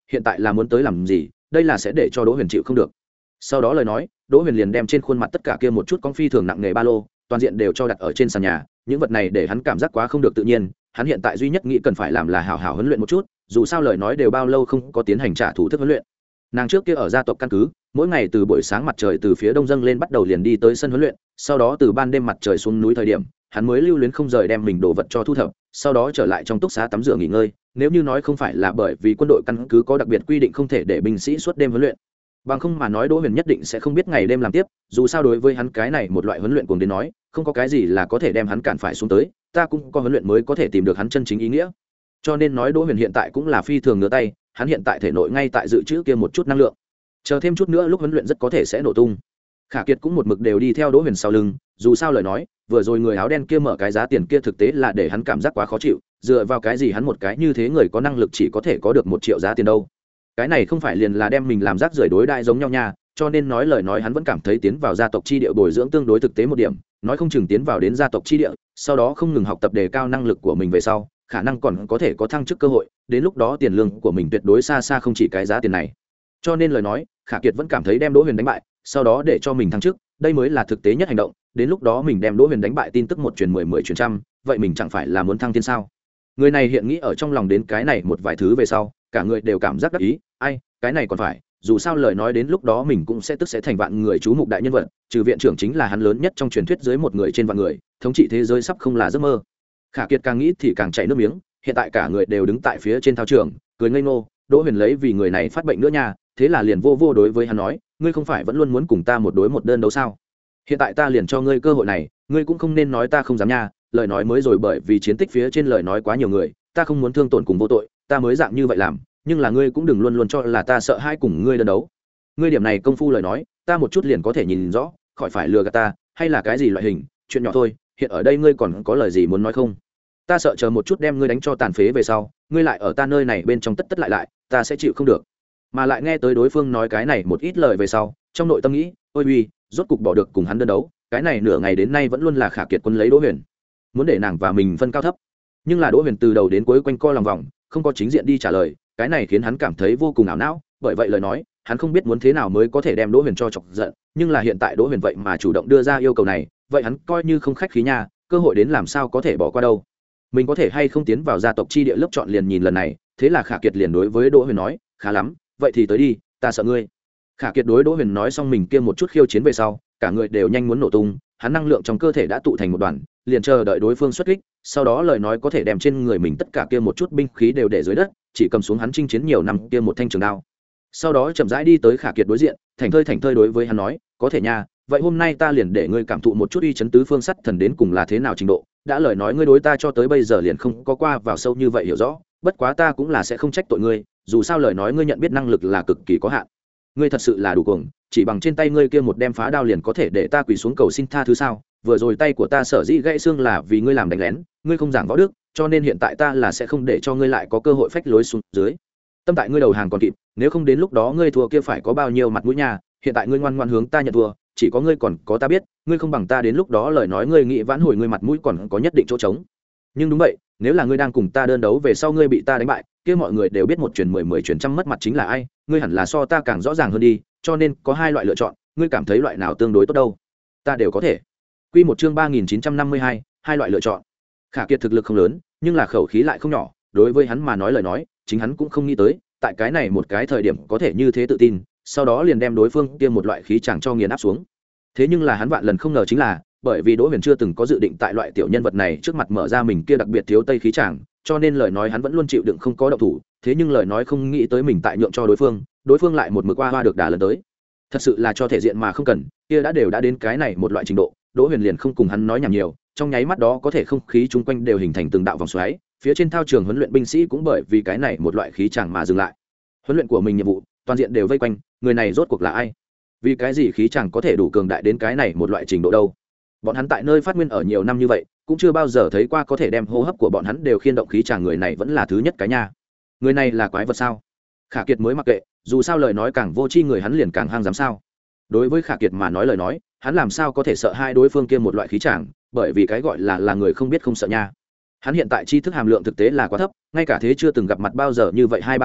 Speaker 1: hiện tại là muốn tới làm gì, đây là sẽ để cho Đỗ Huyền chịu không được. Sau đó lời nói, Đỗ Huyền liền đem trên khuôn mặt tất cả kia một chút con phi thường nặng nghề ba lô toàn diện đều cho đặt ở trên sàn nhà. Những vật này để hắn cảm giác quá không được tự nhiên, hắn hiện tại duy nhất nghĩ cần phải làm là hảo hảo huấn luyện một chút, dù sao lời nói đều bao lâu không có tiến hành trả thủ thức huấn luyện. Nàng trước kia ở gia tộc căn cứ, mỗi ngày từ buổi sáng mặt trời từ phía đông dâng lên bắt đầu liền đi tới sân huấn luyện, sau đó từ ban đêm mặt trời xuống núi thời điểm, hắn mới lưu luyến không rời đem mình đồ vật cho thu thập, sau đó trở lại trong túc xá tắm rửa nghỉ ngơi. Nếu như nói không phải là bởi vì quân đội căn cứ có đặc biệt quy định không thể để binh sĩ suốt đêm huấn luyện, bằng không mà nói Đỗ Huyền nhất định sẽ không biết ngày đêm làm tiếp, dù sao đối với hắn cái này một loại huấn luyện cuồng đến nói, không có cái gì là có thể đem hắn cản phải xuống tới, ta cũng có huấn luyện mới có thể tìm được hắn chân chính ý nghĩa. Cho nên nói Đỗ Huyền hiện tại cũng là phi thường ngửa tay, hắn hiện tại thể nội ngay tại dự trữ kia một chút năng lượng, chờ thêm chút nữa lúc huấn luyện rất có thể sẽ nổ tung. Khả Kiệt cũng một mực đều đi theo Đỗ Huyền sau lưng, dù sao lời nói, vừa rồi người áo đen kia mở cái giá tiền kia thực tế là để hắn cảm giác quá khó chịu, dựa vào cái gì hắn một cái như thế người có năng lực chỉ có thể có được một triệu giá tiền đâu. Cái này không phải liền là đem mình làm rác rưởi đối đại giống nhau nha, cho nên nói lời nói hắn vẫn cảm thấy tiến vào gia tộc chi địa bồi dưỡng tương đối thực tế một điểm, nói không chừng tiến vào đến gia tộc chi địa, sau đó không ngừng học tập đề cao năng lực của mình về sau, khả năng còn có thể có thăng chức cơ hội, đến lúc đó tiền lương của mình tuyệt đối xa xa không chỉ cái giá tiền này. Cho nên lời nói, Khả Kiệt vẫn cảm thấy đem Đỗ Huyền đánh bại, sau đó để cho mình thăng chức, đây mới là thực tế nhất hành động, đến lúc đó mình đem Đỗ Huyền đánh bại tin tức một truyền mười mười truyền trăm, vậy mình chẳng phải là muốn thăng thiên sao? Người này hiện nghĩ ở trong lòng đến cái này một vài thứ về sau, cả người đều cảm giác đắc ý, ai, cái này còn phải, dù sao lời nói đến lúc đó mình cũng sẽ tức sẽ thành vạn người chú mục đại nhân vật, trừ viện trưởng chính là hắn lớn nhất trong truyền thuyết dưới một người trên vạn người, thống trị thế giới sắp không là giấc mơ. Khả Kiệt càng nghĩ thì càng chảy nước miếng, hiện tại cả người đều đứng tại phía trên thao trường, cười ngây ngô, Đỗ Huyền lấy vì người này phát bệnh nữa nha, thế là liền vô vô đối với hắn nói, ngươi không phải vẫn luôn muốn cùng ta một đối một đơn đấu sao? Hiện tại ta liền cho ngươi cơ hội này, ngươi cũng không nên nói ta không dám nha, lời nói mới rồi bởi vì chiến tích phía trên lời nói quá nhiều người, ta không muốn thương tổn cùng vô tội, ta mới dạng như vậy làm, nhưng là ngươi cũng đừng luôn luôn cho là ta sợ hai cùng ngươi đơn đấu. Ngươi điểm này công phu lời nói, ta một chút liền có thể nhìn rõ, khỏi phải lừa gạt ta, hay là cái gì loại hình, chuyện nhỏ thôi, hiện ở đây ngươi còn có lời gì muốn nói không? Ta sợ chờ một chút đem ngươi đánh cho tàn phế về sau, ngươi lại ở ta nơi này bên trong tất tất lại lại, ta sẽ chịu không được. Mà lại nghe tới đối phương nói cái này một ít lời về sau, trong nội tâm nghĩ, ôi uy, rốt cục bỏ được cùng hắn đơn đấu, cái này nửa ngày đến nay vẫn luôn là Khả Kiệt quân lấy Đỗ Huyền, muốn để nàng và mình phân cao thấp. Nhưng là Đỗ Huyền từ đầu đến cuối quanh co lòng vòng, không có chính diện đi trả lời, cái này khiến hắn cảm thấy vô cùng ảo não, bởi vậy lời nói, hắn không biết muốn thế nào mới có thể đem Đỗ Huyền cho chọc giận, nhưng là hiện tại Đỗ Huyền vậy mà chủ động đưa ra yêu cầu này, vậy hắn coi như không khách khí nha, cơ hội đến làm sao có thể bỏ qua đâu. Mình có thể hay không tiến vào gia tộc chi địa lớp chọn liền nhìn lần này, thế là Khả Kiệt liền đối với Đỗ Huyền nói, khá lắm, vậy thì tới đi, ta sợ ngươi. Khả Kiệt đối Đỗ Huyền nói xong mình kia một chút khiêu chiến về sau, cả người đều nhanh muốn nổ tung, hắn năng lượng trong cơ thể đã tụ thành một đoàn, liền chờ đợi đối phương xuất kích, sau đó lời nói có thể đem trên người mình tất cả kia một chút binh khí đều để dưới đất, chỉ cầm xuống hắn chinh chiến nhiều năm kia một thanh trường đao. Sau đó chậm rãi đi tới Khả Kiệt đối diện, thành thơi thành thơi đối với hắn nói, có thể nha, vậy hôm nay ta liền để ngươi cảm thụ một chút uy chấn tứ phương sắt thần đến cùng là thế nào trình độ, đã lời nói ngươi đối ta cho tới bây giờ liền không có qua vào sâu như vậy hiểu rõ, bất quá ta cũng là sẽ không trách tội ngươi, dù sao lời nói ngươi nhận biết năng lực là cực kỳ có hạn, ngươi thật sự là đủ cuồng, chỉ bằng trên tay ngươi kia một đem phá đao liền có thể để ta quỳ xuống cầu xin tha thứ sao? Vừa rồi tay của ta sở dĩ gãy xương là vì ngươi làm đánh lén, ngươi không giảng võ đức, cho nên hiện tại ta là sẽ không để cho ngươi lại có cơ hội phách lối xuống dưới. Tâm tại ngươi đầu hàng còn kịp, nếu không đến lúc đó ngươi thua kia phải có bao nhiêu mặt mũi nha, hiện tại ngươi ngoan ngoãn hướng ta nhận thua, chỉ có ngươi còn có ta biết, ngươi không bằng ta đến lúc đó lời nói ngươi nghĩ vãn hồi ngươi mặt mũi còn có nhất định chỗ trống. Nhưng đúng vậy, nếu là ngươi đang cùng ta đơn đấu về sau ngươi bị ta đánh bại, kia mọi người đều biết một truyền mười mười truyền trăm mất mặt chính là ai, ngươi hẳn là so ta càng rõ ràng hơn đi, cho nên có hai loại lựa chọn, ngươi cảm thấy loại nào tương đối tốt đâu? Ta đều có thể. Quy một chương ba nghìn chín trăm năm mươi hai, hai loại lựa chọn. Khả Kiệt thực lực không lớn, nhưng là khẩu khí lại không nhỏ, đối với hắn mà nói lời nói, chính hắn cũng không nghĩ tới, tại cái này một cái thời điểm có thể như thế tự tin, sau đó liền đem đối phương kia một loại khí chàng cho nghiền áp xuống. Thế nhưng là hắn vạn lần không ngờ chính là, bởi vì Đỗ Huyền chưa từng có dự định tại loại tiểu nhân vật này trước mặt mở ra mình kia đặc biệt thiếu tây khí chàng, cho nên lời nói hắn vẫn luôn chịu đựng không có động thủ, thế nhưng lời nói không nghĩ tới mình tại nhượng cho đối phương, đối phương lại một mực qua hoa được đà lần tới. Thật sự là cho thể diện mà không cần, kia đã đều đã đến cái này một loại trình độ, Đỗ Huyền liền không cùng hắn nói nhảm nhiều, trong nháy mắt đó có thể không khí chung quanh đều hình thành từng đạo vòng xoáy, phía trên thao trường huấn luyện binh sĩ cũng bởi vì cái này một loại khí chàng mà dừng lại. Huấn luyện của mình nhiệm vụ, toàn diện đều vây quanh, người này rốt cuộc là ai? Vì cái gì khí chàng có thể đủ cường đại đến cái này một loại trình độ đâu? Bọn hắn tại nơi phát nguyên ở nhiều năm như vậy, cũng chưa bao giờ thấy qua có thể đem hô hấp của bọn hắn đều khiên động khí chàng, người này vẫn là thứ nhất cái nha. Người này là quái vật sao? Khả Kiệt mới mặc kệ, dù sao lời nói càng vô tri người hắn liền càng hang dám sao? Đối với Khả Kiệt mà nói lời nói, hắn làm sao có thể sợ hai đối phương kia một loại khí chàng, bởi vì cái gọi là là người không biết không sợ nha. Hắn hiện tại tri thức hàm lượng thực tế là quá thấp, ngay cả thế chưa từng gặp mặt bao giờ như vậy hai ba cái,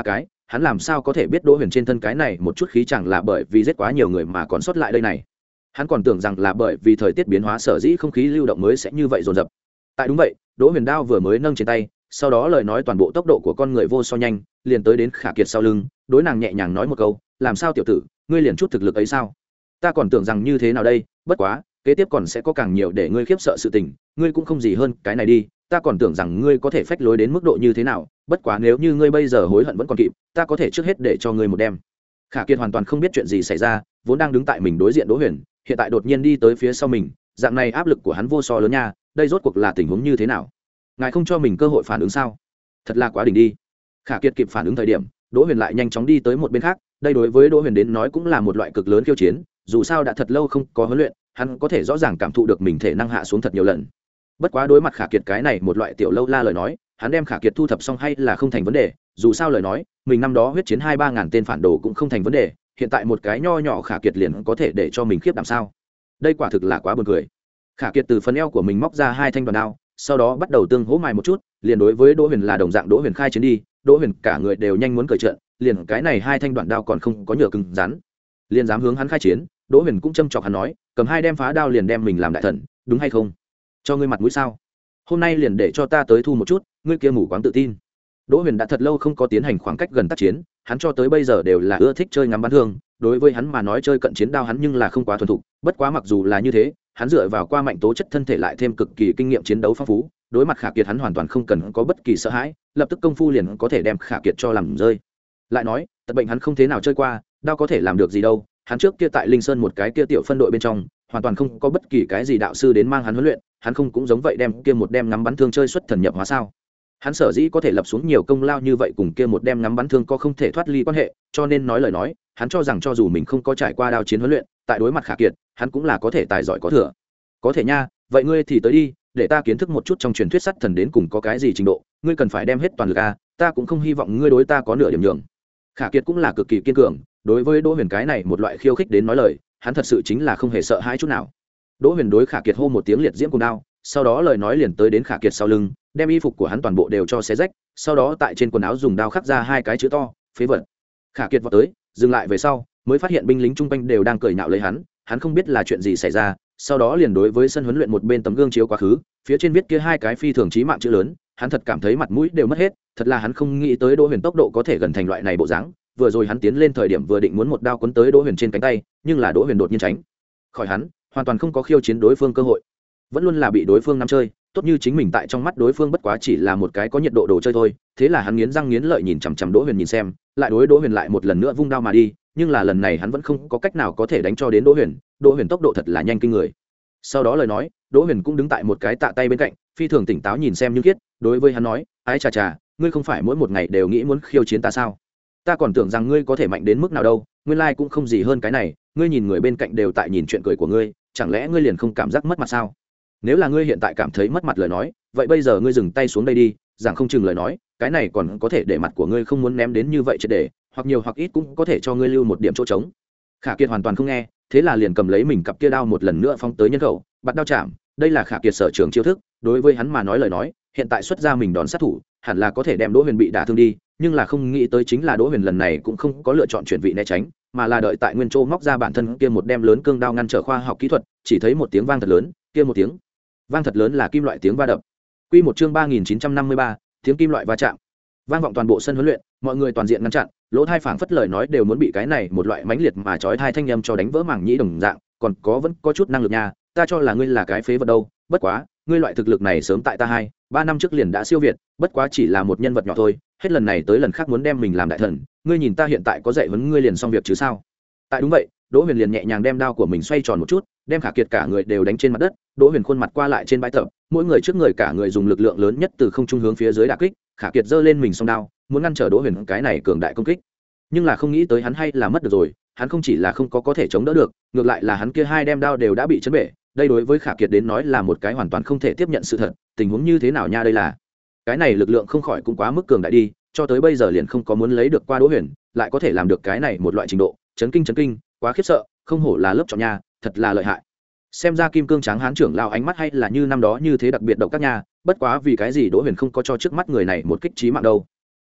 Speaker 1: hắn làm sao có thể biết Đỗ Huyền trên thân cái này một chút khí chẳng là bởi vì giết quá nhiều người mà còn sót lại đây này. Hắn còn tưởng rằng là bởi vì thời tiết biến hóa sở dĩ không khí lưu động mới sẽ như vậy dồn dập. Tại đúng vậy, Đỗ Huyền đao vừa mới nâng trên tay, sau đó lời nói toàn bộ tốc độ của con người vô so nhanh, liền tới đến Khả Kiệt sau lưng, đối nàng nhẹ nhàng nói một câu, làm sao tiểu tử, ngươi liền chút thực lực ấy sao? Ta còn tưởng rằng như thế nào đây, bất quá, kế tiếp còn sẽ có càng nhiều để ngươi khiếp sợ sự tình, ngươi cũng không gì hơn cái này đi, ta còn tưởng rằng ngươi có thể phách lối đến mức độ như thế nào, bất quá nếu như ngươi bây giờ hối hận vẫn còn kịp, ta có thể trước hết để cho ngươi một đêm. Khả Kiệt hoàn toàn không biết chuyện gì xảy ra, vốn đang đứng tại mình đối diện Đỗ Huyền, hiện tại đột nhiên đi tới phía sau mình, dạng này áp lực của hắn vô so lớn nha, đây rốt cuộc là tình huống như thế nào? Ngài không cho mình cơ hội phản ứng sao? Thật là quá đỉnh đi. Khả Kiệt kịp phản ứng thời điểm, Đỗ Huyền lại nhanh chóng đi tới một bên khác, đây đối với Đỗ Huyền đến nói cũng là một loại cực lớn khiêu chiến, dù sao đã thật lâu không có huấn luyện, hắn có thể rõ ràng cảm thụ được mình thể năng hạ xuống thật nhiều lần. Bất quá đối mặt Khả Kiệt cái này một loại tiểu lâu la lời nói, hắn đem Khả Kiệt thu thập xong hay là không thành vấn đề, dù sao lời nói, mình năm đó huyết chiến hai ba ngàn tên phản đồ cũng không thành vấn đề, hiện tại một cái nho nhỏ Khả Kiệt liền có thể để cho mình khiếp đảm sao? Đây quả thực là quá buồn cười. Khả Kiệt từ phần eo của mình móc ra hai thanh đoàn đao, sau đó bắt đầu tương hỗ mài một chút, liền đối với Đỗ Huyền là đồng dạng Đỗ Huyền khai chiến đi, Đỗ Huyền cả người đều nhanh muốn cởi trận, liền cái này hai thanh đoạn đao còn không có nhựa cứng rắn, liền dám hướng hắn khai chiến. Đỗ Huyền cũng châm chọc hắn nói, cầm hai đem phá đao liền đem mình làm đại thần, đúng hay không? Cho ngươi mặt mũi sao? Hôm nay liền để cho ta tới thu một chút, ngươi kia mù quáng tự tin. Đỗ Huyền đã thật lâu không có tiến hành khoảng cách gần tác chiến, hắn cho tới bây giờ đều là ưa thích chơi ngắm bắn thương, đối với hắn mà nói chơi cận chiến đao hắn nhưng là không quá thuần thục, bất quá mặc dù là như thế, hắn dựa vào qua mạnh tố chất thân thể lại thêm cực kỳ kinh nghiệm chiến đấu phong phú, đối mặt Khả Kiệt hắn hoàn toàn không cần có bất kỳ sợ hãi, lập tức công phu liền có thể đem Khả Kiệt cho làm rơi. Lại nói, tật bệnh hắn không thế nào chơi qua, đao có thể làm được gì đâu, hắn trước kia tại Linh Sơn một cái kia tiểu phân đội bên trong, hoàn toàn không có bất kỳ cái gì đạo sư đến mang hắn huấn luyện, hắn không cũng giống vậy đem kia một đem ngắm bắn thương chơi xuất thần nhập hóa sao? Hắn sở dĩ có thể lập xuống nhiều công lao như vậy cùng kia một đem ngắm bắn thương có không thể thoát ly quan hệ, cho nên nói lời nói, hắn cho rằng cho dù mình không có trải qua đao chiến huấn luyện, tại đối mặt Khả Kiệt, hắn cũng là có thể tài giỏi có thừa. Có thể nha, vậy ngươi thì tới đi, để ta kiến thức một chút trong truyền thuyết sắt thần đến cùng có cái gì trình độ, ngươi cần phải đem hết toàn lực a, ta cũng không hy vọng ngươi đối ta có nửa điểm nhường. Khả Kiệt cũng là cực kỳ kiên cường, đối với Đỗ Huyền cái này một loại khiêu khích đến nói lời, hắn thật sự chính là không hề sợ hãi chút nào. Đỗ Huyền đối Khả Kiệt hô một tiếng liệt diễm cùng đao, sau đó lời nói liền tới đến Khả Kiệt sau lưng, đem y phục của hắn toàn bộ đều cho xé rách, sau đó tại trên quần áo dùng đao khắc ra hai cái chữ to, phế vật. Khả Kiệt vọt tới, dừng lại về sau, mới phát hiện binh lính trung quanh đều đang cười nhạo lấy hắn, hắn không biết là chuyện gì xảy ra, sau đó liền đối với sân huấn luyện một bên tấm gương chiếu quá khứ, phía trên viết kia hai cái phi thường chí mạng chữ lớn, hắn thật cảm thấy mặt mũi đều mất hết, thật là hắn không nghĩ tới Đỗ Huyền tốc độ có thể gần thành loại này bộ dáng, vừa rồi hắn tiến lên thời điểm vừa định muốn một đao cuốn tới Đỗ Huyền trên cánh tay, nhưng là Đỗ Huyền đột nhiên tránh khỏi hắn, hoàn toàn không có khiêu chiến đối phương cơ hội, vẫn luôn là bị đối phương nắm chơi, tốt như chính mình tại trong mắt đối phương bất quá chỉ là một cái có nhiệt độ đồ chơi thôi, thế là hắn nghiến răng nghiến lợi nhìn chằm chằm Đỗ Huyền nhìn xem, lại đối Đỗ Huyền lại một lần nữa vung đao mà đi, nhưng là lần này hắn vẫn không có cách nào có thể đánh cho đến Đỗ Huyền, Đỗ Huyền tốc độ thật là nhanh kinh người. Sau đó lời nói, Đỗ Huyền cũng đứng tại một cái tạ tay bên cạnh, phi thường tỉnh táo nhìn xem Như Kiết, đối với hắn nói, ái chà chà, ngươi không phải mỗi một ngày đều nghĩ muốn khiêu chiến ta sao? Ta còn tưởng rằng ngươi có thể mạnh đến mức nào đâu, nguyên lai cũng không gì hơn cái này, ngươi nhìn người bên cạnh đều tại nhìn chuyện cười của ngươi, chẳng lẽ ngươi liền không cảm giác mất mặt sao? Nếu là ngươi hiện tại cảm thấy mất mặt lời nói, vậy bây giờ ngươi dừng tay xuống đây đi, rằng không chừng lời nói, cái này còn có thể để mặt của ngươi không muốn ném đến như vậy triệt để, hoặc nhiều hoặc ít cũng có thể cho ngươi lưu một điểm chỗ trống. Khả Kiệt hoàn toàn không nghe, thế là liền cầm lấy mình cặp kia đao một lần nữa phóng tới nhân khẩu, bắt đao chạm, đây là Khả Kiệt sở trường chiêu thức, đối với hắn mà nói lời nói, hiện tại xuất ra mình đón sát thủ, hẳn là có thể đem Đỗ Huyền bị đả thương đi, nhưng là không nghĩ tới chính là Đỗ Huyền lần này cũng không có lựa chọn chuyển vị né tránh, mà là đợi tại nguyên chỗ móc ra bản thân kia một đem lớn cương đao ngăn trở khoa học kỹ thuật, chỉ thấy một tiếng vang thật lớn, kia một tiếng vang thật lớn là kim loại tiếng va đập. Quy một chương ba nghìn chín trăm năm mươi ba, tiếng kim loại va chạm. Vang vọng toàn bộ sân huấn luyện, mọi người toàn diện ngăn chặn, lỗ tai phảng phất lời nói đều muốn bị cái này một loại mãnh liệt mà chói tai thanh âm cho đánh vỡ màng nhĩ đồng dạng, còn có vẫn có chút năng lực nha, ta cho là ngươi là cái phế vật đâu, bất quá, ngươi loại thực lực này sớm tại ta hai, ba năm trước liền đã siêu việt, bất quá chỉ là một nhân vật nhỏ thôi, hết lần này tới lần khác muốn đem mình làm đại thần, ngươi nhìn ta hiện tại có dạy huấn ngươi liền xong việc chứ sao? Tại đúng vậy, Đỗ Huyền liền nhẹ nhàng đem đao của mình xoay tròn một chút, đem Khả Kiệt cả người đều đánh trên mặt đất, Đỗ Huyền khuôn mặt qua lại trên bãi tập, mỗi người trước người cả người dùng lực lượng lớn nhất từ không trung hướng phía dưới đả kích, Khả Kiệt giơ lên mình song đao, muốn ngăn trở Đỗ Huyền cái này cường đại công kích. Nhưng là không nghĩ tới hắn hay là mất được rồi, hắn không chỉ là không có có thể chống đỡ được, ngược lại là hắn kia hai đem đao đều đã bị chấn bể, đây đối với Khả Kiệt đến nói là một cái hoàn toàn không thể tiếp nhận sự thật, tình huống như thế nào nha đây là? Cái này lực lượng không khỏi cũng quá mức cường đại đi, cho tới bây giờ liền không có muốn lấy được qua Đỗ Huyền, lại có thể làm được cái này một loại trình độ, chấn kinh chấn kinh, quá khiếp sợ, không hổ là lớp chọn nha, thật là lợi hại. Xem ra kim cương tráng hán trưởng lão ánh mắt hay là như năm đó như thế đặc biệt độc các nha, bất quá vì cái gì Đỗ Huyền không có cho trước mắt người này một kích chí mạng đâu.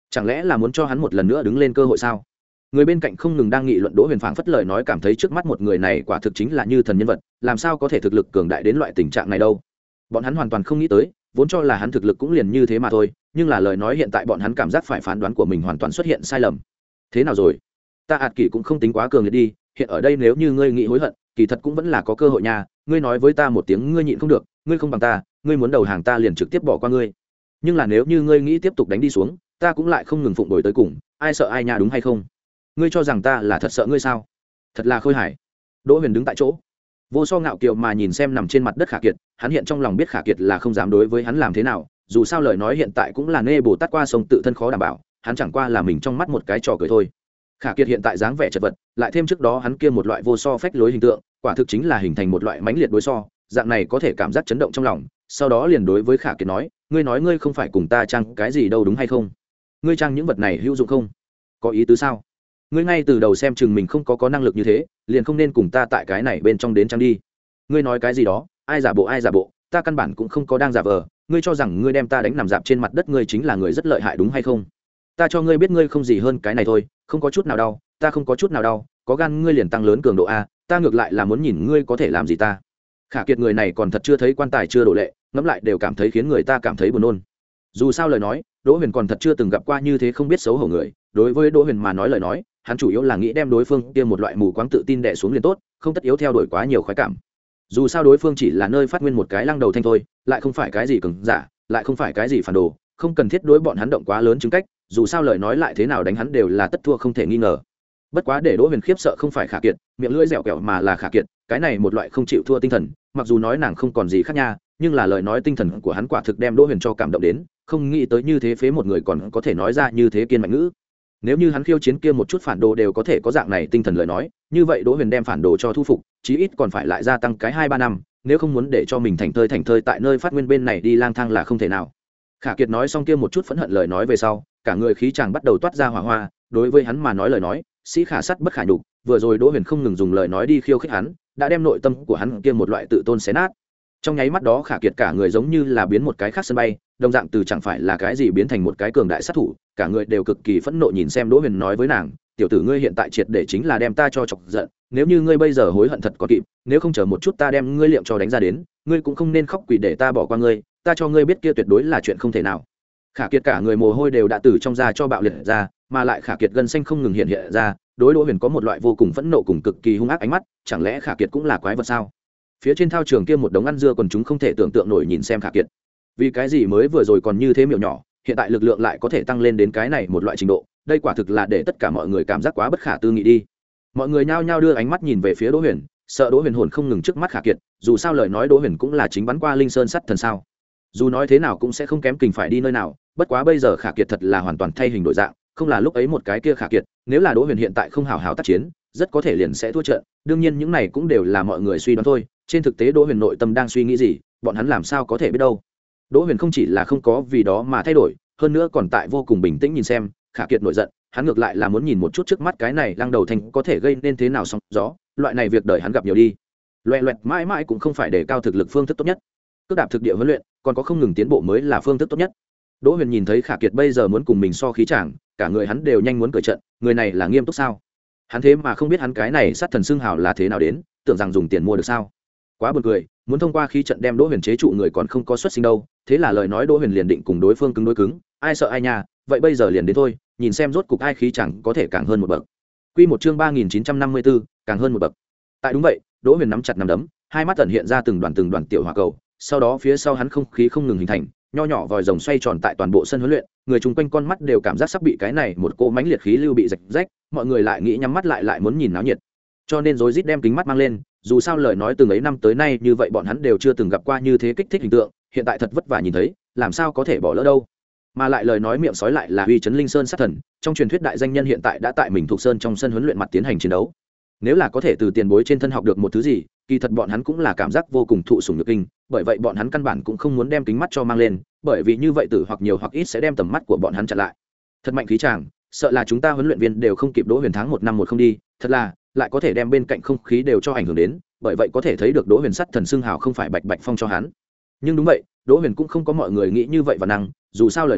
Speaker 1: chẳng lẽ là muốn cho hắn một lần nữa đứng lên cơ hội sao? Người bên cạnh không ngừng đang nghị luận Đỗ Huyền phảng phất lời nói cảm thấy trước mắt một người này quả thực chính là như thần nhân vật, làm sao có thể thực lực cường đại đến loại tình trạng này đâu. Bọn hắn hoàn toàn không nghĩ tới, vốn cho là hắn thực lực cũng liền như thế mà thôi, nhưng là lời nói hiện tại bọn hắn cảm giác phải phán đoán của mình hoàn toàn xuất hiện sai lầm. Thế nào rồi? Ta ạt kỷ cũng không tính quá cường liệt đi, hiện ở đây nếu như ngươi nghĩ hối hận, kỳ thật cũng vẫn là có cơ hội nha, ngươi nói với ta một tiếng ngươi nhịn không được, ngươi không bằng ta, ngươi muốn đầu hàng ta liền trực tiếp bỏ qua ngươi. Nhưng là nếu như ngươi nghĩ tiếp tục đánh đi xuống, ta cũng lại không ngừng phụng đổi tới cùng, ai sợ ai nha, đúng hay không? Ngươi cho rằng ta là thật sợ ngươi sao? Thật là khôi hài. Đỗ Huyền đứng tại chỗ, vô so ngạo kiều mà nhìn xem nằm trên mặt đất Khả Kiệt, hắn hiện trong lòng biết Khả Kiệt là không dám đối với hắn làm thế nào, dù sao lời nói hiện tại cũng là nê bồ tát qua sông tự thân khó đảm bảo, hắn chẳng qua là mình trong mắt một cái trò cười thôi. Khả Kiệt hiện tại dáng vẻ chật vật, lại thêm trước đó hắn kia một loại vô so phách lối hình tượng, quả thực chính là hình thành một loại mãnh liệt đối so, dạng này có thể cảm giác chấn động trong lòng, sau đó liền đối với Khả Kiệt nói, ngươi nói ngươi không phải cùng ta trang cái gì đâu đúng hay không? Ngươi trang những vật này hữu dụng không? Có ý tứ sao? Ngươi ngay từ đầu xem chừng mình không có có năng lực như thế, liền không nên cùng ta tại cái này bên trong đến trang đi. Ngươi nói cái gì đó, ai giả bộ ai giả bộ, ta căn bản cũng không có đang giả vờ, ngươi cho rằng ngươi đem ta đánh nằm dạp trên mặt đất ngươi chính là người rất lợi hại đúng hay không? Ta cho ngươi biết ngươi không gì hơn cái này thôi, không có chút nào đau, ta không có chút nào đau, có gan ngươi liền tăng lớn cường độ a, ta ngược lại là muốn nhìn ngươi có thể làm gì ta. Khả Kiệt người này còn thật chưa thấy quan tài chưa đổ lệ, ngẫm lại đều cảm thấy khiến người ta cảm thấy buồn nôn. Dù sao lời nói, Đỗ Huyền còn thật chưa từng gặp qua như thế không biết xấu hổ người, đối với Đỗ Huyền mà nói lời nói, hắn chủ yếu là nghĩ đem đối phương kia một loại mù quáng tự tin đè xuống liền tốt, không tất yếu theo đuổi quá nhiều khoái cảm. Dù sao đối phương chỉ là nơi phát nguyên một cái lăng đầu thanh thôi, lại không phải cái gì cường giả, lại không phải cái gì phản đồ, không cần thiết đối bọn hắn động quá lớn chứng cách, dù sao lời nói lại thế nào đánh hắn đều là tất thua không thể nghi ngờ. Bất quá để Đỗ Huyền khiếp sợ không phải Khả Kiệt, miệng lưỡi dẻo kẹo mà là Khả Kiệt, cái này một loại không chịu thua tinh thần, mặc dù nói nàng không còn gì khác nha, nhưng là lời nói tinh thần của hắn quả thực đem Đỗ Huyền cho cảm động đến, không nghĩ tới như thế phế một người còn có thể nói ra như thế kiên mạnh ngữ. Nếu như hắn khiêu chiến kia một chút phản đồ đều có thể có dạng này tinh thần lời nói, như vậy Đỗ Huyền đem phản đồ cho thu phục, chí ít còn phải lại gia tăng cái hai ba năm, nếu không muốn để cho mình thành thơi thành thơi tại nơi phát nguyên bên này đi lang thang là không thể nào. Khả Kiệt nói xong kia một chút phẫn hận lời nói về sau, cả người khí chàng bắt đầu toát ra hỏa hoa, đối với hắn mà nói lời nói, sĩ khả sắt bất khả nhục, vừa rồi Đỗ Huyền không ngừng dùng lời nói đi khiêu khích hắn, đã đem nội tâm của hắn kia một loại tự tôn xé nát. Trong nháy mắt đó Khả Kiệt cả người giống như là biến một cái khác sân bay, đồng dạng từ chẳng phải là cái gì biến thành một cái cường đại sát thủ, cả người đều cực kỳ phẫn nộ nhìn xem Đỗ Huyền nói với nàng, tiểu tử ngươi hiện tại triệt để chính là đem ta cho chọc giận, nếu như ngươi bây giờ hối hận thật có kịp, nếu không chờ một chút ta đem ngươi liệm cho đánh ra đến, ngươi cũng không nên khóc quỳ để ta bỏ qua ngươi, ta cho ngươi biết kia tuyệt đối là chuyện không thể nào. Khả Kiệt cả người mồ hôi đều đã từ trong da cho bạo liệt ra, mà lại Khả Kiệt gân xanh không ngừng hiện hiện ra, đối Đỗ Huyền có một loại vô cùng phẫn nộ cùng cực kỳ hung ác ánh mắt, chẳng lẽ Khả Kiệt cũng là quái vật sao? Phía trên thao trường kia một đống ăn dưa còn chúng không thể tưởng tượng nổi nhìn xem Khả Kiệt, vì cái gì mới vừa rồi còn như thế miểu nhỏ, hiện tại lực lượng lại có thể tăng lên đến cái này một loại trình độ, đây quả thực là để tất cả mọi người cảm giác quá bất khả tư nghị đi. Mọi người nhao nhao đưa ánh mắt nhìn về phía Đỗ Huyền, sợ Đỗ Huyền hồn không ngừng trước mắt Khả Kiệt, dù sao lời nói Đỗ Huyền cũng là chính bắn qua linh sơn sắt thần sao, dù nói thế nào cũng sẽ không kém kình phải đi nơi nào, bất quá bây giờ Khả Kiệt thật là hoàn toàn thay hình đổi dạng, không là lúc ấy một cái kia Khả Kiệt, nếu là Đỗ Huyền hiện tại không hào hào tác chiến, rất có thể liền sẽ thua trận, đương nhiên những này cũng đều là mọi người suy đoán thôi, trên thực tế Đỗ Huyền nội tâm đang suy nghĩ gì, bọn hắn làm sao có thể biết đâu. Đỗ Huyền không chỉ là không có vì đó mà thay đổi, hơn nữa còn tại vô cùng bình tĩnh nhìn xem Khả Kiệt nổi giận, hắn ngược lại là muốn nhìn một chút trước mắt cái này lăng đầu thành có thể gây nên thế nào sóng gió, loại này việc đời hắn gặp nhiều đi, loẹ loẹt mãi mãi cũng không phải để cao thực lực phương thức tốt nhất, cước đạp thực địa huấn luyện còn có không ngừng tiến bộ mới là phương thức tốt nhất. Đỗ Huyền nhìn thấy Khả Kiệt bây giờ muốn cùng mình so khí chàng, cả người hắn đều nhanh muốn cởi trận, người này là nghiêm túc sao? Hắn thế mà không biết hắn cái này sát thần xương hào là thế nào đến, tưởng rằng dùng tiền mua được sao? Quá buồn cười, muốn thông qua khí trận đem Đỗ Huyền chế trụ người còn không có xuất sinh đâu, thế là lời nói Đỗ Huyền liền định cùng đối phương cứng đối cứng, ai sợ ai nha, vậy bây giờ liền đến thôi, nhìn xem rốt cục ai khí chẳng có thể càng hơn một bậc. Quy một chương ba nghìn chín trăm năm mươi tư, càng hơn một bậc. Tại đúng vậy, Đỗ Huyền nắm chặt nắm đấm, hai mắt ẩn hiện ra từng đoàn từng đoàn tiểu hỏa cầu, sau đó phía sau hắn không khí không ngừng hình thành, nho nhỏ vòi rồng xoay tròn tại toàn bộ sân huấn luyện, người chung quanh con mắt đều cảm giác sắp bị cái này một cỗ mãnh liệt khí lưu bị rạch rách, mọi người lại nghĩ nhắm mắt lại lại muốn nhìn náo nhiệt, cho nên rối rít đem kính mắt mang lên, dù sao lời nói từng ấy năm tới nay như vậy bọn hắn đều chưa từng gặp qua như thế kích thích hình tượng, hiện tại thật vất vả nhìn thấy, làm sao có thể bỏ lỡ đâu. Mà lại lời nói miệng sói lại là uy chấn linh sơn sát thần, trong truyền thuyết đại danh nhân hiện tại đã tại mình thuộc sơn trong sân huấn luyện mặt tiến hành chiến đấu. Nếu là có thể từ tiền bối trên thân học được một thứ gì, kỳ thật bọn hắn cũng là cảm giác vô cùng thụ sủng nhược kinh, bởi vậy bọn hắn căn bản cũng không muốn đem kính mắt cho mang lên, bởi vì như vậy tử hoặc nhiều hoặc ít sẽ đem tầm mắt của bọn hắn chặn lại. Thật mạnh khí chàng, sợ là chúng ta huấn luyện viên đều không kịp Đỗ Huyền tháng một năm một không đi, thật là lại có thể đem bên cạnh không khí đều cho ảnh hưởng đến, bởi vậy có thể thấy được Đỗ Huyền sắt thần xưng hào không phải bạch bạch phong cho hắn. Nhưng đúng vậy, Đỗ Huyền cũng không có mọi người nghĩ như vậy và năng, dù sao lời nói,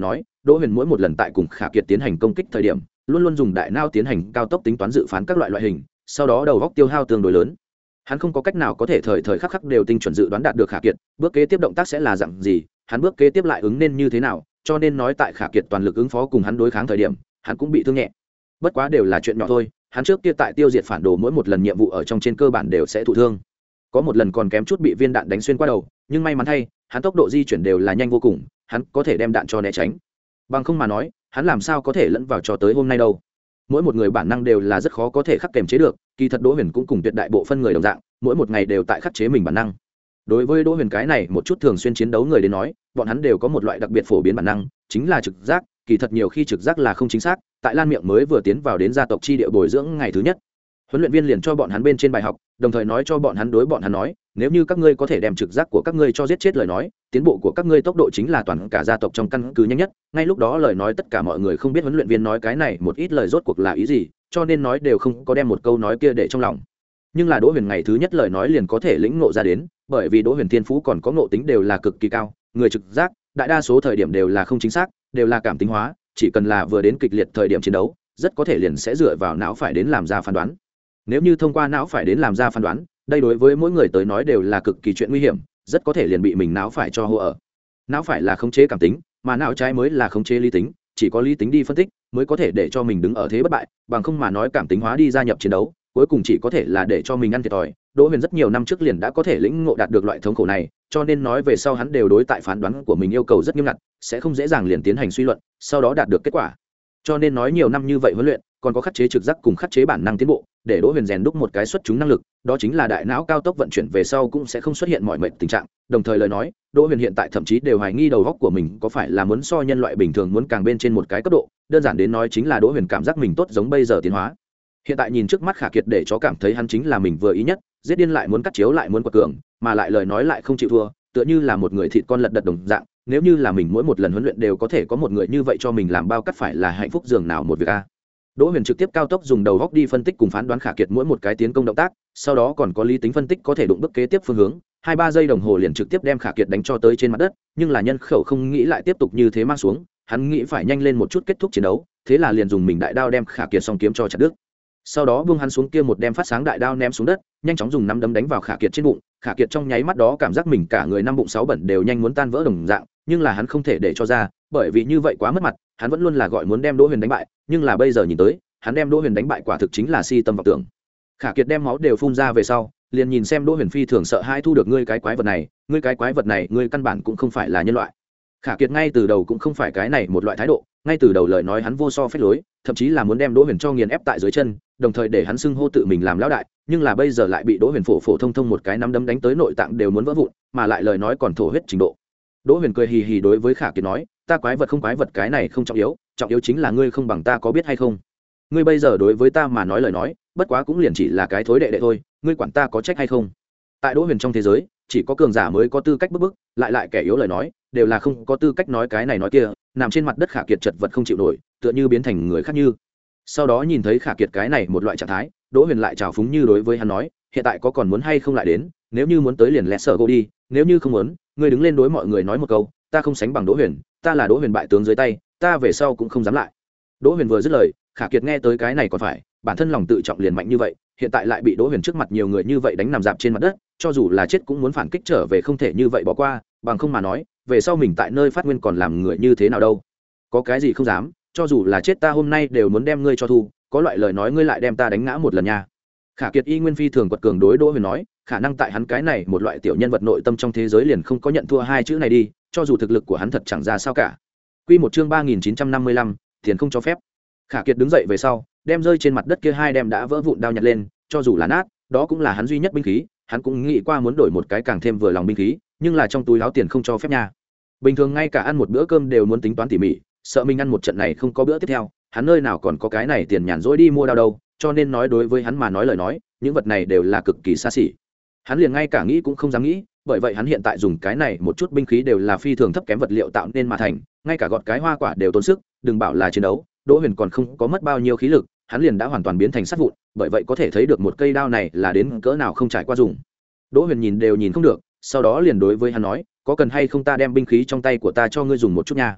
Speaker 1: Đỗ Huyền mỗi một lần tại cùng Khả Kiệt tiến hành công kích thời điểm luôn luôn dùng đại não tiến hành cao tốc tính toán dự phán các loại loại hình, sau đó đầu góc tiêu hao tương đối lớn. Hắn không có cách nào có thể thời thời khắc khắc đều tinh chuẩn dự đoán đạt được Khả Kiệt bước kế tiếp động tác sẽ là dạng gì, hắn bước kế tiếp lại ứng nên như thế nào, cho nên nói tại Khả Kiệt toàn lực ứng phó cùng hắn đối kháng thời điểm, hắn cũng bị thương nhẹ. Bất quá đều là chuyện nhỏ thôi, hắn trước kia tại tiêu diệt phản đồ mỗi một lần nhiệm vụ ở trong trên cơ bản đều sẽ thụ thương. Có một lần còn kém chút bị viên đạn đánh xuyên qua đầu, nhưng may mắn thay, hắn tốc độ di chuyển đều là nhanh vô cùng, hắn có thể đem đạn cho né tránh. Bằng không mà nói, hắn làm sao có thể lẫn vào cho tới hôm nay đâu. Mỗi một người bản năng đều là rất khó có thể khắc kềm chế được, kỳ thật Đỗ Huyền cũng cùng tuyệt đại bộ phân người đồng dạng, mỗi một ngày đều tại khắc chế mình bản năng. Đối với Đỗ Huyền cái này một chút thường xuyên chiến đấu người đến nói, bọn hắn đều có một loại đặc biệt phổ biến bản năng, chính là trực giác, kỳ thật nhiều khi trực giác là không chính xác. Tại Lan Miệng mới vừa tiến vào đến gia tộc chi địa bồi dưỡng ngày thứ nhất, huấn luyện viên liền cho bọn hắn bên trên bài học, đồng thời nói cho bọn hắn đối bọn hắn nói, nếu như các ngươi có thể đem trực giác của các ngươi cho giết chết lời nói, tiến bộ của các ngươi tốc độ chính là toàn cả gia tộc trong căn cứ nhanh nhất. Ngay lúc đó lời nói tất cả mọi người không biết huấn luyện viên nói cái này một ít lời rốt cuộc là ý gì, cho nên nói đều không có đem một câu nói kia để trong lòng. Nhưng là Đỗ Huyền ngày thứ nhất lời nói liền có thể lĩnh ngộ ra đến, bởi vì Đỗ Huyền thiên phú còn có ngộ tính đều là cực kỳ cao, người trực giác đại đa số thời điểm đều là không chính xác, đều là cảm tính hóa, chỉ cần là vừa đến kịch liệt thời điểm chiến đấu, rất có thể liền sẽ dựa vào não phải đến làm ra phán đoán. Nếu như thông qua não phải đến làm ra phán đoán, đây đối với mỗi người tới nói đều là cực kỳ chuyện nguy hiểm, rất có thể liền bị mình não phải cho hô ở. Não phải là khống chế cảm tính, mà não trái mới là khống chế lý tính, chỉ có lý tính đi phân tích mới có thể để cho mình đứng ở thế bất bại, bằng không mà nói cảm tính hóa đi gia nhập chiến đấu, cuối cùng chỉ có thể là để cho mình ăn thiệt thòi. Đỗ Huyền rất nhiều năm trước liền đã có thể lĩnh ngộ đạt được loại thống khổ này, cho nên nói về sau hắn đều đối tại phán đoán của mình yêu cầu rất nghiêm ngặt, sẽ không dễ dàng liền tiến hành suy luận, sau đó đạt được kết quả. Cho nên nói nhiều năm như vậy huấn luyện, còn có khắc chế trực giác cùng khắc chế bản năng tiến bộ, để Đỗ Huyền rèn đúc một cái xuất chúng năng lực, đó chính là đại não cao tốc vận chuyển về sau cũng sẽ không xuất hiện mọi mệt tình trạng. Đồng thời lời nói, Đỗ Huyền hiện tại thậm chí đều hoài nghi đầu óc của mình có phải là muốn so nhân loại bình thường muốn càng bên trên một cái cấp độ, đơn giản đến nói chính là Đỗ Huyền cảm giác mình tốt giống bây giờ tiến hóa. Hiện tại nhìn trước mắt Khả Kiệt để cho cảm thấy hắn chính là mình vừa ý nhất, giết điên lại muốn cắt chiếu lại muốn quật cường, mà lại lời nói lại không chịu thua, tựa như là một người thịt con lật đật đồng dạng. Nếu như là mình mỗi một lần huấn luyện đều có thể có một người như vậy cho mình làm bao cắt phải là hạnh phúc dường nào một việc a. Đỗ Huyền trực tiếp cao tốc dùng đầu góc đi phân tích cùng phán đoán Khả Kiệt mỗi một cái tiến công động tác, sau đó còn có lý tính phân tích có thể đụng bước kế tiếp phương hướng, hai ba giây đồng hồ liền trực tiếp đem Khả Kiệt đánh cho tới trên mặt đất, nhưng là nhân khẩu không nghĩ lại tiếp tục như thế mang xuống, hắn nghĩ phải nhanh lên một chút kết thúc chiến đấu, thế là liền dùng mình đại đao đem Khả Kiệt song kiếm cho chặt đứt. Sau đó buông hắn xuống kia một đem phát sáng đại đao ném xuống đất, nhanh chóng dùng nắm đấm đánh vào Khả Kiệt trên bụng. Khả Kiệt trong nháy mắt đó cảm giác mình cả người năm bụng sáu bẩn đều nhanh muốn tan vỡ đồng dạng, nhưng là hắn không thể để cho ra, bởi vì như vậy quá mất mặt, hắn vẫn luôn là gọi muốn đem Đỗ Huyền đánh bại, nhưng là bây giờ nhìn tới, hắn đem Đỗ Huyền đánh bại quả thực chính là si tâm vọng tưởng. Khả Kiệt đem máu đều phun ra về sau, liền nhìn xem Đỗ Huyền phi thường sợ hãi thu được ngươi cái quái vật này, ngươi cái quái vật này, ngươi căn bản cũng không phải là nhân loại. Khả Kiệt ngay từ đầu cũng không phải cái này một loại thái độ, ngay từ đầu lời nói hắn vô so phách lối, thậm chí là muốn đem Đỗ Huyền cho nghiền ép tại dưới chân, đồng thời để hắn xưng hô tự mình làm lão đại, nhưng là bây giờ lại bị Đỗ Huyền phổ phổ thông thông một cái nắm đấm đánh tới nội tạng đều muốn vỡ vụn, mà lại lời nói còn thổ huyết trình độ. Đỗ Huyền cười hì hì đối với Khả Kiệt nói, ta quái vật không quái vật cái này không trọng yếu, trọng yếu chính là ngươi không bằng ta có biết hay không? Ngươi bây giờ đối với ta mà nói lời nói, bất quá cũng liền chỉ là cái thối đệ đệ thôi, ngươi quản ta có trách hay không? Tại Đỗ Huyền trong thế giới, chỉ có cường giả mới có tư cách bức bức, lại lại kẻ yếu lời nói, đều là không có tư cách nói cái này nói kia, nằm trên mặt đất Khả Kiệt chật vật không chịu nổi, tựa như biến thành người khác như. Sau đó nhìn thấy Khả Kiệt cái này một loại trạng thái, Đỗ Huyền lại trào phúng như đối với hắn nói, hiện tại có còn muốn hay không lại đến, nếu như muốn tới liền lẹ sở go đi, nếu như không muốn, ngươi đứng lên đối mọi người nói một câu, ta không sánh bằng Đỗ Huyền, ta là Đỗ Huyền bại tướng dưới tay, ta về sau cũng không dám lại. Đỗ Huyền vừa dứt lời, Khả Kiệt nghe tới cái này còn phải, bản thân lòng tự trọng liền mạnh như vậy, hiện tại lại bị Đỗ Huyền trước mặt nhiều người như vậy đánh nằm dạp trên mặt đất, cho dù là chết cũng muốn phản kích trở về, không thể như vậy bỏ qua, bằng không mà nói, về sau mình tại nơi phát nguyên còn làm người như thế nào đâu? Có cái gì không dám, cho dù là chết ta hôm nay đều muốn đem ngươi cho thu, có loại lời nói ngươi lại đem ta đánh ngã một lần nha. Khả Kiệt y nguyên phi thường quật cường đối Đỗ Huyền nói, khả năng tại hắn cái này một loại tiểu nhân vật nội tâm trong thế giới liền không có nhận thua hai chữ này đi, cho dù thực lực của hắn thật chẳng ra sao cả. Quy một chương ba nghìn chín trăm năm mươi lăm, tiền không cho phép. Khả Kiệt đứng dậy về sau, đem rơi trên mặt đất kia hai đem đã vỡ vụn đao nhặt lên, cho dù là nát, đó cũng là hắn duy nhất binh khí, hắn cũng nghĩ qua muốn đổi một cái càng thêm vừa lòng binh khí, nhưng là trong túi áo tiền không cho phép nha. Bình thường ngay cả ăn một bữa cơm đều muốn tính toán tỉ mỉ, sợ mình ăn một trận này không có bữa tiếp theo, hắn nơi nào còn có cái này tiền nhàn rỗi đi mua đao đâu, cho nên nói đối với hắn mà nói lời nói, những vật này đều là cực kỳ xa xỉ. Hắn liền ngay cả nghĩ cũng không dám nghĩ, bởi vậy hắn hiện tại dùng cái này một chút binh khí đều là phi thường thấp kém vật liệu tạo nên mà thành, ngay cả gọt cái hoa quả đều tốn sức, đừng bảo là chiến đấu, Đỗ Huyền còn không có mất bao nhiêu khí lực, hắn liền đã hoàn toàn biến thành sắt vụn, bởi vậy có thể thấy được một cây đao này là đến cỡ nào không trải qua dùng. Đỗ Huyền nhìn đều nhìn không được, sau đó liền đối với hắn nói, có cần hay không ta đem binh khí trong tay của ta cho ngươi dùng một chút nha.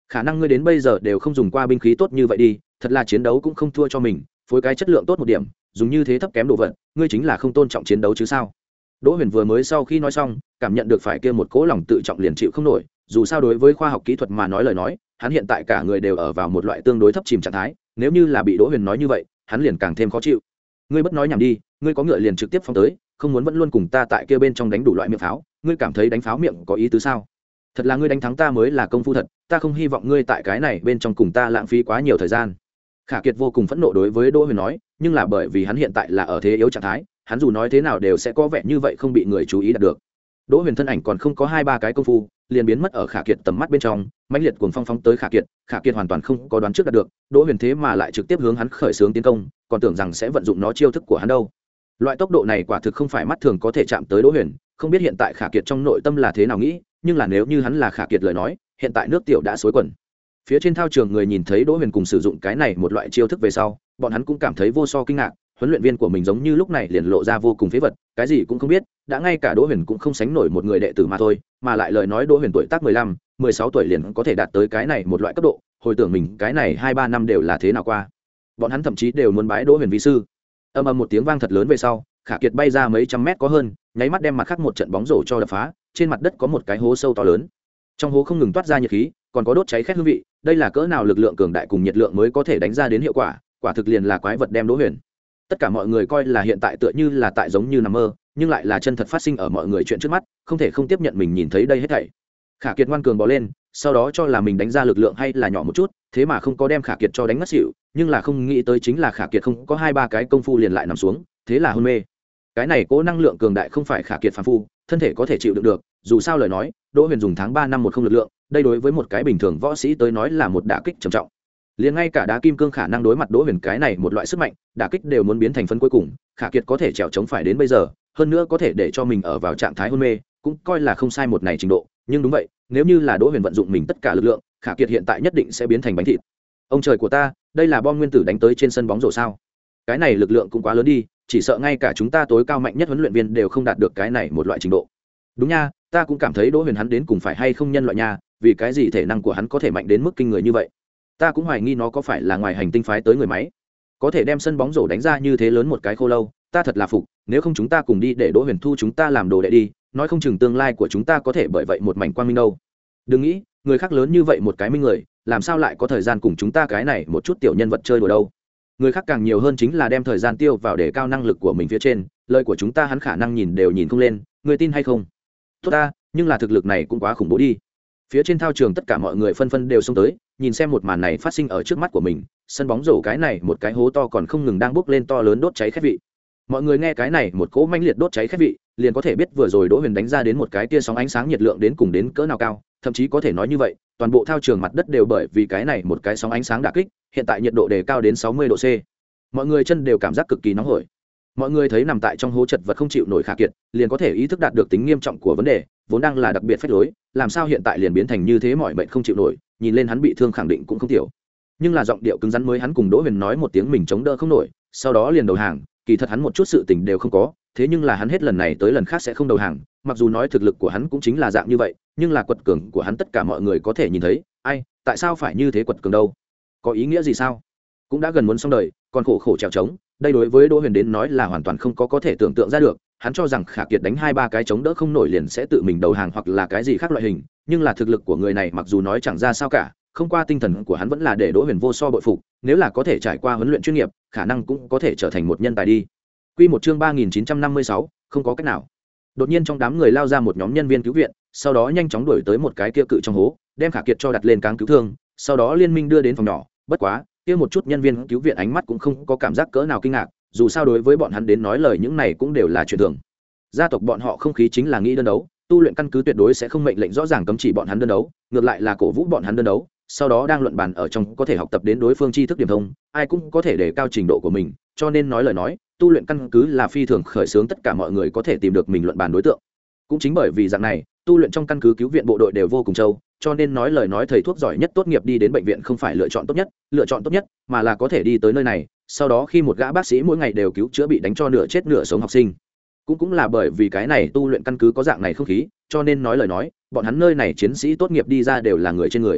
Speaker 1: khả năng ngươi đến bây giờ đều không dùng qua binh khí tốt như vậy đi, thật là chiến đấu cũng không thua cho mình, phối cái chất lượng tốt một điểm, dùng như thế thấp kém đồ vật, ngươi chính là không tôn trọng chiến đấu chứ sao? Đỗ Huyền vừa mới sau khi nói xong, cảm nhận được phải kia một cỗ lòng tự trọng liền chịu không nổi, dù sao đối với khoa học kỹ thuật mà nói lời nói, hắn hiện tại cả người đều ở vào một loại tương đối thấp chìm trạng thái, nếu như là bị Đỗ Huyền nói như vậy, hắn liền càng thêm khó chịu. Ngươi bất nói nhảm đi, ngươi có ngựa liền trực tiếp phóng tới, không muốn vẫn luôn cùng ta tại kia bên trong đánh đủ loại miệng pháo, ngươi cảm thấy đánh pháo miệng có ý tứ sao? Thật là ngươi đánh thắng ta mới là công phu thật, ta không hy vọng ngươi tại cái này bên trong cùng ta lãng phí quá nhiều thời gian. Khả Kiệt vô cùng phẫn nộ đối với Đỗ Huyền nói, nhưng là bởi vì hắn hiện tại là ở thế yếu trạng thái, hắn dù nói thế nào đều sẽ có vẻ như vậy không bị người chú ý đạt được. Đỗ Huyền thân ảnh còn không có hai ba cái công phu, liền biến mất ở Khả Kiệt tầm mắt bên trong, mãnh liệt cuồng phong phóng tới Khả Kiệt, Khả Kiệt hoàn toàn không có đoán trước đạt được, Đỗ Huyền thế mà lại trực tiếp hướng hắn khởi xướng tiến công, còn tưởng rằng sẽ vận dụng nó chiêu thức của hắn đâu. Loại tốc độ này quả thực không phải mắt thường có thể chạm tới Đỗ Huyền, không biết hiện tại Khả Kiệt trong nội tâm là thế nào nghĩ, nhưng là nếu như hắn là Khả Kiệt lời nói, hiện tại nước tiểu đã xối quần. Phía trên thao trường người nhìn thấy Đỗ Huyền cùng sử dụng cái này một loại chiêu thức về sau, bọn hắn cũng cảm thấy vô so kinh ngạc, huấn luyện viên của mình giống như lúc này liền lộ ra vô cùng phế vật, cái gì cũng không biết, đã ngay cả Đỗ Huyền cũng không sánh nổi một người đệ tử mà thôi, mà lại lời nói Đỗ Huyền tuổi tác mười lăm, mười sáu tuổi liền có thể đạt tới cái này một loại cấp độ, hồi tưởng mình cái này hai ba năm đều là thế nào qua. Bọn hắn thậm chí đều muốn bái Đỗ Huyền vi sư. Ầm ầm một tiếng vang thật lớn về sau, Khả Kiệt bay ra mấy trăm mét có hơn, nháy mắt đem mặt khác một trận bóng rổ cho đập phá, trên mặt đất có một cái hố sâu to lớn. Trong hố không ngừng toát ra nhiệt khí, còn có đốt cháy khét hương vị, đây là cỡ nào lực lượng cường đại cùng nhiệt lượng mới có thể đánh ra đến hiệu quả, quả thực liền là quái vật đem Đỗ Huyền. Tất cả mọi người coi là hiện tại tựa như là tại giống như nằm mơ, nhưng lại là chân thật phát sinh ở mọi người chuyện trước mắt, không thể không tiếp nhận mình nhìn thấy đây hết thảy. Khả Kiệt ngoan cường bò lên, sau đó cho là mình đánh ra lực lượng hay là nhỏ một chút, thế mà không có đem Khả Kiệt cho đánh ngất xỉu, nhưng là không nghĩ tới chính là Khả Kiệt không có hai ba cái công phu liền lại nằm xuống, thế là hôn mê. Cái này cố năng lượng cường đại không phải Khả Kiệt phàm phu, thân thể có thể chịu đựng được, dù sao lời nói, Đỗ Huyền dùng tháng ba năm một không lực lượng, đây đối với một cái bình thường võ sĩ tới nói là một đả kích trầm trọng. Liền ngay cả đá kim cương khả năng đối mặt Đỗ Huyền cái này một loại sức mạnh, đả kích đều muốn biến thành phân cuối cùng, Khả Kiệt có thể trèo chống phải đến bây giờ, hơn nữa có thể để cho mình ở vào trạng thái hôn mê, cũng coi là không sai một này trình độ, nhưng đúng vậy, nếu như là Đỗ Huyền vận dụng mình tất cả lực lượng, Khả Kiệt hiện tại nhất định sẽ biến thành bánh thịt. Ông trời của ta, đây là bom nguyên tử đánh tới trên sân bóng rổ sao? Cái này lực lượng cũng quá lớn đi, chỉ sợ ngay cả chúng ta tối cao mạnh nhất huấn luyện viên đều không đạt được cái này một loại trình độ. Đúng nha, ta cũng cảm thấy Đỗ Huyền hắn đến cùng phải hay không nhân loại nha, vì cái gì thể năng của hắn có thể mạnh đến mức kinh người như vậy? Ta cũng hoài nghi nó có phải là ngoài hành tinh phái tới người máy, có thể đem sân bóng rổ đánh ra như thế lớn một cái khô lâu, ta thật là phục, nếu không chúng ta cùng đi để Đỗ Huyền thu chúng ta làm đồ đệ đi, nói không chừng tương lai của chúng ta có thể bởi vậy một mảnh quang minh đâu. Đừng nghĩ, người khác lớn như vậy một cái minh người, làm sao lại có thời gian cùng chúng ta cái này một chút tiểu nhân vật chơi đùa đâu. Người khác càng nhiều hơn chính là đem thời gian tiêu vào để cao năng lực của mình phía trên, lời của chúng ta hắn khả năng nhìn đều nhìn không lên, người tin hay không? Tốt ta, nhưng là thực lực này cũng quá khủng bố đi. Phía trên thao trường tất cả mọi người phân phân đều xông tới, nhìn xem một màn này phát sinh ở trước mắt của mình, sân bóng rổ cái này một cái hố to còn không ngừng đang bốc lên to lớn đốt cháy khét vị. Mọi người nghe cái này một cỗ manh liệt đốt cháy khét vị, liền có thể biết vừa rồi Đỗ Huyền đánh ra đến một cái tia sóng ánh sáng nhiệt lượng đến cùng đến cỡ nào cao, thậm chí có thể nói như vậy, toàn bộ thao trường mặt đất đều bởi vì cái này một cái sóng ánh sáng đả kích, hiện tại nhiệt độ đề cao đến sáu mươi độ C. Mọi người chân đều cảm giác cực kỳ nóng hổi. Mọi người thấy nằm tại trong hố chật vật không chịu nổi Khả Kiệt, liền có thể ý thức đạt được tính nghiêm trọng của vấn đề, vốn đang là đặc biệt phách lối, làm sao hiện tại liền biến thành như thế, mọi mệnh không chịu nổi, nhìn lên hắn bị thương khẳng định cũng không tiểu. Nhưng là giọng điệu cứng rắn mới hắn cùng Đỗ Huyền nói một tiếng mình chống đỡ không nổi, sau đó liền đầu hàng, kỳ thật hắn một chút sự tình đều không có, thế nhưng là hắn hết lần này tới lần khác sẽ không đầu hàng, mặc dù nói thực lực của hắn cũng chính là dạng như vậy, nhưng là quật cường của hắn tất cả mọi người có thể nhìn thấy, ai, tại sao phải như thế quật cường đâu? Có ý nghĩa gì sao? Cũng đã gần muốn xong đời, còn khổ khổ trèo trống, đây đối với Đỗ Huyền đến nói là hoàn toàn không có có thể tưởng tượng ra được, hắn cho rằng Khả Kiệt đánh hai ba cái chống đỡ không nổi liền sẽ tự mình đầu hàng hoặc là cái gì khác loại hình, nhưng là thực lực của người này mặc dù nói chẳng ra sao cả, không qua tinh thần của hắn vẫn là để Đỗ Huyền vô so bội phục, nếu là có thể trải qua huấn luyện chuyên nghiệp, khả năng cũng có thể trở thành một nhân tài đi. Quy một chương ba nghìn chín trăm năm mươi sáu, không có cách nào. Đột nhiên trong đám người lao ra một nhóm nhân viên cứu viện, sau đó nhanh chóng đuổi tới một cái kia cự trong hố, đem Khả Kiệt cho đặt lên cáng cứu thương, sau đó liên minh đưa đến phòng nhỏ, bất quá, kia một chút nhân viên cứu viện ánh mắt cũng không có cảm giác cỡ nào kinh ngạc, dù sao đối với bọn hắn đến nói lời những này cũng đều là chuyện thường. Gia tộc bọn họ không khí chính là nghĩ đơn đấu, tu luyện căn cứ tuyệt đối sẽ không mệnh lệnh rõ ràng cấm chỉ bọn hắn đơn đấu, ngược lại là cổ vũ bọn hắn đơn đấu, sau đó đang luận bàn ở trong có thể học tập đến đối phương tri thức điểm thông, ai cũng có thể đề cao trình độ của mình, cho nên nói lời nói, tu luyện căn cứ là phi thường khởi xướng tất cả mọi người có thể tìm được mình luận bàn đối tượng. Cũng chính bởi vì dạng này, tu luyện trong căn cứ cứu viện bộ đội đều vô cùng trâu, cho nên nói lời nói thầy thuốc giỏi nhất tốt nghiệp đi đến bệnh viện không phải lựa chọn tốt nhất, lựa chọn tốt nhất, mà là có thể đi tới nơi này, sau đó khi một gã bác sĩ mỗi ngày đều cứu chữa bị đánh cho nửa chết nửa sống học sinh. Cũng cũng là bởi vì cái này tu luyện căn cứ có dạng này không khí, cho nên nói lời nói, bọn hắn nơi này chiến sĩ tốt nghiệp đi ra đều là người trên người.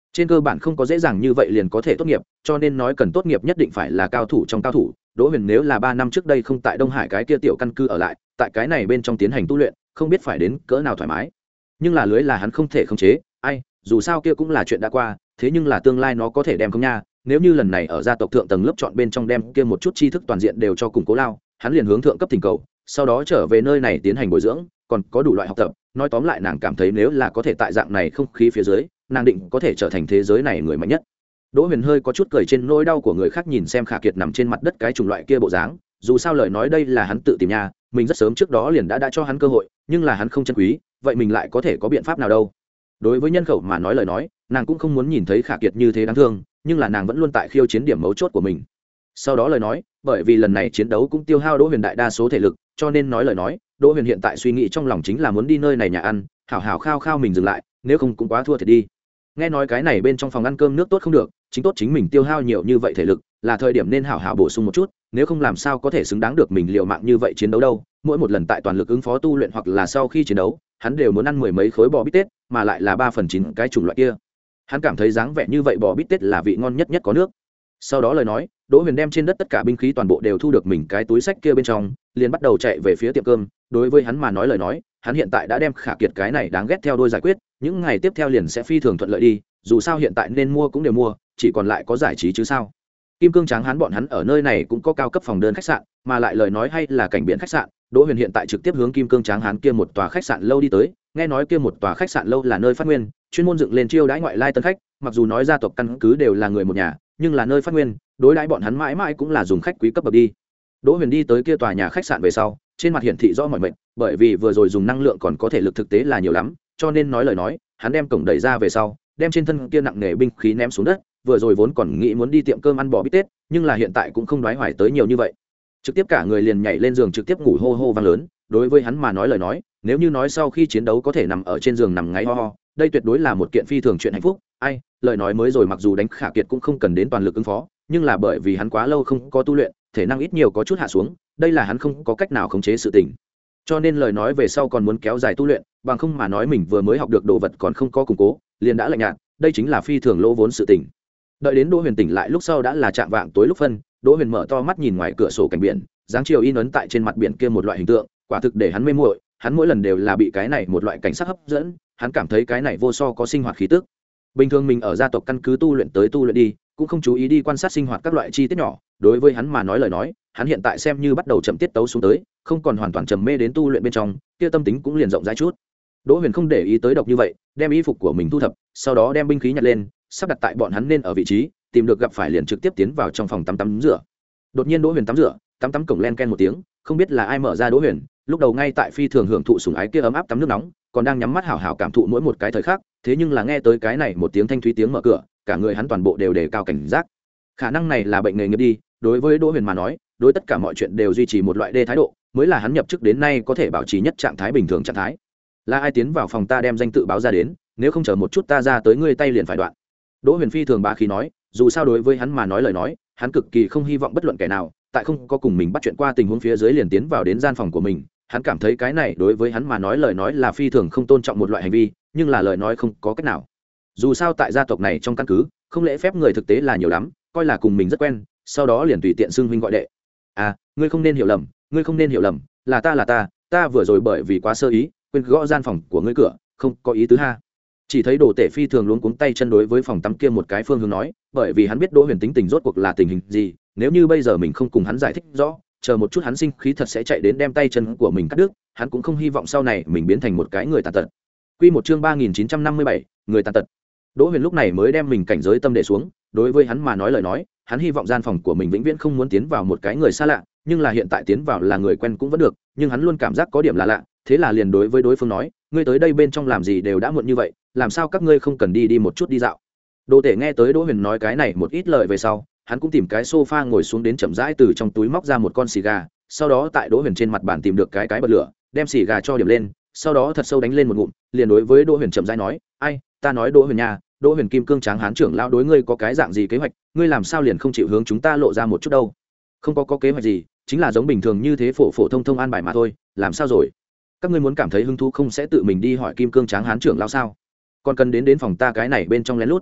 Speaker 1: trên cơ bản không có dễ dàng như vậy liền có thể tốt nghiệp, cho nên nói cần tốt nghiệp nhất định phải là cao thủ trong cao thủ. Đỗ Huyền nếu là ba năm trước đây không tại Đông Hải cái kia tiểu căn cứ ở lại, tại cái này bên trong tiến hành tu luyện, không biết phải đến cỡ nào thoải mái. Nhưng là lưới là hắn không thể khống chế, ai, dù sao kia cũng là chuyện đã qua, thế nhưng là tương lai nó có thể đem không nha. Nếu như lần này ở gia tộc thượng tầng lớp chọn bên trong đem kia một chút tri thức toàn diện đều cho củng cố lao, hắn liền hướng thượng cấp thỉnh cầu, sau đó trở về nơi này tiến hành bồi dưỡng, còn có đủ loại học tập. Nói tóm lại nàng cảm thấy nếu là có thể tại dạng này không khí phía dưới, nàng định có thể trở thành thế giới này người mạnh nhất. Đỗ Huyền hơi có chút cười trên nỗi đau của người khác, nhìn xem Khả Kiệt nằm trên mặt đất cái chủng loại kia bộ dáng, dù sao lời nói đây là hắn tự tìm nhà, mình rất sớm trước đó liền đã đã cho hắn cơ hội, nhưng là hắn không trân quý, vậy mình lại có thể có biện pháp nào đâu. Đối với nhân khẩu mà nói lời nói, nàng cũng không muốn nhìn thấy Khả Kiệt như thế đáng thương, nhưng là nàng vẫn luôn tại khiêu chiến điểm mấu chốt của mình. Sau đó lời nói, bởi vì lần này chiến đấu cũng tiêu hao Đỗ Huyền đại đa số thể lực, cho nên nói lời nói, Đỗ Huyền hiện tại suy nghĩ trong lòng chính là muốn đi nơi này nhà ăn, hảo hảo khao khao mình dừng lại, nếu không cũng quá thua thiệt đi. Nghe nói cái này bên trong phòng ăn cơm nước tốt không được, chính tốt chính mình tiêu hao nhiều như vậy thể lực, là thời điểm nên hảo hảo bổ sung một chút, nếu không làm sao có thể xứng đáng được mình liều mạng như vậy chiến đấu đâu. Mỗi một lần tại toàn lực ứng phó tu luyện hoặc là sau khi chiến đấu, hắn đều muốn ăn mười mấy khối bò bít tết, mà lại là ba phần chín cái chủng loại kia. Hắn cảm thấy dáng vẻ như vậy bò bít tết là vị ngon nhất nhất có nước. Sau đó lời nói, Đỗ Huyền đem trên đất tất cả binh khí toàn bộ đều thu được mình cái túi sách kia bên trong, liền bắt đầu chạy về phía tiệm cơm. Đối với hắn mà nói lời nói, hắn hiện tại đã đem Khả Kiệt cái này đáng ghét theo đuôi giải quyết, những ngày tiếp theo liền sẽ phi thường thuận lợi đi, dù sao hiện tại nên mua cũng đều mua, chỉ còn lại có giải trí chứ sao. Kim Cương Tráng Hán bọn hắn ở nơi này cũng có cao cấp phòng đơn khách sạn, mà lại lời nói hay là cảnh biển khách sạn, Đỗ Huyền hiện tại trực tiếp hướng Kim Cương Tráng Hán kia một tòa khách sạn lâu đi tới, nghe nói kia một tòa khách sạn lâu là nơi phát nguyên, chuyên môn dựng lên chiêu đãi ngoại lai tân khách, mặc dù nói gia tộc căn cứ đều là người một nhà, nhưng là nơi phát nguyên, đối đãi bọn hắn mãi mãi cũng là dùng khách quý cấp bậc đi. Đỗ Huyền đi tới kia tòa nhà khách sạn về sau, trên mặt hiển thị rõ mọi mệnh, bởi vì vừa rồi dùng năng lượng còn có thể lực thực tế là nhiều lắm, cho nên nói lời nói, hắn đem cổng đẩy ra về sau, đem trên thân kia nặng nề binh khí ném xuống đất, vừa rồi vốn còn nghĩ muốn đi tiệm cơm ăn bò bít tết, nhưng là hiện tại cũng không đoái hoài tới nhiều như vậy. Trực tiếp cả người liền nhảy lên giường trực tiếp ngủ hô hô vang lớn, đối với hắn mà nói lời nói, nếu như nói sau khi chiến đấu có thể nằm ở trên giường nằm ngáy ho ho, đây tuyệt đối là một kiện phi thường chuyện hạnh phúc. Ai, lời nói mới rồi mặc dù đánh Khả Kiệt cũng không cần đến toàn lực ứng phó, nhưng là bởi vì hắn quá lâu không có tu luyện, thể năng ít nhiều có chút hạ xuống, đây là hắn không có cách nào khống chế sự tình. Cho nên lời nói về sau còn muốn kéo dài tu luyện, bằng không mà nói mình vừa mới học được đồ vật còn không có củng cố, liền đã lạnh nhạt, đây chính là phi thường lỗ vốn sự tình. Đợi đến Đỗ Huyền tỉnh lại lúc sau đã là chạng vạng tối lúc phân, Đỗ Huyền mở to mắt nhìn ngoài cửa sổ cảnh biển, dáng chiều in ấn tại trên mặt biển kia một loại hình tượng, quả thực để hắn mê muội, hắn mỗi lần đều là bị cái này một loại cảnh sắc hấp dẫn, hắn cảm thấy cái này vô so có sinh hoạt khí tức. Bình thường mình ở gia tộc căn cứ tu luyện tới tu luyện đi, cũng không chú ý đi quan sát sinh hoạt các loại chi tiết nhỏ, đối với hắn mà nói lời nói, hắn hiện tại xem như bắt đầu chậm tiết tấu xuống tới, không còn hoàn toàn trầm mê đến tu luyện bên trong, kia tâm tính cũng liền rộng rãi chút. Đỗ Huyền không để ý tới độc như vậy, đem y phục của mình thu thập, sau đó đem binh khí nhặt lên, sắp đặt tại bọn hắn nên ở vị trí, tìm được gặp phải liền trực tiếp tiến vào trong phòng tắm tắm rửa. Đột nhiên Đỗ Huyền tắm rửa, tắm tắm cổng len ken một tiếng, không biết là ai mở ra Đỗ Huyền, lúc đầu ngay tại phi thường hưởng thụ sủng ái kia ấm áp tắm nước nóng, còn đang nhắm mắt hảo hảo cảm thụ mỗi một cái thời khắc, thế nhưng là nghe tới cái này một tiếng thanh thúy tiếng mở cửa, cả người hắn toàn bộ đều đề cao cảnh giác. Khả năng này là bệnh nghề nghiệp đi, đối với Đỗ Huyền mà nói, đối tất cả mọi chuyện đều duy trì một loại đê thái độ, mới là hắn nhập chức đến nay có thể bảo trì nhất trạng thái bình thường trạng thái. Là ai tiến vào phòng ta đem danh tự báo ra đến, nếu không chờ một chút ta ra tới ngươi tay liền phải đoạn. Đỗ Huyền phi thường bá khí nói, dù sao đối với hắn mà nói lời nói, hắn cực kỳ không hy vọng bất luận kẻ nào, tại không có cùng mình bắt chuyện qua tình huống phía dưới liền tiến vào đến gian phòng của mình, hắn cảm thấy cái này đối với hắn mà nói lời nói là phi thường không tôn trọng một loại hành vi, nhưng là lời nói không có cách nào. Dù sao tại gia tộc này trong căn cứ, không lễ phép người thực tế là nhiều lắm, coi là cùng mình rất quen, sau đó liền tùy tiện xưng huynh gọi đệ. À, ngươi không nên hiểu lầm, ngươi không nên hiểu lầm, là ta là ta, ta vừa rồi bởi vì quá sơ ý, quên gõ gian phòng của ngươi cửa, không có ý tứ ha. Chỉ thấy Đồ Tể phi thường luống cuống tay chân đối với phòng tắm kia một cái phương hướng nói, bởi vì hắn biết Đỗ Huyền tính tình rốt cuộc là tình hình gì, nếu như bây giờ mình không cùng hắn giải thích rõ, chờ một chút hắn sinh khí thật sẽ chạy đến đem tay chân của mình cắt đứt, hắn cũng không hy vọng sau này mình biến thành một cái người tàn tật. Quy một chương ba nghìn chín trăm năm mươi bảy, người tàn tật. Đỗ Huyền lúc này mới đem mình cảnh giới tâm để xuống, đối với hắn mà nói lời nói, hắn hy vọng gian phòng của mình vĩnh viễn không muốn tiến vào một cái người xa lạ, nhưng là hiện tại tiến vào là người quen cũng vẫn được, nhưng hắn luôn cảm giác có điểm là lạ, thế là liền đối với đối phương nói, ngươi tới đây bên trong làm gì đều đã muộn như vậy, làm sao các ngươi không cần đi đi một chút đi dạo. Đồ Tể nghe tới Đỗ Huyền nói cái này một ít lời về sau, hắn cũng tìm cái sofa ngồi xuống đến chậm rãi từ trong túi móc ra một con xì gà, sau đó tại Đỗ Huyền trên mặt bàn tìm được cái cái bật lửa, đem xì gà cho điểm lên, sau đó thật sâu đánh lên một ngụm, liền đối với Đỗ Huyền chậm rãi nói, ai, ta nói Đỗ Huyền nha, Đỗ Huyền Kim Cương Tráng Hán trưởng lão đối ngươi có cái dạng gì kế hoạch, ngươi làm sao liền không chịu hướng chúng ta lộ ra một chút đâu? Không có có kế hoạch gì, chính là giống bình thường như thế phổ phổ thông thông an bài mà thôi, làm sao rồi? Các ngươi muốn cảm thấy hứng thú không sẽ tự mình đi hỏi Kim Cương Tráng Hán trưởng lão sao? Còn cần đến đến phòng ta cái này bên trong lén lút.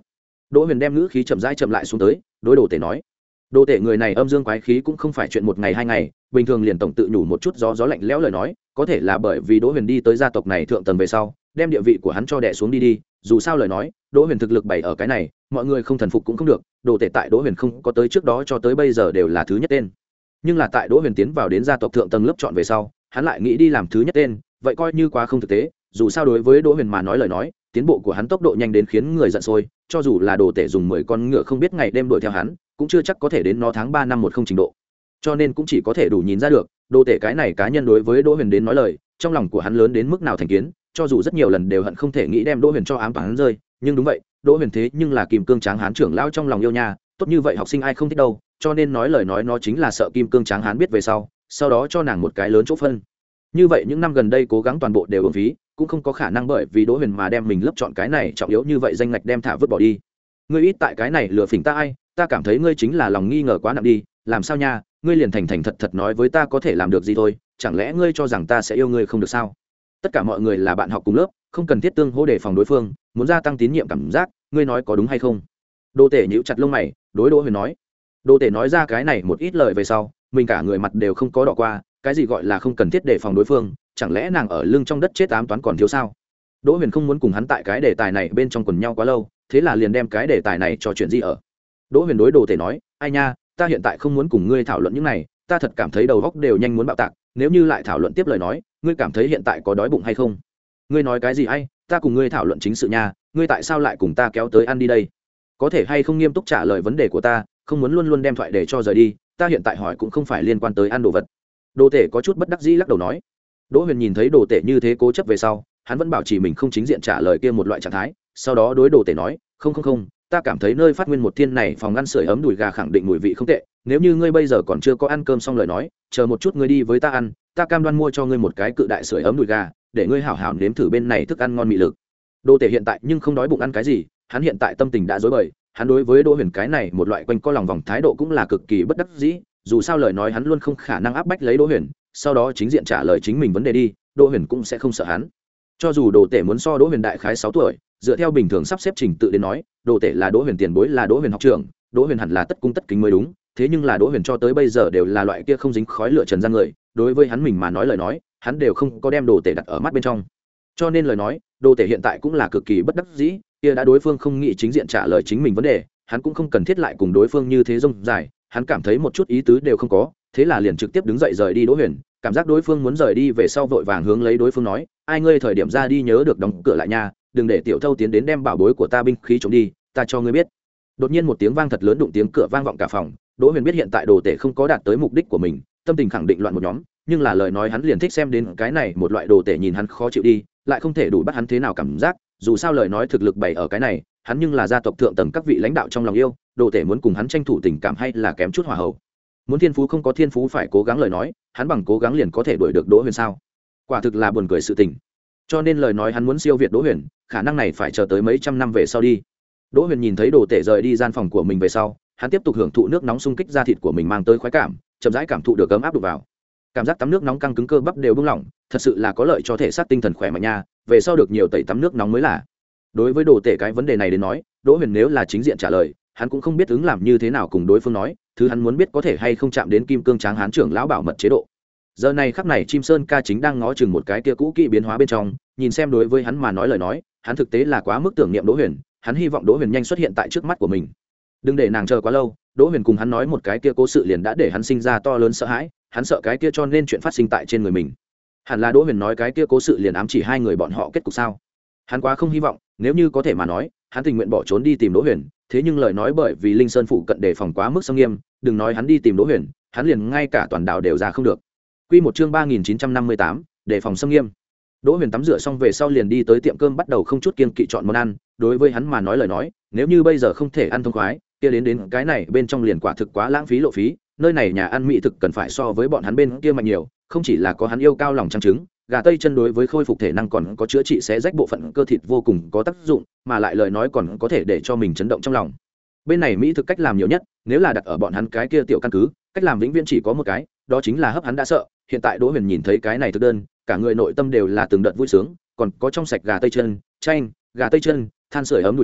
Speaker 1: Đỗ Huyền đem ngữ khí chậm rãi chậm lại xuống tới, đối Đồ Tể nói: Đồ Tể người này âm dương quái khí cũng không phải chuyện một ngày hai ngày, bình thường liền tổng tự nhủ một chút gió gió lạnh lẽo lời nói, có thể là bởi vì Đỗ Huyền đi tới gia tộc này thượng tầng về sau, đem địa vị của hắn cho đè xuống đi đi, dù sao lời nói, Đỗ Huyền thực lực bày ở cái này, mọi người không thần phục cũng không được, Đồ Tể tại Đỗ Huyền không có tới trước đó cho tới bây giờ đều là thứ nhất tên. Nhưng là tại Đỗ Huyền tiến vào đến gia tộc thượng tầng lớp chọn về sau, hắn lại nghĩ đi làm thứ nhất tên, vậy coi như quá không thực tế, dù sao đối với Đỗ Huyền mà nói lời nói, tiến bộ của hắn tốc độ nhanh đến khiến người giận sôi, cho dù là Đồ Tể dùng mười con ngựa không biết ngày đêm đuổi theo hắn, cũng chưa chắc có thể đến nó tháng ba năm một không trình độ. Cho nên cũng chỉ có thể đủ nhìn ra được, Đồ Tể cái này cá nhân đối với Đỗ Huyền đến nói lời, trong lòng của hắn lớn đến mức nào thành kiến, cho dù rất nhiều lần đều hận không thể nghĩ đem Đỗ Huyền cho ám toán hắn rơi, nhưng đúng vậy, Đỗ Huyền thế nhưng là Kim Cương Tráng Hán trưởng lão trong lòng yêu nha, tốt như vậy học sinh ai không thích đâu, cho nên nói lời nói nó chính là sợ Kim Cương Tráng Hán biết về sau, sau đó cho nàng một cái lớn chỗ phân. Như vậy những năm gần đây cố gắng toàn bộ đều uổng phí, cũng không có khả năng bởi vì Đỗ Huyền mà đem mình lấp chọn cái này trọng yếu như vậy danh ngạch đem thả vứt bỏ đi. Ngươi ít tại cái này lừa phỉnh ta ai, ta cảm thấy ngươi chính là lòng nghi ngờ quá nặng đi, làm sao nha, ngươi liền thành thành thật thật nói với ta có thể làm được gì thôi, chẳng lẽ ngươi cho rằng ta sẽ yêu ngươi không được sao? Tất cả mọi người là bạn học cùng lớp, không cần thiết tương hỗ đề phòng đối phương, muốn gia tăng tín nhiệm cảm giác, ngươi nói có đúng hay không? Đô Tể nhíu chặt lông mày, đối Đỗ Huyền nói. Đô Tể nói ra cái này một ít lời về sau, mình cả người mặt đều không có đỏ qua, cái gì gọi là không cần thiết đề phòng đối phương, chẳng lẽ nàng ở lưng trong đất chết ám toán còn thiếu sao? Đỗ Huyền không muốn cùng hắn tại cái đề tài này bên trong quần nhau quá lâu, thế là liền đem cái đề tài này cho chuyện gì ở. Đỗ Huyền đối Đồ Tể nói, ai nha, ta hiện tại không muốn cùng ngươi thảo luận những này, ta thật cảm thấy đầu óc đều nhanh muốn bạo tạc, nếu như lại thảo luận tiếp lời nói, ngươi cảm thấy hiện tại có đói bụng hay không? Ngươi nói cái gì ai, ta cùng ngươi thảo luận chính sự nha, ngươi tại sao lại cùng ta kéo tới ăn đi đây? Có thể hay không nghiêm túc trả lời vấn đề của ta, không muốn luôn luôn đem thoại để cho rời đi, ta hiện tại hỏi cũng không phải liên quan tới ăn đồ vật. Đồ Tể có chút bất đắc dĩ lắc đầu nói. Đỗ Huyền nhìn thấy Đồ Tể như thế cố chấp về sau, hắn vẫn bảo trì mình không chính diện trả lời kia một loại trạng thái, sau đó đối Đồ Tể nói, không không không, ta cảm thấy nơi phát nguyên một thiên này phòng ngăn sưởi ấm đùi gà khẳng định mùi vị không tệ, nếu như ngươi bây giờ còn chưa có ăn cơm xong lời nói, chờ một chút ngươi đi với ta ăn, ta cam đoan mua cho ngươi một cái cự đại sưởi ấm đùi gà, để ngươi hảo hảo nếm thử bên này thức ăn ngon mị lực. Đồ Tể hiện tại nhưng không đói bụng ăn cái gì, hắn hiện tại tâm tình đã rối bời, hắn đối với Đỗ Huyền cái này một loại quanh co lòng vòng thái độ cũng là cực kỳ bất đắc dĩ, dù sao lời nói hắn luôn không khả năng áp bách lấy Đỗ Huyền, sau đó chính diện trả lời chính mình vấn đề đi, Đỗ Huyền cũng sẽ không sợ hắn. Cho dù Đồ Tể muốn so Đỗ Huyền đại khái sáu tuổi, dựa theo bình thường sắp xếp trình tự đến nói, Đồ Tể là Đỗ Huyền tiền bối, là Đỗ Huyền học trưởng, Đỗ Huyền hẳn là tất cung tất kính mới đúng, thế nhưng là Đỗ Huyền cho tới bây giờ đều là loại kia không dính khói lửa trần gian người, đối với hắn mình mà nói lời nói, hắn đều không có đem Đồ Tể đặt ở mắt bên trong. Cho nên lời nói, Đồ Tể hiện tại cũng là cực kỳ bất đắc dĩ, kia đã đối phương không nghĩ chính diện trả lời chính mình vấn đề, hắn cũng không cần thiết lại cùng đối phương như thế rông dài, hắn cảm thấy một chút ý tứ đều không có, thế là liền trực tiếp đứng dậy rời đi Đỗ Huyền, cảm giác đối phương muốn rời đi về sau vội vàng hướng lấy đối phương nói, ai ngươi thời điểm ra đi nhớ được đóng cửa lại nha, đừng để tiểu thâu tiến đến đem bảo bối của ta binh khí trộm đi, ta cho ngươi biết. Đột nhiên một tiếng vang thật lớn đụng tiếng cửa vang vọng cả phòng, Đỗ Huyền biết hiện tại Đồ Tể không có đạt tới mục đích của mình, tâm tình khẳng định loạn một nhóm, nhưng là lời nói hắn liền thích xem đến cái này một loại Đồ Tể nhìn hắn khó chịu đi, lại không thể đủ bắt hắn thế nào cảm giác, dù sao lời nói thực lực bày ở cái này, hắn nhưng là gia tộc thượng tầng các vị lãnh đạo trong lòng yêu, Đồ Tể muốn cùng hắn tranh thủ tình cảm hay là kém chút hòa hậu. Muốn thiên phú không có thiên phú phải cố gắng lời nói, hắn bằng cố gắng liền có thể đuổi được Đỗ Huyền sao? Quả thực là buồn cười sự tình. Cho nên lời nói hắn muốn siêu việt Đỗ Huyền, khả năng này phải chờ tới mấy trăm năm về sau đi. Đỗ Huyền nhìn thấy Đồ Tể rời đi gian phòng của mình về sau, hắn tiếp tục hưởng thụ nước nóng xung kích da thịt của mình mang tới khoái cảm, chậm rãi cảm thụ được ấm áp đục vào. Cảm giác tắm nước nóng căng cứng cơ bắp đều bung lỏng, thật sự là có lợi cho thể xác tinh thần khỏe mạnh nha, về sau được nhiều tẩy tắm nước nóng mới là. Đối với Đồ Tể cái vấn đề này đến nói, Đỗ Huyền nếu là chính diện trả lời, hắn cũng không biết ứng làm như thế nào cùng đối phương nói, thứ hắn muốn biết có thể hay không chạm đến Kim Cương Tráng Hán trưởng lão bảo mật chế độ. Giờ này khắc này Chim Sơn ca chính đang ngó chừng một cái kia cũ kỹ biến hóa bên trong, nhìn xem đối với hắn mà nói lời nói, hắn thực tế là quá mức tưởng niệm Đỗ Huyền, hắn hy vọng Đỗ Huyền nhanh xuất hiện tại trước mắt của mình. Đừng để nàng chờ quá lâu, Đỗ Huyền cùng hắn nói một cái kia cố sự liền đã để hắn sinh ra to lớn sợ hãi, hắn sợ cái kia cho nên chuyện phát sinh tại trên người mình. Hẳn là Đỗ Huyền nói cái kia cố sự liền ám chỉ hai người bọn họ kết cục sao? Hắn quá không hy vọng, nếu như có thể mà nói, hắn tình nguyện bỏ trốn đi tìm Đỗ Huyền, thế nhưng lời nói bởi vì Linh Sơn phụ cận đề phòng quá mức sông nghiêm, đừng nói hắn đi tìm Đỗ Huyền, hắn liền ngay cả toàn đảo đều ra không được. Quy một chương ba nghìn chín trăm năm mươi tám, đề phòng sông nghiêm. Đỗ Huyền tắm rửa xong về sau liền đi tới tiệm cơm bắt đầu không chút kiêng kỵ chọn món ăn, đối với hắn mà nói lời nói, nếu như bây giờ không thể ăn thông khoái, kia đến đến cái này bên trong liền quả thực quá lãng phí lộ phí, nơi này nhà ăn mỹ thực cần phải so với bọn hắn bên kia mạnh nhiều, không chỉ là có hắn yêu cao lòng trắng trứng, gà tây chân đối với khôi phục thể năng còn có chữa trị xé rách bộ phận cơ thịt vô cùng có tác dụng, mà lại lời nói còn có thể để cho mình chấn động trong lòng. Bên này mỹ thực cách làm nhiều nhất, nếu là đặt ở bọn hắn cái kia tiểu căn cứ, cách làm vĩnh viễn chỉ có một cái, đó chính là hấp hắn đã sợ. Hiện tại Đỗ Huyền nhìn thấy cái này thực đơn, cả người nội tâm đều là từng đợt vui sướng, còn có trong sạch gà tây chân, chanh, gà tây chân, than sưởi ấm đùi gà,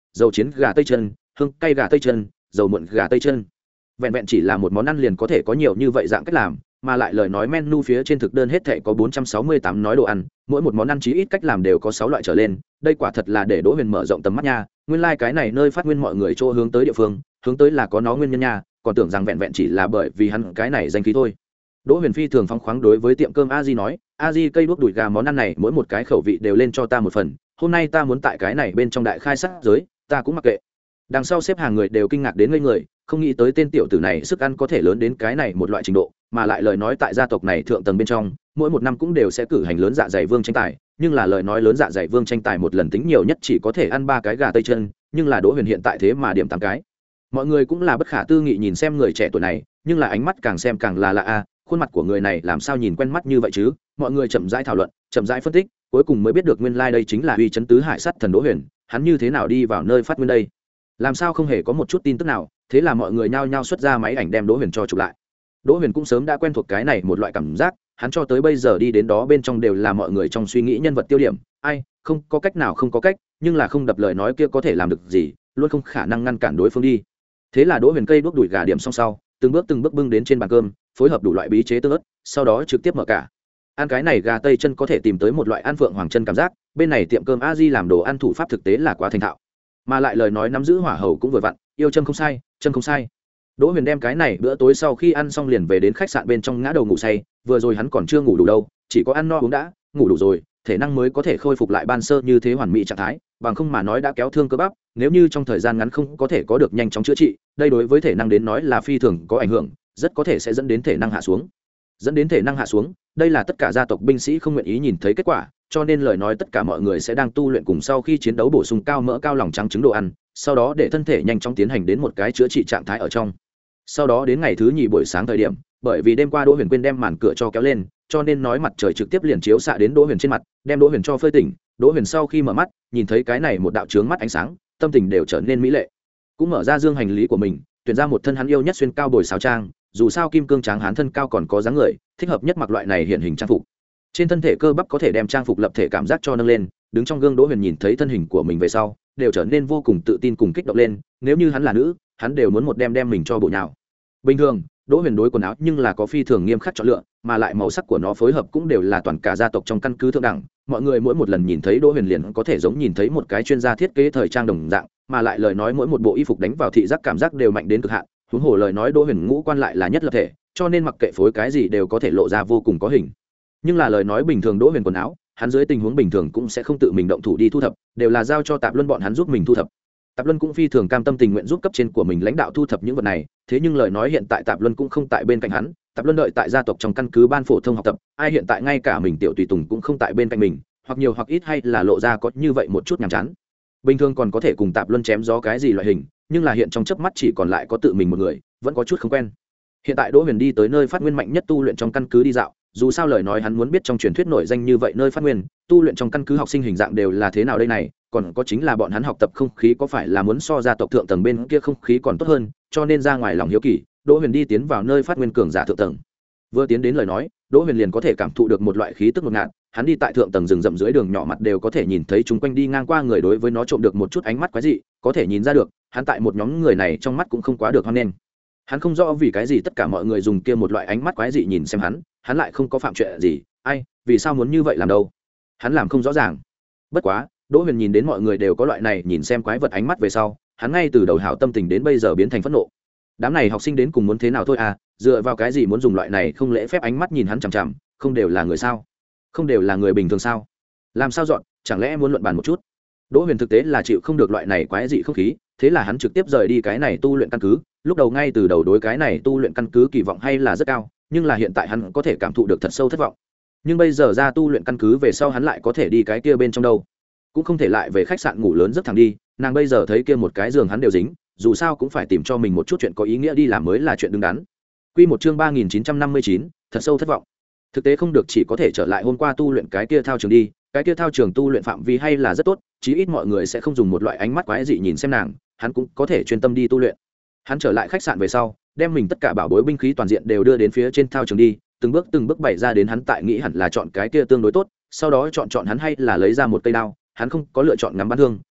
Speaker 1: dầu chiến gà tây chân, hương cay gà tây chân, dầu muộn gà tây chân. Vẹn vẹn chỉ là một món ăn liền có thể có nhiều như vậy dạng cách làm, mà lại lời nói menu phía trên thực đơn hết thảy có bốn trăm sáu mươi tám nói đồ ăn, mỗi một món ăn chí ít cách làm đều có sáu loại trở lên, đây quả thật là để Đỗ Huyền mở rộng tầm mắt nha, nguyên lai like cái này nơi phát nguyên mọi người chỗ hướng tới địa phương, hướng tới là có nó nguyên nhân nha, còn tưởng rằng vẹn vẹn chỉ là bởi vì hắn cái này danh khí thôi. Đỗ Huyền phi thường phóng khoáng đối với tiệm cơm A Di nói, A Di cây đuốc đùi gà món ăn này mỗi một cái khẩu vị đều lên cho ta một phần, hôm nay ta muốn tại cái này bên trong đại khai sát giới, ta cũng mặc kệ. Đằng sau xếp hàng người đều kinh ngạc đến ngây người, không nghĩ tới tên tiểu tử này sức ăn có thể lớn đến cái này một loại trình độ, mà lại lời nói tại gia tộc này thượng tầng bên trong, mỗi một năm cũng đều sẽ cử hành lớn dạ dày vương tranh tài, nhưng là lời nói lớn dạ dày vương tranh tài một lần tính nhiều nhất chỉ có thể ăn ba cái gà tây chân, nhưng là Đỗ Huyền hiện tại thế mà điểm tám cái. Mọi người cũng là bất khả tư nghị nhìn xem người trẻ tuổi này, nhưng là ánh mắt càng xem càng là lạ a, khuôn mặt của người này làm sao nhìn quen mắt như vậy chứ? Mọi người chậm rãi thảo luận, chậm rãi phân tích, cuối cùng mới biết được nguyên lai like đây chính là uy chấn tứ hải sát thần Đỗ Huyền, hắn như thế nào đi vào nơi phát nguyên đây? Làm sao không hề có một chút tin tức nào? Thế là mọi người nhao nhao xuất ra máy ảnh đem Đỗ Huyền cho chụp lại. Đỗ Huyền cũng sớm đã quen thuộc cái này một loại cảm giác, hắn cho tới bây giờ đi đến đó bên trong đều là mọi người trong suy nghĩ nhân vật tiêu điểm, ai, không có cách nào không có cách, nhưng là không đập lời nói kia có thể làm được gì, luôn không khả năng ngăn cản đối phương đi. Thế là Đỗ Huyền cây đuốc đuổi gà điểm xong sau, từng bước từng bước bưng đến trên bàn cơm, phối hợp đủ loại bí chế tương ớt, sau đó trực tiếp mở cả. Ăn cái này gà tây chân có thể tìm tới một loại ăn phượng hoàng chân cảm giác, bên này tiệm cơm A Di làm đồ ăn thủ pháp thực tế là quá thành thạo, mà lại lời nói nắm giữ hỏa hầu cũng vừa vặn, yêu chân không sai, chân không sai. Đỗ Huyền đem cái này bữa tối sau khi ăn xong liền về đến khách sạn bên trong ngã đầu ngủ say, vừa rồi hắn còn chưa ngủ đủ đâu, chỉ có ăn no uống đã, ngủ đủ rồi, thể năng mới có thể khôi phục lại ban sơ như thế hoàn mỹ trạng thái, bằng không mà nói đã kéo thương cơ bắp, nếu như trong thời gian ngắn không có thể có được nhanh chóng chữa trị, đây đối với thể năng đến nói là phi thường có ảnh hưởng, rất có thể sẽ dẫn đến thể năng hạ xuống. Dẫn đến thể năng hạ xuống, đây là tất cả gia tộc binh sĩ không nguyện ý nhìn thấy kết quả, cho nên lời nói tất cả mọi người sẽ đang tu luyện cùng sau khi chiến đấu bổ sung cao mỡ cao lòng trắng trứng đồ ăn, sau đó để thân thể nhanh chóng tiến hành đến một cái chữa trị trạng thái ở trong. Sau đó đến ngày thứ nhì buổi sáng thời điểm, bởi vì đêm qua Đỗ Huyền quên đem màn cửa cho kéo lên, cho nên nói mặt trời trực tiếp liền chiếu xạ đến Đỗ Huyền trên mặt, đem Đỗ Huyền cho phơi tỉnh. Đỗ Huyền sau khi mở mắt, nhìn thấy cái này một đạo chướng mắt ánh sáng, tâm tình đều trở nên mỹ lệ. Cũng mở ra dương hành lý của mình, tuyển ra một thân hắn yêu nhất xuyên cao bồi sáo trang, dù sao kim cương tráng hán thân cao còn có dáng người, thích hợp nhất mặc loại này hiện hình trang phục. Trên thân thể cơ bắp có thể đem trang phục lập thể cảm giác cho nâng lên, đứng trong gương Đỗ Huyền nhìn thấy thân hình của mình về sau, đều trở nên vô cùng tự tin cùng kích động lên, nếu như hắn là nữ, hắn đều muốn một đem đem mình cho bộ nhào. Bình thường, Đỗ Huyền đối quần áo nhưng là có phi thường nghiêm khắc chọn lựa, mà lại màu sắc của nó phối hợp cũng đều là toàn cả gia tộc trong căn cứ thượng đẳng, mọi người mỗi một lần nhìn thấy Đỗ Huyền liền có thể giống nhìn thấy một cái chuyên gia thiết kế thời trang đồng dạng, mà lại lời nói mỗi một bộ y phục đánh vào thị giác cảm giác đều mạnh đến cực hạn, huống hồ lời nói Đỗ Huyền ngũ quan lại là nhất lập thể, cho nên mặc kệ phối cái gì đều có thể lộ ra vô cùng có hình. Nhưng là lời nói bình thường Đỗ Huyền quần áo, hắn dưới tình huống bình thường cũng sẽ không tự mình động thủ đi thu thập, đều là giao cho Tạp Luân bọn hắn giúp mình thu thập. Tạp Luân cũng phi thường cam tâm tình nguyện giúp cấp trên của mình lãnh đạo thu thập những vật này, thế nhưng lời nói hiện tại Tạp Luân cũng không tại bên cạnh hắn, Tạp Luân đợi tại gia tộc trong căn cứ ban phổ thông học tập, ai hiện tại ngay cả mình tiểu tùy tùng cũng không tại bên cạnh mình, hoặc nhiều hoặc ít hay là lộ ra có như vậy một chút nhàm chán. Bình thường còn có thể cùng Tạp Luân chém gió cái gì loại hình, nhưng là hiện trong chớp mắt chỉ còn lại có tự mình một người, vẫn có chút không quen. Hiện tại Đỗ Huyền đi tới nơi phát nguyên mạnh nhất tu luyện trong căn cứ đi dạo, dù sao lời nói hắn muốn biết trong truyền thuyết nổi danh như vậy nơi phát nguyên tu luyện trong căn cứ học sinh hình dạng đều là thế nào đây này, còn có chính là bọn hắn học tập không khí có phải là muốn so gia tộc thượng tầng bên kia không khí còn tốt hơn, cho nên ra ngoài lòng hiếu kỳ, Đỗ Huyền đi tiến vào nơi phát nguyên cường giả thượng tầng. Vừa tiến đến lời nói, Đỗ Huyền liền có thể cảm thụ được một loại khí tức ngột ngạt, hắn đi tại thượng tầng rừng rậm dưới đường nhỏ mặt đều có thể nhìn thấy chúng quanh đi ngang qua người đối với nó trộm được một chút ánh mắt quái dị, có thể nhìn ra được, hắn tại một nhóm người này trong mắt cũng không quá được hoan nghênh. Hắn không rõ vì cái gì tất cả mọi người dùng kia một loại ánh mắt quái dị nhìn xem hắn, hắn lại không có phạm chuyện gì, ai, vì sao muốn như vậy làm đâu? Hắn làm không rõ ràng. Bất quá, Đỗ Huyền nhìn đến mọi người đều có loại này nhìn xem quái vật ánh mắt về sau, hắn ngay từ đầu hảo tâm tình đến bây giờ biến thành phẫn nộ. Đám này học sinh đến cùng muốn thế nào thôi à, dựa vào cái gì muốn dùng loại này không lễ phép ánh mắt nhìn hắn chằm chằm, không đều là người sao? Không đều là người bình thường sao? Làm sao dọn, chẳng lẽ muốn luận bàn một chút? Đỗ Huyền thực tế là chịu không được loại này quái dị không khí, thế là hắn trực tiếp rời đi cái này tu luyện căn cứ, lúc đầu ngay từ đầu đối cái này tu luyện căn cứ kỳ vọng hay là rất cao, nhưng là hiện tại hắn có thể cảm thụ được thật sâu thất vọng. Nhưng bây giờ ra tu luyện căn cứ về sau hắn lại có thể đi cái kia bên trong đâu, cũng không thể lại về khách sạn ngủ lớn giấc thẳng đi, nàng bây giờ thấy kia một cái giường hắn đều dính, dù sao cũng phải tìm cho mình một chút chuyện có ý nghĩa đi làm mới là chuyện đứng đắn. Quy một chương ba nghìn chín trăm năm mươi chín, thật sâu thất vọng. Thực tế không được chỉ có thể trở lại hôm qua tu luyện cái kia thao trường đi, cái kia thao trường tu luyện phạm vi hay là rất tốt, chí ít mọi người sẽ không dùng một loại ánh mắt quái dị nhìn xem nàng, hắn cũng có thể chuyên tâm đi tu luyện. Hắn trở lại khách sạn về sau, đem mình tất cả bảo bối binh khí toàn diện đều đưa đến phía trên thao trường đi, từng bước từng bước bày ra đến hắn tại nghĩ hẳn là chọn cái kia tương đối tốt, sau đó chọn chọn hắn hay là lấy ra một cây đao, hắn không có lựa chọn ngắm bắn thương,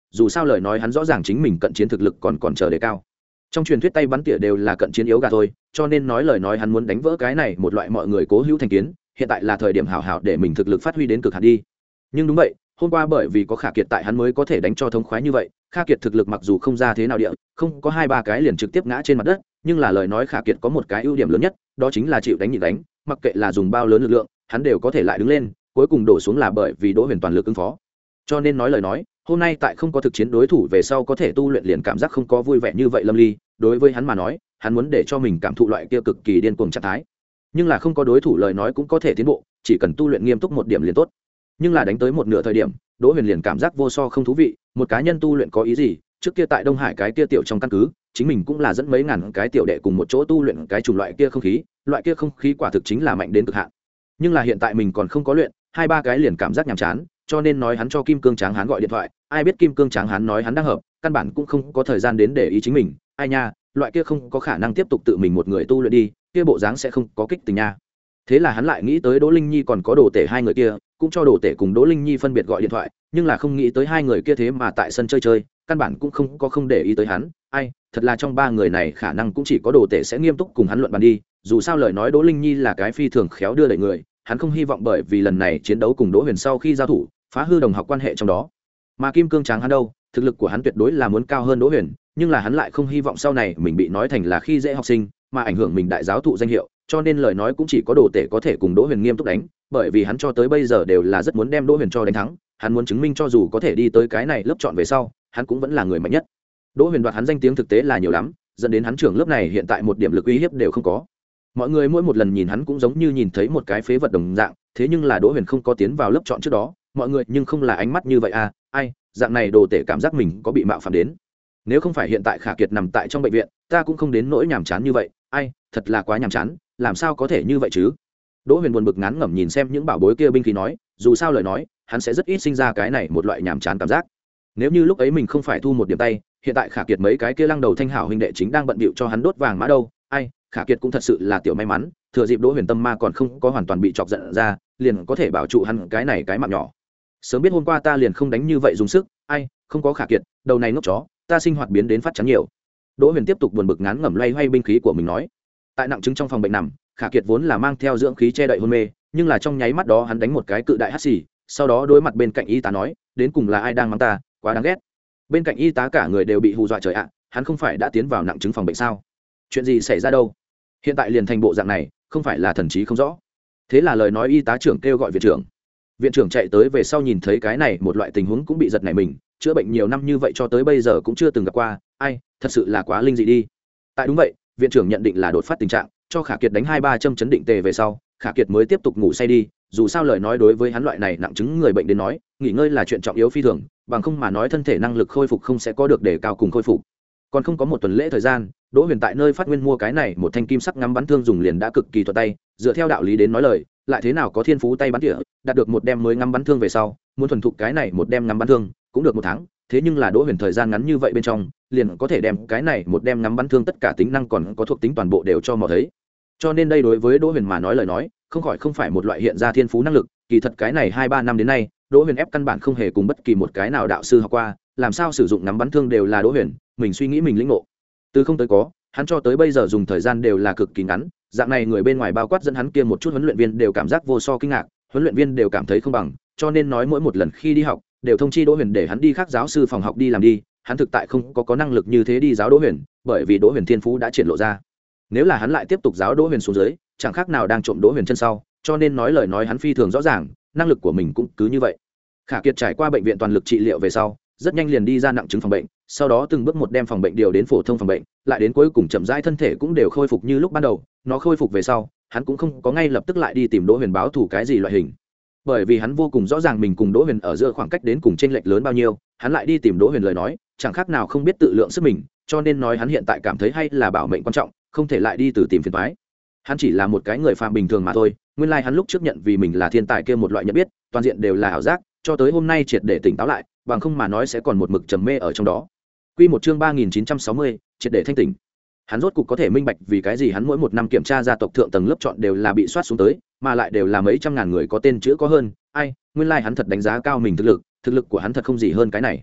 Speaker 1: dù sao lời nói hắn rõ ràng chính mình cận chiến thực lực còn còn chờ đề cao. Trong truyền thuyết tay bắn tỉa đều là cận chiến yếu gà thôi, cho nên nói lời nói hắn muốn đánh vỡ cái này một loại mọi người cố hữu thành kiến, hiện tại là thời điểm hảo hảo để mình thực lực phát huy đến cực hạn đi. Nhưng đúng vậy, hôm qua bởi vì có Khả Kiệt tại hắn mới có thể đánh cho thống khoái như vậy. Khả Kiệt thực lực mặc dù không ra thế nào địa, không có hai ba cái liền trực tiếp ngã trên mặt đất, nhưng là lời nói Khả Kiệt có một cái ưu điểm lớn nhất, đó chính là chịu đánh nhịn đánh, mặc kệ là dùng bao lớn lực lượng, hắn đều có thể lại đứng lên, cuối cùng đổ xuống là bởi vì Đỗ Huyền toàn lực ứng phó. Cho nên nói lời nói, hôm nay tại không có thực chiến đối thủ về sau có thể tu luyện liền cảm giác không có vui vẻ như vậy Lâm Ly, đối với hắn mà nói, hắn muốn để cho mình cảm thụ loại kia cực kỳ điên cuồng trạng thái. Nhưng là không có đối thủ lời nói cũng có thể tiến bộ, chỉ cần tu luyện nghiêm túc một điểm liền tốt. Nhưng là đánh tới một nửa thời điểm, Đỗ Huyền liền cảm giác vô so không thú vị, một cá nhân tu luyện có ý gì? Trước kia tại Đông Hải cái kia tiểu trong căn cứ, chính mình cũng là dẫn mấy ngàn cái tiểu đệ cùng một chỗ tu luyện cái chủng loại kia không khí, loại kia không khí quả thực chính là mạnh đến cực hạn. Nhưng là hiện tại mình còn không có luyện, hai ba cái liền cảm giác nhàm chán, cho nên nói hắn cho Kim Cương Tráng Hán gọi điện thoại, ai biết Kim Cương Tráng Hán nói hắn đang hợp, căn bản cũng không có thời gian đến để ý chính mình, ai nha, loại kia không có khả năng tiếp tục tự mình một người tu luyện đi, kia bộ dáng sẽ không có kích tình nha. Thế là hắn lại nghĩ tới Đỗ Linh Nhi còn có Đồ Tể hai người kia, cũng cho Đồ Tể cùng Đỗ Linh Nhi phân biệt gọi điện thoại, nhưng là không nghĩ tới hai người kia thế mà tại sân chơi chơi, căn bản cũng không có không để ý tới hắn. Ai, thật là trong ba người này khả năng cũng chỉ có Đồ Tể sẽ nghiêm túc cùng hắn luận bàn đi, dù sao lời nói Đỗ Linh Nhi là cái phi thường khéo đưa đẩy người, hắn không hy vọng bởi vì lần này chiến đấu cùng Đỗ Huyền sau khi giao thủ, phá hư đồng học quan hệ trong đó. Mà Kim Cương Tráng hắn đâu, thực lực của hắn tuyệt đối là muốn cao hơn Đỗ Huyền, nhưng là hắn lại không hy vọng sau này mình bị nói thành là khi dễ học sinh, mà ảnh hưởng mình đại giáo thụ danh hiệu, cho nên lời nói cũng chỉ có Đồ Tể có thể cùng Đỗ Huyền nghiêm túc đánh, bởi vì hắn cho tới bây giờ đều là rất muốn đem Đỗ Huyền cho đánh thắng, hắn muốn chứng minh cho dù có thể đi tới cái này lớp chọn về sau, hắn cũng vẫn là người mạnh nhất. Đỗ Huyền đoạt hắn danh tiếng thực tế là nhiều lắm, dẫn đến hắn trưởng lớp này hiện tại một điểm lực uy hiếp đều không có. Mọi người mỗi một lần nhìn hắn cũng giống như nhìn thấy một cái phế vật đồng dạng, thế nhưng là Đỗ Huyền không có tiến vào lớp chọn trước đó, mọi người nhưng không là ánh mắt như vậy à, ai, dạng này Đồ Tể cảm giác mình có bị mạo phạm đến. Nếu không phải hiện tại Khả Kiệt nằm tại trong bệnh viện, ta cũng không đến nỗi nhàm chán như vậy, ai, thật là quá nhàm chán, làm sao có thể như vậy chứ? Đỗ Huyền buồn bực ngán ngẩm nhìn xem những bảo bối kia binh khí nói, dù sao lời nói, hắn sẽ rất ít sinh ra cái này một loại nhàm chán cảm giác. Nếu như lúc ấy mình không phải thu một điểm tay, hiện tại Khả Kiệt mấy cái kia lăng đầu thanh hảo huynh đệ chính đang bận bịu cho hắn đốt vàng mã đâu, ai, Khả Kiệt cũng thật sự là tiểu may mắn, thừa dịp Đỗ Huyền tâm ma còn không có hoàn toàn bị chọc giận ra, liền có thể bảo trụ hắn cái này cái mạng nhỏ. Sớm biết hôm qua ta liền không đánh như vậy dùng sức, ai, không có Khả Kiệt, đầu này ngốc chó, ta sinh hoạt biến đến phát chán nhiều. Đỗ Huyền tiếp tục buồn bực ngán ngẩm loay hoay binh khí của mình nói. Tại nặng chứng trong phòng bệnh nằm, Khả Kiệt vốn là mang theo dưỡng khí che đậy hôn mê, nhưng là trong nháy mắt đó hắn đánh một cái cự đại hắt xì, sau đó đối mặt bên cạnh y tá nói, đến cùng là ai đang mắng ta, quá đáng ghét. Bên cạnh y tá cả người đều bị hù dọa trời ạ, hắn không phải đã tiến vào nặng chứng phòng bệnh sao? Chuyện gì xảy ra đâu? Hiện tại liền thành bộ dạng này, không phải là thần trí không rõ. Thế là lời nói y tá trưởng kêu gọi viện trưởng. Viện trưởng chạy tới về sau nhìn thấy cái này một loại tình huống cũng bị giật nảy mình, chữa bệnh nhiều năm như vậy cho tới bây giờ cũng chưa từng gặp qua, ai, thật sự là quá linh dị đi. Tại đúng vậy, viện trưởng nhận định là đột phát tình trạng, cho Khả Kiệt đánh hai ba châm chấn định tề về sau, Khả Kiệt mới tiếp tục ngủ say đi, dù sao lời nói đối với hắn loại này nặng chứng người bệnh đến nói, nghỉ ngơi là chuyện trọng yếu phi thường, bằng không mà nói thân thể năng lực khôi phục không sẽ có được để cao cùng khôi phục. Còn không có một tuần lễ thời gian, Đỗ Huyền tại nơi phát nguyên mua cái này một thanh kim sắc ngắm bắn thương dùng liền đã cực kỳ thuận tay, dựa theo đạo lý đến nói lời, lại thế nào có thiên phú tay bắn tỉa, đạt được một đem mới ngắm bắn thương về sau, muốn thuần thục cái này một đem ngắm bắn thương, cũng được một tháng, thế nhưng là Đỗ Huyền thời gian ngắn như vậy bên trong, liền có thể đem cái này một đem ngắm bắn thương tất cả tính năng còn có thuộc tính toàn bộ đều cho mò thấy. Cho nên đây đối với Đỗ Huyền mà nói lời nói, không khỏi không phải một loại hiện ra thiên phú năng lực, kỳ thật cái này hai ba năm đến nay, Đỗ Huyền ép căn bản không hề cùng bất kỳ một cái nào đạo sư học qua, làm sao sử dụng ngắm bắn thương đều là Đỗ Huyền, mình suy nghĩ mình lĩnh ngộ. Từ không tới có, hắn cho tới bây giờ dùng thời gian đều là cực kỳ ngắn, dạng này người bên ngoài bao quát dẫn hắn kia một chút huấn luyện viên đều cảm giác vô so kinh ngạc, huấn luyện viên đều cảm thấy không bằng, cho nên nói mỗi một lần khi đi học, đều thông chi Đỗ Huyền để hắn đi khác giáo sư phòng học đi làm đi, hắn thực tại không có có năng lực như thế đi giáo Đỗ Huyền, bởi vì Đỗ Huyền thiên phú đã triển lộ ra. Nếu là hắn lại tiếp tục giáo Đỗ Huyền xuống dưới, chẳng khác nào đang trộm Đỗ Huyền chân sau, cho nên nói lời nói hắn phi thường rõ ràng, năng lực của mình cũng cứ như vậy. Khả Kiệt trải qua bệnh viện toàn lực trị liệu về sau, rất nhanh liền đi ra nặng chứng phòng bệnh, sau đó từng bước một đem phòng bệnh điều đến phổ thông phòng bệnh, lại đến cuối cùng chậm rãi thân thể cũng đều khôi phục như lúc ban đầu, nó khôi phục về sau, hắn cũng không có ngay lập tức lại đi tìm Đỗ Huyền báo thù cái gì loại hình. Bởi vì hắn vô cùng rõ ràng mình cùng Đỗ Huyền ở giữa khoảng cách đến cùng chênh lệch lớn bao nhiêu, hắn lại đi tìm Đỗ Huyền lời nói, chẳng khác nào không biết tự lượng sức mình, cho nên nói hắn hiện tại cảm thấy hay là bảo mệnh quan trọng, không thể lại đi từ tìm phiền toái. Hắn chỉ là một cái người phàm bình thường mà thôi, nguyên lai like hắn lúc trước nhận vì mình là thiên tài kia một loại nhận biết, toàn diện đều là ảo giác, cho tới hôm nay triệt để tỉnh táo lại, bằng không mà nói sẽ còn một mực trầm mê ở trong đó. Quy một chương ba nghìn chín trăm sáu mươi, triệt để thanh tỉnh. Hắn rốt cục có thể minh bạch vì cái gì hắn mỗi một năm kiểm tra gia tộc thượng tầng lớp chọn đều là bị soát xuống tới, mà lại đều là mấy trăm ngàn người có tên chữ có hơn, ai, nguyên lai like hắn thật đánh giá cao mình thực lực, thực lực của hắn thật không gì hơn cái này.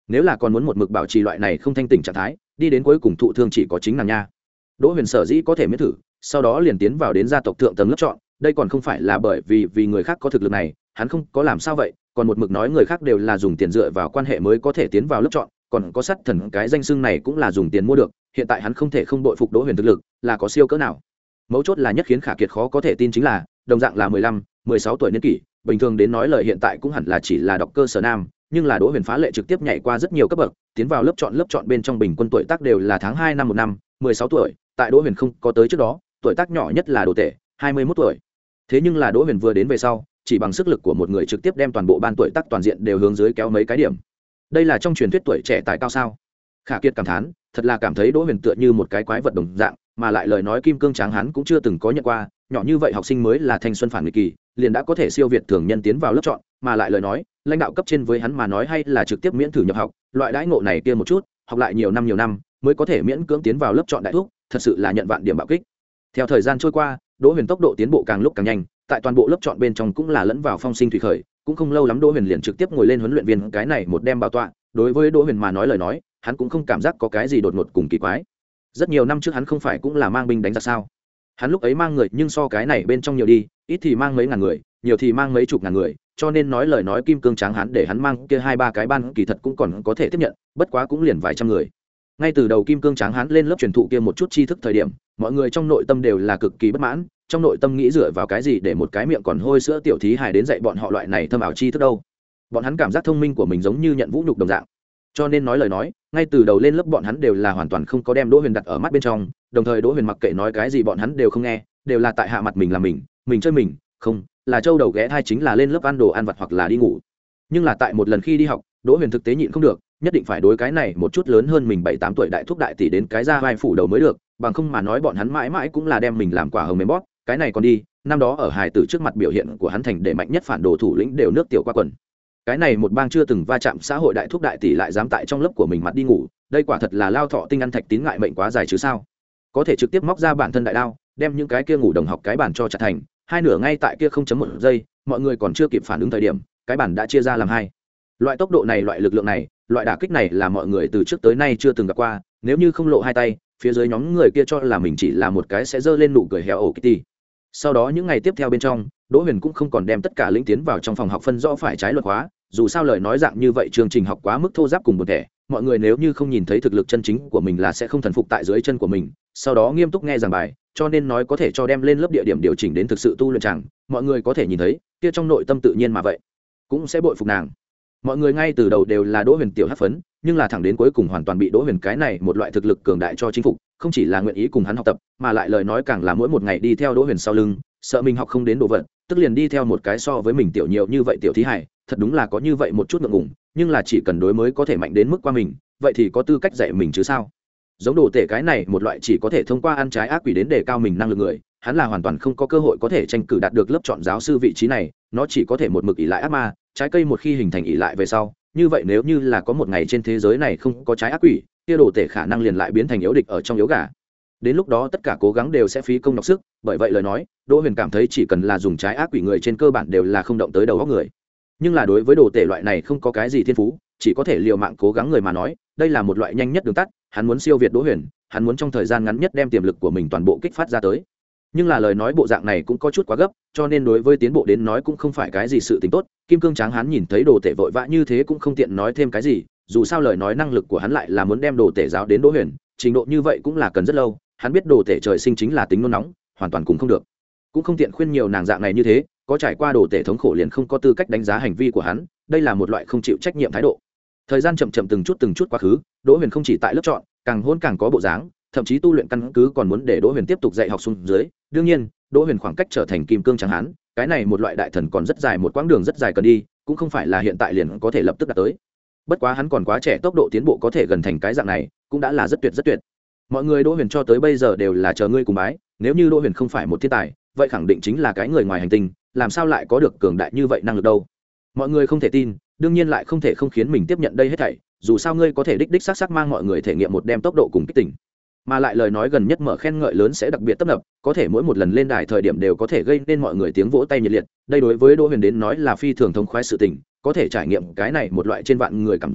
Speaker 1: nếu là còn muốn một mực bảo trì loại này không thanh tỉnh trạng thái đi đến cuối cùng thụ thương chỉ có chính nàng nha. Đỗ Huyền sở dĩ có thể miễn thử sau đó liền tiến vào đến gia tộc thượng tầng lớp chọn, đây còn không phải là bởi vì vì người khác có thực lực này, hắn không có làm sao vậy, còn một mực nói người khác đều là dùng tiền dựa vào quan hệ mới có thể tiến vào lớp chọn, còn có sát thần cái danh xưng này cũng là dùng tiền mua được, hiện tại hắn không thể không bội phục Đỗ Huyền thực lực là có siêu cỡ nào. Mấu chốt là nhất khiến Khả Kiệt khó có thể tin chính là đồng dạng là mười lăm, mười sáu tuổi niên kỷ, bình thường đến nói lời hiện tại cũng hẳn là chỉ là đọc cơ sở nam, nhưng là Đỗ Huyền phá lệ trực tiếp nhảy qua rất nhiều cấp bậc, tiến vào lớp chọn lớp chọn bên trong bình quân tuổi tác đều là tháng hai năm một năm, mười sáu tuổi, tại Đỗ Huyền không có tới trước đó, tuổi tác nhỏ nhất là Đồ Tể, hai mươi mốt tuổi. Thế nhưng là Đỗ Huyền vừa đến về sau, chỉ bằng sức lực của một người trực tiếp đem toàn bộ ban tuổi tác toàn diện đều hướng dưới kéo mấy cái điểm. Đây là trong truyền thuyết tuổi trẻ tài cao sao? Khả Kiệt cảm thán, thật là cảm thấy Đỗ Huyền tựa như một cái quái vật đồng dạng, mà lại lời nói kim cương tráng hắn cũng chưa từng có nhận qua, nhỏ như vậy học sinh mới là thanh xuân phản nghịch kỳ, liền đã có thể siêu việt thường nhân tiến vào lớp chọn, mà lại lời nói, lãnh đạo cấp trên với hắn mà nói hay là trực tiếp miễn thử nhập học, loại đãi ngộ này kia một chút, học lại nhiều năm nhiều năm, mới có thể miễn cưỡng tiến vào lớp chọn đại thuốc, thật sự là nhận vạn điểm bạo kích. Theo thời gian trôi qua, Đỗ Huyền tốc độ tiến bộ càng lúc càng nhanh, tại toàn bộ lớp chọn bên trong cũng là lẫn vào phong sinh thủy khởi, cũng không lâu lắm Đỗ Huyền liền trực tiếp ngồi lên huấn luyện viên cái này một đem bảo tọa, đối với Đỗ Huyền mà nói lời nói, hắn cũng không cảm giác có cái gì đột ngột cùng kỳ quái. Rất nhiều năm trước hắn không phải cũng là mang binh đánh giặc sao? Hắn lúc ấy mang người nhưng so cái này bên trong nhiều đi, ít thì mang mấy ngàn người, nhiều thì mang mấy chục ngàn người, cho nên nói lời nói kim cương tráng hắn để hắn mang kia hai ba cái ban kỳ thật cũng còn có thể tiếp nhận, bất quá cũng liền vài trăm người. Ngay từ đầu kim cương tráng hắn lên lớp truyền thụ kia một chút tri thức thời điểm, mọi người trong nội tâm đều là cực kỳ bất mãn, trong nội tâm nghĩ dựa vào cái gì để một cái miệng còn hôi sữa tiểu thí hài đến dạy bọn họ loại này thâm ảo tri thức đâu? Bọn hắn cảm giác thông minh của mình giống như nhận vũ nhục đồng dạng. Cho nên nói lời nói, ngay từ đầu lên lớp bọn hắn đều là hoàn toàn không có đem Đỗ Huyền đặt ở mắt bên trong, đồng thời Đỗ Huyền mặc kệ nói cái gì bọn hắn đều không nghe, đều là tại hạ mặt mình là mình, mình chơi mình, không, là châu đầu ghé thai chính là lên lớp ăn đồ ăn vặt hoặc là đi ngủ. Nhưng là tại một lần khi đi học, Đỗ Huyền thực tế nhịn không được, nhất định phải đối cái này một chút lớn hơn mình bảy tám tuổi đại thúc đại tỷ đến cái ra vai phủ đầu mới được, bằng không mà nói bọn hắn mãi mãi cũng là đem mình làm quả hồng mềm bóp, cái này còn đi, năm đó ở hài tử trước mặt biểu hiện của hắn thành để mạnh nhất phản đồ thủ lĩnh đều nước tiểu qua quần. Cái này một bang chưa từng va chạm xã hội đại thúc đại tỷ lại dám tại trong lớp của mình mặt đi ngủ, đây quả thật là lao thọ tinh ăn thạch tín ngại mệnh quá dài chứ sao? Có thể trực tiếp móc ra bản thân đại đao, đem những cái kia ngủ đồng học cái bản cho chặt thành hai nửa ngay tại kia không chấm một giây, mọi người còn chưa kịp phản ứng thời điểm, cái bản đã chia ra làm hai. Loại tốc độ này, loại lực lượng này, loại đả kích này là mọi người từ trước tới nay chưa từng gặp qua, nếu như không lộ hai tay, phía dưới nhóm người kia cho là mình chỉ là một cái sẽ giơ lên nụ cười héo ổ Kitty. Sau đó những ngày tiếp theo bên trong, Đỗ Huyền cũng không còn đem tất cả lĩnh tiến vào trong phòng học phân rõ phải trái luật hóa, dù sao lời nói dạng như vậy chương trình học quá mức thô ráp cùng buồn tẻ, mọi người nếu như không nhìn thấy thực lực chân chính của mình là sẽ không thần phục tại dưới chân của mình, sau đó nghiêm túc nghe giảng bài, cho nên nói có thể cho đem lên lớp địa điểm điều chỉnh đến thực sự tu luyện chẳng, mọi người có thể nhìn thấy, kia trong nội tâm tự nhiên mà vậy, cũng sẽ bội phục nàng. Mọi người ngay từ đầu đều là Đỗ Huyền tiểu hắc phấn, nhưng là thẳng đến cuối cùng hoàn toàn bị Đỗ Huyền cái này một loại thực lực cường đại cho chinh phục, không chỉ là nguyện ý cùng hắn học tập, mà lại lời nói càng là mỗi một ngày đi theo Đỗ Huyền sau lưng, sợ mình học không đến đồ vật, tức liền đi theo một cái so với mình tiểu nhiều như vậy tiểu thí hải, thật đúng là có như vậy một chút ngượng ngùng, nhưng là chỉ cần đối mới có thể mạnh đến mức qua mình, vậy thì có tư cách dạy mình chứ sao? Giống Đồ Tể cái này một loại chỉ có thể thông qua ăn trái ác quỷ đến đề cao mình năng lực người, hắn là hoàn toàn không có cơ hội có thể tranh cử đạt được lớp chọn giáo sư vị trí này, nó chỉ có thể một mực ỷ lại ác ma, trái cây một khi hình thành ỷ lại về sau, như vậy nếu như là có một ngày trên thế giới này không có trái ác quỷ, kia Đồ Tể khả năng liền lại biến thành yếu địch ở trong yếu gà. Đến lúc đó tất cả cố gắng đều sẽ phí công nhọc sức, bởi vậy lời nói, Đỗ Huyền cảm thấy chỉ cần là dùng trái ác quỷ người trên cơ bản đều là không động tới đầu óc người. Nhưng là đối với Đồ Tể loại này không có cái gì thiên phú, chỉ có thể liều mạng cố gắng người mà nói, đây là một loại nhanh nhất đường tắt, hắn muốn siêu việt Đỗ Huyền, hắn muốn trong thời gian ngắn nhất đem tiềm lực của mình toàn bộ kích phát ra tới. Nhưng là lời nói bộ dạng này cũng có chút quá gấp, cho nên đối với tiến bộ đến nói cũng không phải cái gì sự tình tốt. Kim Cương Tráng hắn nhìn thấy Đồ Tể vội vã như thế cũng không tiện nói thêm cái gì, dù sao lời nói năng lực của hắn lại là muốn đem Đồ Tể giáo đến Đỗ Huyền, trình độ như vậy cũng là cần rất lâu, hắn biết Đồ Tể trời sinh chính là tính nôn nóng, hoàn toàn cũng không được. Cũng không tiện khuyên nhiều nàng dạng này như thế, có trải qua Đồ Tể thống khổ liền không có tư cách đánh giá hành vi của hắn, đây là một loại không chịu trách nhiệm thái độ. Thời gian chậm chậm từng chút từng chút quá khứ, Đỗ Huyền không chỉ tại lớp chọn, càng hôn càng có bộ dáng, thậm chí tu luyện căn cứ còn muốn để Đỗ Huyền tiếp tục dạy học xuống dưới. Đương nhiên, Đỗ Huyền khoảng cách trở thành kim cương tráng hán, cái này một loại đại thần còn rất dài một quãng đường rất dài cần đi, cũng không phải là hiện tại liền có thể lập tức đạt tới. Bất quá hắn còn quá trẻ, tốc độ tiến bộ có thể gần thành cái dạng này, cũng đã là rất tuyệt rất tuyệt. Mọi người Đỗ Huyền cho tới bây giờ đều là chờ ngươi cùng bái, nếu như Đỗ Huyền không phải một thiên tài, vậy khẳng định chính là cái người ngoài hành tinh, làm sao lại có được cường đại như vậy năng lực đâu. Mọi người không thể tin, đương nhiên lại không thể không khiến mình tiếp nhận đây hết thảy, dù sao ngươi có thể đích đích xác xác mang mọi người thể nghiệm một đem tốc độ cùng kích tỉnh, mà lại lời nói gần nhất mở khen ngợi lớn sẽ đặc biệt tấp nập, có thể mỗi một lần lên đài thời điểm đều có thể gây nên mọi người tiếng vỗ tay nhiệt liệt, đây đối với Đỗ Huyền đến nói là phi thường thông khoái sự tình, có thể trải nghiệm cái này một loại trên vạn người cảm giác,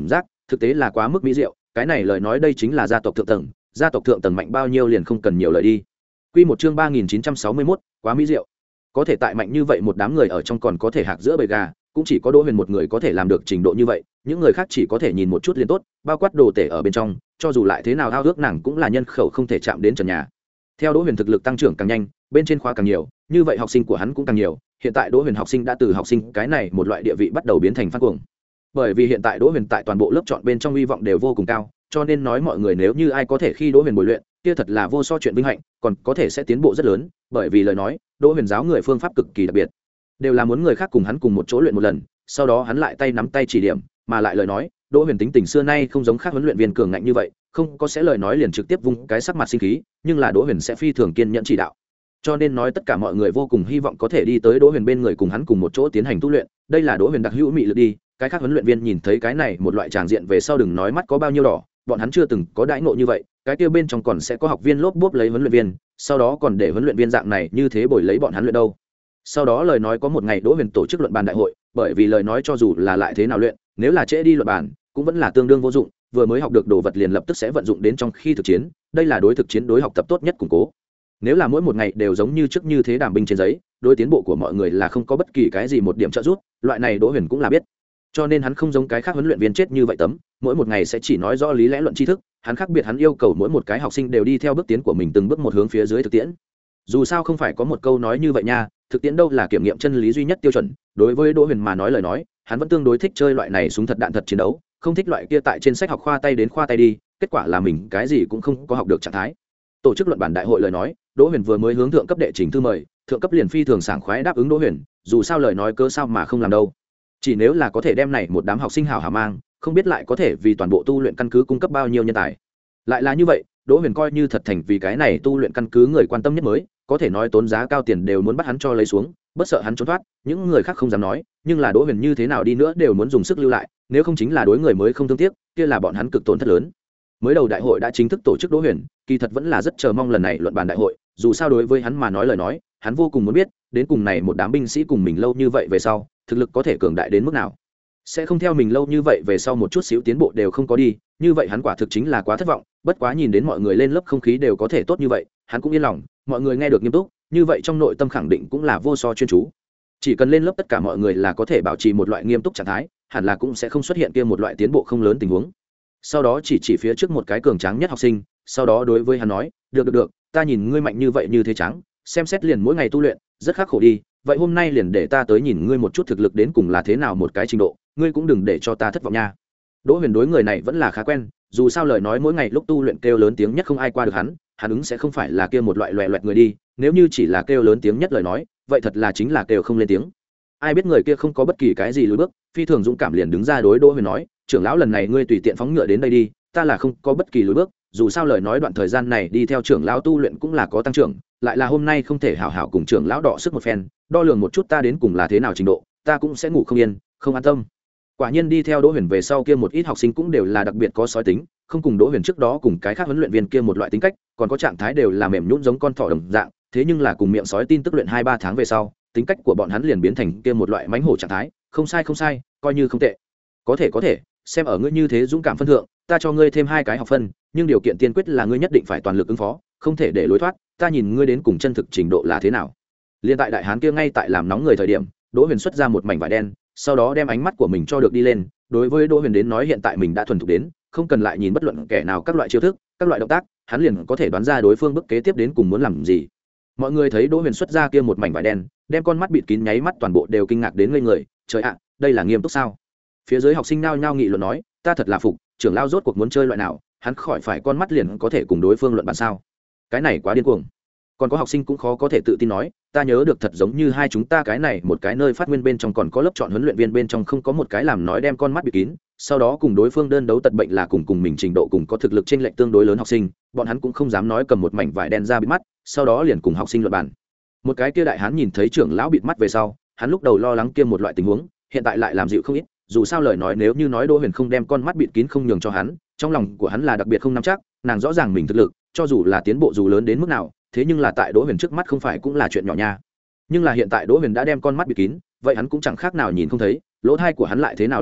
Speaker 1: thực tế là quá mức mỹ diệu, cái này lời nói đây chính là gia tộc thượng tầng, gia tộc thượng tầng mạnh bao nhiêu liền không cần nhiều lời đi. Quy một chương ba nghìn chín trăm sáu mươi mốt, quá mỹ diệu. Có thể tại mạnh như vậy một đám người ở trong còn có thể hạc giữa bầy gà, cũng chỉ có Đỗ Huyền một người có thể làm được trình độ như vậy, những người khác chỉ có thể nhìn một chút liền tốt, bao quát đồ tể ở bên trong, cho dù lại thế nào ao ước nàng cũng là nhân khẩu không thể chạm đến trần nhà. Theo Đỗ Huyền thực lực tăng trưởng càng nhanh, bên trên khóa càng nhiều, như vậy học sinh của hắn cũng càng nhiều, hiện tại Đỗ Huyền học sinh đã từ học sinh cái này một loại địa vị bắt đầu biến thành phát cuồng. Bởi vì hiện tại Đỗ Huyền tại toàn bộ lớp chọn bên trong hy vọng đều vô cùng cao, cho nên nói mọi người nếu như ai có thể khi Đỗ Huyền bồi luyện, kia thật là vô so chuyện vinh hạnh, còn có thể sẽ tiến bộ rất lớn, bởi vì lời nói, Đỗ Huyền giáo người phương pháp cực kỳ đặc biệt, đều là muốn người khác cùng hắn cùng một chỗ luyện một lần, sau đó hắn lại tay nắm tay chỉ điểm, mà lại lời nói, Đỗ Huyền tính tình xưa nay không giống khác huấn luyện viên cường ngạnh như vậy, không có sẽ lời nói liền trực tiếp vung cái sắc mặt sinh khí, nhưng là Đỗ Huyền sẽ phi thường kiên nhẫn chỉ đạo. Cho nên nói tất cả mọi người vô cùng hy vọng có thể đi tới Đỗ Huyền bên người cùng hắn cùng một chỗ tiến hành tu luyện, đây là Đỗ Huyền đặc hữu mị lực đi, cái khác huấn luyện viên nhìn thấy cái này một loại tràng diện về sau đừng nói mắt có bao nhiêu đỏ, bọn hắn chưa từng có đãi ngộ như vậy, cái kia bên trong còn sẽ có học viên lốp bốp lấy huấn luyện viên, sau đó còn để huấn luyện viên dạng này như thế bồi lấy bọn hắn luyện đâu. Sau đó lời nói có một ngày Đỗ Huyền tổ chức luận bàn đại hội, bởi vì lời nói cho dù là lại thế nào luyện, nếu là trễ đi luận bàn, cũng vẫn là tương đương vô dụng, vừa mới học được đồ vật liền lập tức sẽ vận dụng đến trong khi thực chiến, đây là đối thực chiến đối học tập tốt nhất củng cố. Nếu là mỗi một ngày đều giống như trước như thế đảm binh trên giấy, đối tiến bộ của mọi người là không có bất kỳ cái gì một điểm trợ giúp, loại này Đỗ Huyền cũng là biết. Cho nên hắn không giống cái khác huấn luyện viên chết như vậy tấm, mỗi một ngày sẽ chỉ nói rõ lý lẽ luận tri thức, hắn khác biệt hắn yêu cầu mỗi một cái học sinh đều đi theo bước tiến của mình từng bước một hướng phía dưới thực tiễn. Dù sao không phải có một câu nói như vậy nha, thực tiễn đâu là kiểm nghiệm chân lý duy nhất tiêu chuẩn, đối với Đỗ Huyền mà nói lời nói, hắn vẫn tương đối thích chơi loại này súng thật đạn thật chiến đấu, không thích loại kia tại trên sách học khoa tay đến khoa tay đi, kết quả là mình cái gì cũng không có học được trạng thái. Tổ chức luận bản đại hội lời nói, Đỗ Huyền vừa mới hướng thượng cấp đệ trình thư mời, thượng cấp liền phi thường sảng khoái đáp ứng Đỗ Huyền, dù sao lời nói cơ sao mà không làm đâu. Chỉ nếu là có thể đem này một đám học sinh hảo hảo mang, không biết lại có thể vì toàn bộ tu luyện căn cứ cung cấp bao nhiêu nhân tài. Lại là như vậy, Đỗ Huyền coi như thật thành vì cái này tu luyện căn cứ người quan tâm nhất mới, có thể nói tốn giá cao tiền đều muốn bắt hắn cho lấy xuống, bất sợ hắn trốn thoát, những người khác không dám nói, nhưng là Đỗ Huyền như thế nào đi nữa đều muốn dùng sức lưu lại, nếu không chính là đối người mới không thương tiếc, kia là bọn hắn cực tổn thất lớn. Mới đầu đại hội đã chính thức tổ chức Đỗ Huyền, kỳ thật vẫn là rất chờ mong lần này luận bàn đại hội, dù sao đối với hắn mà nói lời nói, hắn vô cùng muốn biết, đến cùng này một đám binh sĩ cùng mình lâu như vậy về sau, thực lực có thể cường đại đến mức nào. Sẽ không theo mình lâu như vậy về sau một chút xíu tiến bộ đều không có đi, như vậy hắn quả thực chính là quá thất vọng, bất quá nhìn đến mọi người lên lớp không khí đều có thể tốt như vậy, hắn cũng yên lòng, mọi người nghe được nghiêm túc, như vậy trong nội tâm khẳng định cũng là vô so chuyên chú. Chỉ cần lên lớp tất cả mọi người là có thể bảo trì một loại nghiêm túc trạng thái, hẳn là cũng sẽ không xuất hiện kia một loại tiến bộ không lớn tình huống. Sau đó chỉ chỉ phía trước một cái cường tráng nhất học sinh, sau đó đối với hắn nói, được được được, ta nhìn ngươi mạnh như vậy như thế trắng, xem xét liền mỗi ngày tu luyện, rất khắc khổ đi, vậy hôm nay liền để ta tới nhìn ngươi một chút thực lực đến cùng là thế nào một cái trình độ, ngươi cũng đừng để cho ta thất vọng nha. Đỗ Huyền đối người này vẫn là khá quen, dù sao lời nói mỗi ngày lúc tu luyện kêu lớn tiếng nhất không ai qua được hắn, hắn ứng sẽ không phải là kia một loại loè loẹt người đi, nếu như chỉ là kêu lớn tiếng nhất lời nói, vậy thật là chính là kêu không lên tiếng. Ai biết người kia không có bất kỳ cái gì lùi bước, phi thường dũng cảm liền đứng ra đối Đỗ Huyền nói, trưởng lão lần này ngươi tùy tiện phóng ngựa đến đây đi, ta là không có bất kỳ lùi bước, dù sao lời nói đoạn thời gian này đi theo trưởng lão tu luyện cũng là có tăng trưởng, lại là hôm nay không thể hảo hảo cùng trưởng lão đọ sức một phen, đo lường một chút ta đến cùng là thế nào trình độ, ta cũng sẽ ngủ không yên, không an tâm. Quả nhiên đi theo Đỗ Huyền về sau kia một ít học sinh cũng đều là đặc biệt có sói tính, không cùng Đỗ Huyền trước đó cùng cái khác huấn luyện viên kia một loại tính cách, còn có trạng thái đều là mềm nhũn giống con thỏ đồng dạng, thế nhưng là cùng miệng sói tin tức luyện hai ba tháng về sau, tính cách của bọn hắn liền biến thành kia một loại mãnh hổ trạng thái, không sai không sai, coi như không tệ. Có thể có thể, xem ở ngươi như thế dũng cảm phân thượng, ta cho ngươi thêm hai cái học phân, nhưng điều kiện tiên quyết là ngươi nhất định phải toàn lực ứng phó, không thể để lối thoát, ta nhìn ngươi đến cùng chân thực trình độ là thế nào. Liên tại đại hán kia ngay tại làm nóng người thời điểm, Đỗ Huyền xuất ra một mảnh vải đen, sau đó đem ánh mắt của mình cho được đi lên, đối với Đỗ Huyền đến nói hiện tại mình đã thuần thục đến, không cần lại nhìn bất luận kẻ nào các loại chiêu thức, các loại động tác, hắn liền có thể đoán ra đối phương bước kế tiếp đến cùng muốn làm gì. Mọi người thấy Đỗ Huyền xuất ra kia một mảnh vải đen, đem con mắt bịt kín nháy mắt toàn bộ đều kinh ngạc đến ngây người, trời ạ, đây là nghiêm túc sao? Phía dưới học sinh nao nhao nghị luận nói, ta thật là phục, trưởng lão rốt cuộc muốn chơi loại nào, hắn khỏi phải con mắt liền có thể cùng đối phương luận bàn sao? Cái này quá điên cuồng. Còn có học sinh cũng khó có thể tự tin nói, ta nhớ được thật giống như hai chúng ta cái này một cái nơi phát nguyên bên trong còn có lớp chọn huấn luyện viên bên trong không có một cái làm nói đem con mắt bịt kín, sau đó cùng đối phương đơn đấu tật bệnh là cùng cùng mình trình độ cùng có thực lực chênh lệch tương đối lớn học sinh, bọn hắn cũng không dám nói cầm một mảnh vải đen ra bịt mắt, sau đó liền cùng học sinh luận bàn. Một cái kia đại hán nhìn thấy trưởng lão bịt mắt về sau, hắn lúc đầu lo lắng kia một loại tình huống, hiện tại lại làm dịu không ít, dù sao lời nói nếu như nói Đỗ Huyền không đem con mắt bịt kín không nhường cho hắn, trong lòng của hắn là đặc biệt không nắm chắc, nàng rõ ràng mình thực lực, cho dù là tiến bộ dù lớn đến mức nào, thế nhưng là tại Đỗ Huyền trước mắt không phải cũng là chuyện nhỏ nha. Nhưng là hiện tại Đỗ Huyền đã đem con mắt bịt kín, vậy hắn cũng chẳng khác nào nhìn không thấy, lỗ tai của hắn lại thế nào lăng lệ,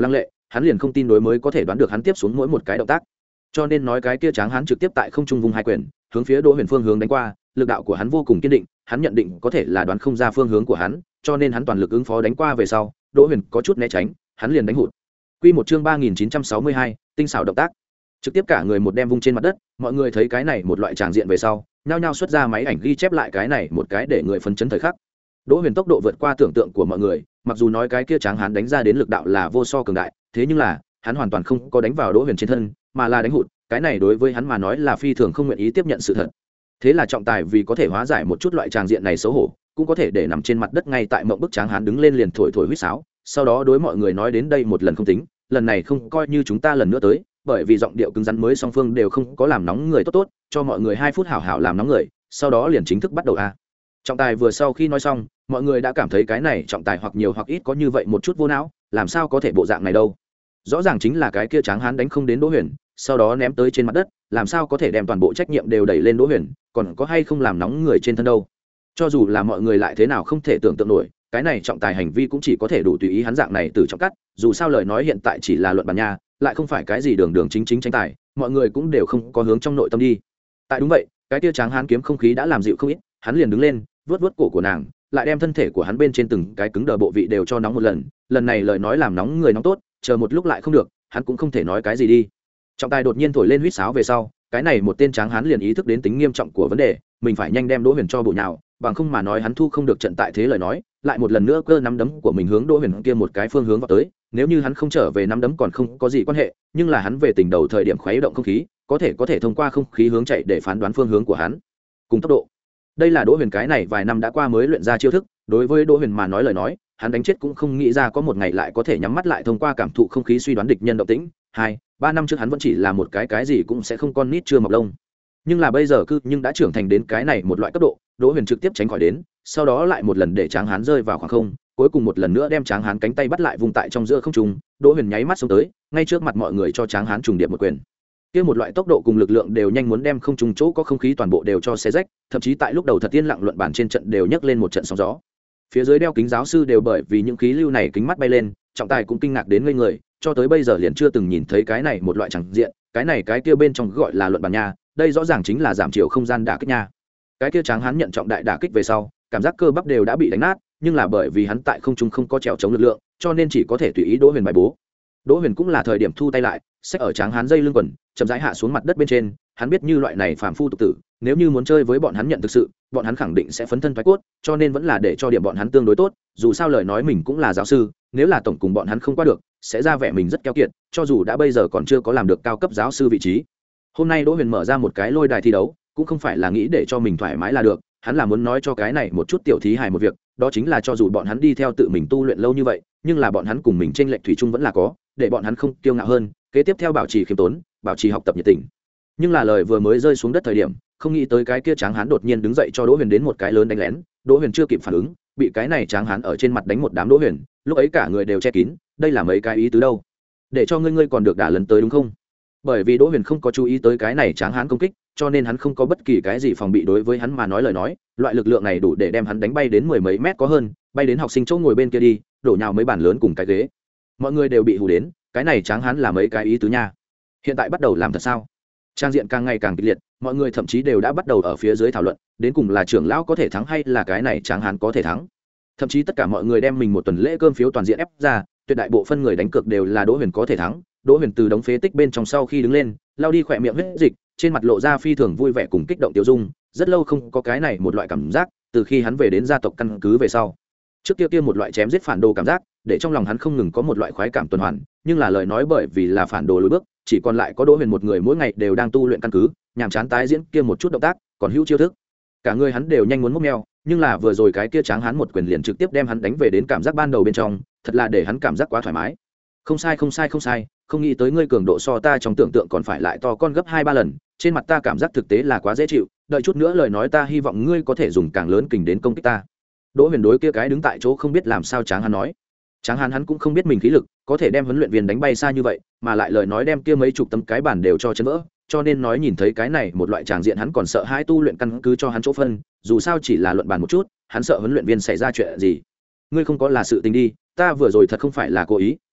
Speaker 1: hắn liền không tin đối mới có thể đoán được hắn tiếp xuống mỗi một cái động tác. Cho nên nói cái kia tráng hắn trực tiếp tại không trung vung hai quyền hướng phía Đỗ Huyền phương hướng đánh qua, lực đạo của hắn vô cùng kiên định, hắn nhận định có thể là đoán không ra phương hướng của hắn, cho nên hắn toàn lực ứng phó đánh qua về sau, Đỗ Huyền có chút né tránh, hắn liền đánh hụt. Quy một chương ba nghìn chín trăm sáu mươi hai, tinh xảo động tác. Trực tiếp cả người một đem vung trên mặt đất, mọi người thấy cái này một loại tràng diện về sau, nhao nhao xuất ra máy ảnh ghi chép lại cái này một cái để người phấn chấn thời khắc. Đỗ Huyền tốc độ vượt qua tưởng tượng của mọi người, mặc dù nói cái kia tráng hắn đánh ra đến lực đạo là vô so cường đại, thế nhưng là, hắn hoàn toàn không có đánh vào Đỗ Huyền trên thân, mà là đánh hụt, cái này đối với hắn mà nói là phi thường không nguyện ý tiếp nhận sự thật. Thế là trọng tài vì có thể hóa giải một chút loại tràng diện này xấu hổ, cũng có thể để nằm trên mặt đất ngay tại mộng bức tráng hắn đứng lên liền thổi thổi huýt sáo, sau đó đối mọi người nói đến đây một lần không tính, lần này không coi như chúng ta lần nữa tới, bởi vì giọng điệu cứng rắn mới song phương đều không có làm nóng người tốt tốt, cho mọi người hai phút hảo hảo làm nóng người, sau đó liền chính thức bắt đầu a. Trọng tài vừa sau khi nói xong, mọi người đã cảm thấy cái này trọng tài hoặc nhiều hoặc ít có như vậy một chút vô não, làm sao có thể bộ dạng này đâu. Rõ ràng chính là cái kia tráng hán đánh không đến Đỗ Huyền, sau đó ném tới trên mặt đất, làm sao có thể đem toàn bộ trách nhiệm đều đẩy lên Đỗ Huyền, còn có hay không làm nóng người trên thân đâu. Cho dù là mọi người lại thế nào không thể tưởng tượng nổi, cái này trọng tài hành vi cũng chỉ có thể đủ tùy ý hắn dạng này từ trọng cắt, dù sao lời nói hiện tại chỉ là luận bàn nha, lại không phải cái gì đường đường chính chính tranh tài, mọi người cũng đều không có hướng trong nội tâm đi. Tại đúng vậy, cái kia tráng hán kiếm không khí đã làm dịu không ít, hắn liền đứng lên, vuốt vuốt cổ của nàng, lại đem thân thể của hắn bên trên từng cái cứng đờ bộ vị đều cho nóng một lần, lần này lời nói làm nóng người nóng tốt, chờ một lúc lại không được, hắn cũng không thể nói cái gì đi. Trọng tài đột nhiên thổi lên huýt sáo về sau, cái này một tên tráng hán liền ý thức đến tính nghiêm trọng của vấn đề, mình phải nhanh đem Đỗ Huyền cho bổ nhào, bằng không mà nói hắn thu không được trận tại thế lời nói, lại một lần nữa cơ nắm đấm của mình hướng Đỗ Huyền kia một cái phương hướng vào tới, nếu như hắn không trở về nắm đấm còn không có gì quan hệ, nhưng là hắn về tình đầu thời điểm khuấy động không khí, có thể có thể thông qua không khí hướng chạy để phán đoán phương hướng của hắn cùng tốc độ. Đây là Đỗ Huyền cái này vài năm đã qua mới luyện ra chiêu thức, đối với Đỗ Huyền mà nói lời nói, hắn đánh chết cũng không nghĩ ra có một ngày lại có thể nhắm mắt lại thông qua cảm thụ không khí suy đoán địch nhân động tĩnh. Hai, ba năm trước hắn vẫn chỉ là một cái cái gì cũng sẽ không con nít chưa mọc lông, nhưng là bây giờ cứ nhưng đã trưởng thành đến cái này một loại cấp độ, Đỗ Huyền trực tiếp tránh khỏi đến, sau đó lại một lần để tráng hán rơi vào khoảng không, cuối cùng một lần nữa đem tráng hán cánh tay bắt lại vùng tại trong giữa không trung, Đỗ Huyền nháy mắt xông tới, ngay trước mặt mọi người cho tráng hán trùng điệp một quyền. Kia một loại tốc độ cùng lực lượng đều nhanh muốn đem không trung chỗ có không khí toàn bộ đều cho xé rách, thậm chí tại lúc đầu thật tiên lặng luận bàn trên trận đều nhấc lên một trận sóng gió. Phía dưới đeo kính giáo sư đều bởi vì những khí lưu này kính mắt bay lên, trọng tài cũng kinh ngạc đến ngây người, cho tới bây giờ liền chưa từng nhìn thấy cái này một loại chẳng diện, cái này cái kia bên trong gọi là luận bàn nha, đây rõ ràng chính là giảm chiều không gian đả kích nha. Cái kia tráng hán nhận trọng đại đả kích về sau, cảm giác cơ bắp đều đã bị đánh nát, nhưng là bởi vì hắn tại không trung không có trèo chống lực lượng, cho nên chỉ có thể tùy ý Đỗ Huyền bài bố. Đỗ Huyền cũng là thời điểm thu tay lại, xách ở tráng hán dây lưng quần, chậm rãi hạ xuống mặt đất bên trên, hắn biết như loại này phàm phu tục tử, nếu như muốn chơi với bọn hắn nhận thực sự, bọn hắn khẳng định sẽ phấn thân thoái cốt, cho nên vẫn là để cho điểm bọn hắn tương đối tốt, dù sao lời nói mình cũng là giáo sư, nếu là tổng cùng bọn hắn không qua được, sẽ ra vẻ mình rất keo kiệt, cho dù đã bây giờ còn chưa có làm được cao cấp giáo sư vị trí. Hôm nay Đỗ Huyền mở ra một cái lôi đài thi đấu, cũng không phải là nghĩ để cho mình thoải mái là được, hắn là muốn nói cho cái này một chút tiểu thí hài một việc, đó chính là cho dù bọn hắn đi theo tự mình tu luyện lâu như vậy, nhưng là bọn hắn cùng mình chênh lệch thủy chung vẫn là có, để bọn hắn không kiêu ngạo hơn, kế tiếp theo bảo trì khiêm tốn, bảo trì học tập nhiệt tình. Nhưng là lời vừa mới rơi xuống đất thời điểm, không nghĩ tới cái kia tráng hán đột nhiên đứng dậy cho Đỗ Huyền đến một cái lớn đánh lén, Đỗ Huyền chưa kịp phản ứng, bị cái này tráng hán ở trên mặt đánh một đám Đỗ Huyền, lúc ấy cả người đều che kín, đây là mấy cái ý tứ đâu? Để cho ngươi ngươi còn được đả lần tới đúng không? Bởi vì Đỗ Huyền không có chú ý tới cái này tráng hán công kích, cho nên hắn không có bất kỳ cái gì phòng bị đối với hắn mà nói lời nói, loại lực lượng này đủ để đem hắn đánh bay đến mười mấy mét có hơn, bay đến học sinh chỗ ngồi bên kia đi, đổ nhào mấy bàn lớn cùng cái ghế. Mọi người đều bị hù đến, cái này tráng hán là mấy cái ý tứ nha. Hiện tại bắt đầu làm thật sao? Trang diện càng ngày càng kịch liệt, mọi người thậm chí đều đã bắt đầu ở phía dưới thảo luận, đến cùng là trưởng lão có thể thắng hay là cái này tráng hán có thể thắng. Thậm chí tất cả mọi người đem mình một tuần lễ cơm phiếu toàn diện ép ra, tuyệt đại bộ phân người đánh cược đều là Đỗ Huyền có thể thắng. Đỗ Huyền từ đống phế tích bên trong sau khi đứng lên, lau đi khỏe miệng huyết dịch, trên mặt lộ ra phi thường vui vẻ cùng kích động tiêu dung, rất lâu không có cái này một loại cảm giác, từ khi hắn về đến gia tộc căn cứ về sau. Trước kia kia một loại chém giết phản đồ cảm giác, để trong lòng hắn không ngừng có một loại khoái cảm tuần hoàn, nhưng là lời nói bởi vì là phản đồ lùi bước, chỉ còn lại có Đỗ Huyền một người mỗi ngày đều đang tu luyện căn cứ, nhàm chán tái diễn kia một chút động tác, còn hữu chiêu thức. Cả người hắn đều nhanh muốn mốc meo, nhưng là vừa rồi cái kia tráng hắn một quyền liền trực tiếp đem hắn đánh về đến cảm giác ban đầu bên trong, thật là để hắn cảm giác quá thoải mái. Không sai không sai không sai, không nghĩ tới ngươi cường độ so ta trong tưởng tượng còn phải lại to con gấp hai ba lần, trên mặt ta cảm giác thực tế là quá dễ chịu, đợi chút nữa lời nói ta hy vọng ngươi có thể dùng càng lớn kình đến công kích ta. Đỗ Huyền đối kia cái đứng tại chỗ không biết làm sao tráng hắn nói. Tráng hắn hắn cũng không biết mình khí lực có thể đem huấn luyện viên đánh bay xa như vậy, mà lại lời nói đem kia mấy chục tấm cái bản đều cho chấn vỡ, cho nên nói nhìn thấy cái này một loại tràng diện hắn còn sợ hai tu luyện căn cứ cho hắn chỗ phân, dù sao chỉ là luận bàn một chút, hắn sợ huấn luyện viên xảy ra chuyện gì. Ngươi không có là sự tình đi, ta vừa rồi thật không phải là cố ý,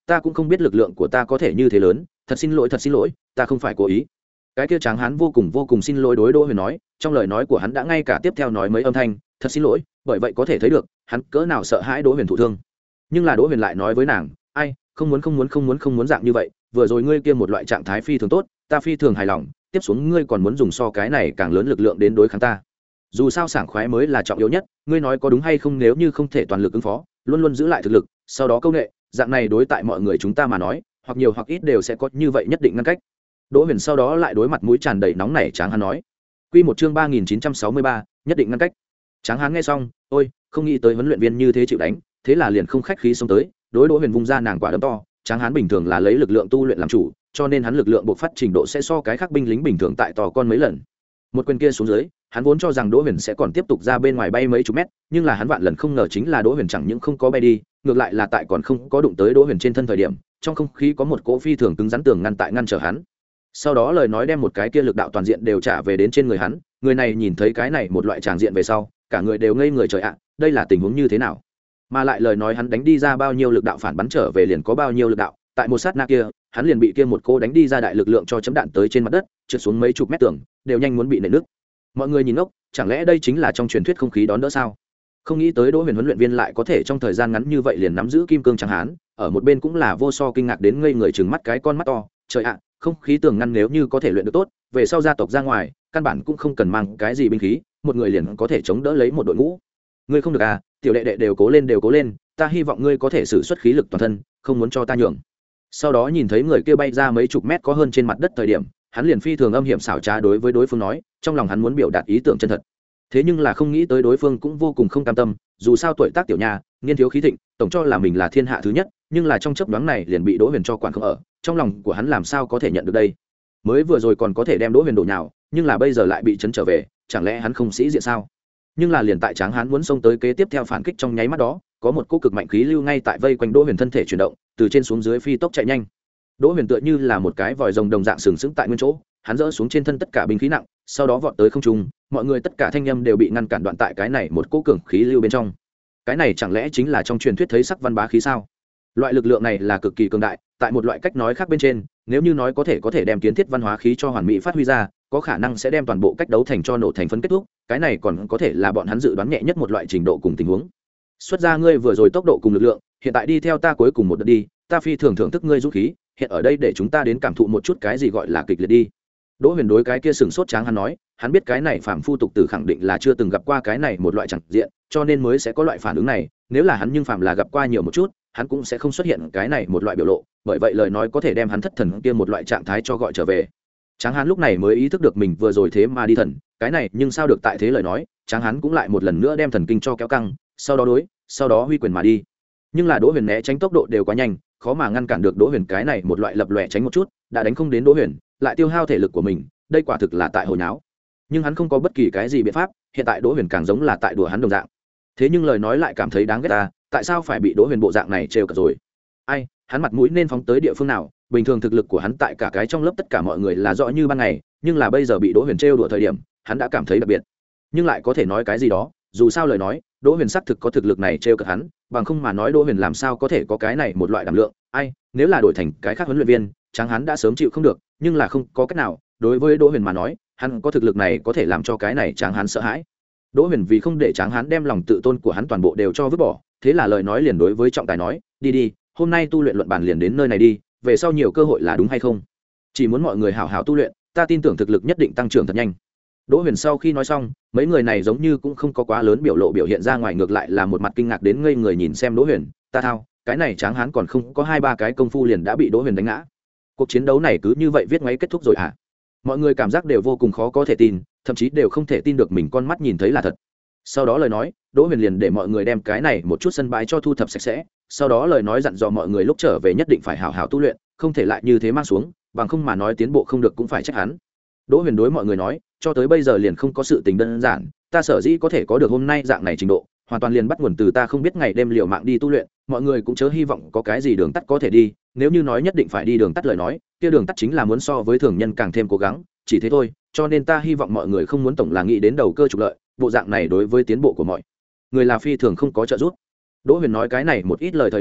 Speaker 1: ta cũng không biết lực lượng của ta có thể như thế lớn, thật xin lỗi thật xin lỗi, ta không phải cố ý. Cái kia tráng hán vô cùng vô cùng xin lỗi đối Đỗ Huyền nói, trong lời nói của hắn đã ngay cả tiếp theo nói mấy âm thanh thật xin lỗi, bởi vậy có thể thấy được hắn cỡ nào sợ hãi Đỗ Huyền thụ thương. Nhưng là Đỗ Huyền lại nói với nàng, ai không muốn không muốn không muốn không muốn dạng như vậy, vừa rồi ngươi kia một loại trạng thái phi thường tốt, ta phi thường hài lòng, tiếp xuống ngươi còn muốn dùng so cái này càng lớn lực lượng đến đối kháng ta. Dù sao sảng khoái mới là trọng yếu nhất, ngươi nói có đúng hay không, nếu như không thể toàn lực ứng phó, luôn luôn giữ lại thực lực, sau đó câu nệ, dạng này đối tại mọi người chúng ta mà nói, hoặc nhiều hoặc ít đều sẽ có như vậy nhất định ngăn cách. Đỗ Huyền sau đó lại đối mặt mũi tràn đầy nóng nảy Tráng Hán nói. Quy một chương ba nghìn chín trăm sáu mươi ba, nhất định ngăn cách. Tráng Hán nghe xong, ôi, không nghĩ tới huấn luyện viên như thế chịu đánh, thế là liền không khách khí xông tới, đối Đỗ Huyền vung ra nàng quả đấm to. Tráng Hán bình thường là lấy lực lượng tu luyện làm chủ, cho nên hắn lực lượng bộc phát trình độ sẽ so cái khác binh lính bình thường tại to con mấy lần. Một quyền kia xuống dưới, hắn vốn cho rằng Đỗ Huyền sẽ còn tiếp tục ra bên ngoài bay mấy chục mét, nhưng là hắn vạn lần không ngờ chính là Đỗ Huyền chẳng những không có bay đi, ngược lại là tại còn không có đụng tới Đỗ Huyền trên thân thời điểm, trong không khí có một cỗ phi thường cứng rắn tường ngăn tại ngăn trở hắn. Sau đó lời nói đem một cái kia lực đạo toàn diện đều trả về đến trên người hắn, người này nhìn thấy cái này một loại tràng diện về sau, cả người đều ngây người trời ạ, đây là tình huống như thế nào? Mà lại lời nói hắn đánh đi ra bao nhiêu lực đạo phản bắn trở về liền có bao nhiêu lực đạo, tại một sát na kia, hắn liền bị kia một cô đánh đi ra đại lực lượng cho chấm đạn tới trên mặt đất, trượt xuống mấy chục mét tường, đều nhanh muốn bị nện nước. Mọi người nhìn ngốc, chẳng lẽ đây chính là trong truyền thuyết không khí đón đỡ sao? Không nghĩ tới Đỗ Huyền huấn luyện viên lại có thể trong thời gian ngắn như vậy liền nắm giữ kim cương Tráng Hán, ở một bên cũng là vô so kinh ngạc đến ngây người trừng mắt cái con mắt to, trời ạ, không khí tường ngăn nếu như có thể luyện được tốt, về sau gia tộc ra ngoài, căn bản cũng không cần mang cái gì binh khí, một người liền có thể chống đỡ lấy một đội ngũ. Ngươi không được à, tiểu đệ đệ đều cố lên đều cố lên, ta hy vọng ngươi có thể sử xuất khí lực toàn thân, không muốn cho ta nhường. Sau đó nhìn thấy người kia bay ra mấy chục mét có hơn trên mặt đất thời điểm, hắn liền phi thường âm hiểm xảo trá đối với đối phương nói, trong lòng hắn muốn biểu đạt ý tưởng chân thật. Thế nhưng là không nghĩ tới đối phương cũng vô cùng không cam tâm, dù sao tuổi tác tiểu nha, niên thiếu khí thịnh, tổng cho là mình là thiên hạ thứ nhất, nhưng là trong chớp nhoáng này liền bị Đỗ Huyền cho quản không ở, trong lòng của hắn làm sao có thể nhận được đây? Mới vừa rồi còn có thể đem Đỗ Huyền đổ nhào, nhưng là bây giờ lại bị chấn trở về, chẳng lẽ hắn không sĩ diện sao? Nhưng là liền tại Tráng Hán muốn xông tới kế tiếp theo phản kích trong nháy mắt đó, có một cỗ cực mạnh khí lưu ngay tại vây quanh Đỗ Huyền thân thể chuyển động, từ trên xuống dưới phi tốc chạy nhanh. Đỗ Huyền tựa như là một cái vòi rồng đồng dạng sừng sững tại nguyên chỗ, hắn dỡ xuống trên thân tất cả binh khí nặng, sau đó vọt tới không trung, mọi người tất cả thanh âm đều bị ngăn cản đoạn tại cái này một cỗ cường khí lưu bên trong. Cái này chẳng lẽ chính là trong truyền thuyết thấy sắc văn bá khí sao? Loại lực lượng này là cực kỳ cường đại, tại một loại cách nói khác bên trên, nếu như nói có thể có thể đem kiến thiết văn hóa khí cho hoàn mỹ phát huy ra, có khả năng sẽ đem toàn bộ cách đấu thành cho nổ thành phấn kết thúc, cái này còn có thể là bọn hắn dự đoán nhẹ nhất một loại trình độ cùng tình huống. Xuất ra ngươi vừa rồi tốc độ cùng lực lượng, hiện tại đi theo ta cuối cùng một đợt đi, ta phi thường thưởng thức ngươi dũng khí, hiện ở đây để chúng ta đến cảm thụ một chút cái gì gọi là kịch liệt đi. Đỗ Huyền đối cái kia sừng sốt Tráng Hán nói, hắn biết cái này phàm phu tục tử khẳng định là chưa từng gặp qua cái này một loại chẳng diện, cho nên mới sẽ có loại phản ứng này, nếu là hắn nhưng phàm là gặp qua nhiều một chút, hắn cũng sẽ không xuất hiện cái này một loại biểu lộ, bởi vậy lời nói có thể đem hắn thất thần kia một loại trạng thái cho gọi trở về. Tráng Hán lúc này mới ý thức được mình vừa rồi thế mà đi thần, cái này nhưng sao được, tại thế lời nói, Tráng Hán cũng lại một lần nữa đem thần kinh cho kéo căng, sau đó đối, sau đó huy quyền mà đi. Nhưng là Đỗ Huyền né tránh tốc độ đều quá nhanh, khó mà ngăn cản được Đỗ Huyền cái này một loại lập lòe tránh một chút, đã đánh không đến Đỗ Huyền, lại tiêu hao thể lực của mình, đây quả thực là tại hồi náo. Nhưng hắn không có bất kỳ cái gì biện pháp, hiện tại Đỗ Huyền càng giống là tại đùa hắn đồng dạng. Thế nhưng lời nói lại cảm thấy đáng ghét ta, tại sao phải bị Đỗ Huyền bộ dạng này trêu cợt rồi? Ai, hắn mặt mũi nên phóng tới địa phương nào? Bình thường thực lực của hắn tại cả cái trong lớp tất cả mọi người là rõ như ban ngày, nhưng là bây giờ bị Đỗ Huyền trêu đùa thời điểm, hắn đã cảm thấy đặc biệt. Nhưng lại có thể nói cái gì đó, dù sao lời nói, Đỗ Huyền xác thực có thực lực này trêu cợt hắn, bằng không mà nói Đỗ Huyền làm sao có thể có cái này một loại đảm lượng? Ai, nếu là đổi thành cái khác huấn luyện viên, Tráng Hán đã sớm chịu không được, nhưng là không có cách nào, đối với Đỗ Huyền mà nói, hắn có thực lực này có thể làm cho cái này Tráng Hán sợ hãi. Đỗ Huyền vì không để Tráng Hán đem lòng tự tôn của hắn toàn bộ đều cho vứt bỏ, thế là lời nói liền đối với trọng tài nói, đi đi, hôm nay tu luyện luận bàn liền đến nơi này đi, về sau nhiều cơ hội là đúng hay không? Chỉ muốn mọi người hảo hảo tu luyện, ta tin tưởng thực lực nhất định tăng trưởng thật nhanh. Đỗ Huyền sau khi nói xong, mấy người này giống như cũng không có quá lớn biểu lộ biểu hiện ra ngoài, ngược lại là một mặt kinh ngạc đến ngây người nhìn xem Đỗ Huyền, ta thao, cái này Tráng Hán còn không có hai ba cái công phu liền đã bị Đỗ Huyền đánh ngã. Cuộc chiến đấu này cứ như vậy viết ngoáy kết thúc rồi à? Mọi người cảm giác đều vô cùng khó có thể tin, thậm chí đều không thể tin được mình con mắt nhìn thấy là thật. Sau đó lời nói, Đỗ Huyền liền để mọi người đem cái này một chút sân bãi cho thu thập sạch sẽ, sau đó lời nói dặn dò mọi người lúc trở về nhất định phải hảo hảo tu luyện, không thể lại như thế mang xuống, bằng không mà nói tiến bộ không được cũng phải trách hắn. Đỗ Huyền đối mọi người nói, cho tới bây giờ liền không có sự tình đơn giản, ta sở dĩ có thể có được hôm nay dạng này trình độ, hoàn toàn liền bắt nguồn từ ta không biết ngày đêm liều mạng đi tu luyện, mọi người cũng chớ hy vọng có cái gì đường tắt có thể đi, nếu như nói nhất định phải đi đường tắt lời nói, kia đường tắt chính là muốn so với thường nhân càng thêm cố gắng, chỉ thế thôi, cho nên ta hy vọng mọi người không muốn tổng là nghĩ đến đầu cơ trục lợi, bộ dạng này đối với tiến bộ của mọi người là phi thường không có trợ giúp. Đỗ Huyền nói cái này một ít lời thời điểm,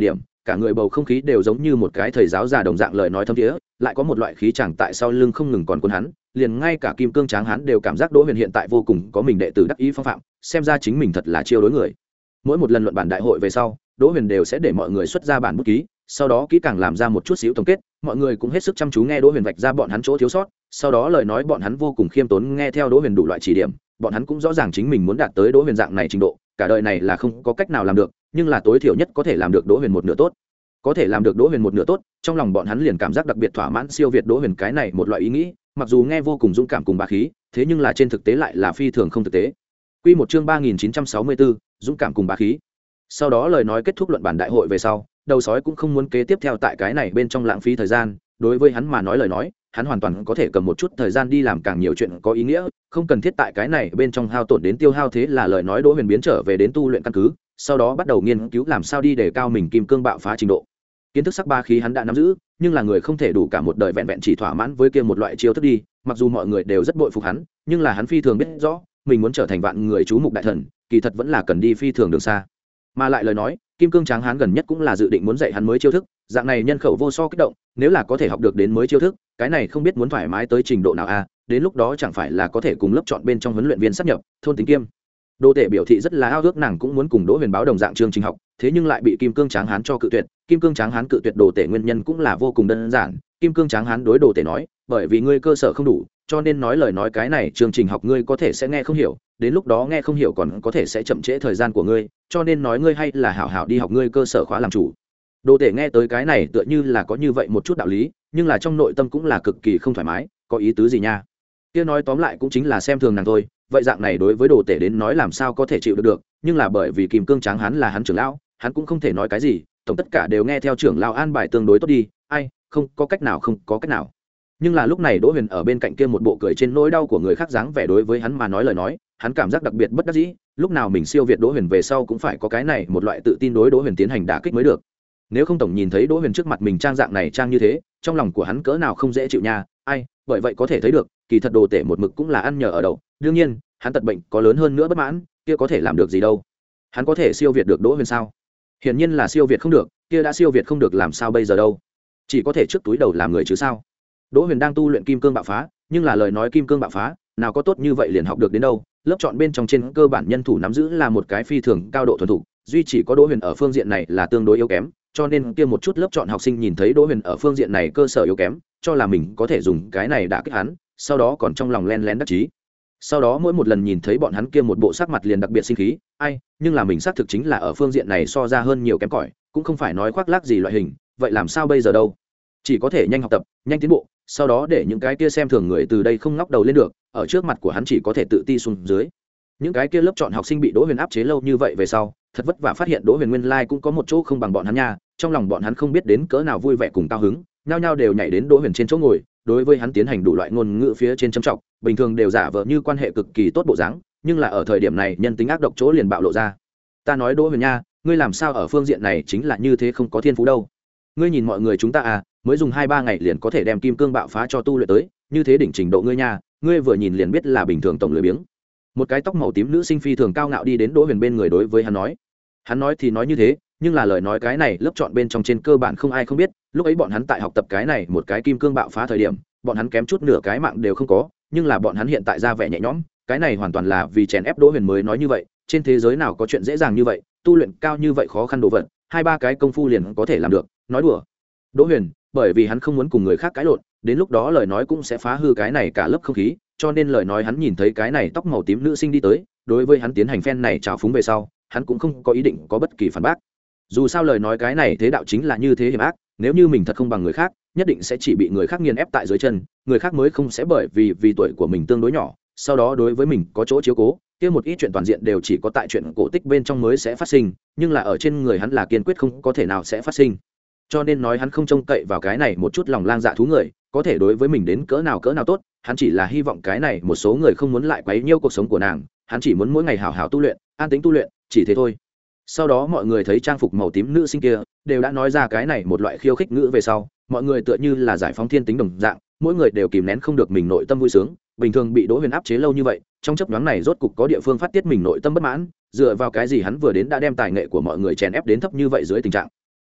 Speaker 1: cả người bầu không khí đều giống như một cái thầy giáo già đồng dạng lời nói thâm thiế, lại có một loại khí chẳng tại sau lưng không ngừng còn cuốn hắn, liền ngay cả kim cương tráng hắn đều cảm giác Đỗ Huyền hiện tại vô cùng có mình đệ tử đắc ý phong phạm, xem ra chính mình thật là chiêu đối người. Mỗi một lần luận bản đại hội về sau, Đỗ Huyền đều sẽ để mọi người xuất ra bản bút ký, sau đó kỹ càng làm ra một chút xíu tổng kết, mọi người cũng hết sức chăm chú nghe Đỗ Huyền vạch ra bọn hắn chỗ thiếu sót, sau đó lời nói bọn hắn vô cùng khiêm tốn nghe theo Đỗ Huyền đủ loại chỉ điểm, bọn hắn cũng rõ ràng chính mình muốn đạt tới Đỗ Huyền dạng này trình độ, cả đời này là không có cách nào làm được, nhưng là tối thiểu nhất có thể làm được Đỗ Huyền một nửa tốt. Có thể làm được Đỗ Huyền một nửa tốt, trong lòng bọn hắn liền cảm giác đặc biệt thỏa mãn, siêu việt Đỗ Huyền cái này một loại ý nghĩ, mặc dù nghe vô cùng dũng cảm cùng bá khí, thế nhưng là trên thực tế lại là phi thường không thực tế. Quy một chương ba nghìn chín trăm sáu mươi tư, dũng cảm cùng bá khí. Sau đó lời nói kết thúc luận bản đại hội về sau, đầu sói cũng không muốn kế tiếp theo tại cái này bên trong lãng phí thời gian, đối với hắn mà nói lời nói, hắn hoàn toàn có thể cầm một chút thời gian đi làm càng nhiều chuyện có ý nghĩa, không cần thiết tại cái này bên trong hao tổn đến tiêu hao, thế là lời nói Đỗ Huyền biến trở về đến tu luyện căn cứ, sau đó bắt đầu nghiên cứu làm sao đi để cao mình kim cương bạo phá trình độ. Kiến thức sắc ba khí hắn đã nắm giữ, nhưng là người không thể đủ cả một đời vẹn vẹn chỉ thỏa mãn với kia một loại chiêu thức đi, mặc dù mọi người đều rất bội phục hắn, nhưng là hắn phi thường biết rõ, mình muốn trở thành vạn người chú mục đại thần, kỳ thật vẫn là cần đi phi thường đường xa. Mà lại lời nói, kim cương tráng hán gần nhất cũng là dự định muốn dạy hắn mới chiêu thức, dạng này nhân khẩu vô so kích động, nếu là có thể học được đến mới chiêu thức, cái này không biết muốn thoải mái tới trình độ nào a, đến lúc đó chẳng phải là có thể cùng lớp chọn bên trong huấn luyện viên sắp nhập, thôn tính kiêm. Đô Tể biểu thị rất là ao ước nàng cũng muốn cùng Đỗ Huyền báo đồng dạng chương trình học, thế nhưng lại bị Kim Cương Tráng Hán cho cự tuyệt. Kim Cương Tráng Hán cự tuyệt Đồ Tể nguyên nhân cũng là vô cùng đơn giản, Kim Cương Tráng Hán đối Đồ Tể nói, bởi vì ngươi cơ sở không đủ, cho nên nói lời nói cái này chương trình học ngươi có thể sẽ nghe không hiểu, đến lúc đó nghe không hiểu còn có thể sẽ chậm trễ thời gian của ngươi, cho nên nói ngươi hay là hảo hảo đi học ngươi cơ sở khóa làm chủ. Đồ Tể nghe tới cái này tựa như là có như vậy một chút đạo lý, nhưng là trong nội tâm cũng là cực kỳ không thoải mái, có ý tứ gì nha? Kia nói tóm lại cũng chính là xem thường nàng thôi, vậy dạng này đối với Đồ Tể đến nói làm sao có thể chịu được được, nhưng là bởi vì Kim Cương Tráng Hán là hắn trưởng lão, hắn cũng không thể nói cái gì, tổng tất cả đều nghe theo trưởng lão an bài tương đối tốt đi, ai, không có cách nào không có cách nào. Nhưng là lúc này Đỗ Huyền ở bên cạnh kia một bộ cười trên nỗi đau của người khác dáng vẻ đối với hắn mà nói lời nói, hắn cảm giác đặc biệt bất đắc dĩ, lúc nào mình siêu việt Đỗ Huyền về sau cũng phải có cái này một loại tự tin đối Đỗ Huyền tiến hành đả kích mới được. Nếu không tổng nhìn thấy Đỗ Huyền trước mặt mình trang dạng này trang như thế, trong lòng của hắn cỡ nào không dễ chịu nha, ai, bởi vậy có thể thấy được, kỳ thật Đồ Tể một mực cũng là ăn nhờ ở đậu, đương nhiên, hắn tật bệnh có lớn hơn nữa bất mãn, kia có thể làm được gì đâu? Hắn có thể siêu việt được Đỗ Huyền sao? Hiển nhiên là siêu việt không được, kia đã siêu việt không được làm sao bây giờ đâu? Chỉ có thể trước túi đầu làm người chứ sao? Đỗ Huyền đang tu luyện kim cương bạo phá, nhưng là lời nói kim cương bạo phá, nào có tốt như vậy liền học được đến đâu? Lớp chọn bên trong trên cơ bản nhân thủ nắm giữ là một cái phi thường cao độ thuần thục, duy chỉ có Đỗ Huyền ở phương diện này là tương đối yếu kém, cho nên kia một chút lớp chọn học sinh nhìn thấy Đỗ Huyền ở phương diện này cơ sở yếu kém, cho là mình có thể dùng cái này đả kích hắn, sau đó còn trong lòng len lén đắc chí. Sau đó mỗi một lần nhìn thấy bọn hắn kia một bộ sắc mặt liền đặc biệt sinh khí, ai, nhưng là mình xác thực chính là ở phương diện này so ra hơn nhiều kém cỏi, cũng không phải nói khoác lác gì loại hình, vậy làm sao bây giờ đâu? Chỉ có thể nhanh học tập, nhanh tiến bộ, sau đó để những cái kia xem thường người từ đây không ngóc đầu lên được, ở trước mặt của hắn chỉ có thể tự ti xuống dưới. Những cái kia lớp chọn học sinh bị Đỗ Huyền áp chế lâu như vậy về sau, thật vất vả phát hiện Đỗ Huyền nguyên lai cũng có một chỗ không bằng bọn hắn nha, trong lòng bọn hắn không biết đến cỡ nào vui vẻ cùng cao hứng, nhao nhao đều nhảy đến Đỗ Huyền trên chỗ ngồi, đối với hắn tiến hành đủ loại ngôn ngữ phía trên châm trọng, bình thường đều giả vờ như quan hệ cực kỳ tốt bộ dáng, nhưng là ở thời điểm này nhân tính ác độc chỗ liền bạo lộ ra. Ta nói Đỗ Huyền nha, ngươi làm sao ở phương diện này chính là như thế không có thiên phú đâu? Ngươi nhìn mọi người chúng ta à, mới dùng hai ba ngày liền có thể đem kim cương bạo phá cho tu luyện tới, như thế đỉnh trình độ ngươi nha, ngươi vừa nhìn liền biết là bình thường tổng lười biếng. Một cái tóc màu tím nữ sinh phi thường cao ngạo đi đến Đỗ Huyền bên người đối với hắn nói. Hắn nói thì nói như thế, nhưng là lời nói cái này lớp chọn bên trong trên cơ bản không ai không biết, lúc ấy bọn hắn tại học tập cái này một cái kim cương bạo phá thời điểm, bọn hắn kém chút nửa cái mạng đều không có, nhưng là bọn hắn hiện tại ra vẻ nhẹ nhõm, cái này hoàn toàn là vì chèn ép Đỗ Huyền mới nói như vậy, trên thế giới nào có chuyện dễ dàng như vậy, tu luyện cao như vậy khó khăn đồ vật, hai ba cái công phu liền có thể làm được, nói đùa. Đỗ Huyền, bởi vì hắn không muốn cùng người khác cãi lộn, đến lúc đó lời nói cũng sẽ phá hư cái này cả lớp không khí, cho nên lời nói hắn nhìn thấy cái này tóc màu tím nữ sinh đi tới, đối với hắn tiến hành phen này trào phúng về sau, hắn cũng không có ý định có bất kỳ phản bác. Dù sao lời nói cái này thế đạo chính là như thế hiểm ác, nếu như mình thật không bằng người khác, nhất định sẽ chỉ bị người khác nghiền ép tại dưới chân, người khác mới không sẽ bởi vì vì tuổi của mình tương đối nhỏ, sau đó đối với mình có chỗ chiếu cố, kia một ít chuyện toàn diện đều chỉ có tại chuyện cổ tích bên trong mới sẽ phát sinh, nhưng là ở trên người hắn là kiên quyết không có thể nào sẽ phát sinh. Cho nên nói hắn không trông cậy vào cái này một chút lòng lang dạ thú người, có thể đối với mình đến cỡ nào cỡ nào tốt, hắn chỉ là hy vọng cái này một số người không muốn lại quấy nhiễu cuộc sống của nàng, hắn chỉ muốn mỗi ngày hảo hảo tu luyện, an tính tu luyện, chỉ thế thôi. Sau đó mọi người thấy trang phục màu tím nữ sinh kia, đều đã nói ra cái này một loại khiêu khích ngữ về sau, mọi người tựa như là giải phóng thiên tính đồng dạng, mỗi người đều kìm nén không được mình nội tâm vui sướng, bình thường bị Đỗ Huyền áp chế lâu như vậy, trong chớp nhoáng này rốt cục có địa phương phát tiết mình nội tâm bất mãn, dựa vào cái gì hắn vừa đến đã đem tài nghệ của mọi người chèn ép đến thấp như vậy dưới tình trạng.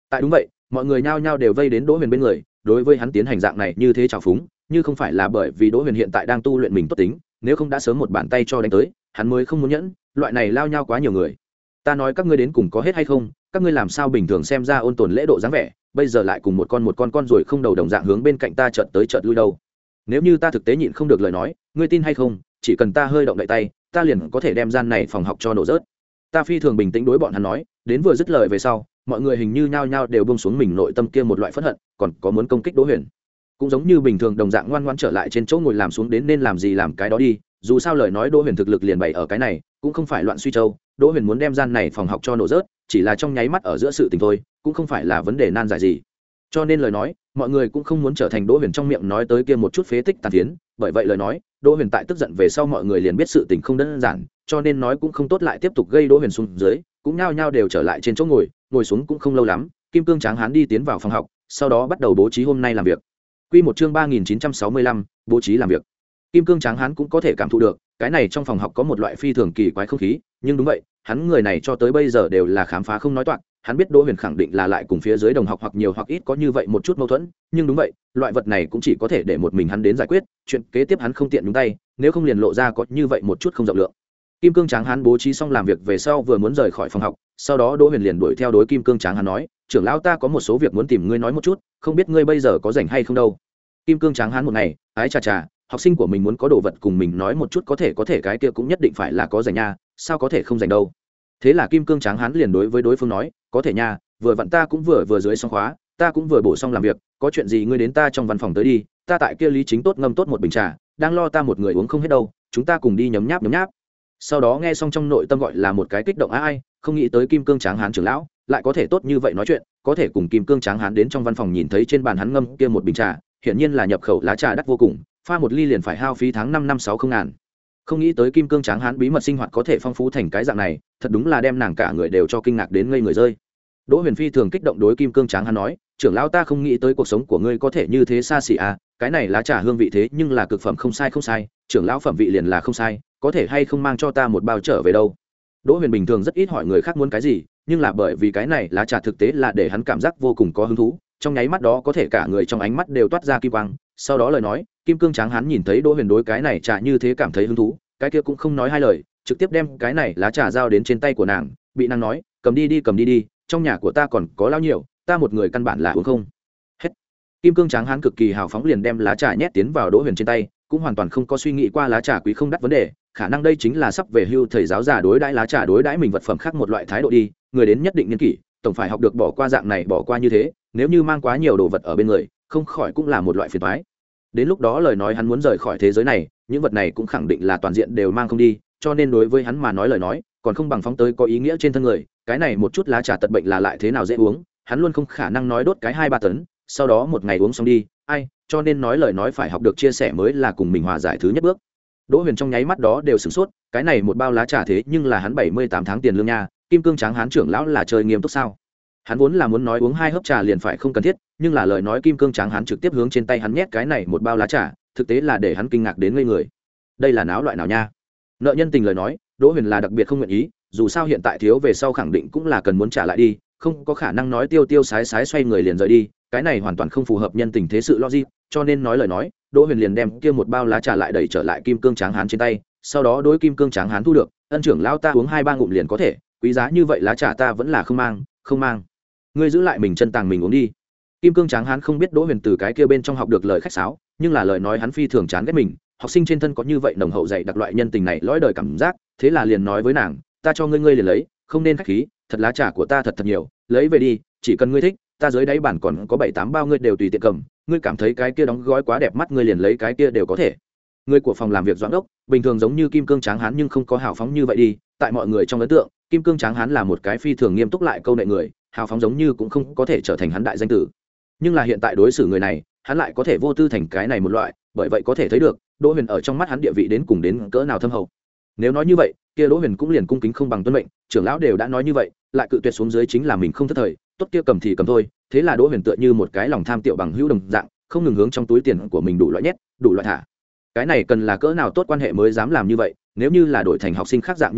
Speaker 1: tại đúng vậy, mọi người nhao nhao đều vây đến Đỗ Huyền bên người, đối với hắn tiến hành dạng này như thế trào phúng, như không phải là bởi vì Đỗ Huyền hiện tại đang tu luyện mình tốt tính, nếu không đã sớm một bàn tay cho đánh tới, hắn mới không muốn nhẫn, loại này lao nhau quá nhiều người. Ta nói các ngươi đến cùng có hết hay không, các ngươi làm sao bình thường xem ra ôn tồn lễ độ dáng vẻ, bây giờ lại cùng một con một con con rồi không đầu đồng dạng hướng bên cạnh ta chợt tới chợt lui đâu. Nếu như ta thực tế nhịn không được lời nói, ngươi tin hay không, chỉ cần ta hơi động đậy tay, ta liền có thể đem gian này phòng học cho nổ rớt. Ta phi thường bình tĩnh đối bọn hắn nói, đến vừa dứt lời về sau, mọi người hình như nhao nhao đều buông xuống mình nội tâm kia một loại phẫn hận, còn có muốn công kích Đỗ Huyền. Cũng giống như bình thường đồng dạng ngoan ngoãn trở lại trên chỗ ngồi làm xuống đến nên làm gì làm cái đó đi, dù sao lời nói Đỗ Huyền thực lực liền bày ở cái này, cũng không phải loạn suy châu, Đỗ Huyền muốn đem gian này phòng học cho nổ rớt, chỉ là trong nháy mắt ở giữa sự tình thôi, cũng không phải là vấn đề nan giải gì. Cho nên lời nói, mọi người cũng không muốn trở thành Đỗ Huyền trong miệng nói tới kia một chút phế tích tàn phiến, bởi vậy lời nói, Đỗ Huyền tại tức giận về sau mọi người liền biết sự tình không đơn giản, cho nên nói cũng không tốt lại tiếp tục gây Đỗ Huyền xuống dưới, cũng nhao nhao đều trở lại trên chỗ ngồi, ngồi xuống cũng không lâu lắm, Kim Cương Tráng Hán đi tiến vào phòng học, sau đó bắt đầu bố trí hôm nay làm việc. Quy một chương ba nghìn chín trăm sáu mươi lăm, bố trí làm việc. Kim Cương Tráng Hán cũng có thể cảm thụ được, cái này trong phòng học có một loại phi thường kỳ quái không khí, nhưng đúng vậy, hắn người này cho tới bây giờ đều là khám phá không nói toạc, hắn biết Đỗ Huyền khẳng định là lại cùng phía dưới đồng học hoặc nhiều hoặc ít có như vậy một chút mâu thuẫn, nhưng đúng vậy, loại vật này cũng chỉ có thể để một mình hắn đến giải quyết, chuyện kế tiếp hắn không tiện nhúng tay, nếu không liền lộ ra có như vậy một chút không rộng lượng. Kim Cương Tráng Hán bố trí xong làm việc về sau vừa muốn rời khỏi phòng học, sau đó Đỗ Huyền liền đuổi theo đối Kim Cương Tráng Hán nói, trưởng lão ta có một số việc muốn tìm ngươi nói một chút, không biết ngươi bây giờ có rảnh hay không đâu. Kim Cương Tráng Hán một ngày, ái chà chà, học sinh của mình muốn có đồ vật cùng mình nói một chút có thể có thể cái kia cũng nhất định phải là có rảnh nha, sao có thể không rảnh đâu. Thế là Kim Cương Tráng Hán liền đối với đối phương nói, có thể nha, vừa vặn ta cũng vừa vừa dưới xong khóa, ta cũng vừa bổ xong làm việc, có chuyện gì ngươi đến ta trong văn phòng tới đi, ta tại kia lý chính tốt ngâm tốt một bình trà, đang lo ta một người uống không hết đâu, chúng ta cùng đi nhấm nháp nhấm nháp. Sau đó nghe xong trong nội tâm gọi là một cái kích động, ai không nghĩ tới Kim Cương Tráng Hán trưởng lão lại có thể tốt như vậy nói chuyện, có thể cùng Kim Cương Tráng Hán đến trong văn phòng nhìn thấy trên bàn hắn ngâm kia một bình trà, hiển nhiên là nhập khẩu lá trà đắt vô cùng, pha một ly liền phải hao phí tháng năm năm sáu không ngàn. Không nghĩ tới Kim Cương Tráng Hán bí mật sinh hoạt có thể phong phú thành cái dạng này, thật đúng là đem nàng cả người đều cho kinh ngạc đến ngây người rơi. Đỗ Huyền phi thường kích động đối Kim Cương Tráng Hán nói, trưởng lão ta không nghĩ tới cuộc sống của ngươi có thể như thế xa xỉ à, cái này lá trà hương vị thế nhưng là cực phẩm không sai không sai, trưởng lão phẩm vị liền là không sai, có thể hay không mang cho ta một bao trở về đâu. Đỗ Huyền bình thường rất ít hỏi người khác muốn cái gì, nhưng là bởi vì cái này lá trà thực tế là để hắn cảm giác vô cùng có hứng thú, trong nháy mắt đó có thể cả người trong ánh mắt đều toát ra kim quang. Sau đó lời nói, Kim Cương Tráng Hán nhìn thấy Đỗ Huyền đối cái này trà như thế cảm thấy hứng thú, cái kia cũng không nói hai lời, trực tiếp đem cái này lá trà giao đến trên tay của nàng, bị nàng nói, cầm đi đi cầm đi đi, trong nhà của ta còn có lao nhiều, ta một người căn bản là uống không hết. Kim Cương Tráng Hán cực kỳ hào phóng liền đem lá trà nhét tiến vào Đỗ Huyền trên tay, cũng hoàn toàn không có suy nghĩ qua lá trà quý không đắt vấn đề, khả năng đây chính là sắp về hưu thầy giáo già đối đãi lá trà đối đãi mình vật phẩm khác một loại thái độ đi, người đến nhất định niên kỷ, tổng phải học được bỏ qua dạng này bỏ qua như thế, nếu như mang quá nhiều đồ vật ở bên người, không khỏi cũng là một loại phiền toái. Đến lúc đó lời nói hắn muốn rời khỏi thế giới này, những vật này cũng khẳng định là toàn diện đều mang không đi, cho nên đối với hắn mà nói lời nói, còn không bằng phóng tới có ý nghĩa trên thân người, cái này một chút lá trà tật bệnh là lại thế nào dễ uống, hắn luôn không khả năng nói đốt cái hai ba tấn, sau đó một ngày uống xong đi, ai, cho nên nói lời nói phải học được chia sẻ mới là cùng mình hòa giải thứ nhất bước. Đỗ Huyền trong nháy mắt đó đều sửng sốt, cái này một bao lá trà thế nhưng là hắn bảy mươi tám tháng tiền lương nha, Kim Cương Tráng Hán trưởng lão là chơi nghiêm túc sao? Hắn vốn là muốn nói uống hai hớp trà liền phải không cần thiết, nhưng là lời nói Kim Cương Tráng Hán trực tiếp hướng trên tay hắn nhét cái này một bao lá trà, thực tế là để hắn kinh ngạc đến ngây người. Đây là náo loại nào nha? Nợ nhân tình lời nói, Đỗ Huyền là đặc biệt không nguyện ý, dù sao hiện tại thiếu về sau khẳng định cũng là cần muốn trả lại đi, không có khả năng nói tiêu tiêu sái sái xoay người liền rời đi, cái này hoàn toàn không phù hợp nhân tình thế sự logic, cho nên nói lời nói, Đỗ Huyền liền đem kia một bao lá trà lại đẩy trở lại Kim Cương Tráng Hán trên tay, sau đó đối Kim Cương Tráng Hán thu được, ân trưởng lão ta uống hai ba ngụm liền có thể, quý giá như vậy lá trà ta vẫn là không mang, không mang. Ngươi giữ lại mình chân tàng mình uống đi. Kim Cương Tráng Hán không biết Đỗ Huyền từ cái kia bên trong học được lời khách sáo, nhưng là lời nói hắn phi thường chán ghét mình, học sinh trên thân có như vậy nồng hậu dạy đặc loại nhân tình này lõi đời cảm giác, thế là liền nói với nàng, ta cho ngươi ngươi liền lấy, không nên khách khí, thật lá trà của ta thật thật nhiều, lấy về đi, chỉ cần ngươi thích, ta dưới đáy bản còn có bảy tám bao ngươi đều tùy tiện cầm, ngươi cảm thấy cái kia đóng gói quá đẹp mắt ngươi liền lấy cái kia đều có thể. Người của phòng làm việc doãn đốc, bình thường giống như Kim Cương Tráng Hán nhưng không có hào phóng như vậy đi, tại mọi người trong ấn tượng, Kim Cương Tráng Hán là một cái phi thường nghiêm túc lại câu nệ người, hào phóng giống như cũng không có thể trở thành hắn đại danh tử. Nhưng là hiện tại đối xử người này, hắn lại có thể vô tư thành cái này một loại, bởi vậy có thể thấy được, Đỗ Huyền ở trong mắt hắn địa vị đến cùng đến cỡ nào thâm hậu. Nếu nói như vậy, kia Đỗ Huyền cũng liền cung kính không bằng tuân mệnh, trưởng lão đều đã nói như vậy, lại cự tuyệt xuống dưới chính là mình không thất thời, tốt kia cầm thì cầm thôi. Thế là Đỗ Huyền tựa như một cái lòng tham tiểu bằng hữu đồng dạng, không ngừng hướng trong túi tiền của mình đủ loại nhét, đủ loại thả. Cái này cần là cỡ nào tốt quan hệ mới dám làm như vậy, nếu như là đổi thành học sinh khác dạng như vậy,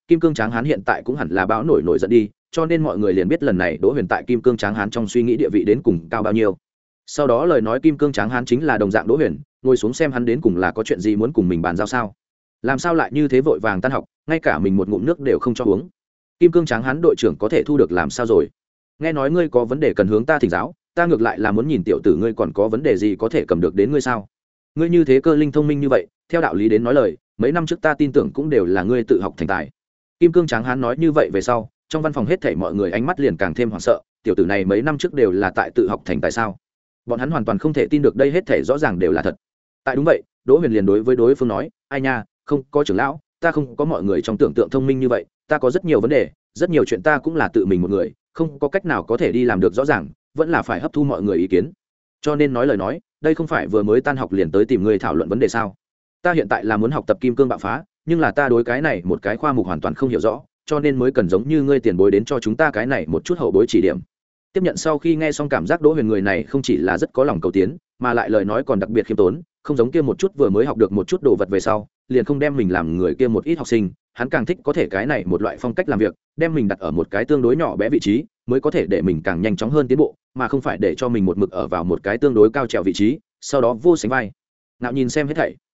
Speaker 1: kim cương tráng hán hiện tại cũng hẳn là báo nổi nổi giận đi, cho nên mọi người liền biết lần này Đỗ Huyền tại kim cương tráng hán trong suy nghĩ địa vị đến cùng cao bao nhiêu. Sau đó lời nói kim cương tráng hán chính là đồng dạng Đỗ Huyền, ngồi xuống xem hắn đến cùng là có chuyện gì muốn cùng mình bàn giao sao. Làm sao lại như thế vội vàng tan học, ngay cả mình một ngụm nước đều không cho uống. Kim cương tráng hán đội trưởng có thể thu được làm sao rồi? Nghe nói ngươi có vấn đề cần hướng ta thỉnh giáo, ta ngược lại là muốn nhìn tiểu tử ngươi còn có vấn đề gì có thể cầm được đến ngươi sao? Ngươi như thế cơ linh thông minh như vậy, theo đạo lý đến nói lời, mấy năm trước ta tin tưởng cũng đều là ngươi tự học thành tài. Kim cương tráng hán nói như vậy về sau, trong văn phòng hết thảy mọi người ánh mắt liền càng thêm hoảng sợ, tiểu tử này mấy năm trước đều là tại tự học thành tài sao? Bọn hắn hoàn toàn không thể tin được đây hết thảy rõ ràng đều là thật. Tại đúng vậy, Đỗ Huyền liền đối với đối phương nói, ai nha, không có trưởng lão, ta không có mọi người trong tưởng tượng thông minh như vậy, ta có rất nhiều vấn đề, rất nhiều chuyện ta cũng là tự mình một người, không có cách nào có thể đi làm được rõ ràng, vẫn là phải hấp thu mọi người ý kiến. Cho nên nói lời nói, đây không phải vừa mới tan học liền tới tìm người thảo luận vấn đề sao? Ta hiện tại là muốn học tập kim cương bạo phá, nhưng là ta đối cái này một cái khoa mục hoàn toàn không hiểu rõ, cho nên mới cần giống như ngươi tiền bối đến cho chúng ta cái này một chút hậu bối chỉ điểm. Tiếp nhận sau khi nghe xong cảm giác Đỗ Huyền người này không chỉ là rất có lòng cầu tiến, mà lại lời nói còn đặc biệt khiêm tốn, không giống kia một chút vừa mới học được một chút đồ vật về sau, liền không đem mình làm người kia một ít học sinh, hắn càng thích có thể cái này một loại phong cách làm việc, đem mình đặt ở một cái tương đối nhỏ bé vị trí, mới có thể để mình càng nhanh chóng hơn tiến bộ, mà không phải để cho mình một mực ở vào một cái tương đối cao trèo vị trí, sau đó vô sánh vai. Nào nhìn xem hết thảy,